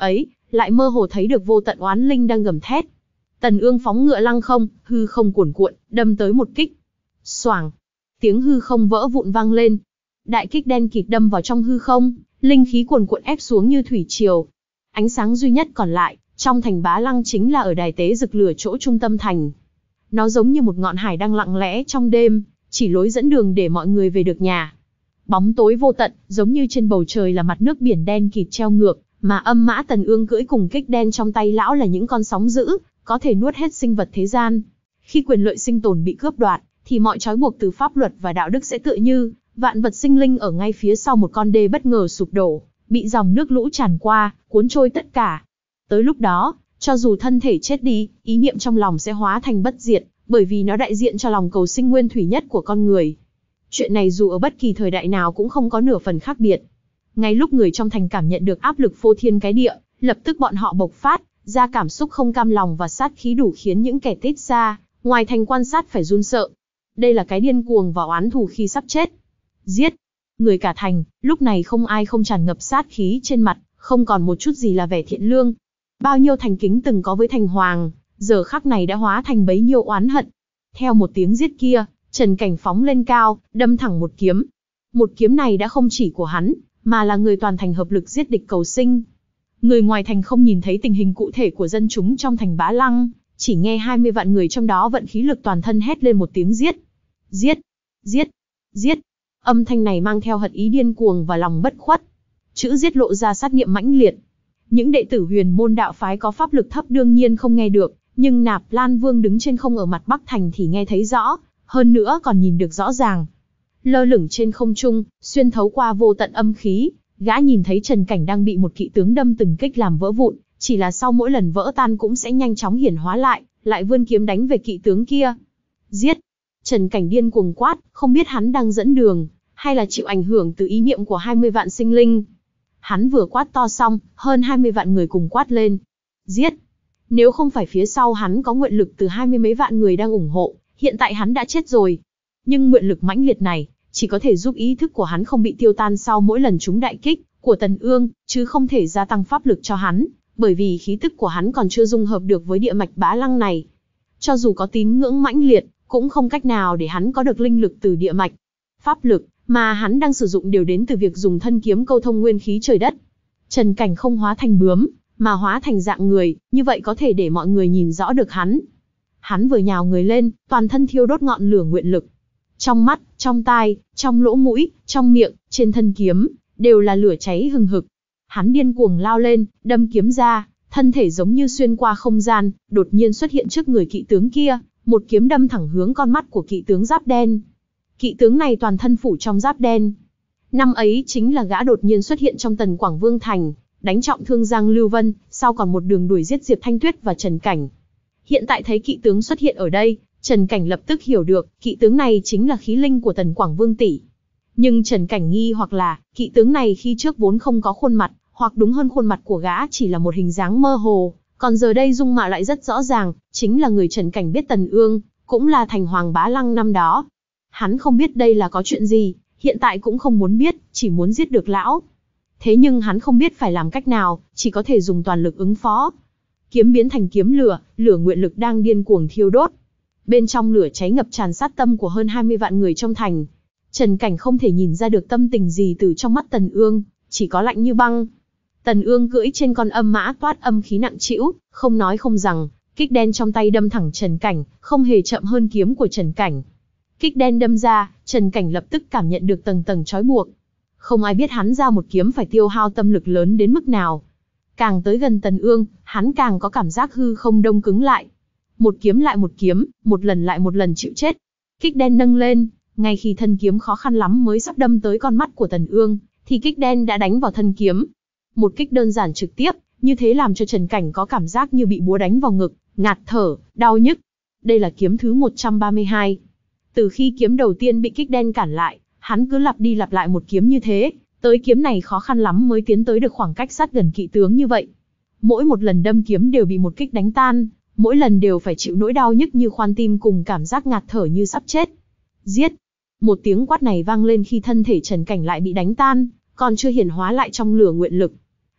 Speaker 1: lại mơ hồ thấy được vô tận oán linh đang gầm thét. Tần Ương phóng ngựa lăng không, hư không cuồn cuộn, đâm tới một kích. Xoảng, tiếng hư không vỡ vụn vang lên. Đại kích đen kịt đâm vào trong hư không, linh khí cuồn cuộn ép xuống như thủy triều. Ánh sáng duy nhất còn lại trong thành Bá Lăng chính là ở đài tế rực lửa chỗ trung tâm thành. Nó giống như một ngọn hải đang lặng lẽ trong đêm, chỉ lối dẫn đường để mọi người về được nhà. Bóng tối vô tận, giống như trên bầu trời là mặt nước biển đen kịt treo ngược, mà âm mã Tần Ương cưỡi cùng kích đen trong tay lão là những con sóng dữ, có thể nuốt hết sinh vật thế gian. Khi quyền lợi sinh tồn bị cướp đoạt, thì mọi trói buộc từ pháp luật và đạo đức sẽ tựa như vạn vật sinh linh ở ngay phía sau một con đê bất ngờ sụp đổ, bị dòng nước lũ tràn qua, cuốn trôi tất cả. Tới lúc đó, cho dù thân thể chết đi, ý niệm trong lòng sẽ hóa thành bất diệt, bởi vì nó đại diện cho lòng cầu sinh nguyên thủy nhất của con người. Chuyện này dù ở bất kỳ thời đại nào cũng không có nửa phần khác biệt. Ngay lúc người trong thành cảm nhận được áp lực phô thiên cái địa, lập tức bọn họ bộc phát ra cảm xúc không cam lòng và sát khí đủ khiến những kẻ tít xa ngoài thành quan sát phải run sợ. Đây là cái điên cuồng và oán thù khi sắp chết. Giết! Người cả thành, lúc này không ai không tràn ngập sát khí trên mặt, không còn một chút gì là vẻ thiện lương. Bao nhiêu thành kính từng có với thành hoàng, giờ khắc này đã hóa thành bấy nhiêu oán hận. Theo một tiếng giết kia, Trần Cảnh phóng lên cao, đâm thẳng một kiếm. Một kiếm này đã không chỉ của hắn, mà là người toàn thành hợp lực giết địch cầu sinh. Người ngoài thành không nhìn thấy tình hình cụ thể của dân chúng trong thành Bá Lăng, chỉ nghe hai mươi vạn người trong đó vận khí lực toàn thân hét lên một tiếng giết. Giết! Giết! Giết! Âm thanh này mang theo hận ý điên cuồng và lòng bất khuất. Chữ giết lộ ra sát niệm mãnh liệt. Những đệ tử huyền môn đạo phái có pháp lực thấp đương nhiên không nghe được, nhưng Nạp Lan Vương đứng trên không ở mặt Bắc Thành thì nghe thấy rõ, hơn nữa còn nhìn được rõ ràng. Lơ lửng trên không trung, xuyên thấu qua vô tận âm khí, gã nhìn thấy Trần Cảnh đang bị một kỵ tướng đâm từng kích làm vỡ vụn, chỉ là sau mỗi lần vỡ tan cũng sẽ nhanh chóng hiển hóa lại, lại vươn kiếm đánh về kỵ tướng kia. Giết! Trần Cảnh điên cuồng quát, không biết hắn đang dẫn đường, hay là chịu ảnh hưởng từ ý niệm của hai mươi vạn sinh linh. Hắn vừa quát to xong, hơn hai mươi vạn người cùng quát lên. Giết! Nếu không phải phía sau hắn có nguyện lực từ hai mươi mấy vạn người đang ủng hộ, hiện tại hắn đã chết rồi. Nhưng nguyện lực mãnh liệt này, chỉ có thể giúp ý thức của hắn không bị tiêu tan sau mỗi lần trúng đại kích của Tần Ương, chứ không thể gia tăng pháp lực cho hắn, bởi vì khí tức của hắn còn chưa dung hợp được với địa mạch Bá Lăng này. Cho dù có tín ngưỡng mãnh liệt, cũng không cách nào để hắn có được linh lực từ địa mạch. Pháp lực mà hắn đang sử dụng đều đến từ việc dùng thân kiếm câu thông nguyên khí trời đất. Trần Cảnh không hóa thành bướm, mà hóa thành dạng người, như vậy có thể để mọi người nhìn rõ được hắn. Hắn vừa nhào người lên, toàn thân thiêu đốt ngọn lửa nguyện lực. Trong mắt, trong tai, trong lỗ mũi, trong miệng, trên thân kiếm, đều là lửa cháy hừng hực. Hắn điên cuồng lao lên, đâm kiếm ra, thân thể giống như xuyên qua không gian, đột nhiên xuất hiện trước người kỵ tướng kia, một kiếm đâm thẳng hướng con mắt của kỵ tướng giáp đen. Kỵ tướng này toàn thân phủ trong giáp đen. Năm ấy chính là gã đột nhiên xuất hiện trong Tần Quảng Vương Thành, đánh trọng thương Giang Lưu Vân, sau còn một đường đuổi giết Diệp Thanh Tuyết và Trần Cảnh. Hiện tại thấy kỵ tướng xuất hiện ở đây, Trần Cảnh lập tức hiểu được, kỵ tướng này chính là khí linh của Tần Quảng Vương tỷ. Nhưng Trần Cảnh nghi hoặc là, kỵ tướng này khi trước vốn không có khuôn mặt, hoặc đúng hơn khuôn mặt của gã chỉ là một hình dáng mơ hồ, còn giờ đây dung mạo lại rất rõ ràng, chính là người Trần Cảnh biết Tần Ương, cũng là thành hoàng Bá Lăng năm đó. Hắn không biết đây là có chuyện gì, hiện tại cũng không muốn biết, chỉ muốn giết được lão. Thế nhưng hắn không biết phải làm cách nào, chỉ có thể dùng toàn lực ứng phó. Kiếm biến thành kiếm lửa, lửa nguyện lực đang điên cuồng thiêu đốt. Bên trong lửa cháy ngập tràn sát tâm của hơn hai mươi vạn người trong thành. Trần Cảnh không thể nhìn ra được tâm tình gì từ trong mắt Tần Ương, chỉ có lạnh như băng. Tần Ương cưỡi trên con âm mã toát âm khí nặng trĩu, không nói không rằng, kích đen trong tay đâm thẳng Trần Cảnh, không hề chậm hơn kiếm của Trần Cảnh. Kích đen đâm ra, Trần Cảnh lập tức cảm nhận được tầng tầng trói buộc. Không ai biết hắn ra một kiếm phải tiêu hao tâm lực lớn đến mức nào. Càng tới gần Tần Ương, hắn càng có cảm giác hư không đông cứng lại. Một kiếm lại một kiếm, một lần lại một lần chịu chết. Kích đen nâng lên, ngay khi thân kiếm khó khăn lắm mới sắp đâm tới con mắt của Tần Ương, thì kích đen đã đánh vào thân kiếm. Một kích đơn giản trực tiếp, như thế làm cho Trần Cảnh có cảm giác như bị búa đánh vào ngực, ngạt thở, đau nhức. Đây là kiếm thứ một trăm ba mươi hai. Từ khi kiếm đầu tiên bị kích đen cản lại, hắn cứ lặp đi lặp lại một kiếm như thế, tới kiếm này khó khăn lắm mới tiến tới được khoảng cách sát gần kỵ tướng như vậy. Mỗi một lần đâm kiếm đều bị một kích đánh tan, mỗi lần đều phải chịu nỗi đau nhức như khoan tim cùng cảm giác ngạt thở như sắp chết. Giết! Một tiếng quát này vang lên khi thân thể Trần Cảnh lại bị đánh tan, còn chưa hiển hóa lại trong lửa nguyện lực.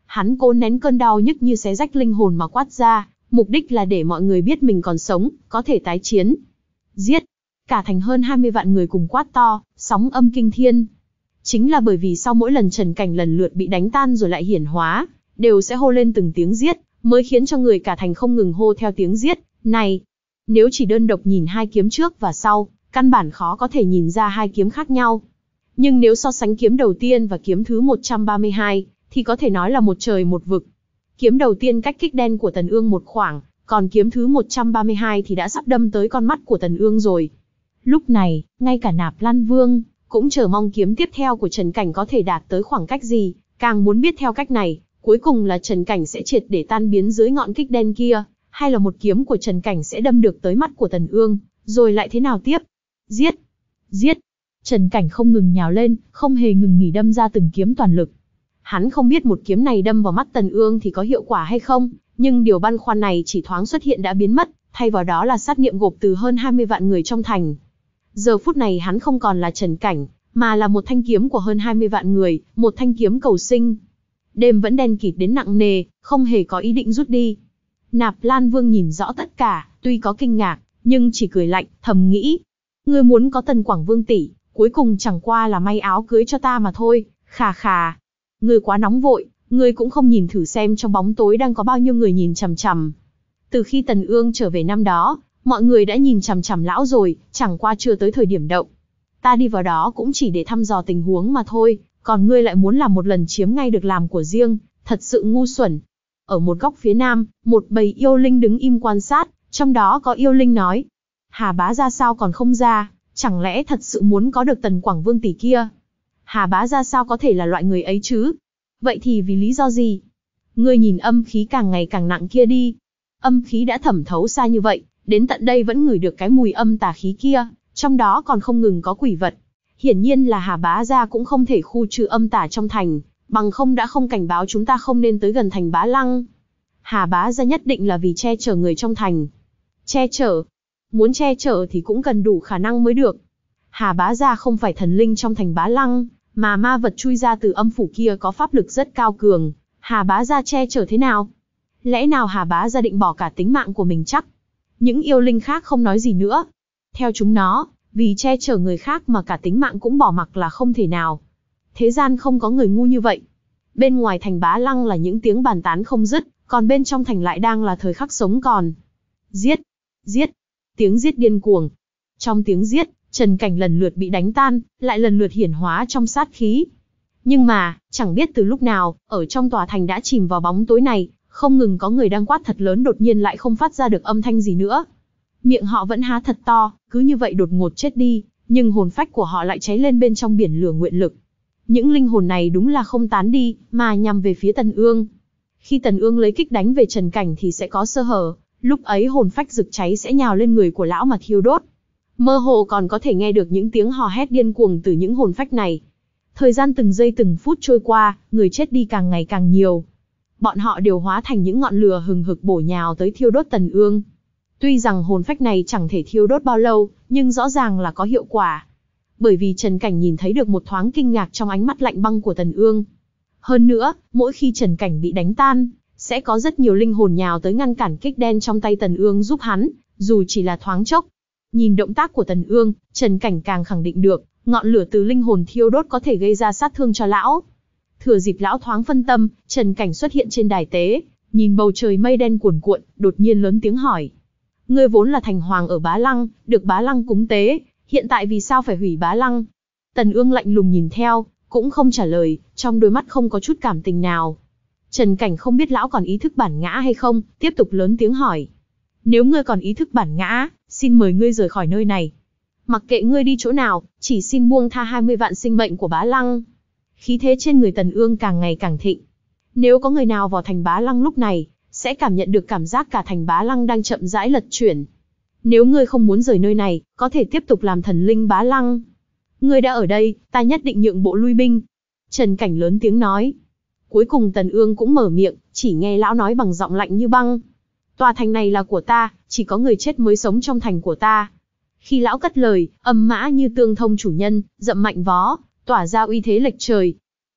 Speaker 1: Hắn cố nén cơn đau nhức như xé rách linh hồn mà quát ra, mục đích là để mọi người biết mình còn sống, có thể tái chiến. Giết! Cả thành hơn hai mươi vạn người cùng quát to, sóng âm kinh thiên. Chính là bởi vì sau mỗi lần Trần Cảnh lần lượt bị đánh tan rồi lại hiển hóa, đều sẽ hô lên từng tiếng giết, mới khiến cho người cả thành không ngừng hô theo tiếng giết. Này, nếu chỉ đơn độc nhìn hai kiếm trước và sau, căn bản khó có thể nhìn ra hai kiếm khác nhau. Nhưng nếu so sánh kiếm đầu tiên và kiếm thứ một trăm ba mươi hai, thì có thể nói là một trời một vực. Kiếm đầu tiên cách kích đen của Tần Ương một khoảng, còn kiếm thứ một trăm ba mươi hai thì đã sắp đâm tới con mắt của Tần Ương rồi. Lúc này, ngay cả Nạp Lan Vương cũng chờ mong kiếm tiếp theo của Trần Cảnh có thể đạt tới khoảng cách gì, càng muốn biết theo cách này, cuối cùng là Trần Cảnh sẽ triệt để tan biến dưới ngọn kích đen kia, hay là một kiếm của Trần Cảnh sẽ đâm được tới mắt của Tần Ương, rồi lại thế nào tiếp? Giết! Giết! Trần Cảnh không ngừng nhào lên, không hề ngừng nghỉ đâm ra từng kiếm toàn lực. Hắn không biết một kiếm này đâm vào mắt Tần Ương thì có hiệu quả hay không, nhưng điều băn khoăn này chỉ thoáng xuất hiện đã biến mất, thay vào đó là sát niệm gộp từ hơn hai mươi vạn người trong thành. Giờ phút này hắn không còn là Trần Cảnh, mà là một thanh kiếm của hơn hai mươi vạn người, một thanh kiếm cầu sinh. Đêm vẫn đen kịt đến nặng nề, không hề có ý định rút đi. Nạp Lan Vương nhìn rõ tất cả, tuy có kinh ngạc, nhưng chỉ cười lạnh, thầm nghĩ. Ngươi muốn có Tần Quảng Vương tỷ, cuối cùng chẳng qua là may áo cưới cho ta mà thôi, khà khà. Ngươi quá nóng vội, ngươi cũng không nhìn thử xem trong bóng tối đang có bao nhiêu người nhìn chằm chằm. Từ khi Tần Ương trở về năm đó, mọi người đã nhìn chằm chằm lão rồi, chẳng qua chưa tới thời điểm động. Ta đi vào đó cũng chỉ để thăm dò tình huống mà thôi, còn ngươi lại muốn làm một lần chiếm ngay được làm của riêng, thật sự ngu xuẩn. Ở một góc phía nam, một bầy yêu linh đứng im quan sát, trong đó có yêu linh nói. Hà bá ra sao còn không ra, chẳng lẽ thật sự muốn có được Tần Quảng Vương tỷ kia? Hà bá ra sao có thể là loại người ấy chứ? Vậy thì vì lý do gì? Ngươi nhìn âm khí càng ngày càng nặng kia đi. Âm khí đã thẩm thấu xa như vậy, đến tận đây vẫn ngửi được cái mùi âm tà khí kia, trong đó còn không ngừng có quỷ vật. Hiển nhiên là Hà bá gia cũng không thể khu trừ âm tà trong thành, bằng không đã không cảnh báo chúng ta không nên tới gần thành Bá Lăng. Hà bá gia nhất định là vì che chở người trong thành. Che chở? Muốn che chở thì cũng cần đủ khả năng mới được. Hà bá gia không phải thần linh trong thành Bá Lăng, mà ma vật chui ra từ âm phủ kia có pháp lực rất cao cường. Hà bá gia che chở thế nào? Lẽ nào Hà bá gia định bỏ cả tính mạng của mình chắc? Những yêu linh khác không nói gì nữa. Theo chúng nó, vì che chở người khác mà cả tính mạng cũng bỏ mặc là không thể nào. Thế gian không có người ngu như vậy. Bên ngoài thành Bá Lăng là những tiếng bàn tán không dứt, còn bên trong thành lại đang là thời khắc sống còn. Giết! Giết! Tiếng giết điên cuồng. Trong tiếng giết, Trần Cảnh lần lượt bị đánh tan, lại lần lượt hiển hóa trong sát khí. Nhưng mà, chẳng biết từ lúc nào, ở trong tòa thành đã chìm vào bóng tối này, không ngừng có người đang quát thật lớn đột nhiên lại không phát ra được âm thanh gì nữa. Miệng họ vẫn há thật to, cứ như vậy đột ngột chết đi, nhưng hồn phách của họ lại cháy lên bên trong biển lửa nguyện lực. Những linh hồn này đúng là không tán đi, mà nhằm về phía Tần Ương. Khi Tần Ương lấy kích đánh về Trần Cảnh thì sẽ có sơ hở, lúc ấy hồn phách rực cháy sẽ nhào lên người của lão mà thiêu đốt. Mơ hồ còn có thể nghe được những tiếng hò hét điên cuồng từ những hồn phách này. Thời gian từng giây từng phút trôi qua, người chết đi càng ngày càng nhiều. Bọn họ đều hóa thành những ngọn lửa hừng hực bổ nhào tới thiêu đốt Tần Ương. Tuy rằng hồn phách này chẳng thể thiêu đốt bao lâu, nhưng rõ ràng là có hiệu quả. Bởi vì Trần Cảnh nhìn thấy được một thoáng kinh ngạc trong ánh mắt lạnh băng của Tần Ương. Hơn nữa, mỗi khi Trần Cảnh bị đánh tan, sẽ có rất nhiều linh hồn nhào tới ngăn cản kích đen trong tay Tần Ương giúp hắn, dù chỉ là thoáng chốc. Nhìn động tác của Tần Ương, Trần Cảnh càng khẳng định được, ngọn lửa từ linh hồn thiêu đốt có thể gây ra sát thương cho lão. Thừa dịp lão thoáng phân tâm, Trần Cảnh xuất hiện trên đài tế, nhìn bầu trời mây đen cuồn cuộn, đột nhiên lớn tiếng hỏi. Ngươi vốn là thành hoàng ở Bá Lăng, được Bá Lăng cúng tế, hiện tại vì sao phải hủy Bá Lăng? Tần Ương lạnh lùng nhìn theo, cũng không trả lời, trong đôi mắt không có chút cảm tình nào. Trần Cảnh không biết lão còn ý thức bản ngã hay không, tiếp tục lớn tiếng hỏi. Nếu ngươi còn ý thức bản ngã, xin mời ngươi rời khỏi nơi này. Mặc kệ ngươi đi chỗ nào, chỉ xin buông tha hai mươi vạn sinh mệnh của Bá Lăng. Khí thế trên người Tần Ương càng ngày càng thịnh. Nếu có người nào vào thành Bá Lăng lúc này, sẽ cảm nhận được cảm giác cả thành Bá Lăng đang chậm rãi lật chuyển. Nếu ngươi không muốn rời nơi này, có thể tiếp tục làm thần linh Bá Lăng. Ngươi đã ở đây, ta nhất định nhượng bộ lui binh. Trần Cảnh lớn tiếng nói. Cuối cùng Tần Ương cũng mở miệng, chỉ nghe lão nói bằng giọng lạnh như băng. Tòa thành này là của ta, chỉ có người chết mới sống trong thành của ta. Khi lão cất lời, âm mã như tương thông chủ nhân, dậm mạnh vó, tỏa ra uy thế lệch trời.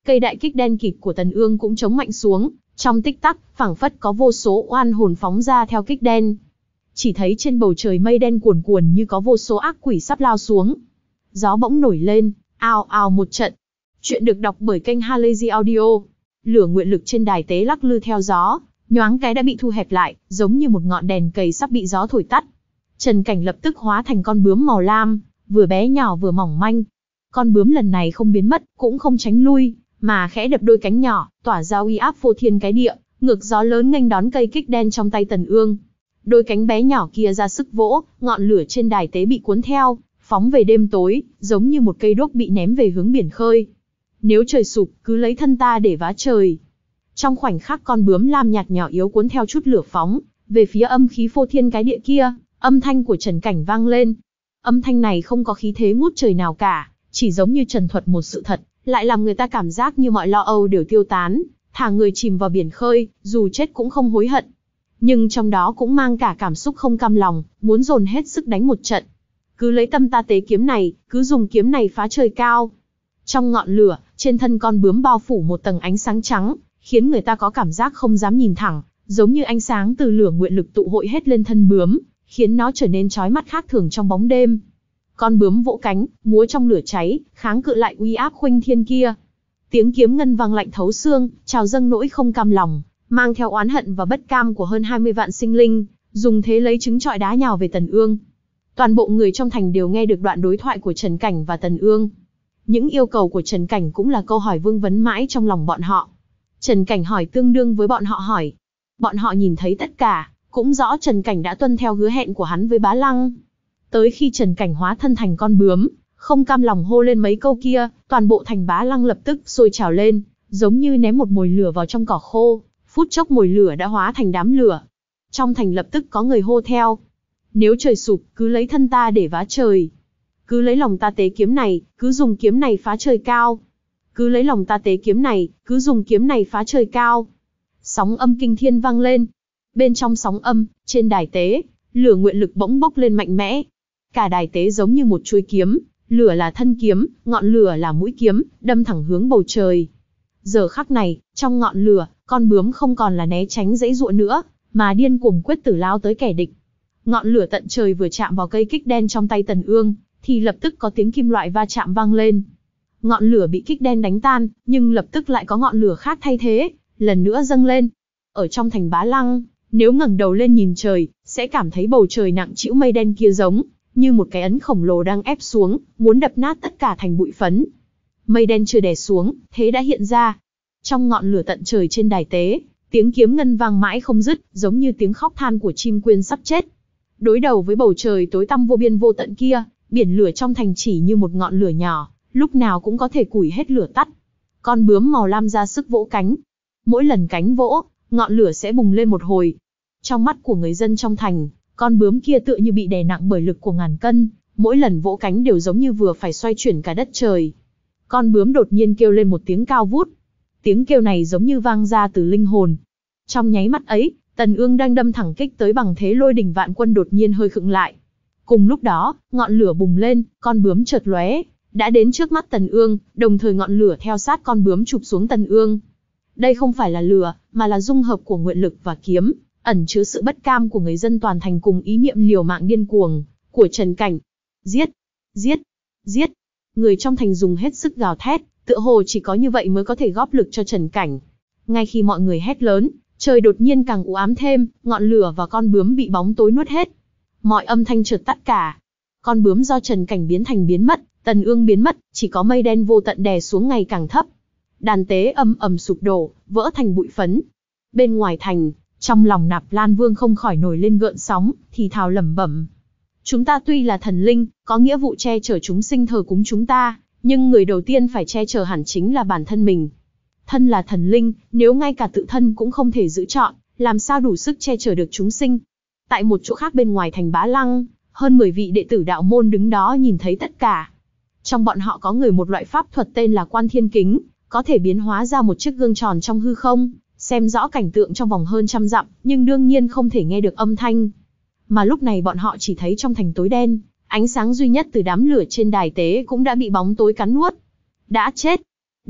Speaker 1: cây đại kích đen kịt của Tần Ương cũng chống mạnh xuống, trong tích tắc, phảng phất có vô số oan hồn phóng ra theo kích đen. Chỉ thấy trên bầu trời mây đen cuồn cuồn như có vô số ác quỷ sắp lao xuống. Gió bỗng nổi lên, ào ào một trận. Chuyện được đọc bởi kênh Halazy Audio. Lửa nguyện lực trên đài tế lắc lư theo gió, nhoáng cái đã bị thu hẹp lại, giống như một ngọn đèn cầy sắp bị gió thổi tắt. Trần Cảnh lập tức hóa thành con bướm màu lam, vừa bé nhỏ vừa mỏng manh. Con bướm lần này không biến mất, cũng không tránh lui, mà khẽ đập đôi cánh nhỏ, tỏa ra uy áp phô thiên cái địa, ngược gió lớn nghênh đón cây kích đen trong tay Tần Ương. Đôi cánh bé nhỏ kia ra sức vỗ, ngọn lửa trên đài tế bị cuốn theo, phóng về đêm tối, giống như một cây đuốc bị ném về hướng biển khơi. Nếu trời sụp, cứ lấy thân ta để vá trời. Trong khoảnh khắc con bướm lam nhạt nhỏ yếu cuốn theo chút lửa phóng về phía âm khí phô thiên cái địa kia, âm thanh của Trần Cảnh vang lên. Âm thanh này không có khí thế ngút trời nào cả, chỉ giống như trần thuật một sự thật, lại làm người ta cảm giác như mọi lo âu đều tiêu tán, thả người chìm vào biển khơi, dù chết cũng không hối hận. Nhưng trong đó cũng mang cả cảm xúc không cam lòng, muốn dồn hết sức đánh một trận. Cứ lấy tâm ta tế kiếm này, cứ dùng kiếm này phá trời cao. Trong ngọn lửa, trên thân con bướm bao phủ một tầng ánh sáng trắng, khiến người ta có cảm giác không dám nhìn thẳng, giống như ánh sáng từ lửa nguyện lực tụ hội hết lên thân bướm, khiến nó trở nên chói mắt khác thường trong bóng đêm. Con bướm vỗ cánh, múa trong lửa cháy, kháng cự lại uy áp khuynh thiên kia. Tiếng kiếm ngân vang lạnh thấu xương, trào dâng nỗi không cam lòng, mang theo oán hận và bất cam của hơn hai mươi vạn sinh linh, dùng thế lấy trứng trọi đá nhào về Tần Ương. Toàn bộ người trong thành đều nghe được đoạn đối thoại của Trần Cảnh và Tần Ương. Những yêu cầu của Trần Cảnh cũng là câu hỏi vương vấn mãi trong lòng bọn họ. Trần Cảnh hỏi tương đương với bọn họ hỏi. Bọn họ nhìn thấy tất cả, cũng rõ Trần Cảnh đã tuân theo hứa hẹn của hắn với Bá Lăng. Tới khi Trần Cảnh hóa thân thành con bướm, không cam lòng hô lên mấy câu kia, toàn bộ thành Bá Lăng lập tức sôi trào lên, giống như ném một mồi lửa vào trong cỏ khô, phút chốc mồi lửa đã hóa thành đám lửa. Trong thành lập tức có người hô theo. Nếu trời sụp, cứ lấy thân ta để vá trời. Cứ lấy lòng ta tế kiếm này, cứ dùng kiếm này phá trời cao. Cứ lấy lòng ta tế kiếm này, cứ dùng kiếm này phá trời cao. Sóng âm kinh thiên vang lên. Bên trong sóng âm, trên đài tế, lửa nguyện lực bỗng bốc lên mạnh mẽ. Cả đài tế giống như một chuôi kiếm, lửa là thân kiếm, ngọn lửa là mũi kiếm, đâm thẳng hướng bầu trời. Giờ khắc này, trong ngọn lửa, con bướm không còn là né tránh giãy giụa nữa, mà điên cuồng quyết tử lao tới kẻ địch. Ngọn lửa tận trời vừa chạm vào cây kích đen trong tay Tần Ương, thì lập tức có tiếng kim loại va chạm vang lên. Ngọn lửa bị kích đen đánh tan, nhưng lập tức lại có ngọn lửa khác thay thế, lần nữa dâng lên. Ở trong thành Bá Lăng, nếu ngẩng đầu lên nhìn trời, sẽ cảm thấy bầu trời nặng trĩu mây đen kia giống như một cái ấn khổng lồ đang ép xuống, muốn đập nát tất cả thành bụi phấn. Mây đen chưa đè xuống, thế đã hiện ra. Trong ngọn lửa tận trời trên đài tế, tiếng kiếm ngân vang mãi không dứt, giống như tiếng khóc than của chim quyên sắp chết. Đối đầu với bầu trời tối tăm vô biên vô tận kia, biển lửa trong thành chỉ như một ngọn lửa nhỏ, lúc nào cũng có thể củi hết lửa tắt. Con bướm màu lam ra sức vỗ cánh. Mỗi lần cánh vỗ, ngọn lửa sẽ bùng lên một hồi. Trong mắt của người dân trong thành, con bướm kia tựa như bị đè nặng bởi lực của ngàn cân, mỗi lần vỗ cánh đều giống như vừa phải xoay chuyển cả đất trời. Con bướm đột nhiên kêu lên một tiếng cao vút. Tiếng kêu này giống như vang ra từ linh hồn. Trong nháy mắt ấy, Tần Ương đang đâm thẳng kích tới bằng thế lôi đỉnh vạn quân đột nhiên hơi khựng lại. Cùng lúc đó, ngọn lửa bùng lên, con bướm chợt lóe, đã đến trước mắt Tần Ương, đồng thời ngọn lửa theo sát con bướm chụp xuống Tần Ương. Đây không phải là lửa, mà là dung hợp của nguyện lực và kiếm, ẩn chứa sự bất cam của người dân toàn thành cùng ý niệm liều mạng điên cuồng của Trần Cảnh. Giết! Giết! Giết! Người trong thành dùng hết sức gào thét, tựa hồ chỉ có như vậy mới có thể góp lực cho Trần Cảnh. Ngay khi mọi người hét lớn, trời đột nhiên càng u ám thêm, ngọn lửa và con bướm bị bóng tối nuốt hết. Mọi âm thanh chợt tắt cả. Con bướm do Trần Cảnh biến thành biến mất, Tần Ương biến mất, chỉ có mây đen vô tận đè xuống ngày càng thấp. Đàn tế âm ầm sụp đổ, vỡ thành bụi phấn. Bên ngoài thành, trong lòng Nạp Lan Vương không khỏi nổi lên gợn sóng, thì thào lẩm bẩm. Chúng ta tuy là thần linh, có nghĩa vụ che chở chúng sinh thờ cúng chúng ta, nhưng người đầu tiên phải che chở hẳn chính là bản thân mình. Thân là thần linh, nếu ngay cả tự thân cũng không thể giữ trọn, làm sao đủ sức che chở được chúng sinh. Tại một chỗ khác bên ngoài thành Bá Lăng, hơn mười vị đệ tử đạo môn đứng đó nhìn thấy tất cả. Trong bọn họ có người một loại pháp thuật tên là Quan Thiên Kính, có thể biến hóa ra một chiếc gương tròn trong hư không, xem rõ cảnh tượng trong vòng hơn trăm dặm, nhưng đương nhiên không thể nghe được âm thanh. Mà lúc này bọn họ chỉ thấy trong thành tối đen, ánh sáng duy nhất từ đám lửa trên đài tế cũng đã bị bóng tối cắn nuốt. Đã chết!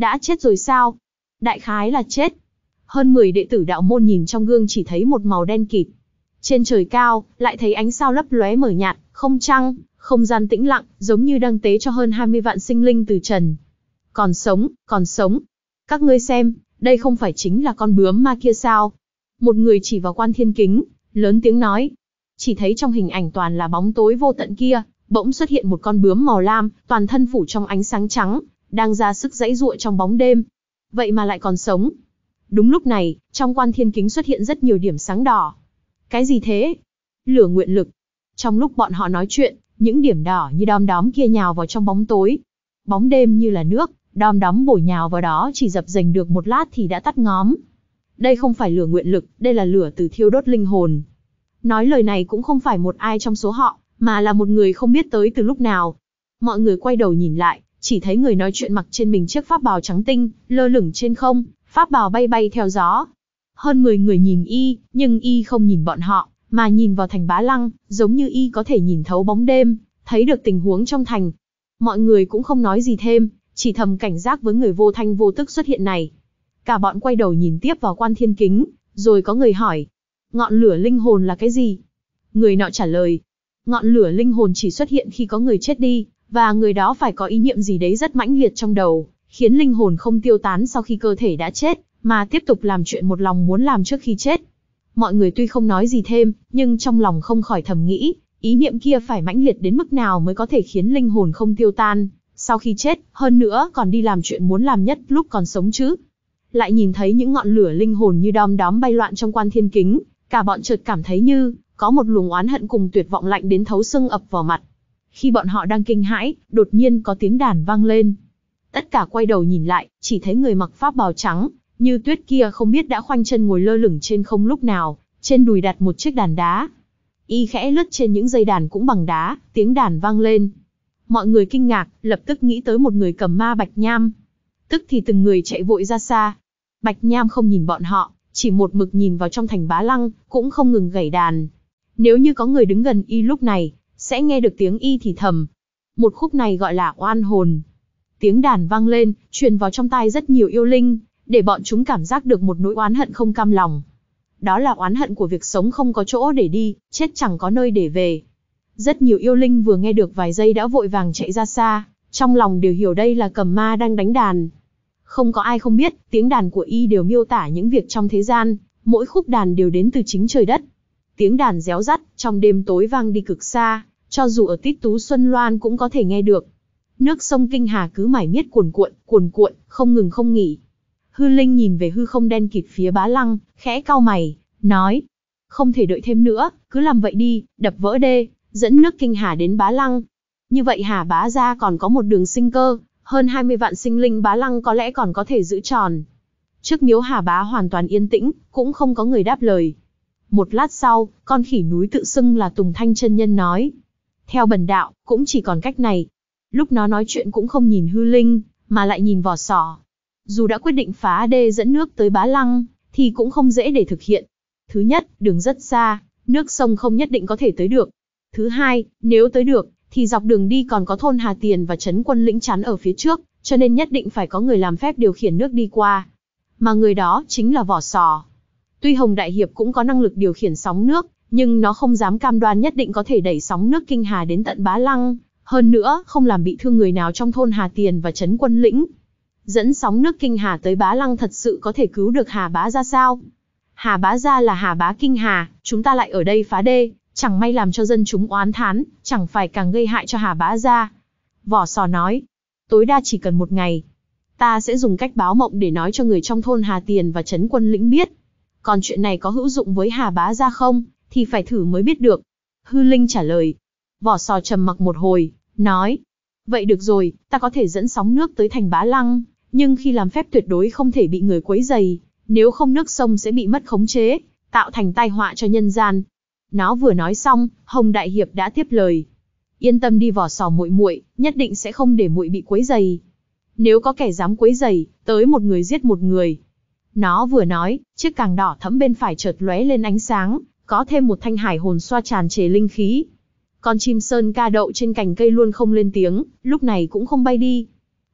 Speaker 1: Đã chết rồi sao? Đại khái là chết. Hơn mười đệ tử đạo môn nhìn trong gương chỉ thấy một màu đen kịt. Trên trời cao, lại thấy ánh sao lấp lóe mờ nhạt, không trăng, không gian tĩnh lặng, giống như đang tế cho hơn hai mươi vạn sinh linh từ trần. Còn sống, còn sống. Các ngươi xem, đây không phải chính là con bướm ma kia sao? Một người chỉ vào Quan Thiên Kính, lớn tiếng nói. Chỉ thấy trong hình ảnh toàn là bóng tối vô tận kia, bỗng xuất hiện một con bướm màu lam, toàn thân phủ trong ánh sáng trắng, đang ra sức giãy giụa trong bóng đêm. Vậy mà lại còn sống. Đúng lúc này, trong Quan Thiên Kính xuất hiện rất nhiều điểm sáng đỏ. Cái gì thế? Lửa nguyện lực. Trong lúc bọn họ nói chuyện, những điểm đỏ như đom đóm kia nhào vào trong bóng tối. Bóng đêm như là nước, đom đóm bổ nhào vào đó chỉ dập dềnh được một lát thì đã tắt ngóm. Đây không phải lửa nguyện lực, đây là lửa từ thiêu đốt linh hồn. Nói lời này cũng không phải một ai trong số họ, mà là một người không biết tới từ lúc nào. Mọi người quay đầu nhìn lại, chỉ thấy người nói chuyện mặc trên mình chiếc pháp bào trắng tinh, lơ lửng trên không, pháp bào bay bay theo gió. Hơn mười người nhìn y, nhưng y không nhìn bọn họ, mà nhìn vào thành Bá Lăng, giống như y có thể nhìn thấu bóng đêm, thấy được tình huống trong thành. Mọi người cũng không nói gì thêm, chỉ thầm cảnh giác với người vô thanh vô tức xuất hiện này. Cả bọn quay đầu nhìn tiếp vào Quan Thiên Kính, rồi có người hỏi, ngọn lửa linh hồn là cái gì? Người nọ trả lời, ngọn lửa linh hồn chỉ xuất hiện khi có người chết đi, và người đó phải có ý niệm gì đấy rất mãnh liệt trong đầu, khiến linh hồn không tiêu tán sau khi cơ thể đã chết, mà tiếp tục làm chuyện một lòng muốn làm trước khi chết. Mọi người tuy không nói gì thêm, nhưng trong lòng không khỏi thầm nghĩ, ý niệm kia phải mãnh liệt đến mức nào mới có thể khiến linh hồn không tiêu tan sau khi chết, hơn nữa còn đi làm chuyện muốn làm nhất lúc còn sống chứ. Lại nhìn thấy những ngọn lửa linh hồn như đom đóm bay loạn trong Quan Thiên Kính, cả bọn chợt cảm thấy như có một luồng oán hận cùng tuyệt vọng lạnh đến thấu xương ập vào mặt. Khi bọn họ đang kinh hãi, đột nhiên có tiếng đàn vang lên. Tất cả quay đầu nhìn lại, chỉ thấy người mặc pháp bào trắng như tuyết kia không biết đã khoanh chân ngồi lơ lửng trên không lúc nào, trên đùi đặt một chiếc đàn đá. Y khẽ lướt trên những dây đàn cũng bằng đá, tiếng đàn vang lên. Mọi người kinh ngạc, lập tức nghĩ tới một người cầm ma Bạch Nham. Tức thì từng người chạy vội ra xa. Bạch Nham không nhìn bọn họ, chỉ một mực nhìn vào trong thành Bá Lăng, cũng không ngừng gảy đàn. Nếu như có người đứng gần y lúc này, sẽ nghe được tiếng y thì thầm. Một khúc này gọi là oan hồn. Tiếng đàn vang lên, truyền vào trong tai rất nhiều yêu linh, để bọn chúng cảm giác được một nỗi oán hận không cam lòng. Đó là oán hận của việc sống không có chỗ để đi, chết chẳng có nơi để về. Rất nhiều yêu linh vừa nghe được vài giây đã vội vàng chạy ra xa, trong lòng đều hiểu đây là cầm ma đang đánh đàn. Không có ai không biết, tiếng đàn của y đều miêu tả những việc trong thế gian, mỗi khúc đàn đều đến từ chính trời đất. Tiếng đàn réo rắt, trong đêm tối vang đi cực xa, cho dù ở Tích Tú Xuân Loan cũng có thể nghe được. Nước sông Kinh Hà cứ mải miết cuồn cuộn, cuồn cuộn, không ngừng không nghỉ. Hư Linh nhìn về hư không đen kịt phía Bá Lăng, khẽ cau mày, nói, không thể đợi thêm nữa, cứ làm vậy đi, đập vỡ đê, dẫn nước Kinh Hà đến Bá Lăng. Như vậy Hà Bá gia còn có một đường sinh cơ, hơn hai mươi vạn sinh linh Bá Lăng có lẽ còn có thể giữ tròn. Trước miếu Hà Bá hoàn toàn yên tĩnh, cũng không có người đáp lời. Một lát sau, con khỉ núi tự xưng là Tùng Thanh chân nhân nói, theo bần đạo, cũng chỉ còn cách này. Lúc nó nói chuyện cũng không nhìn Hư Linh, mà lại nhìn Vỏ Sò. Dù đã quyết định phá đê dẫn nước tới Bá Lăng, thì cũng không dễ để thực hiện. Thứ nhất, đường rất xa, nước sông không nhất định có thể tới được. Thứ hai, nếu tới được, thì dọc đường đi còn có thôn Hà Tiền và trấn Quân Lĩnh chắn ở phía trước, cho nên nhất định phải có người làm phép điều khiển nước đi qua. Mà người đó chính là Vỏ Sò. Tuy Hồng Đại Hiệp cũng có năng lực điều khiển sóng nước, nhưng nó không dám cam đoan nhất định có thể đẩy sóng nước Kinh Hà đến tận Bá Lăng, hơn nữa không làm bị thương người nào trong thôn Hà Tiền và trấn Quân Lĩnh. Dẫn sóng nước Kinh Hà tới Bá Lăng thật sự có thể cứu được Hà Bá gia sao? Hà Bá gia là Hà Bá Kinh Hà, chúng ta lại ở đây phá đê, chẳng may làm cho dân chúng oán thán, chẳng phải càng gây hại cho Hà Bá gia. Vỏ Sò nói, tối đa chỉ cần một ngày. Ta sẽ dùng cách báo mộng để nói cho người trong thôn Hà Tiền và trấn Quân Lĩnh biết. Còn chuyện này có hữu dụng với Hà Bá gia không, thì phải thử mới biết được. Hư Linh trả lời. Vỏ Sò trầm mặc một hồi, nói, vậy được rồi, ta có thể dẫn sóng nước tới thành Bá Lăng, nhưng khi làm phép tuyệt đối không thể bị người quấy rầy, nếu không nước sông sẽ bị mất khống chế, tạo thành tai họa cho nhân gian. Nó vừa nói xong, Hồng Đại Hiệp đã tiếp lời. Yên tâm đi Vỏ Sò muội muội, nhất định sẽ không để muội bị quấy rầy. Nếu có kẻ dám quấy rầy, tới một người giết một người. Nó vừa nói, chiếc càng đỏ thẫm bên phải chợt lóe lên ánh sáng, có thêm một thanh hải hồn xoa tràn trề linh khí. Con chim sơn ca đậu trên cành cây luôn không lên tiếng, lúc này cũng không bay đi.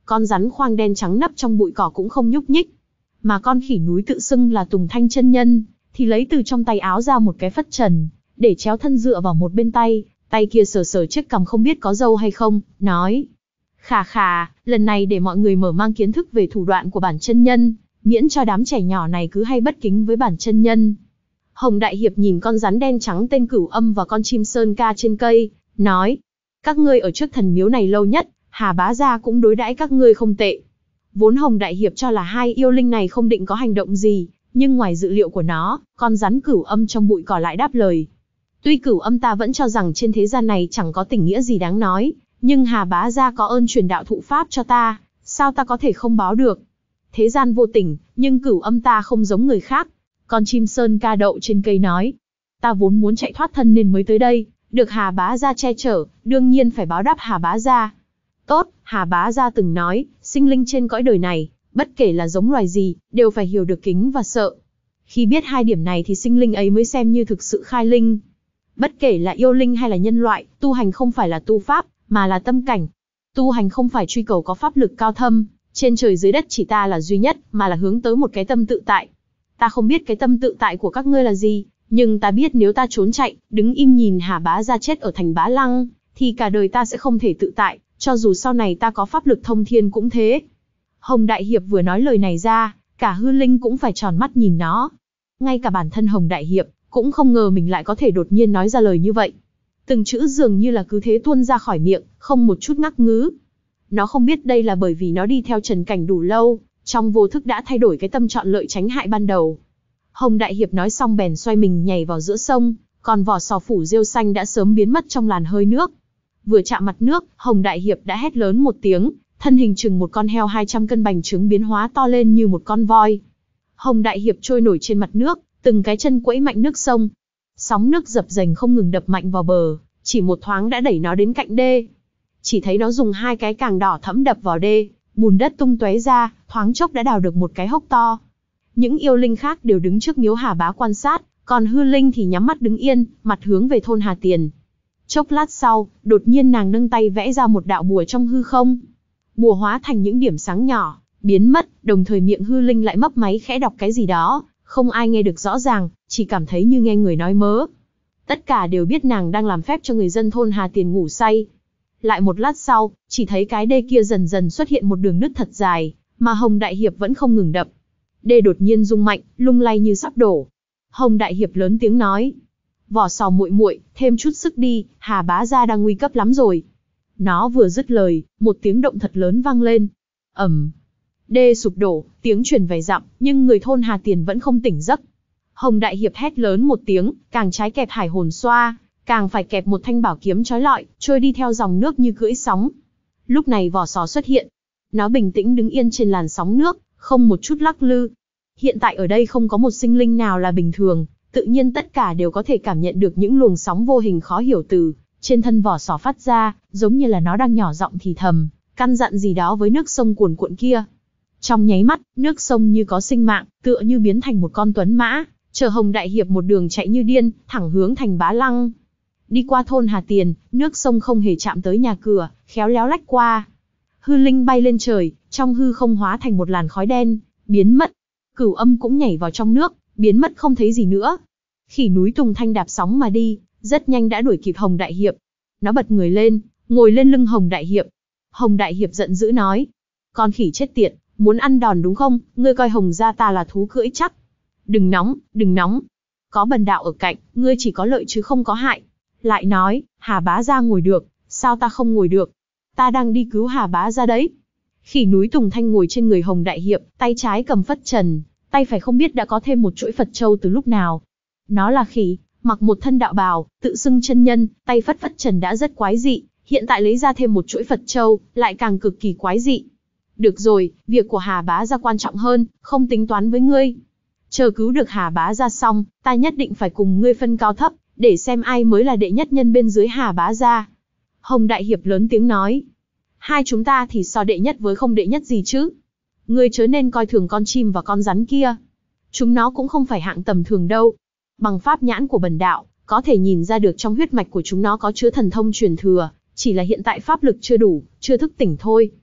Speaker 1: Con rắn khoang đen trắng nấp trong bụi cỏ cũng không nhúc nhích. Mà con khỉ núi tự xưng là Tùng Thanh chân nhân, thì lấy từ trong tay áo ra một cái phất trần, để chéo thân dựa vào một bên tay, tay kia sờ sờ chiếc cằm không biết có râu hay không, nói: Khà khà, lần này để mọi người mở mang kiến thức về thủ đoạn của bản chân nhân, miễn cho đám trẻ nhỏ này cứ hay bất kính với bản chân nhân. Hồng Đại Hiệp nhìn con rắn đen trắng tên Cửu Âm và con chim sơn ca trên cây, nói: Các ngươi ở trước thần miếu này lâu nhất, Hà bá gia cũng đối đãi các ngươi không tệ. Vốn Hồng Đại Hiệp cho là hai yêu linh này không định có hành động gì, nhưng ngoài dự liệu của nó, con rắn Cửu Âm trong bụi cỏ lại đáp lời: Tuy Cửu Âm ta vẫn cho rằng trên thế gian này chẳng có tình nghĩa gì đáng nói, nhưng Hà bá gia có ơn truyền đạo thụ pháp cho ta, sao ta có thể không báo được? Thế gian vô tình, nhưng Cửu Âm ta không giống người khác. Con chim sơn ca đậu trên cây nói: Ta vốn muốn chạy thoát thân nên mới tới đây, được Hà bá gia che chở, đương nhiên phải báo đáp Hà bá gia. Tốt, Hà bá gia từng nói, sinh linh trên cõi đời này, bất kể là giống loài gì, đều phải hiểu được kính và sợ. Khi biết hai điểm này thì sinh linh ấy mới xem như thực sự khai linh. Bất kể là yêu linh hay là nhân loại, tu hành không phải là tu pháp, mà là tâm cảnh. Tu hành không phải truy cầu có pháp lực cao thâm, trên trời dưới đất chỉ ta là duy nhất, mà là hướng tới một cái tâm tự tại. Ta không biết cái tâm tự tại của các ngươi là gì, nhưng ta biết nếu ta trốn chạy, đứng im nhìn Hà bá gia chết ở thành Bá Lăng, thì cả đời ta sẽ không thể tự tại, cho dù sau này ta có pháp lực thông thiên cũng thế. Hồng Đại Hiệp vừa nói lời này ra, cả hư linh cũng phải tròn mắt nhìn nó. Ngay cả bản thân Hồng Đại Hiệp cũng không ngờ mình lại có thể đột nhiên nói ra lời như vậy. Từng chữ dường như là cứ thế tuôn ra khỏi miệng, không một chút ngắc ngứ. Nó không biết đây là bởi vì nó đi theo Trần Cảnh đủ lâu, trong vô thức đã thay đổi cái tâm chọn lợi tránh hại ban đầu. Hồng Đại Hiệp nói xong bèn xoay mình nhảy vào giữa sông, còn vỏ sò phủ rêu xanh đã sớm biến mất trong làn hơi nước. Vừa chạm mặt nước, Hồng Đại Hiệp đã hét lớn một tiếng, thân hình chừng một con heo hai trăm cân bành trướng biến hóa to lên như một con voi. Hồng Đại Hiệp trôi nổi trên mặt nước, từng cái chân quẫy mạnh nước sông. Sóng nước dập dềnh không ngừng đập mạnh vào bờ, chỉ một thoáng đã đẩy nó đến cạnh đê. Chỉ thấy nó dùng hai cái càng đỏ thẫm đập vào đê, bùn đất tung tóe ra, thoáng chốc đã đào được một cái hốc to. Những yêu linh khác đều đứng trước miếu Hà bá quan sát, còn hư linh thì nhắm mắt đứng yên, mặt hướng về thôn Hà Tiền. Chốc lát sau, đột nhiên nàng nâng tay vẽ ra một đạo bùa trong hư không. Bùa hóa thành những điểm sáng nhỏ, biến mất, đồng thời miệng hư linh lại mấp máy khẽ đọc cái gì đó, không ai nghe được rõ ràng, chỉ cảm thấy như nghe người nói mớ. Tất cả đều biết nàng đang làm phép cho người dân thôn Hà Tiền ngủ say. Lại một lát sau, chỉ thấy cái đê kia dần dần xuất hiện một đường nứt thật dài, mà Hồng Đại Hiệp vẫn không ngừng đập. Đê đột nhiên rung mạnh, lung lay như sắp đổ. Hồng Đại Hiệp lớn tiếng nói: Vỏ sò muội muội, thêm chút sức đi, Hà bá gia đang nguy cấp lắm rồi. Nó vừa dứt lời, một tiếng động thật lớn vang lên. ầm, đê sụp đổ, tiếng truyền vài dặm, nhưng người thôn Hà Tiền vẫn không tỉnh giấc. Hồng Đại Hiệp hét lớn một tiếng, càng trái kẹp hải hồn xoa, càng phải kẹp một thanh bảo kiếm chói lọi, trôi đi theo dòng nước như cưỡi sóng. Lúc này vỏ sò xuất hiện. Nó bình tĩnh đứng yên trên làn sóng nước, không một chút lắc lư. Hiện tại ở đây không có một sinh linh nào là bình thường, tự nhiên tất cả đều có thể cảm nhận được những luồng sóng vô hình khó hiểu từ trên thân vỏ sò phát ra, giống như là nó đang nhỏ giọng thì thầm, căn dặn gì đó với nước sông cuồn cuộn kia. Trong nháy mắt, nước sông như có sinh mạng, tựa như biến thành một con tuấn mã, chở Hồng Đại Hiệp một đường chạy như điên, thẳng hướng thành Bá Lăng. Đi qua thôn Hà Tiền, nước sông không hề chạm tới nhà cửa, khéo léo lách qua. Hư linh bay lên trời, trong hư không hóa thành một làn khói đen, biến mất. Cửu Âm cũng nhảy vào trong nước, biến mất không thấy gì nữa. Khỉ núi Tùng Thanh đạp sóng mà đi, rất nhanh đã đuổi kịp Hồng Đại Hiệp. Nó bật người lên, ngồi lên lưng Hồng Đại Hiệp. Hồng Đại Hiệp giận dữ nói: Con khỉ chết tiệt, muốn ăn đòn đúng không? Ngươi coi Hồng gia ta là thú cưỡi chắc. Đừng nóng, đừng nóng. Có bần đạo ở cạnh, ngươi chỉ có lợi chứ không có hại. Lại nói, Hà bá gia ngồi được, sao ta không ngồi được? Ta đang đi cứu Hà bá gia đấy. Khỉ núi Tùng Thanh ngồi trên người Hồng Đại Hiệp, tay trái cầm phất trần, tay phải không biết đã có thêm một chuỗi Phật châu từ lúc nào. Nó là khỉ, mặc một thân đạo bào, tự xưng chân nhân, tay phất phất trần đã rất quái dị, hiện tại lấy ra thêm một chuỗi Phật châu, lại càng cực kỳ quái dị. Được rồi, việc của Hà bá gia quan trọng hơn, không tính toán với ngươi. Chờ cứu được Hà bá gia xong, ta nhất định phải cùng ngươi phân cao thấp, để xem ai mới là đệ nhất nhân bên dưới Hà bá gia. Hồng Đại Hiệp lớn tiếng nói: Hai chúng ta thì so đệ nhất với không đệ nhất gì chứ? Ngươi chớ nên coi thường con chim và con rắn kia. Chúng nó cũng không phải hạng tầm thường đâu. Bằng pháp nhãn của bần đạo, có thể nhìn ra được trong huyết mạch của chúng nó có chứa thần thông truyền thừa, chỉ là hiện tại pháp lực chưa đủ, chưa thức tỉnh thôi.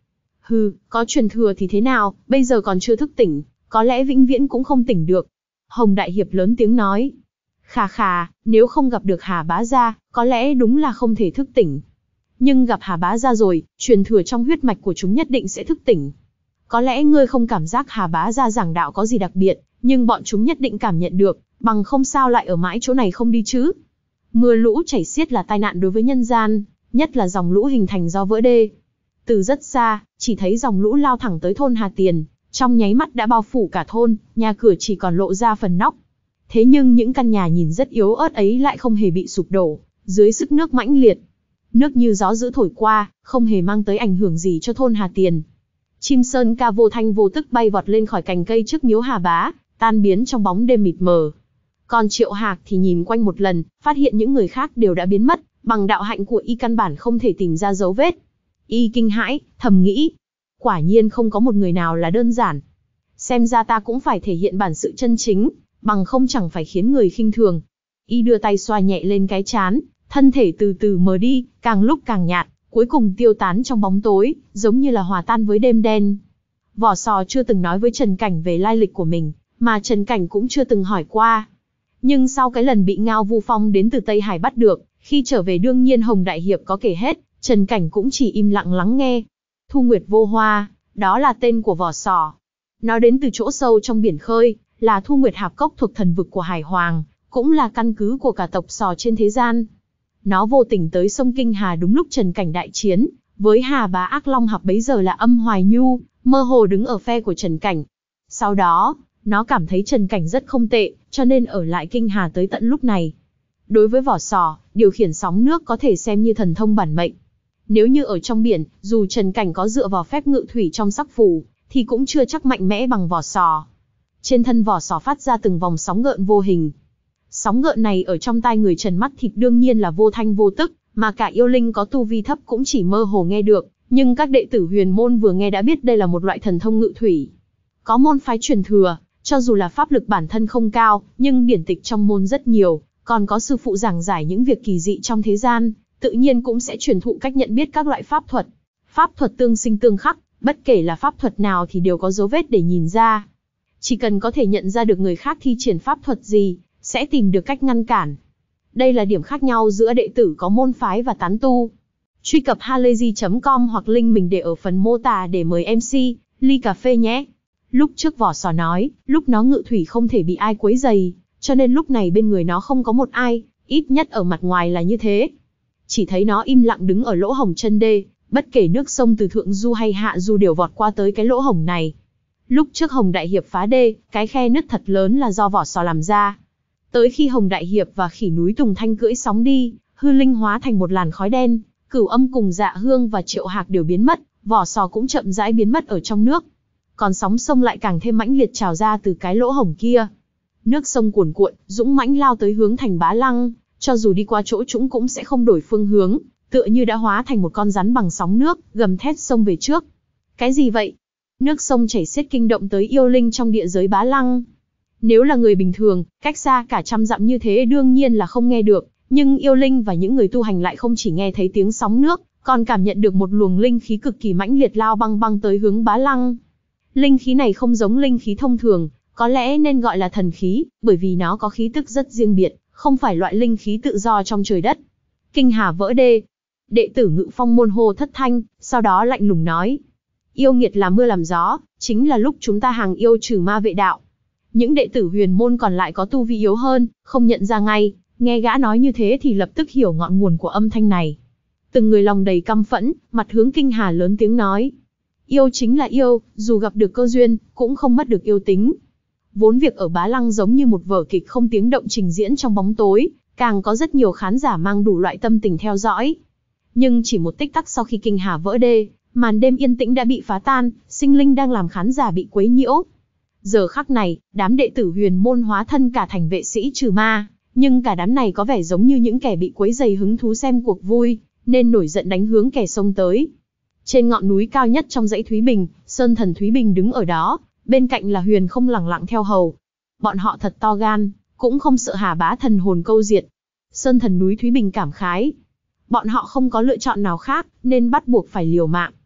Speaker 1: Hừ, có truyền thừa thì thế nào, bây giờ còn chưa thức tỉnh, có lẽ vĩnh viễn cũng không tỉnh được. Hồng Đại Hiệp lớn tiếng nói. Khà khà, nếu không gặp được Hà Bá Gia, có lẽ đúng là không thể thức tỉnh. Nhưng gặp Hà Bá Gia rồi, truyền thừa trong huyết mạch của chúng nhất định sẽ thức tỉnh. Có lẽ ngươi không cảm giác Hà Bá Gia giảng đạo có gì đặc biệt, nhưng bọn chúng nhất định cảm nhận được, bằng không sao lại ở mãi chỗ này không đi chứ. Mưa lũ chảy xiết là tai nạn đối với nhân gian, nhất là dòng lũ hình thành do vỡ đê. Từ rất xa, chỉ thấy dòng lũ lao thẳng tới thôn Hà Tiền, trong nháy mắt đã bao phủ cả thôn, nhà cửa chỉ còn lộ ra phần nóc. Thế nhưng những căn nhà nhìn rất yếu ớt ấy lại không hề bị sụp đổ, dưới sức nước mãnh liệt. Nước như gió dữ thổi qua, không hề mang tới ảnh hưởng gì cho thôn Hà Tiền. Chim sơn ca vô thanh vô tức bay vọt lên khỏi cành cây trước miếu Hà Bá, tan biến trong bóng đêm mịt mờ. Còn Triệu Hạc thì nhìn quanh một lần, phát hiện những người khác đều đã biến mất, bằng đạo hạnh của y căn bản không thể tìm ra dấu vết. Y kinh hãi, thầm nghĩ, quả nhiên không có một người nào là đơn giản. Xem ra ta cũng phải thể hiện bản sự chân chính, bằng không chẳng phải khiến người khinh thường. Y đưa tay xoa nhẹ lên cái trán, thân thể từ từ mờ đi, càng lúc càng nhạt, cuối cùng tiêu tán trong bóng tối, giống như là hòa tan với đêm đen. Vỏ Sò chưa từng nói với Trần Cảnh về lai lịch của mình, mà Trần Cảnh cũng chưa từng hỏi qua. Nhưng sau cái lần bị Ngao Vu Phong đến từ Tây Hải bắt được, khi trở về đương nhiên Hồng Đại Hiệp có kể hết, Trần Cảnh cũng chỉ im lặng lắng nghe. Thu Nguyệt Vô Hoa, đó là tên của Vỏ Sò. Nó đến từ chỗ sâu trong biển khơi, là Thu Nguyệt Hạp Cốc thuộc thần vực của Hải Hoàng, cũng là căn cứ của cả tộc Sò trên thế gian. Nó vô tình tới sông Kinh Hà đúng lúc Trần Cảnh đại chiến, với Hà Bá Ác Long Hạp bấy giờ là Âm Hoài Nhu, mơ hồ đứng ở phe của Trần Cảnh. Sau đó, nó cảm thấy Trần Cảnh rất không tệ, cho nên ở lại Kinh Hà tới tận lúc này. Đối với Vỏ Sò, điều khiển sóng nước có thể xem như thần thông bản mệnh. Nếu như ở trong biển, dù Trần Cảnh có dựa vào phép ngự thủy trong sắc phù, thì cũng chưa chắc mạnh mẽ bằng Vỏ Sò. Trên thân Vỏ Sò phát ra từng vòng sóng gợn vô hình. Sóng gợn này ở trong tai người Trần mắt thịt đương nhiên là vô thanh vô tức, mà cả yêu linh có tu vi thấp cũng chỉ mơ hồ nghe được, nhưng các đệ tử huyền môn vừa nghe đã biết đây là một loại thần thông ngự thủy. Có môn phái truyền thừa, cho dù là pháp lực bản thân không cao, nhưng điển tịch trong môn rất nhiều, còn có sư phụ giảng giải những việc kỳ dị trong thế gian, tự nhiên cũng sẽ truyền thụ cách nhận biết các loại pháp thuật. Pháp thuật tương sinh tương khắc, bất kể là pháp thuật nào thì đều có dấu vết để nhìn ra. Chỉ cần có thể nhận ra được người khác thi triển pháp thuật gì, sẽ tìm được cách ngăn cản. Đây là điểm khác nhau giữa đệ tử có môn phái và tán tu. Truy cập halayzi chấm com hoặc link mình để ở phần mô tả để mời em xê, ly cà phê nhé. Lúc trước Vỏ Sò nói, lúc nó ngự thủy không thể bị ai quấy rầy, cho nên lúc này bên người nó không có một ai, ít nhất ở mặt ngoài là như thế. Chỉ thấy nó im lặng đứng ở lỗ hổng chân đê, bất kể nước sông từ thượng du hay hạ du đều vọt qua tới cái lỗ hổng này. Lúc trước Hồng Đại Hiệp phá đê, cái khe nứt thật lớn là do Vỏ Sò làm ra. Tới khi Hồng Đại Hiệp và Khỉ Núi Tùng Thanh cưỡi sóng đi, hư linh hóa thành một làn khói đen, Cửu Âm cùng Dạ Hương và Triệu Hạc đều biến mất, Vỏ Sò cũng chậm rãi biến mất ở trong nước. Còn sóng sông lại càng thêm mãnh liệt trào ra từ cái lỗ hổng kia. Nước sông cuồn cuộn, dũng mãnh lao tới hướng thành Bá Lăng, cho dù đi qua chỗ trũng cũng sẽ không đổi phương hướng, tựa như đã hóa thành một con rắn bằng sóng nước, gầm thét sông về trước. Cái gì vậy? Nước sông chảy xiết kinh động tới yêu linh trong địa giới Bá Lăng. Nếu là người bình thường, cách xa cả trăm dặm như thế đương nhiên là không nghe được, nhưng yêu linh và những người tu hành lại không chỉ nghe thấy tiếng sóng nước, còn cảm nhận được một luồng linh khí cực kỳ mãnh liệt lao băng băng tới hướng Bá Lăng. Linh khí này không giống linh khí thông thường, có lẽ nên gọi là thần khí, bởi vì nó có khí tức rất riêng biệt, không phải loại linh khí tự do trong trời đất. Kinh Hà vỡ đê. Đệ tử Ngự Phong môn hô thất thanh, sau đó lạnh lùng nói: yêu nghiệt làm mưa làm gió, chính là lúc chúng ta hàng yêu trừ ma vệ đạo. Những đệ tử huyền môn còn lại có tu vi yếu hơn, không nhận ra ngay, nghe gã nói như thế thì lập tức hiểu ngọn nguồn của âm thanh này. Từng người lòng đầy căm phẫn, mặt hướng Kinh Hà lớn tiếng nói: yêu chính là yêu, dù gặp được cơ duyên, cũng không mất được yêu tính. Vốn việc ở Bá Lăng giống như một vở kịch không tiếng động trình diễn trong bóng tối, càng có rất nhiều khán giả mang đủ loại tâm tình theo dõi. Nhưng chỉ một tích tắc sau khi Kinh Hà vỡ đê, màn đêm yên tĩnh đã bị phá tan, sinh linh đang làm khán giả bị quấy nhiễu. Giờ khắc này, đám đệ tử huyền môn hóa thân cả thành vệ sĩ trừ ma, nhưng cả đám này có vẻ giống như những kẻ bị quấy dày hứng thú xem cuộc vui, nên nổi giận đánh hướng kẻ xông tới. Trên ngọn núi cao nhất trong dãy Thúy Bình, Sơn Thần Thúy Bình đứng ở đó, bên cạnh là Huyền Không lẳng lặng theo hầu. Bọn họ thật to gan, cũng không sợ Hà Bá thần hồn câu diệt. Sơn Thần núi Thúy Bình cảm khái. Bọn họ không có lựa chọn nào khác, nên bắt buộc phải liều mạng.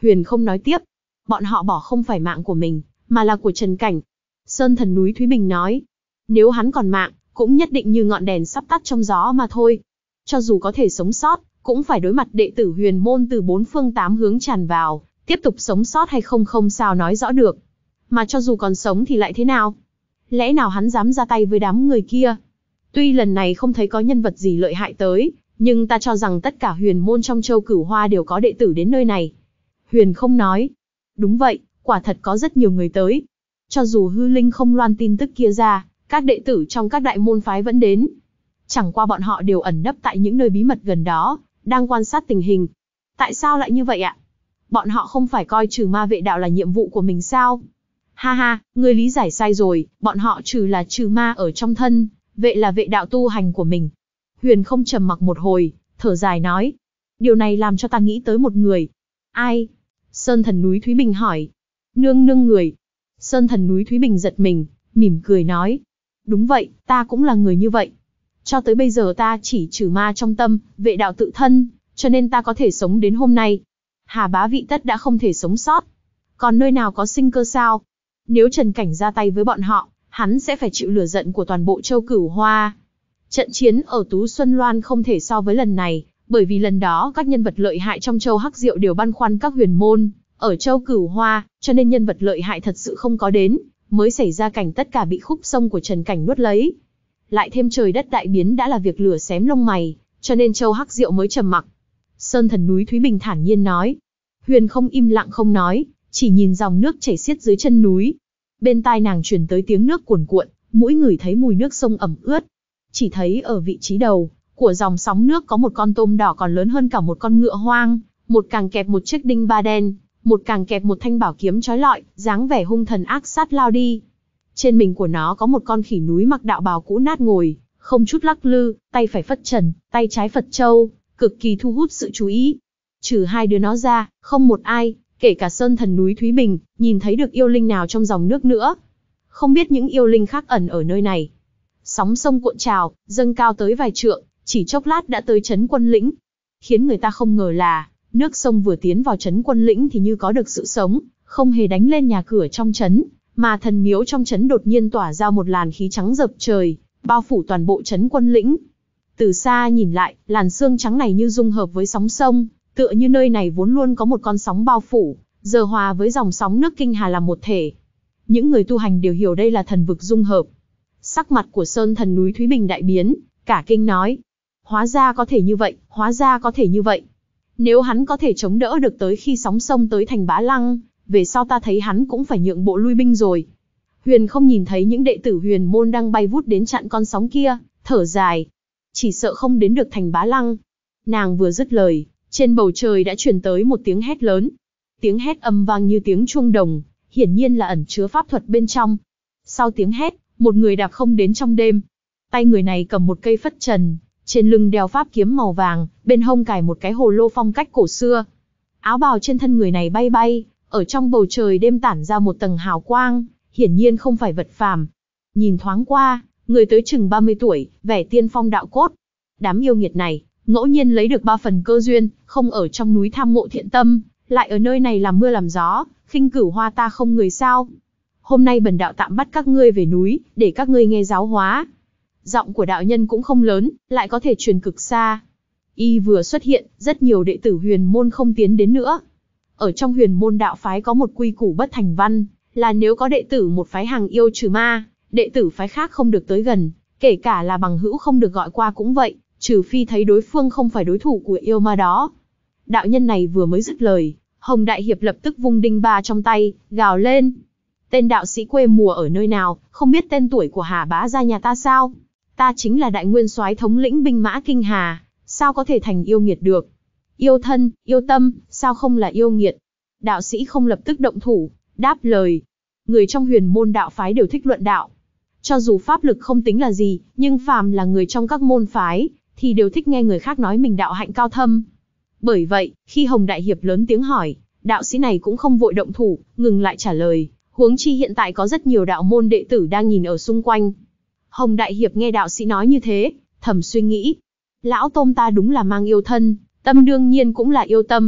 Speaker 1: Huyền không nói tiếp. Bọn họ bỏ không phải mạng của mình, mà là của Trần Cảnh. Sơn thần núi Thúy Bình nói. Nếu hắn còn mạng, cũng nhất định như ngọn đèn sắp tắt trong gió mà thôi. Cho dù có thể sống sót, cũng phải đối mặt đệ tử huyền môn từ bốn phương tám hướng tràn vào, tiếp tục sống sót hay không không sao nói rõ được. Mà cho dù còn sống thì lại thế nào? Lẽ nào hắn dám ra tay với đám người kia? Tuy lần này không thấy có nhân vật gì lợi hại tới, nhưng ta cho rằng tất cả huyền môn trong châu Cửu Hoa đều có đệ tử đến nơi này. Huyền không nói. Đúng vậy, quả thật có rất nhiều người tới. Cho dù hư linh không loan tin tức kia ra, các đệ tử trong các đại môn phái vẫn đến. Chẳng qua bọn họ đều ẩn nấp tại những nơi bí mật gần đó, đang quan sát tình hình. Tại sao lại như vậy ạ? Bọn họ không phải coi trừ ma vệ đạo là nhiệm vụ của mình sao? Ha ha, ngươi lý giải sai rồi, bọn họ trừ là trừ ma ở trong thân, vệ là vệ đạo tu hành của mình. Huyền không trầm mặc một hồi, thở dài nói. Điều này làm cho ta nghĩ tới một người. Ai? Sơn thần núi Thúy Bình hỏi. Nương nương người. Sơn thần núi Thúy Bình giật mình, mỉm cười nói. Đúng vậy, ta cũng là người như vậy. Cho tới bây giờ ta chỉ trừ ma trong tâm, vệ đạo tự thân, cho nên ta có thể sống đến hôm nay. Hà bá vị tất đã không thể sống sót. Còn nơi nào có sinh cơ sao? Nếu Trần Cảnh ra tay với bọn họ, hắn sẽ phải chịu lửa giận của toàn bộ châu Cửu Hoa. Trận chiến ở Tú Xuân Loan không thể so với lần này, bởi vì lần đó các nhân vật lợi hại trong châu Hắc Diệu đều băn khoăn các huyền môn ở châu Cửu Hoa, cho nên nhân vật lợi hại thật sự không có đến, mới xảy ra cảnh tất cả bị khúc sông của Trần Cảnh nuốt lấy. Lại thêm trời đất đại biến đã là việc lửa xém lông mày, cho nên châu Hắc Diệu mới trầm mặc. Sơn thần núi Thúy Bình thản nhiên nói. Huyền không im lặng không nói, chỉ nhìn dòng nước chảy xiết dưới chân núi. Bên tai nàng truyền tới tiếng nước cuồn cuộn, mũi ngửi thấy mùi nước sông ẩm ướt. Chỉ thấy ở vị trí đầu của dòng sóng nước có một con tôm đỏ còn lớn hơn cả một con ngựa hoang, một càng kẹp một chiếc đinh ba đen, một càng kẹp một thanh bảo kiếm chói lọi, dáng vẻ hung thần ác sát lao đi. Trên mình của nó có một con khỉ núi mặc đạo bào cũ nát ngồi, không chút lắc lư, tay phải phất trần, tay trái Phật châu, cực kỳ thu hút sự chú ý. Trừ hai đứa nó ra, không một ai, kể cả Sơn thần núi Thúy Bình, nhìn thấy được yêu linh nào trong dòng nước nữa. Không biết những yêu linh khác ẩn ở nơi này. Sóng sông cuộn trào, dâng cao tới vài trượng, chỉ chốc lát đã tới trấn Quân Lĩnh. Khiến người ta không ngờ là, nước sông vừa tiến vào trấn Quân Lĩnh thì như có được sự sống, không hề đánh lên nhà cửa trong trấn, mà thần miếu trong trấn đột nhiên tỏa ra một làn khí trắng rợp trời, bao phủ toàn bộ trấn Quân Lĩnh. Từ xa nhìn lại, làn sương trắng này như dung hợp với sóng sông, tựa như nơi này vốn luôn có một con sóng bao phủ, giờ hòa với dòng sóng nước kinh hà làm một thể. Những người tu hành đều hiểu đây là thần vực dung hợp. Sắc mặt của Sơn thần núi Thúy Bình đại biến, cả kinh nói. Hóa ra có thể như vậy, hóa ra có thể như vậy. Nếu hắn có thể chống đỡ được tới khi sóng sông tới thành Bá Lăng, về sau ta thấy hắn cũng phải nhượng bộ lui binh rồi. Huyền không nhìn thấy những đệ tử huyền môn đang bay vút đến chặn con sóng kia, thở dài. Chỉ sợ không đến được thành Bá Lăng. Nàng vừa dứt lời, trên bầu trời đã truyền tới một tiếng hét lớn. Tiếng hét âm vang như tiếng chuông đồng, hiển nhiên là ẩn chứa pháp thuật bên trong. Sau tiếng hét, một người đạp không đến trong đêm. Tay người này cầm một cây phất trần, trên lưng đeo pháp kiếm màu vàng, bên hông cài một cái hồ lô phong cách cổ xưa. Áo bào trên thân người này bay bay, ở trong bầu trời đêm tản ra một tầng hào quang, hiển nhiên không phải vật phàm. Nhìn thoáng qua, người tới chừng ba mươi tuổi, vẻ tiên phong đạo cốt. Đám yêu nghiệt này, ngẫu nhiên lấy được ba phần cơ duyên, không ở trong núi tham ngộ thiện tâm, lại ở nơi này làm mưa làm gió, khinh Cửu Hoa ta không người sao. Hôm nay bần đạo tạm bắt các ngươi về núi, để các ngươi nghe giáo hóa. Giọng của đạo nhân cũng không lớn, lại có thể truyền cực xa. Y vừa xuất hiện, rất nhiều đệ tử huyền môn không tiến đến nữa. Ở trong huyền môn đạo phái có một quy củ bất thành văn, là nếu có đệ tử một phái hàng yêu trừ ma, đệ tử phái khác không được tới gần, kể cả là bằng hữu không được gọi qua cũng vậy, trừ phi thấy đối phương không phải đối thủ của yêu ma đó. Đạo nhân này vừa mới dứt lời, Hồng Đại Hiệp lập tức vung đinh ba trong tay, gào lên. Tên đạo sĩ quê mùa ở nơi nào, không biết tên tuổi của Hà bá gia nhà ta sao? Ta chính là đại nguyên soái thống lĩnh binh mã Kinh Hà, sao có thể thành yêu nghiệt được? Yêu thân, yêu tâm, sao không là yêu nghiệt? Đạo sĩ không lập tức động thủ, đáp lời. Người trong huyền môn đạo phái đều thích luận đạo. Cho dù pháp lực không tính là gì, nhưng phàm là người trong các môn phái, thì đều thích nghe người khác nói mình đạo hạnh cao thâm. Bởi vậy, khi Hồng Đại Hiệp lớn tiếng hỏi, đạo sĩ này cũng không vội động thủ, ngừng lại trả lời, huống chi hiện tại có rất nhiều đạo môn đệ tử đang nhìn ở xung quanh. Hồng Đại Hiệp nghe đạo sĩ nói như thế, thầm suy nghĩ. Lão Tôm ta đúng là mang yêu thân, tâm đương nhiên cũng là yêu tâm.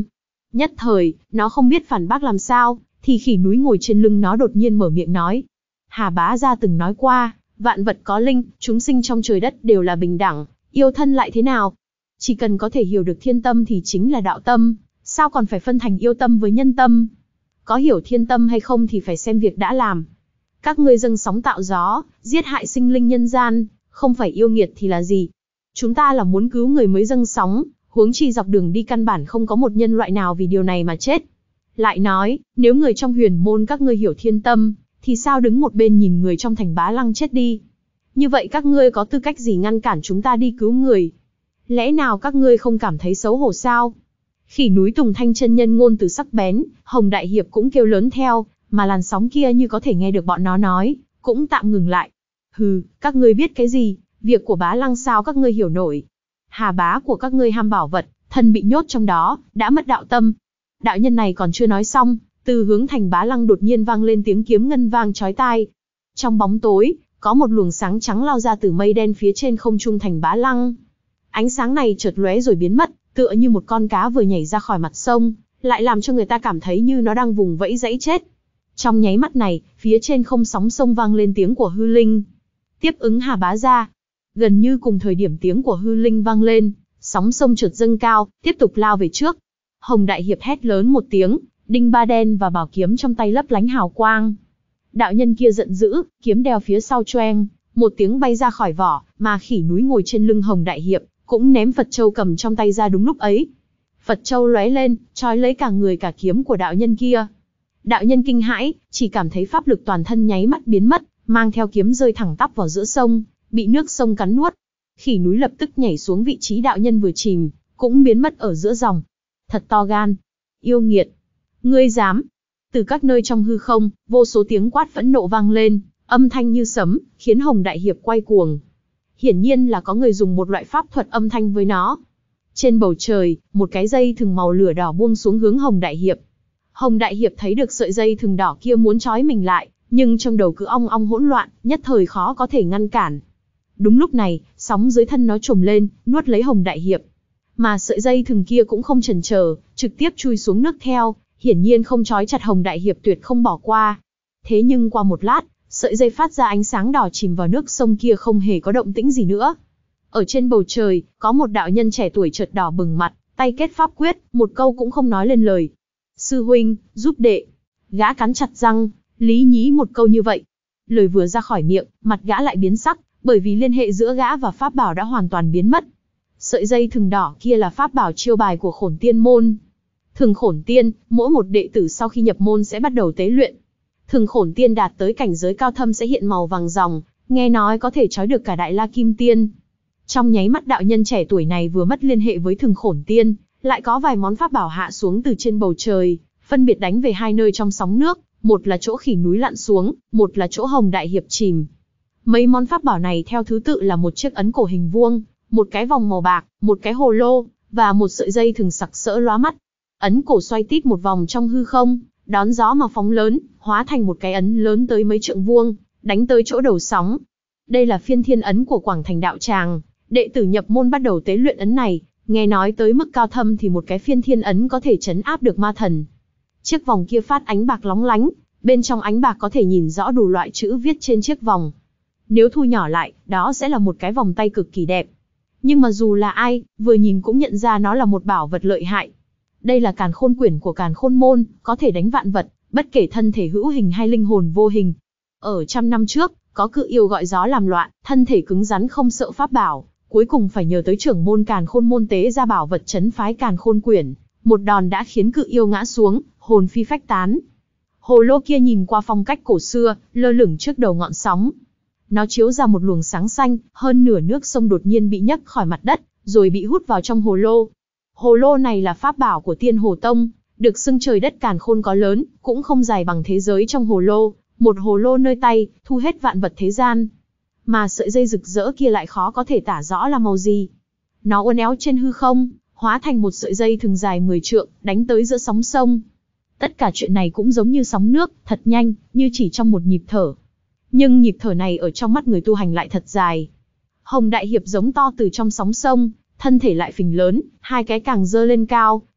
Speaker 1: Nhất thời, nó không biết phản bác làm sao, thì khỉ núi ngồi trên lưng nó đột nhiên mở miệng nói. Hà Bá Gia từng nói qua, vạn vật có linh, chúng sinh trong trời đất đều là bình đẳng, yêu thân lại thế nào? Chỉ cần có thể hiểu được thiên tâm thì chính là đạo tâm, sao còn phải phân thành yêu tâm với nhân tâm? Có hiểu thiên tâm hay không thì phải xem việc đã làm. Các ngươi dâng sóng tạo gió, giết hại sinh linh nhân gian, không phải yêu nghiệt thì là gì? Chúng ta là muốn cứu người mới dâng sóng, huống chi dọc đường đi căn bản không có một nhân loại nào vì điều này mà chết. Lại nói, nếu người trong huyền môn các ngươi hiểu thiên tâm, thì sao đứng một bên nhìn người trong thành Bá Lăng chết đi? Như vậy các ngươi có tư cách gì ngăn cản chúng ta đi cứu người? Lẽ nào các ngươi không cảm thấy xấu hổ sao? Khỉ núi Tùng Thanh chân nhân ngôn từ sắc bén, Hồng Đại Hiệp cũng kêu lớn theo, mà làn sóng kia như có thể nghe được bọn nó nói, cũng tạm ngừng lại. Hừ, các ngươi biết cái gì? Việc của Bá Lăng sao các ngươi hiểu nổi? Hà bá của các ngươi ham bảo vật, thân bị nhốt trong đó, đã mất đạo tâm. Đạo nhân này còn chưa nói xong, từ hướng thành Bá Lăng đột nhiên vang lên tiếng kiếm ngân vang chói tai. Trong bóng tối, có một luồng sáng trắng lao ra từ mây đen phía trên không trung thành Bá Lăng. Ánh sáng này chợt lóe rồi biến mất, tựa như một con cá vừa nhảy ra khỏi mặt sông, lại làm cho người ta cảm thấy như nó đang vùng vẫy dãy chết. Trong nháy mắt này, phía trên không sóng sông vang lên tiếng của hư linh. Tiếp ứng Hà Bá Gia. Gần như cùng thời điểm tiếng của hư linh vang lên, sóng sông chợt dâng cao, tiếp tục lao về trước. Hồng Đại Hiệp hét lớn một tiếng, đinh ba đen và bảo kiếm trong tay lấp lánh hào quang. Đạo nhân kia giận dữ, kiếm đeo phía sau choeng, một tiếng bay ra khỏi vỏ, mà khỉ núi ngồi trên lưng Hồng Đại Hiệp, cũng ném Phật Châu cầm trong tay ra đúng lúc ấy. Phật Châu lóe lên, trói lấy cả người cả kiếm của đạo nhân kia. Đạo nhân kinh hãi, chỉ cảm thấy pháp lực toàn thân nháy mắt biến mất, mang theo kiếm rơi thẳng tắp vào giữa sông, bị nước sông cắn nuốt. Khỉ núi lập tức nhảy xuống vị trí đạo nhân vừa chìm, cũng biến mất ở giữa dòng. Thật to gan, yêu nghiệt, ngươi dám! Từ các nơi trong hư không, vô số tiếng quát phẫn nộ vang lên, âm thanh như sấm, khiến Hồng Đại Hiệp quay cuồng. Hiển nhiên là có người dùng một loại pháp thuật âm thanh với nó. Trên bầu trời, một cái dây thừng màu lửa đỏ buông xuống hướng Hồng Đại Hiệp. Hồng Đại Hiệp thấy được sợi dây thừng đỏ kia muốn trói mình lại, nhưng trong đầu cứ ong ong hỗn loạn, nhất thời khó có thể ngăn cản. Đúng lúc này, sóng dưới thân nó trồm lên, nuốt lấy Hồng Đại Hiệp. Mà sợi dây thừng kia cũng không chần chờ, trực tiếp chui xuống nước theo, hiển nhiên không trói chặt Hồng Đại Hiệp tuyệt không bỏ qua. Thế nhưng qua một lát, sợi dây phát ra ánh sáng đỏ chìm vào nước sông kia không hề có động tĩnh gì nữa. Ở trên bầu trời, có một đạo nhân trẻ tuổi chợt đỏ bừng mặt, tay kết pháp quyết, một câu cũng không nói lên lời. Sư huynh, giúp đệ. Gã cắn chặt răng, lý nhí một câu như vậy. Lời vừa ra khỏi miệng, mặt gã lại biến sắc, bởi vì liên hệ giữa gã và pháp bảo đã hoàn toàn biến mất. Sợi dây thừng đỏ kia là pháp bảo chiêu bài của Khổn Tiên môn. Thường Khổn Tiên, mỗi một đệ tử sau khi nhập môn sẽ bắt đầu tế luyện. Thường Khổn Tiên đạt tới cảnh giới cao thâm sẽ hiện màu vàng ròng, nghe nói có thể trói được cả Đại La Kim Tiên. Trong nháy mắt đạo nhân trẻ tuổi này vừa mất liên hệ với Thường Khổn Tiên, lại có vài món pháp bảo hạ xuống từ trên bầu trời, phân biệt đánh về hai nơi trong sóng nước, một là chỗ khỉ núi lặn xuống, một là chỗ Hồng Đại Hiệp chìm. Mấy món pháp bảo này theo thứ tự là một chiếc ấn cổ hình vuông, một cái vòng màu bạc, một cái hồ lô, và một sợi dây thừng sặc sỡ lóa mắt. Ấn cổ xoay tít một vòng trong hư không, đón gió mà phóng lớn, hóa thành một cái ấn lớn tới mấy trượng vuông, đánh tới chỗ đầu sóng. Đây là phiên thiên ấn của Quảng Thành đạo tràng, đệ tử nhập môn bắt đầu tế luyện ấn này, nghe nói tới mức cao thâm thì một cái phiên thiên ấn có thể trấn áp được ma thần. Chiếc vòng kia phát ánh bạc lóng lánh, bên trong ánh bạc có thể nhìn rõ đủ loại chữ viết trên chiếc vòng. Nếu thu nhỏ lại, đó sẽ là một cái vòng tay cực kỳ đẹp. Nhưng mà dù là ai, vừa nhìn cũng nhận ra nó là một bảo vật lợi hại. Đây là càn khôn quyển của càn khôn môn, có thể đánh vạn vật, bất kể thân thể hữu hình hay linh hồn vô hình. Ở trăm năm trước, có cự yêu gọi gió làm loạn, thân thể cứng rắn không sợ pháp bảo, cuối cùng phải nhờ tới trưởng môn càn khôn môn tế ra bảo vật trấn phái càn khôn quyển. Một đòn đã khiến cự yêu ngã xuống, hồn phi phách tán. Hồ lô kia nhìn qua phong cách cổ xưa, lơ lửng trước đầu ngọn sóng. Nó chiếu ra một luồng sáng xanh, hơn nửa nước sông đột nhiên bị nhấc khỏi mặt đất, rồi bị hút vào trong hồ lô. Hồ lô này là pháp bảo của Tiên Hồ Tông, được xưng trời đất càn khôn có lớn, cũng không dài bằng thế giới trong hồ lô, một hồ lô nơi tay, thu hết vạn vật thế gian. Mà sợi dây rực rỡ kia lại khó có thể tả rõ là màu gì. Nó uốn éo trên hư không, hóa thành một sợi dây thừng dài mười trượng, đánh tới giữa sóng sông. Tất cả chuyện này cũng giống như sóng nước, thật nhanh, như chỉ trong một nhịp thở. Nhưng nhịp thở này ở trong mắt người tu hành lại thật dài. Hồng Đại Hiệp giống to từ trong sóng sông, thân thể lại phình lớn, hai cái càng dơ lên cao,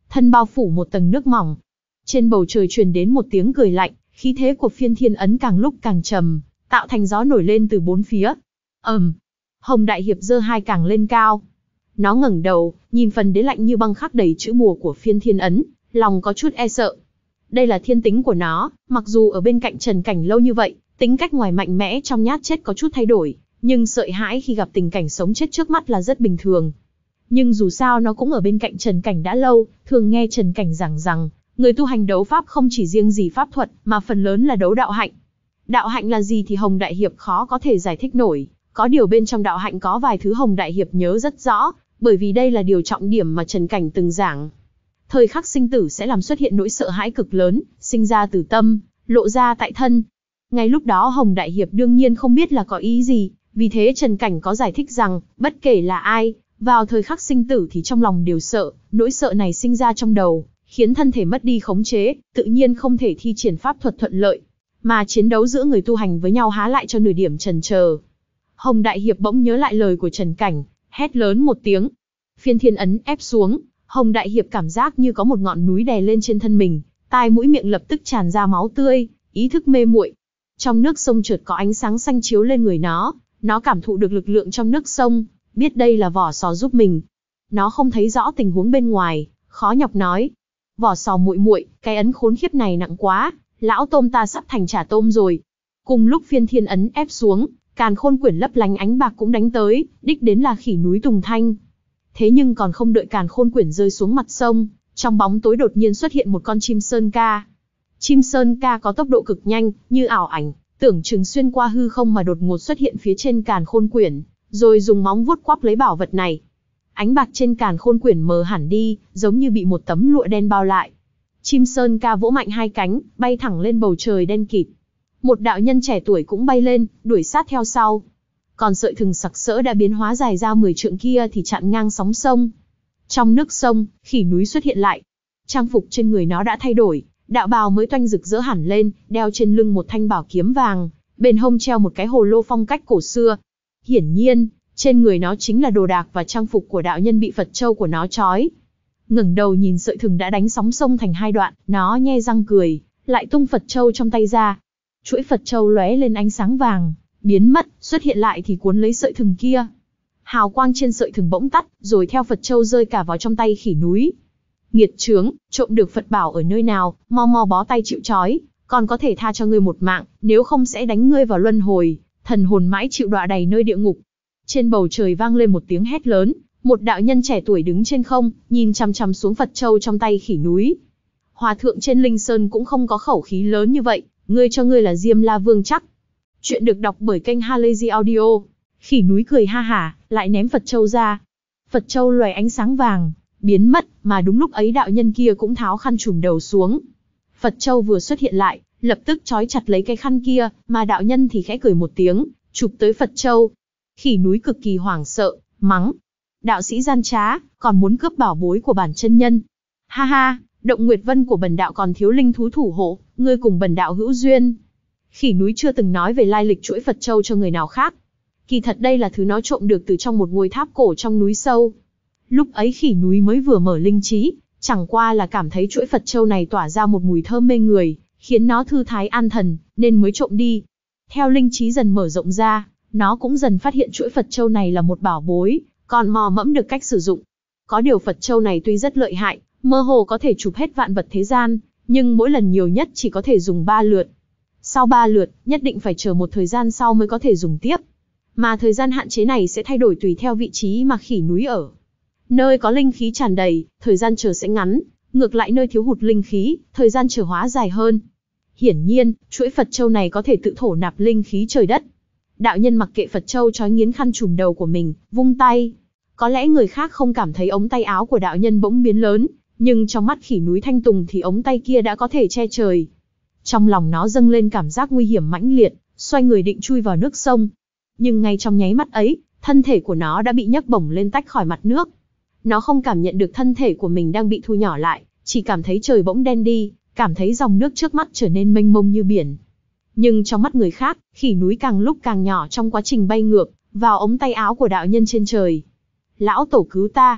Speaker 1: thân bao phủ một tầng nước mỏng. Trên bầu trời truyền đến một tiếng cười lạnh, khí thế của phiên thiên ấn càng lúc càng trầm, tạo thành gió nổi lên từ bốn phía. ầm, Hồng Đại Hiệp giơ hai càng lên cao. Nó ngẩng đầu, nhìn phần đế lạnh như băng khắc đầy chữ bùa của phiên thiên ấn, lòng có chút e sợ. Đây là thiên tính của nó, mặc dù ở bên cạnh Trần Cảnh lâu như vậy, tính cách ngoài mạnh mẽ trong nhát chết có chút thay đổi, nhưng sợ hãi khi gặp tình cảnh sống chết trước mắt là rất bình thường. Nhưng dù sao nó cũng ở bên cạnh Trần Cảnh đã lâu, thường nghe Trần Cảnh giảng rằng, người tu hành đấu pháp không chỉ riêng gì pháp thuật, mà phần lớn là đấu đạo hạnh. Đạo hạnh là gì thì Hồng Đại Hiệp khó có thể giải thích nổi, có điều bên trong đạo hạnh có vài thứ Hồng Đại Hiệp nhớ rất rõ, bởi vì đây là điều trọng điểm mà Trần Cảnh từng giảng. Thời khắc sinh tử sẽ làm xuất hiện nỗi sợ hãi cực lớn, sinh ra từ tâm, lộ ra tại thân. Ngay lúc đó Hồng Đại Hiệp đương nhiên không biết là có ý gì, vì thế Trần Cảnh có giải thích rằng, bất kể là ai, vào thời khắc sinh tử thì trong lòng đều sợ, nỗi sợ này sinh ra trong đầu, khiến thân thể mất đi khống chế, tự nhiên không thể thi triển pháp thuật thuận lợi, mà chiến đấu giữa người tu hành với nhau há lại cho nửa điểm chần chờ. Hồng Đại Hiệp bỗng nhớ lại lời của Trần Cảnh, hét lớn một tiếng. Phiên thiên ấn ép xuống, Hồng Đại Hiệp cảm giác như có một ngọn núi đè lên trên thân mình, tai mũi miệng lập tức tràn ra máu tươi, ý thức mê muội. Trong nước sông chợt có ánh sáng xanh chiếu lên người nó, nó cảm thụ được lực lượng trong nước sông, biết đây là vỏ sò giúp mình. Nó không thấy rõ tình huống bên ngoài, khó nhọc nói: "Vỏ sò muội muội, cái ấn khốn khiếp này nặng quá, lão tôm ta sắp thành chả tôm rồi." Cùng lúc phiên thiên ấn ép xuống, càn khôn quyển lấp lánh ánh bạc cũng đánh tới, đích đến là khỉ núi Tùng Thanh. Thế nhưng còn không đợi càn khôn quyển rơi xuống mặt sông, trong bóng tối đột nhiên xuất hiện một con chim sơn ca. Chim sơn ca có tốc độ cực nhanh, như ảo ảnh, tưởng chừng xuyên qua hư không mà đột ngột xuất hiện phía trên càn khôn quyển, rồi dùng móng vuốt quắp lấy bảo vật này. Ánh bạc trên càn khôn quyển mờ hẳn đi, giống như bị một tấm lụa đen bao lại. Chim sơn ca vỗ mạnh hai cánh, bay thẳng lên bầu trời đen kịt. Một đạo nhân trẻ tuổi cũng bay lên, đuổi sát theo sau. Còn sợi thừng sặc sỡ đã biến hóa dài ra mười trượng kia thì chặn ngang sóng sông. Trong nước sông, khỉ núi xuất hiện lại. Trang phục trên người nó đã thay đổi, đạo bào mới toanh rực rỡ hẳn lên, đeo trên lưng một thanh bảo kiếm vàng, bên hông treo một cái hồ lô phong cách cổ xưa. Hiển nhiên, trên người nó chính là đồ đạc và trang phục của đạo nhân bị Phật châu của nó trói. Ngẩng đầu nhìn sợi thừng đã đánh sóng sông thành hai đoạn, nó nhe răng cười, lại tung Phật châu trong tay ra. Chuỗi Phật châu lóe lên ánh sáng vàng, biến mất, xuất hiện lại thì cuốn lấy sợi thừng kia. Hào quang trên sợi thừng bỗng tắt, rồi theo Phật châu rơi cả vào trong tay khỉ núi. Nghiệt chướng, trộm được Phật bảo ở nơi nào, mau mau bó tay chịu trói, còn có thể tha cho ngươi một mạng, nếu không sẽ đánh ngươi vào luân hồi, thần hồn mãi chịu đọa đầy nơi địa ngục. Trên bầu trời vang lên một tiếng hét lớn, một đạo nhân trẻ tuổi đứng trên không, nhìn chằm chằm xuống Phật châu trong tay khỉ núi. Hòa thượng trên Linh Sơn cũng không có khẩu khí lớn như vậy, ngươi cho ngươi là Diêm La Vương chắc. Chuyện được đọc bởi kênh Halazy Audio. Khỉ núi cười ha hả, lại ném Phật châu ra. Phật châu lóe ánh sáng vàng, biến mất, mà đúng lúc ấy đạo nhân kia cũng tháo khăn trùm đầu xuống. Phật châu vừa xuất hiện lại, lập tức trói chặt lấy cái khăn kia, mà đạo nhân thì khẽ cười một tiếng, chụp tới Phật châu. Khỉ núi cực kỳ hoảng sợ, mắng: đạo sĩ gian trá, còn muốn cướp bảo bối của bản chân nhân. Ha ha, Động Nguyệt Vân của bần đạo còn thiếu linh thú thủ hộ, ngươi cùng bần đạo hữu duyên. Khỉ núi chưa từng nói về lai lịch chuỗi Phật châu cho người nào khác. Kỳ thật đây là thứ nó trộm được từ trong một ngôi tháp cổ trong núi sâu. Lúc ấy khỉ núi mới vừa mở linh trí, chẳng qua là cảm thấy chuỗi Phật châu này tỏa ra một mùi thơm mê người, khiến nó thư thái an thần, nên mới trộm đi. Theo linh trí dần mở rộng ra, nó cũng dần phát hiện chuỗi Phật châu này là một bảo bối, còn mò mẫm được cách sử dụng. Có điều Phật châu này tuy rất lợi hại, mơ hồ có thể chụp hết vạn vật thế gian, nhưng mỗi lần nhiều nhất chỉ có thể dùng ba lượt. Sau ba lượt, nhất định phải chờ một thời gian sau mới có thể dùng tiếp. Mà thời gian hạn chế này sẽ thay đổi tùy theo vị trí mà khỉ núi ở. Nơi có linh khí tràn đầy, thời gian chờ sẽ ngắn, ngược lại nơi thiếu hụt linh khí, thời gian chờ hóa dài hơn. Hiển nhiên, chuỗi Phật châu này có thể tự thổ nạp linh khí trời đất. Đạo nhân mặc kệ Phật châu trói nghiến khăn trùm đầu của mình, vung tay. Có lẽ người khác không cảm thấy ống tay áo của đạo nhân bỗng biến lớn, nhưng trong mắt khỉ núi Thanh Tùng thì ống tay kia đã có thể che trời. Trong lòng nó dâng lên cảm giác nguy hiểm mãnh liệt, xoay người định chui vào nước sông. Nhưng ngay trong nháy mắt ấy, thân thể của nó đã bị nhấc bổng lên tách khỏi mặt nước. Nó không cảm nhận được thân thể của mình đang bị thu nhỏ lại, chỉ cảm thấy trời bỗng đen đi, cảm thấy dòng nước trước mắt trở nên mênh mông như biển. Nhưng trong mắt người khác, khỉ núi càng lúc càng nhỏ trong quá trình bay ngược vào ống tay áo của đạo nhân trên trời. Lão tổ cứu ta!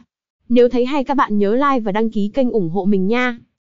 Speaker 1: Nếu thấy hay các bạn nhớ like và đăng ký kênh ủng hộ mình nha.